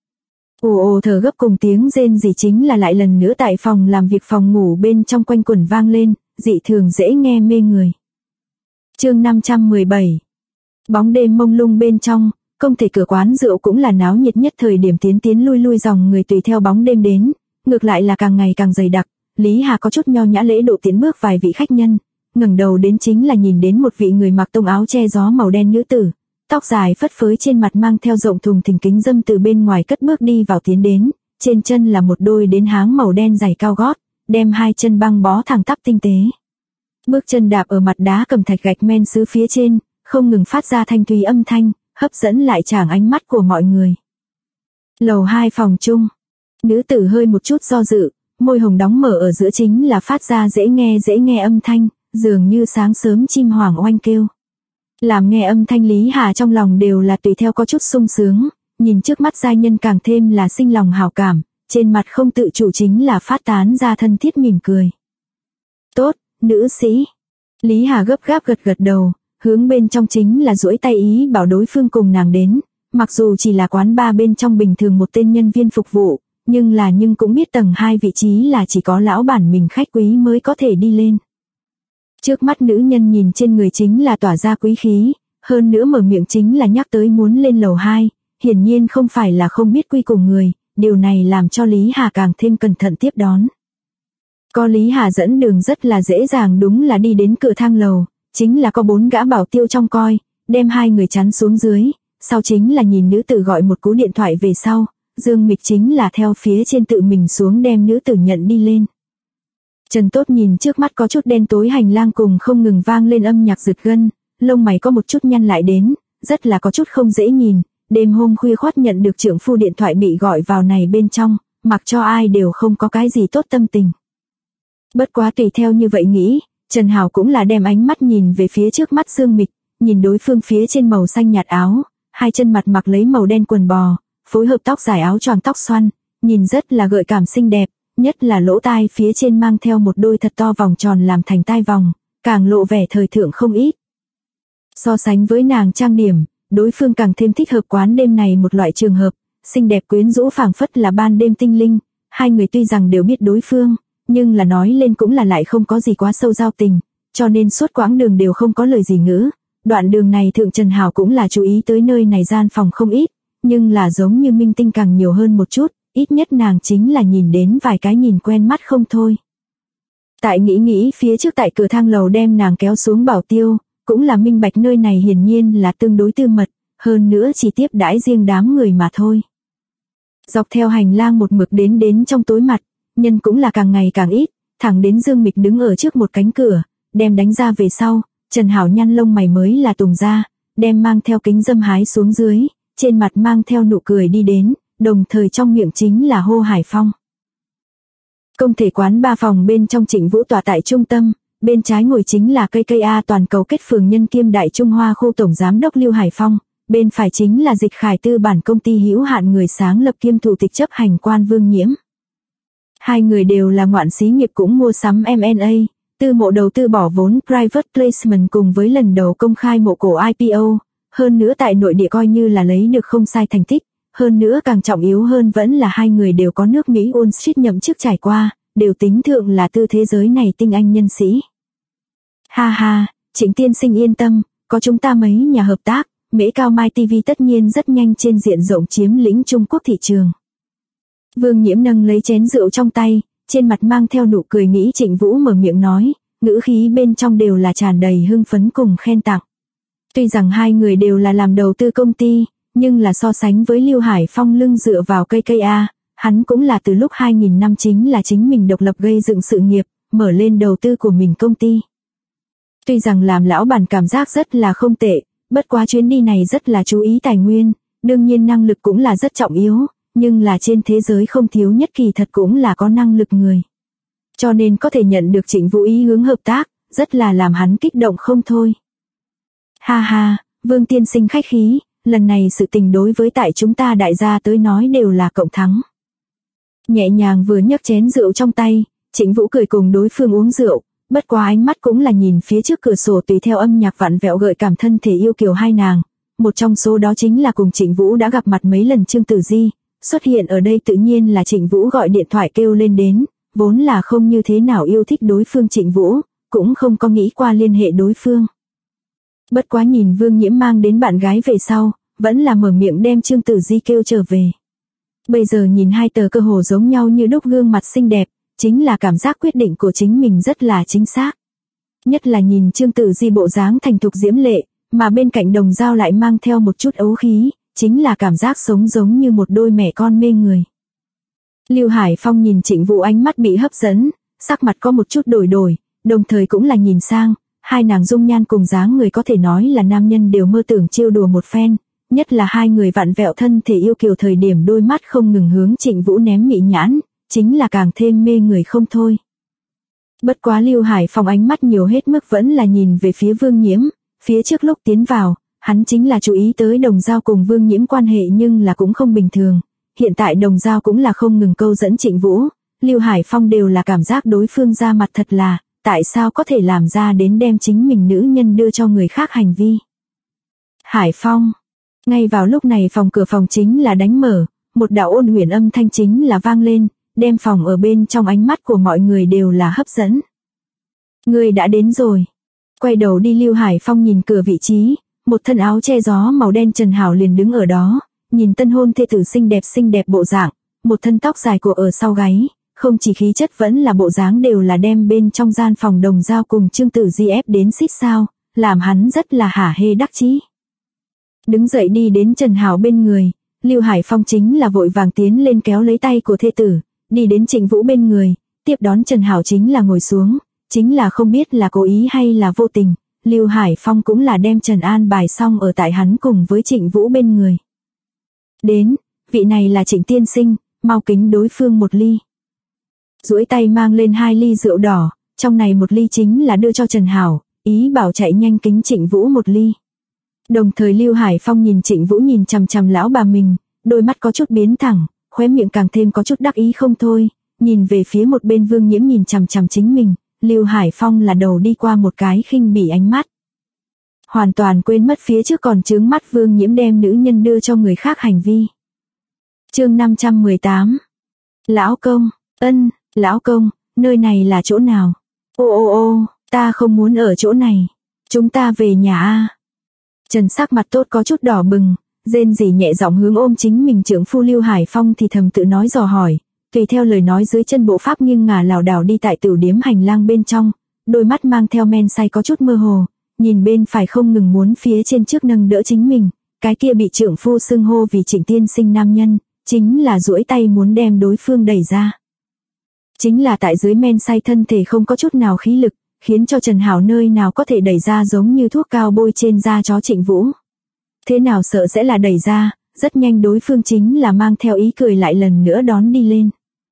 Ồ ồ thở gấp cùng tiếng rên rỉ chính là lại lần nữa tại phòng làm việc phòng ngủ bên trong quanh quẩn vang lên, dị thường dễ nghe mê người. Chương 517. Bóng đêm mông lung bên trong, không thể cửa quán rượu cũng là náo nhiệt nhất thời điểm tiến lui lui dòng người tùy theo bóng đêm đến, ngược lại là càng ngày càng dày đặc. Lý Hà có chút nho nhã lễ độ tiến bước vài vị khách nhân, ngẩng đầu đến chính là nhìn đến một vị người mặc tông áo che gió màu đen nữ tử, tóc dài phất phới trên mặt mang theo rộng thùng thình kính dâm từ bên ngoài cất bước đi vào tiến đến, trên chân là một đôi đến háng màu đen giày cao gót, đem hai chân băng bó thẳng tắp tinh tế. Bước chân đạp ở mặt đá cẩm thạch gạch men sứ phía trên, không ngừng phát ra thanh thúy âm thanh, hấp dẫn lại chàng ánh mắt của mọi người. Lầu 2 phòng chung, nữ tử hơi một chút do dự, môi hồng đóng mở ở giữa chính là phát ra dễ nghe âm thanh, dường như sáng sớm chim hoàng oanh kêu. Làm nghe âm thanh Lý Hà trong lòng đều là tùy theo có chút sung sướng, nhìn trước mắt giai nhân càng thêm là sinh lòng hảo cảm, trên mặt không tự chủ chính là phát tán ra thân thiết mỉm cười. Tốt, nữ sĩ. Lý Hà gấp gáp gật đầu, hướng bên trong chính là duỗi tay ý bảo đối phương cùng nàng đến, mặc dù chỉ là quán bar bên trong bình thường một tên nhân viên phục vụ, nhưng cũng biết tầng 2 vị trí là chỉ có lão bản mình khách quý mới có thể đi lên. Trước mắt nữ nhân nhìn trên người chính là tỏa ra quý khí, hơn nữa mở miệng chính là nhắc tới muốn lên lầu 2, hiển nhiên không phải là không biết quy củ người, điều này làm cho Lý Hà càng thêm cẩn thận tiếp đón. Có Lý Hà dẫn đường rất là dễ dàng đúng là đi đến cửa thang lầu, chính là có 4 gã bảo tiêu trong coi, đem hai người chắn xuống dưới, sau chính là nhìn nữ tử gọi một cú điện thoại về sau, Dương Mịch chính là theo phía trên tự mình xuống đem nữ tử nhận đi lên. Trần Tốt nhìn trước mắt có chút đen tối hành lang cùng không ngừng vang lên âm nhạc rực gân, lông mày có một chút nhăn lại đến, rất là có chút không dễ nhìn, đêm hôm khuya khoắt nhận được trưởng phu điện thoại bị gọi vào này bên trong, mặc cho ai đều không có cái gì tốt tâm tình. Bất quá tùy theo như vậy nghĩ, Trần Hảo cũng là đem ánh mắt nhìn về phía trước mắt Dương Mịch, nhìn đối phương phía trên màu xanh nhạt áo, hai chân mặt mặc lấy màu đen quần bò, phối hợp tóc dài áo choàng tóc xoăn, nhìn rất là gợi cảm xinh đẹp, nhất là lỗ tai phía trên mang theo một đôi thật to vòng tròn làm thành tai vòng, càng lộ vẻ thời thượng không ít. So sánh với nàng trang điểm, đối phương càng thêm thích hợp quán đêm này một loại trường hợp, xinh đẹp quyến rũ phảng phất là ban đêm tinh linh, hai người tuy rằng đều biết đối phương, nhưng là nói lên cũng là lại không có gì quá sâu giao tình, cho nên suốt quãng đường đều không có lời gì ngữ. Đoạn đường này Thượng Trần Hảo cũng là chú ý tới nơi này gian phòng không ít, nhưng là giống như minh tinh càng nhiều hơn một chút, ít nhất nàng chính là nhìn đến vài cái nhìn quen mắt không thôi. Tại nghĩ phía trước tại cửa thang lầu đem nàng kéo xuống bảo tiêu, cũng là minh bạch nơi này hiển nhiên là tương đối tư mật, hơn nữa chỉ tiếp đãi riêng đám người mà thôi. Dọc theo hành lang một mực đến trong tối mặt, nhân cũng là càng ngày càng ít, thẳng đến Dương Mịch đứng ở trước một cánh cửa, đem đánh ra về sau, Trần Hảo nhăn lông mày mới là tùng ra, đem mang theo kính dâm hái xuống dưới, trên mặt mang theo nụ cười đi đến, đồng thời trong miệng chính là hô Hải Phong. Công thể quán 3 phòng bên trong Trịnh Vũ tọa tại trung tâm, bên trái ngồi chính là KKA toàn cầu kết phường nhân kiêm Đại Trung Hoa khu tổng giám đốc Lưu Hải Phong, bên phải chính là Dịch Khải tư bản công ty hữu hạn người sáng lập kiêm thủ tịch chấp hành quan Vương Nhiễm. Hai người đều là ngoạn xí nghiệp cũng mua sắm M&A, tư mộ đầu tư bỏ vốn private placement cùng với lần đầu công khai mộ cổ IPO, hơn nữa tại nội địa coi như là lấy được không sai thành tích, hơn nữa càng trọng yếu hơn vẫn là hai người đều có nước Mỹ Wall Street nhậm chức trải qua, đều tính thượng là tư thế giới này tinh anh nhân sĩ. Ha ha, Trịnh tiên sinh yên tâm, có chúng ta mấy nhà hợp tác, Mễ Cao Mai TV tất nhiên rất nhanh trên diện rộng chiếm lĩnh Trung Quốc thị trường. Vương Nhiễm nâng lấy chén rượu trong tay, trên mặt mang theo nụ cười nghĩ Trịnh Vũ mở miệng nói, ngữ khí bên trong đều là tràn đầy hưng phấn cùng khen tặng. Tuy rằng hai người đều là làm đầu tư công ty, nhưng là so sánh với Lưu Hải Phong lưng dựa vào KKA, hắn cũng là từ lúc 2000 năm chính là chính mình độc lập gây dựng sự nghiệp, mở lên đầu tư của mình công ty. Tuy rằng làm lão bản cảm giác rất là không tệ, bất quá chuyến đi này rất là chú ý tài nguyên, đương nhiên năng lực cũng là rất trọng yếu, nhưng là trên thế giới không thiếu nhất kỳ thật cũng là có năng lực người. Cho nên có thể nhận được Trịnh Vũ ý hướng hợp tác, rất là làm hắn kích động không thôi. Ha ha, Vương tiên sinh khách khí, lần này sự tình đối với tại chúng ta đại gia tới nói đều là cộng thắng. Nhẹ nhàng vừa nhấc chén rượu trong tay, Trịnh Vũ cười cùng đối phương uống rượu, bất quá ánh mắt cũng là nhìn phía trước cửa sổ tùy theo âm nhạc vặn vẹo gợi cảm thân thể yêu kiều hai nàng. Một trong số đó chính là cùng Trịnh Vũ đã gặp mặt mấy lần Trương Tử Di, xuất hiện ở đây tự nhiên là Trịnh Vũ gọi điện thoại kêu lên đến, vốn là không như thế nào yêu thích đối phương Trịnh Vũ, cũng không có nghĩ qua liên hệ đối phương. Bất quá nhìn Vương Nhiễm mang đến bạn gái về sau, vẫn là mở miệng đem Trương Tử Di kêu trở về. Bây giờ nhìn hai tờ cơ hồ giống nhau như đúc gương mặt xinh đẹp, chính là cảm giác quyết định của chính mình rất là chính xác. Nhất là nhìn Trương Tử Di bộ dáng thành thục diễm lệ, mà bên cạnh Đồng Dao lại mang theo một chút ấu khí, chính là cảm giác sống giống như một đôi mẹ con mê người. Lưu Hải Phong nhìn Trịnh Vũ ánh mắt bị hấp dẫn, sắc mặt có một chút đổi đổi, đồng thời cũng là nhìn sang, hai nàng dung nhan cùng dáng người có thể nói là nam nhân đều mơ tưởng trêu đùa một phen, nhất là hai người vặn vẹo thân thể yêu kiều thời điểm đôi mắt không ngừng hướng Trịnh Vũ ném mị nhãn, chính là càng thêm mê người không thôi. Bất quá Lưu Hải Phong ánh mắt nhiều hết mức vẫn là nhìn về phía Vương Nhiễm, phía trước lúc tiến vào, hắn chính là chú ý tới Đồng Dao cùng Vương Nhiễm quan hệ nhưng là cũng không bình thường. Hiện tại Đồng Dao cũng là không ngừng câu dẫn Trịnh Vũ, Lưu Hải Phong đều là cảm giác đối phương ra mặt thật là, tại sao có thể làm ra đến đem chính mình nữ nhân đưa cho người khác hành vi. Hải Phong. Ngay vào lúc này phòng cửa phòng chính là đánh mở, một đạo ôn huyền âm thanh chính là vang lên, đem phòng ở bên trong ánh mắt của mọi người đều là hấp dẫn. Người đã đến rồi. Quay đầu đi Lưu Hải Phong nhìn cửa vị trí, một thân áo che gió màu đen Trần Hảo liền đứng ở đó, nhìn tân hôn thê tử xinh đẹp bộ dạng, một thân tóc dài của ở sau gáy, không chỉ khí chất vẫn là bộ dáng đều là đem bên trong gian phòng Đồng Dao cùng Trương Tử Di ép đến xít sao, làm hắn rất là hả hê đắc chí. Đứng dậy đi đến Trần Hảo bên người, Lưu Hải Phong chính là vội vàng tiến lên kéo lấy tay của thê tử, đi đến Trịnh Vũ bên người, tiếp đón Trần Hảo chính là ngồi xuống, chính là không biết là cố ý hay là vô tình, Lưu Hải Phong cũng là đem Trần an bài xong ở tại hắn cùng với Trịnh Vũ bên người. Đến, vị này là Trịnh tiên sinh, mau kính đối phương một ly. Duỗi tay mang lên 2 ly rượu đỏ, trong này một ly chính là đưa cho Trần Hảo, ý bảo chạy nhanh kính Trịnh Vũ một ly. Đồng thời Lưu Hải Phong nhìn Trịnh Vũ nhìn chằm chằm lão bà mình, đôi mắt có chút biến thẳng, khóe miệng càng thêm có chút đắc ý không thôi, nhìn về phía một bên Vương Nhiễm nhìn chằm chằm chính mình, Lưu Hải Phong là đầu đi qua một cái khinh bỉ ánh mắt. Hoàn toàn quên mất phía trước còn chướng mắt Vương Nhiễm đem nữ nhân đưa cho người khác hành vi. Chương 518. Lão công, lão công, nơi này là chỗ nào? Ô, ta không muốn ở chỗ này. Chúng ta về nhà a. Trần sắc mặt tốt có chút đỏ bừng, rên rỉ nhẹ giọng hướng ôm chính mình trưởng phu Lưu Hải Phong thì thầm tự nói dò hỏi, tùy theo lời nói dưới chân bộ pháp nghiêng ngả lảo đảo đi tại tửu điếm hành lang bên trong, đôi mắt mang theo men say có chút mơ hồ, nhìn bên phải không ngừng muốn phía trên trước nâng đỡ chính mình, cái kia bị trưởng phu xưng hô vì Trịnh tiên sinh nam nhân, chính là duỗi tay muốn đem đối phương đẩy ra. Chính là tại dưới men say thân thể không có chút nào khí lực, khiến cho Trần Hảo nơi nào có thể đẩy ra giống như thuốc cao bôi trên da chó Trịnh Vũ. Thế nào sợ sẽ là đẩy ra, rất nhanh đối phương chính là mang theo ý cười lại lần nữa đón đi lên.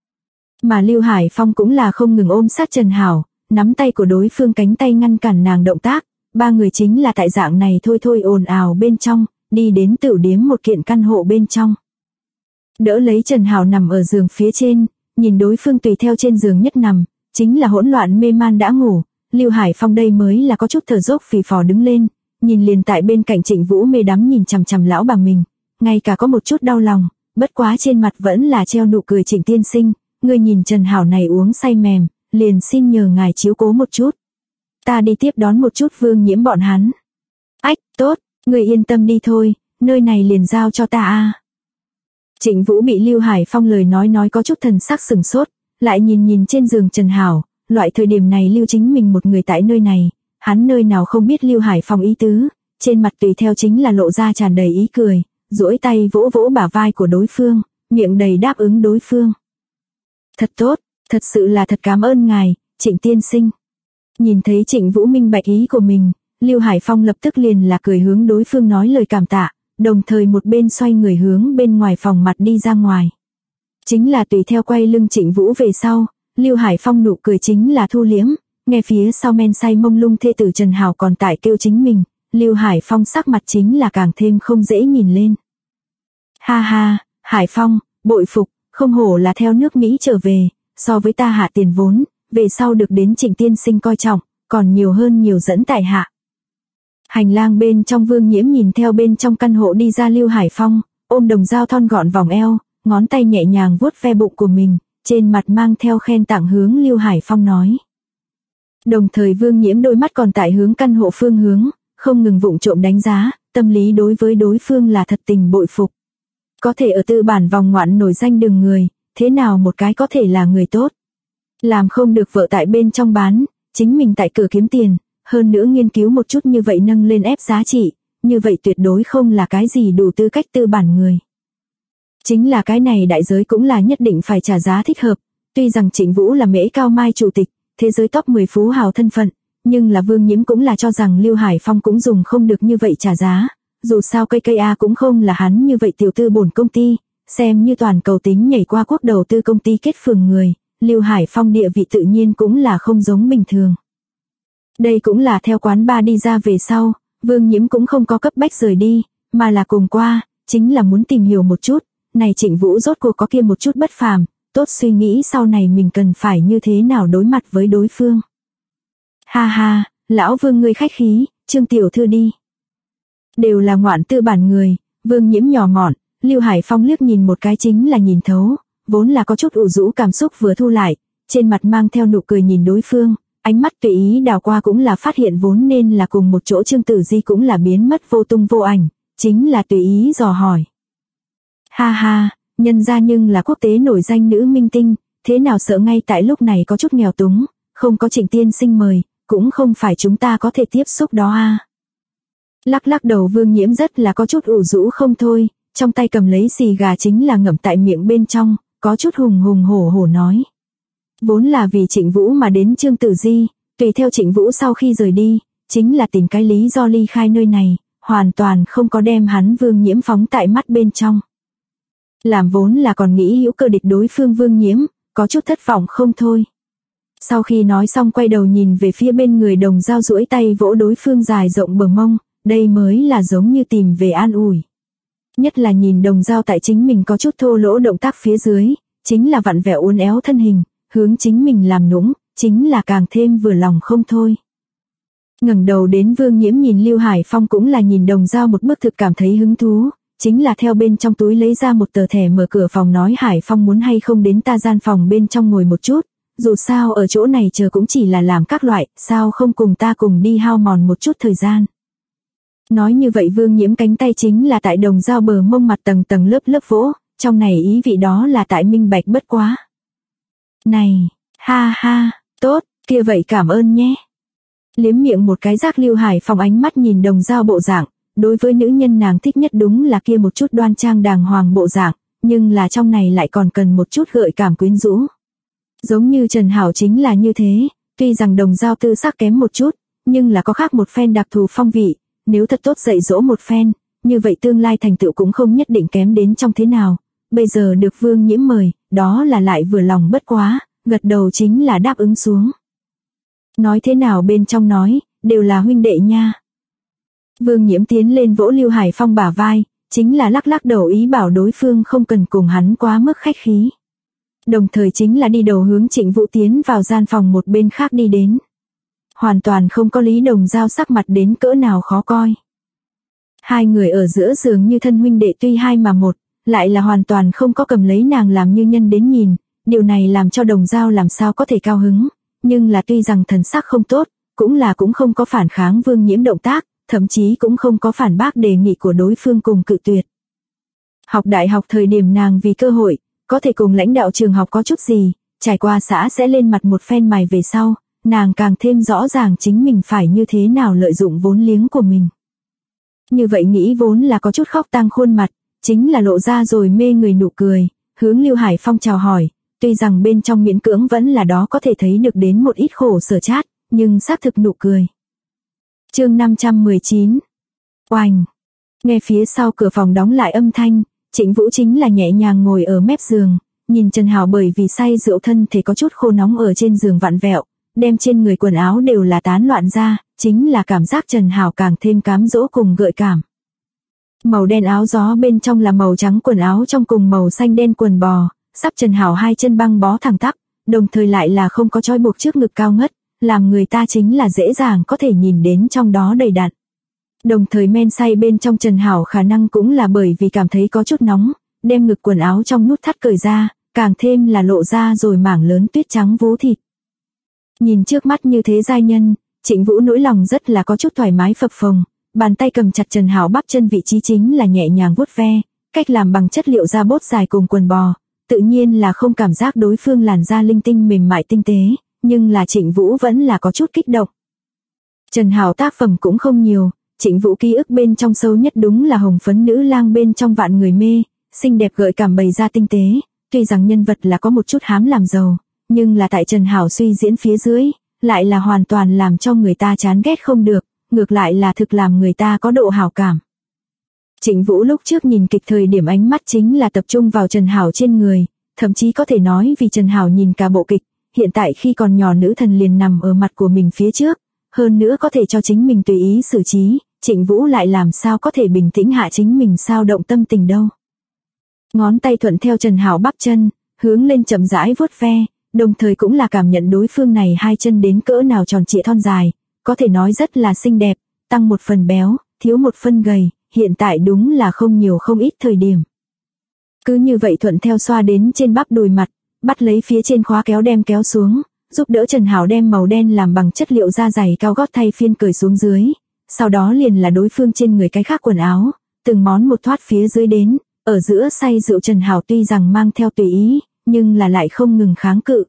Mà Lưu Hải Phong cũng là không ngừng ôm sát Trần Hảo, nắm tay của đối phương cánh tay ngăn cản nàng động tác, ba người chính là tại dạng này thôi ồn ào bên trong, đi đến tửu điếm một kiện căn hộ bên trong. Đỡ lấy Trần Hảo nằm ở giường phía trên, nhìn đối phương tùy theo trên giường nhất nằm, chính là hỗn loạn mê man đã ngủ, Lưu Hải Phong đây mới là có chút thở dốc phì phò đứng lên, nhìn liền tại bên cạnh Trịnh Vũ mê đắm nhìn chằm chằm lão bà mình, ngay cả có một chút đau lòng, bất quá trên mặt vẫn là treo nụ cười. Trịnh tiên sinh, người nhìn Trần Hảo này uống say mềm, liền xin nhờ ngài chiếu cố một chút. Ta đi tiếp đón một chút Vương Nhiễm bọn hắn. Ách, tốt, người yên tâm đi thôi, nơi này liền giao cho ta a. Trịnh Vũ bị Lưu Hải Phong lời nói có chút thần sắc sừng sốt, lại nhìn trên giường Trần Hảo, loại thời điểm này lưu chính mình một người tại nơi này, hắn nơi nào không biết Lưu Hải Phong ý tứ, trên mặt tùy theo chính là lộ ra tràn đầy ý cười, duỗi tay vỗ vỗ bả vai của đối phương, miệng đầy đáp ứng đối phương. Thật tốt, thật sự là thật cảm ơn ngài, Trịnh tiên sinh. Nhìn thấy Trịnh Vũ minh bạch ý của mình, Lưu Hải Phong lập tức liền là cười hướng đối phương nói lời cảm tạ, đồng thời một bên xoay người hướng bên ngoài phòng mặt đi ra ngoài. Chính là tùy theo quay lưng Trịnh Vũ về sau, Lưu Hải Phong nụ cười chính là thu liễm, nghe phía sau men say mông lung thê tử Trần Hảo còn tại kêu chính mình, Lưu Hải Phong sắc mặt chính là càng thêm không dễ nhìn lên. Ha ha, Hải Phong, bội phục, không hổ là theo nước Mỹ trở về, so với ta hạ tiền vốn, về sau được đến Trịnh tiên sinh coi trọng, còn nhiều hơn nhiều dẫn tại hạ. Hành lang bên trong Vương Nhiễm nhìn theo bên trong căn hộ đi ra Lưu Hải Phong, ôm đồng dao thon gọn vòng eo, ngón tay nhẹ nhàng vuốt ve bụng của mình, trên mặt mang theo khen tặng hướng Lưu Hải Phong nói. Đồng thời Vương Nhiễm đôi mắt còn tại hướng căn hộ phương hướng, không ngừng vụng trộm đánh giá, tâm lý đối với đối phương là thật tình bội phục. Có thể ở tư bản vòng ngoạn nổi danh đường người, thế nào một cái có thể là người tốt. Làm không được vợ tại bên trong bán, chính mình tại cửa kiếm tiền, hơn nữa nghiên cứu một chút như vậy nâng lên ép giá trị, như vậy tuyệt đối không là cái gì đủ tư cách tư bản người. Chính là cái này đại giới cũng là nhất định phải trả giá thích hợp, tuy rằng Trịnh Vũ là Mễ Cao Mai chủ tịch, thế giới top 10 phú hào thân phận, nhưng là Vương Nhiễm cũng là cho rằng Lưu Hải Phong cũng dùng không được như vậy trả giá, dù sao KKA cũng không là hắn như vậy tiểu tư bổn công ty, xem như toàn cầu tính nhảy qua quốc đầu tư công ty kết phường người, Lưu Hải Phong địa vị tự nhiên cũng là không giống bình thường. Đây cũng là theo quán bar đi ra về sau, Vương Nhiễm cũng không có cấp bách rời đi, mà là cùng qua, chính là muốn tìm hiểu một chút, này Trịnh Vũ rốt cuộc có kia một chút bất phàm, tốt suy nghĩ sau này mình cần phải như thế nào đối mặt với đối phương. Ha ha, lão Vương ngươi khách khí, Trương tiểu thư đi. Đều là ngoạn tư bản người, Vương Nhiễm nhỏ mọn, Lưu Hải Phong liếc nhìn một cái chính là nhìn thấu, vốn là có chút ủ rũ cảm xúc vừa thu lại, trên mặt mang theo nụ cười nhìn đối phương, ánh mắt tùy ý đào qua cũng là phát hiện vốn nên là cùng một chỗ Trương Tử Di cũng là biến mất vô tung vô ảnh, chính là tùy ý dò hỏi. Ha ha, nhân ra nhưng là quốc tế nổi danh nữ minh tinh, thế nào sợ ngay tại lúc này có chút nghèo túng, không có Trịnh tiên sinh mời, cũng không phải chúng ta có thể tiếp xúc đó a. Lắc lắc đầu Vương Nhiễm rất là có chút ủ rũ không thôi, trong tay cầm lấy xì gà chính là ngậm tại miệng bên trong, có chút hùng hùng hổ hổ nói. Vốn là vì Trịnh Vũ mà đến Trương Tử Di, tùy theo Trịnh Vũ sau khi rời đi, chính là tìm cái lý do ly khai nơi này, hoàn toàn không có đem hắn Vương Nhiễm phóng tại mắt bên trong. Làm vốn là còn nghĩ hữu cơ địch đối phương Vương Nhiễm, có chút thất vọng không thôi. Sau khi nói xong quay đầu nhìn về phía bên người đồng dao duỗi tay vỗ đối phương dài rộng bờ mông, đây mới là giống như tìm về an ủi. Nhất là nhìn đồng dao tại chính mình có chút thô lỗ động tác phía dưới, chính là vặn vẹo uốn éo thân hình, hướng chính mình làm nũng, chính là càng thêm vừa lòng không thôi. Ngẩng đầu đến Vương Nhiễm nhìn Lưu Hải Phong cũng là nhìn đồng dao một bức thực cảm thấy hứng thú, chính là theo bên trong túi lấy ra một tờ thẻ mở cửa phòng nói Hải Phong muốn hay không đến ta gian phòng bên trong ngồi một chút, dù sao ở chỗ này chờ cũng chỉ là làm các loại, sao không cùng ta cùng đi hao mòn một chút thời gian. Nói như vậy Vương Nhiễm cánh tay chính là tại đồng dao bờ mông mặt tầng tầng lớp lớp vỗ, trong này ý vị đó là tại minh bạch bất quá. Này, ha ha, tốt, kia vậy cảm ơn nhé. Liếm miệng một cái giác Lưu Hải Phong ánh mắt nhìn đồng dao bộ dạng, đối với nữ nhân nàng thích nhất đúng là kia một chút đoan trang đàng hoàng bộ dạng, nhưng là trong này lại còn cần một chút gợi cảm quyến rũ. Giống như Trần Hảo chính là như thế, tuy rằng đồng dao tư sắc kém một chút, nhưng là có khác một phen đặc thù phong vị, nếu thật tốt dạy dỗ một phen, như vậy tương lai thành tựu cũng không nhất định kém đến trong thế nào. Bây giờ được Vương Nhiễm mời, đó là lại vừa lòng bất quá, gật đầu chính là đáp ứng xuống. Nói thế nào bên trong nói, đều là huynh đệ nha. Vương Nhiễm tiến lên vỗ Lưu Hải Phong bả vai, chính là lắc lắc đầu ý bảo đối phương không cần cùng hắn quá mức khách khí. Đồng thời chính là đi đầu hướng Trịnh Vũ tiến vào gian phòng một bên khác đi đến. Hoàn toàn không có Lý Đồng Dao sắc mặt đến cỡ nào khó coi. Hai người ở giữa giường như thân huynh đệ tuy hai mà một, lại là hoàn toàn không có cầm lấy nàng làm như nhân đến nhìn, điều này làm cho Đồng Dao làm sao có thể cao hứng, nhưng là tuy rằng thần sắc không tốt, cũng không có phản kháng Vương Nhiễm động tác, thậm chí cũng không có phản bác đề nghị của đối phương cùng cự tuyệt. Học đại học thời điểm nàng vì cơ hội, có thể cùng lãnh đạo trường học có chút gì, trải qua xã sẽ lên mặt một phen mài về sau, nàng càng thêm rõ ràng chính mình phải như thế nào lợi dụng vốn liếng của mình. Như vậy nghĩ vốn là có chút khóc tang khuôn mặt, chính là lộ ra rồi mê người nụ cười, hướng Lưu Hải Phong chào hỏi, tuy rằng bên trong miễn cưỡng vẫn là đó có thể thấy được đến một ít khổ sở chát, nhưng xác thực nụ cười. Chương 519. Oành. Nghe phía sau cửa phòng đóng lại âm thanh, Trịnh Vũ chính là nhẹ nhàng ngồi ở mép giường, nhìn Trần Hảo bởi vì say rượu thân thể có chút khô nóng ở trên giường vặn vẹo, đem trên người quần áo đều là tán loạn ra, chính là cảm giác Trần Hảo càng thêm cám dỗ cùng gợi cảm. Màu đen áo gió bên trong là màu trắng quần áo trong cùng màu xanh đen quần bò, sắp Trần Hảo hai chân băng bó thẳng tắp, đồng thời lại là không có trói buộc trước ngực cao ngất, làm người ta chính là dễ dàng có thể nhìn đến trong đó đầy đặn. Đồng thời men say bên trong Trần Hảo khả năng cũng là bởi vì cảm thấy có chút nóng, đem ngực quần áo trong nút thắt cởi ra, càng thêm là lộ ra rồi mảng lớn tuyết trắng vú thịt. Nhìn trước mắt như thế giai nhân, Trịnh Vũ nỗi lòng rất là có chút thoải mái phập phồng, bàn tay cầm chặt Trần Hảo bắp chân vị trí chính là nhẹ nhàng vuốt ve, cách làm bằng chất liệu da bốt dài cùng quần bò, tự nhiên là không cảm giác đối phương làn da linh tinh mềm mại tinh tế, nhưng là Trịnh Vũ vẫn là có chút kích động. Trần Hảo tác phẩm cũng không nhiều, Trịnh Vũ ký ức bên trong sâu nhất đúng là hồng phấn nữ lang bên trong vạn người mê, xinh đẹp gợi cảm bày ra tinh tế, tuy rằng nhân vật là có một chút hám làm giàu, nhưng là tại Trần Hảo suy diễn phía dưới, lại là hoàn toàn làm cho người ta chán ghét không được, ngược lại là thực làm người ta có độ hảo cảm. Trịnh Vũ lúc trước nhìn kịch thời điểm ánh mắt chính là tập trung vào Trần Hảo trên người, thậm chí có thể nói vì Trần Hảo nhìn cả bộ kịch, hiện tại khi còn nhỏ nữ thần liền nằm ở mặt của mình phía trước, hơn nữa có thể cho chính mình tùy ý xử trí, Trịnh Vũ lại làm sao có thể bình tĩnh hạ chính mình sao động tâm tình đâu. Ngón tay thuận theo Trần Hảo bắp chân, hướng lên chậm rãi vuốt ve, đồng thời cũng là cảm nhận đối phương này hai chân đến cỡ nào tròn trịa thon dài, có thể nói rất là xinh đẹp, tăng một phần béo, thiếu một phân gầy, hiện tại đúng là không nhiều không ít thời điểm. Cứ như vậy thuận theo xoa đến trên bắp đùi mặt, bắt lấy phía trên khóa kéo đem kéo xuống, giúp đỡ Trần Hảo đem màu đen làm bằng chất liệu da dày cao gót thay phiên cởi xuống dưới, sau đó liền là đối phương trên người cái khác quần áo, từng món một thoát phía dưới đến, ở giữa say rượu Trần Hảo tuy rằng mang theo tùy ý, nhưng là lại không ngừng kháng cự.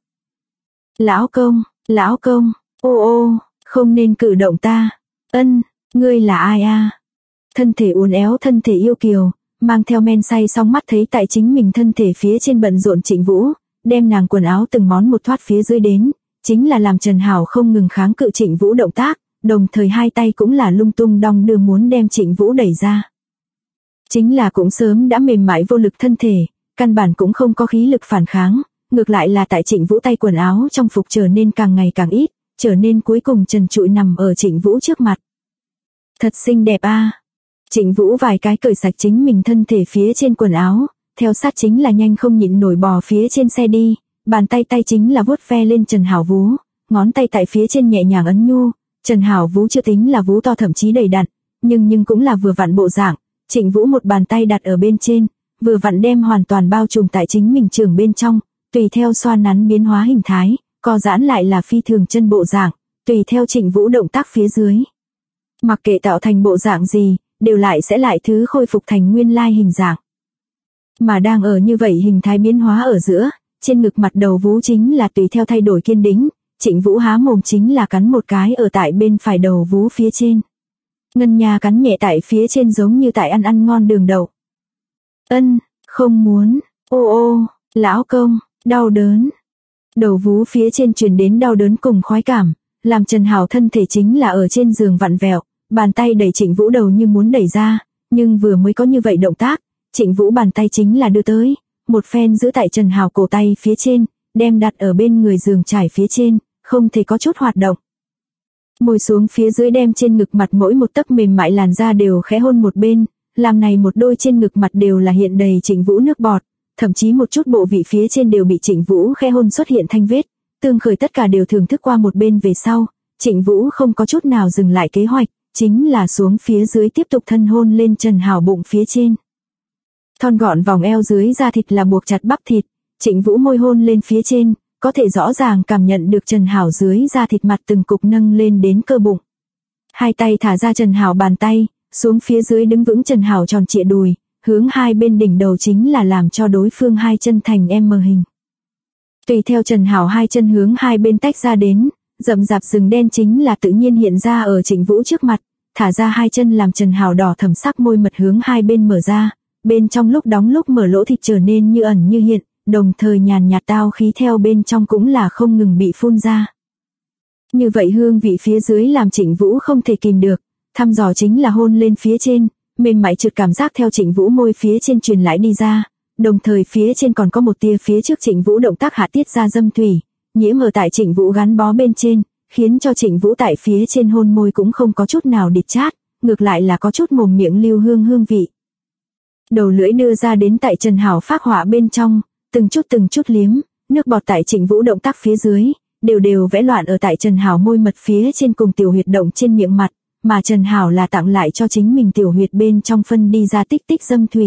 Lão công, ô, không nên cử động ta, ngươi là ai a? Thân thể uốn éo thân thể yêu kiều, mang theo men say song mắt thấy tại chính mình thân thể phía trên bận rộn Trịnh Vũ, đem nàng quần áo từng món một thoát phía dưới đến, chính là làm Trần Hảo không ngừng kháng cự Trịnh Vũ động tác, đồng thời hai tay cũng là lung tung đong đưa muốn đem Trịnh Vũ đẩy ra. Chính là cũng sớm đã mềm mại vô lực thân thể, căn bản cũng không có khí lực phản kháng, ngược lại là tại Trịnh Vũ tay quần áo trong phục trở nên càng ngày càng ít, trở nên cuối cùng trần trụi nằm ở Trịnh Vũ trước mặt. Thật xinh đẹp a. Trịnh Vũ vài cái cởi sạch chính mình thân thể phía trên quần áo, theo sát chính là nhanh không nhịn nổi bò phía trên xe đi, bàn tay chính là vuốt ve lên Trần Hảo vú, ngón tay tại phía trên nhẹ nhàng ấn nhu, Trần Hảo vú chưa tính là vú to thậm chí đầy đặn, nhưng cũng là vừa vặn bộ dạng, Trịnh Vũ một bàn tay đặt ở bên trên, vừa vặn đem hoàn toàn bao trùm tại chính mình trường bên trong, tùy theo xoa nắn biến hóa hình thái, co giãn lại là phi thường chân bộ dạng, tùy theo Trịnh Vũ động tác phía dưới. Mặc kệ tạo thành bộ dạng gì, đều lại sẽ lại thứ khôi phục thành nguyên lai hình dạng. Mà đang ở như vậy hình thái biến hóa ở giữa, trên ngực mặt đầu vú chính là tùy theo thay đổi kiên đĩnh, Trịnh Vũ há mồm chính là cắn một cái ở tại bên phải đầu vú phía trên. Ngân nha cắn nhẹ tại phía trên giống như tại ăn ngon đường đậu. Không muốn, ô, lão công, đau đớn. Đầu vú phía trên truyền đến đau đớn cùng khoái cảm, làm Trần Hảo thân thể chính là ở trên giường vặn vẹo, bàn tay đẩy Trịnh Vũ đầu như muốn đẩy ra, nhưng vừa mới có như vậy động tác, Trịnh Vũ bàn tay chính là đưa tới, một phen giữ tại Trần Hảo cổ tay phía trên, đem đặt ở bên người giường trải phía trên, không thể có chút hoạt động. Môi xuống phía dưới đem trên ngực mặt mỗi một tấc mềm mại làn da đều khẽ hôn một bên, làm này một đôi trên ngực mặt đều là hiện đầy Trịnh Vũ nước bọt, thậm chí một chút bộ vị phía trên đều bị Trịnh Vũ khẽ hôn xuất hiện thanh vết, tương khởi tất cả đều thưởng thức qua một bên về sau, Trịnh Vũ không có chút nào dừng lại kế hoạch, chính là xuống phía dưới tiếp tục thân hôn lên Trần Hảo bụng phía trên. Thon gọn vòng eo dưới da thịt là buộc chặt bắp thịt, Trịnh Vũ môi hôn lên phía trên, có thể rõ ràng cảm nhận được Trần Hảo dưới da thịt mặt từng cục nâng lên đến cơ bụng. Hai tay thả ra Trần Hảo bàn tay, xuống phía dưới đứng vững Trần Hảo tròn trịa đùi, hướng hai bên đỉnh đầu chính là làm cho đối phương hai chân thành M hình. Tùy theo Trần Hảo hai chân hướng hai bên tách ra đến, rậm rạp rừng đen chính là tự nhiên hiện ra ở Trịnh Vũ trước mặt, thả ra hai chân làm Trần Hảo đỏ thẫm sắc môi mật hướng hai bên mở ra, bên trong lúc đóng lúc mở lỗ thịt trở nên như ẩn như hiện, đồng thời nhàn nhạt tao khí theo bên trong cũng là không ngừng bị phun ra. Như vậy hương vị phía dưới làm Trịnh Vũ không thể kìm được, thăm dò chính là hôn lên phía trên, mềm mại trượt cảm giác theo Trịnh Vũ môi phía trên truyền lại đi ra, đồng thời phía trên còn có một tia phía trước Trịnh Vũ động tác hạ tiết ra dâm thủy, nhiễm ở tại Trịnh Vũ gắn bó bên trên, khiến cho Trịnh Vũ tại phía trên hôn môi cũng không có chút nào địch chát, ngược lại là có chút mồm miệng lưu hương vị. Đầu lưỡi đưa ra đến tại Trần Hảo phác họa bên trong, từng chút liếm, nước bọt tại Trịnh Vũ động tác phía dưới, đều đều vẽ loạn ở tại Trần Hảo môi mật phía trên cùng tiểu huyệt động trên miệng mặt, mà Trần Hảo là tặng lại cho chính mình tiểu huyệt bên trong phân đi ra tích tích dâm thủy.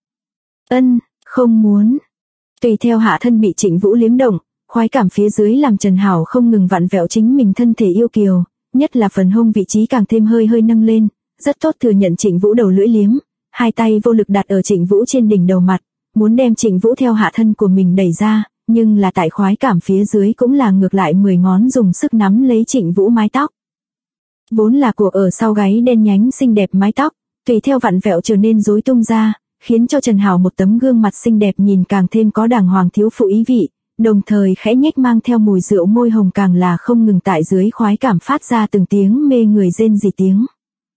Ân, không muốn. Tùy theo hạ thân bị Trịnh Vũ liếm động, khoái cảm phía dưới làm Trần Hảo không ngừng vặn vẹo chính mình thân thể yêu kiều, nhất là phần hông vị trí càng thêm hơi hơi nâng lên, rất tốt thừa nhận Trịnh Vũ đầu lưỡi liếm, hai tay vô lực đặt ở Trịnh Vũ trên đỉnh đầu mặt, muốn đem Trịnh Vũ theo hạ thân của mình đẩy ra, nhưng là tại khoái cảm phía dưới cũng là ngược lại 10 ngón dùng sức nắm lấy Trịnh Vũ mái tóc. Vốn là cuộc ở sau gáy đen nhánh xinh đẹp mái tóc, tùy theo vặn vẹo trở nên rối tung ra, khiến cho Trần Hảo một tấm gương mặt xinh đẹp nhìn càng thêm có đàng hoàng thiếu phụ ý vị, đồng thời khẽ nhếch mang theo mùi rượu môi hồng càng là không ngừng tại dưới khoái cảm phát ra từng tiếng mê người rên rỉ tiếng.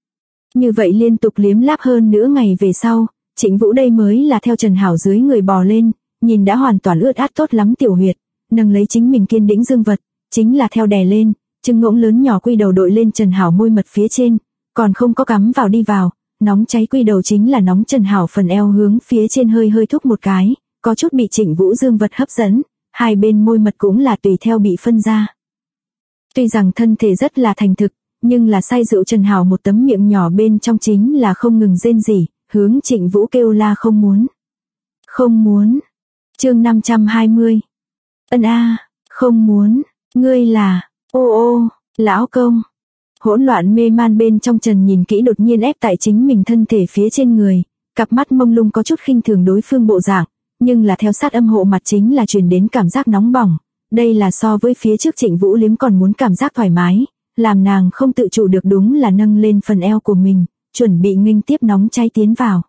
Như vậy liên tục liếm láp hơn nửa ngày về sau, Trịnh Vũ đây mới là theo Trần Hảo dưới người bò lên, nhìn đã hoàn toàn ướt át tốt lắm tiểu huyệt, nâng lấy chính mình kiên đĩnh dương vật, chính là theo đè lên, trứng ngỗng lớn nhỏ quy đầu đội lên Trần Hảo môi mật phía trên, còn không có cắm vào đi vào, nóng cháy quy đầu chính là nóng Trần Hảo phần eo hướng phía trên hơi hơi thúc một cái, có chút bị Trịnh Vũ dương vật hấp dẫn, hai bên môi mật cũng là tùy theo bị phân ra. Tuy rằng thân thể rất là thành thực, nhưng là say rượu Trần Hảo một tấm miệng nhỏ bên trong chính là không ngừng rên rỉ, hướng Trịnh Vũ kêu la không muốn. Không muốn. Chương 520. Ân a, không muốn, ngươi là, ô, lão công. Hỗn loạn mê man bên trong Trần nhìn kỹ đột nhiên ép tại chính mình thân thể phía trên người, cặp mắt mông lung có chút khinh thường đối phương bộ dạng, nhưng là theo sát âm hộ mặt chính là truyền đến cảm giác nóng bỏng, đây là so với phía trước Trịnh Vũ liếm còn muốn cảm giác thoải mái, làm nàng không tự chủ được đúng là nâng lên phần eo của mình, chuẩn bị nghênh tiếp nóng cháy tiến vào.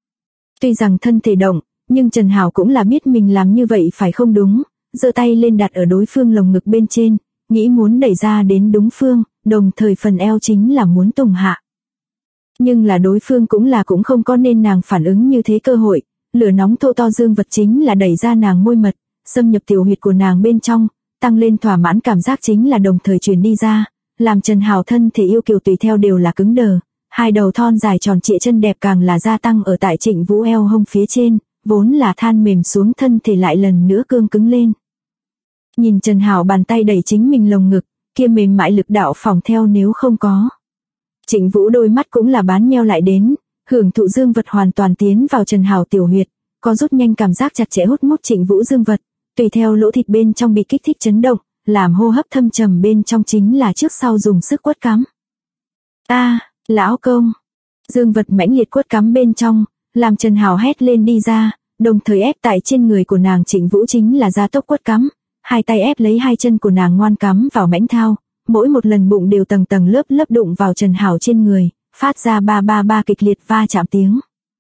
Tuy rằng thân thể động, nhưng Trần Hảo cũng là biết mình làm như vậy phải không đúng, giơ tay lên đặt ở đối phương lồng ngực bên trên, nghĩ muốn đẩy ra đến đúng phương, đồng thời phần eo chính là muốn tùng hạ. Nhưng là đối phương cũng không có nên nàng phản ứng như thế cơ hội, lửa nóng thô to dương vật chính là đẩy ra nàng môi mật, xâm nhập tiểu huyệt của nàng bên trong, tăng lên thỏa mãn cảm giác chính là đồng thời truyền đi ra, làm Trần Hảo thân thể yêu kiều tùy theo đều là cứng đờ, hai đầu thon dài tròn trịa chân đẹp càng là gia tăng ở tại Trịnh Vũ eo hông phía trên, vốn là than mềm xuống thân thể lại lần nữa cương cứng lên. Nhìn Trần Hảo bàn tay đẩy chính mình lồng ngực, kia mềm mại lực đạo phòng theo nếu không có. Trịnh Vũ đôi mắt cũng là bán nheo lại đến, hưởng thụ dương vật hoàn toàn tiến vào Trần Hảo tiểu huyệt, có rút nhanh cảm giác chặt chẽ hút mút Trịnh Vũ dương vật, tùy theo lỗ thịt bên trong bị kích thích chấn động, làm hô hấp thâm trầm bên trong chính là trước sau dùng sức quất cắm. A, lão công. Dương vật mãnh liệt quất cắm bên trong, làm Trần Hảo hét lên đi ra, đồng thời ép tại trên người của nàng Trịnh Vũ chính là gia tốc quất cắm, hai tay ép lấy hai chân của nàng ngoan cắm vào mãnh thao, mỗi một lần bụng đều tầng tầng lớp lớp đụng vào Trần Hảo trên người, phát ra ba ba ba kịch liệt va chạm tiếng.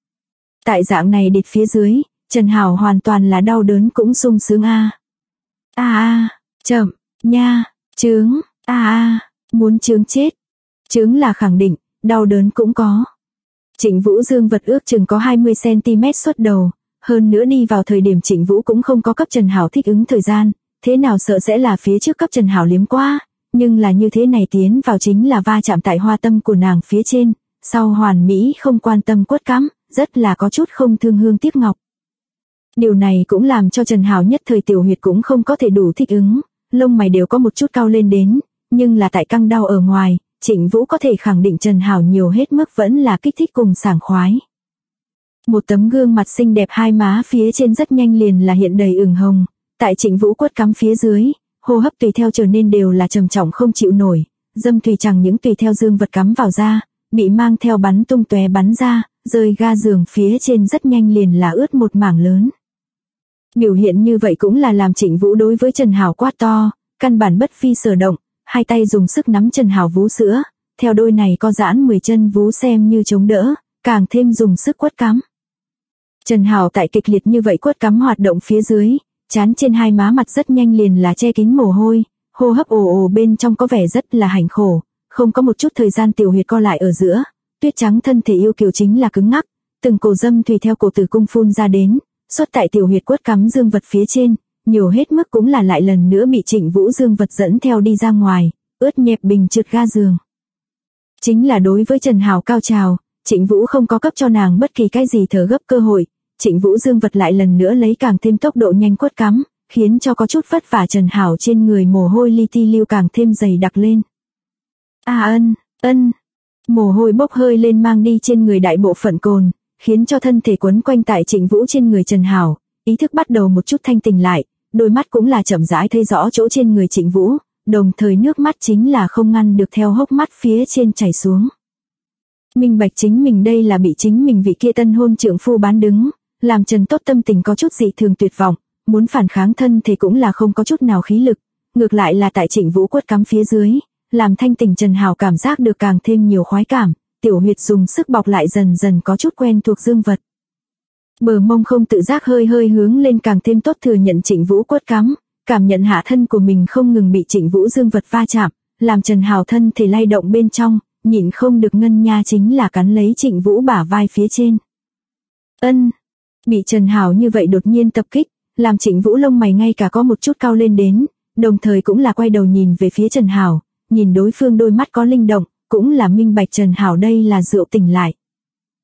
Tại dạng này địch phía dưới, Trần Hảo hoàn toàn là đau đớn cũng sung sướng a. Chậm, nha, chướng, muốn chướng chết. Chướng là khẳng định, đau đớn cũng có. Trịnh Vũ dương vật ước chừng có 20cm xuất đầu, hơn nữa đi vào thời điểm Trịnh Vũ cũng không có cấp Trần Hảo thích ứng thời gian, thế nào sợ sẽ là phía trước cấp Trần Hảo liếm qua, nhưng là như thế này tiến vào chính là va chạm tại hoa tâm của nàng phía trên, sau hoàn mỹ không quan tâm quất cắm, rất là có chút không thương hương tiếc ngọc. Điều này cũng làm cho Trần Hảo nhất thời tiểu huyệt cũng không có thể đủ thích ứng, lông mày đều có một chút cau lên đến, nhưng là tại căng đau ở ngoài, Trịnh Vũ có thể khẳng định Trần Hảo nhiều hết mức vẫn là kích thích cùng sảng khoái. Một tấm gương mặt xinh đẹp hai má phía trên rất nhanh liền là hiện đầy ửng hồng, tại Trịnh Vũ quất cắm phía dưới, hô hấp tùy theo trở nên đều là trầm trọng không chịu nổi, dâm thủy chẳng những tùy theo dương vật cắm vào ra, bị mang theo bắn tung tóe bắn ra, rơi ga giường phía trên rất nhanh liền là ướt một mảng lớn. Biểu hiện như vậy cũng là làm Trịnh Vũ đối với Trần Hảo quát to, căn bản bất phi sở động, hai tay dùng sức nắm Trần Hảo vú sữa, theo đôi này co giãn 10 chân vú xem như chống đỡ, càng thêm dùng sức quất cắm. Trần Hảo tại kịch liệt như vậy quất cắm hoạt động phía dưới, trán trên hai má mặt rất nhanh liền là che kín mồ hôi, hô hấp ồ bên trong có vẻ rất là hành khổ, không có một chút thời gian tiểu huyệt co lại ở giữa, tuyết trắng thân thể yêu kiều chính là cứng ngắc, từng cổ dâm tùy theo cổ tử cung phun ra đến, xuất tại tiểu huyệt quất cắm dương vật phía trên, nhiều hết mức cũng là lại lần nữa bị Trịnh Vũ dương vật dẫn theo đi ra ngoài, ướt nhẹp bình trượt ga giường. Chính là đối với Trần Hảo cao trào, Trịnh Vũ không có cấp cho nàng bất kỳ cái gì thở gấp cơ hội, Trịnh Vũ dương vật lại lần nữa lấy càng thêm tốc độ nhanh quất cắm, khiến cho có chút vất vả Trần Hảo trên người mồ hôi li ti lưu càng thêm dày đặc lên. Ân. Mồ hôi bốc hơi lên mang đi trên người đại bộ phận cồn, khiến cho thân thể quấn quanh tại Trịnh Vũ trên người Trần Hảo, ý thức bắt đầu một chút thanh tỉnh lại, đôi mắt cũng là chậm rãi thấy rõ chỗ trên người Trịnh Vũ, đồng thời nước mắt chính là không ngăn được theo hốc mắt phía trên chảy xuống. Minh bạch chính mình đây là bị chính mình vị kia tân hôn trượng phu bán đứng, làm Trần Tốt tâm tình có chút dị thường tuyệt vọng, muốn phản kháng thân thể cũng là không có chút nào khí lực, ngược lại là tại Trịnh Vũ quất cắm phía dưới, làm thanh tỉnh Trần Hảo cảm giác được càng thêm nhiều khoái cảm, tiểu huyệt dùng sức bọc lại dần dần có chút quen thuộc dương vật. Bờ mông không tự giác hơi hơi hướng lên càng thêm tốt thừa nhận Trịnh Vũ quất cắm, cảm nhận hạ thân của mình không ngừng bị Trịnh Vũ dương vật va chạm, làm Trần Hảo thân thể lay động bên trong, nhịn không được ngân nha chính là cắn lấy Trịnh Vũ bả vai phía trên. Bị Trần Hảo như vậy đột nhiên tập kích, làm Trịnh Vũ lông mày ngay cả có một chút cao lên đến, đồng thời cũng là quay đầu nhìn về phía Trần Hảo, nhìn đối phương đôi mắt có linh động, cũng là minh bạch Trần Hảo đây là rượu tỉnh lại.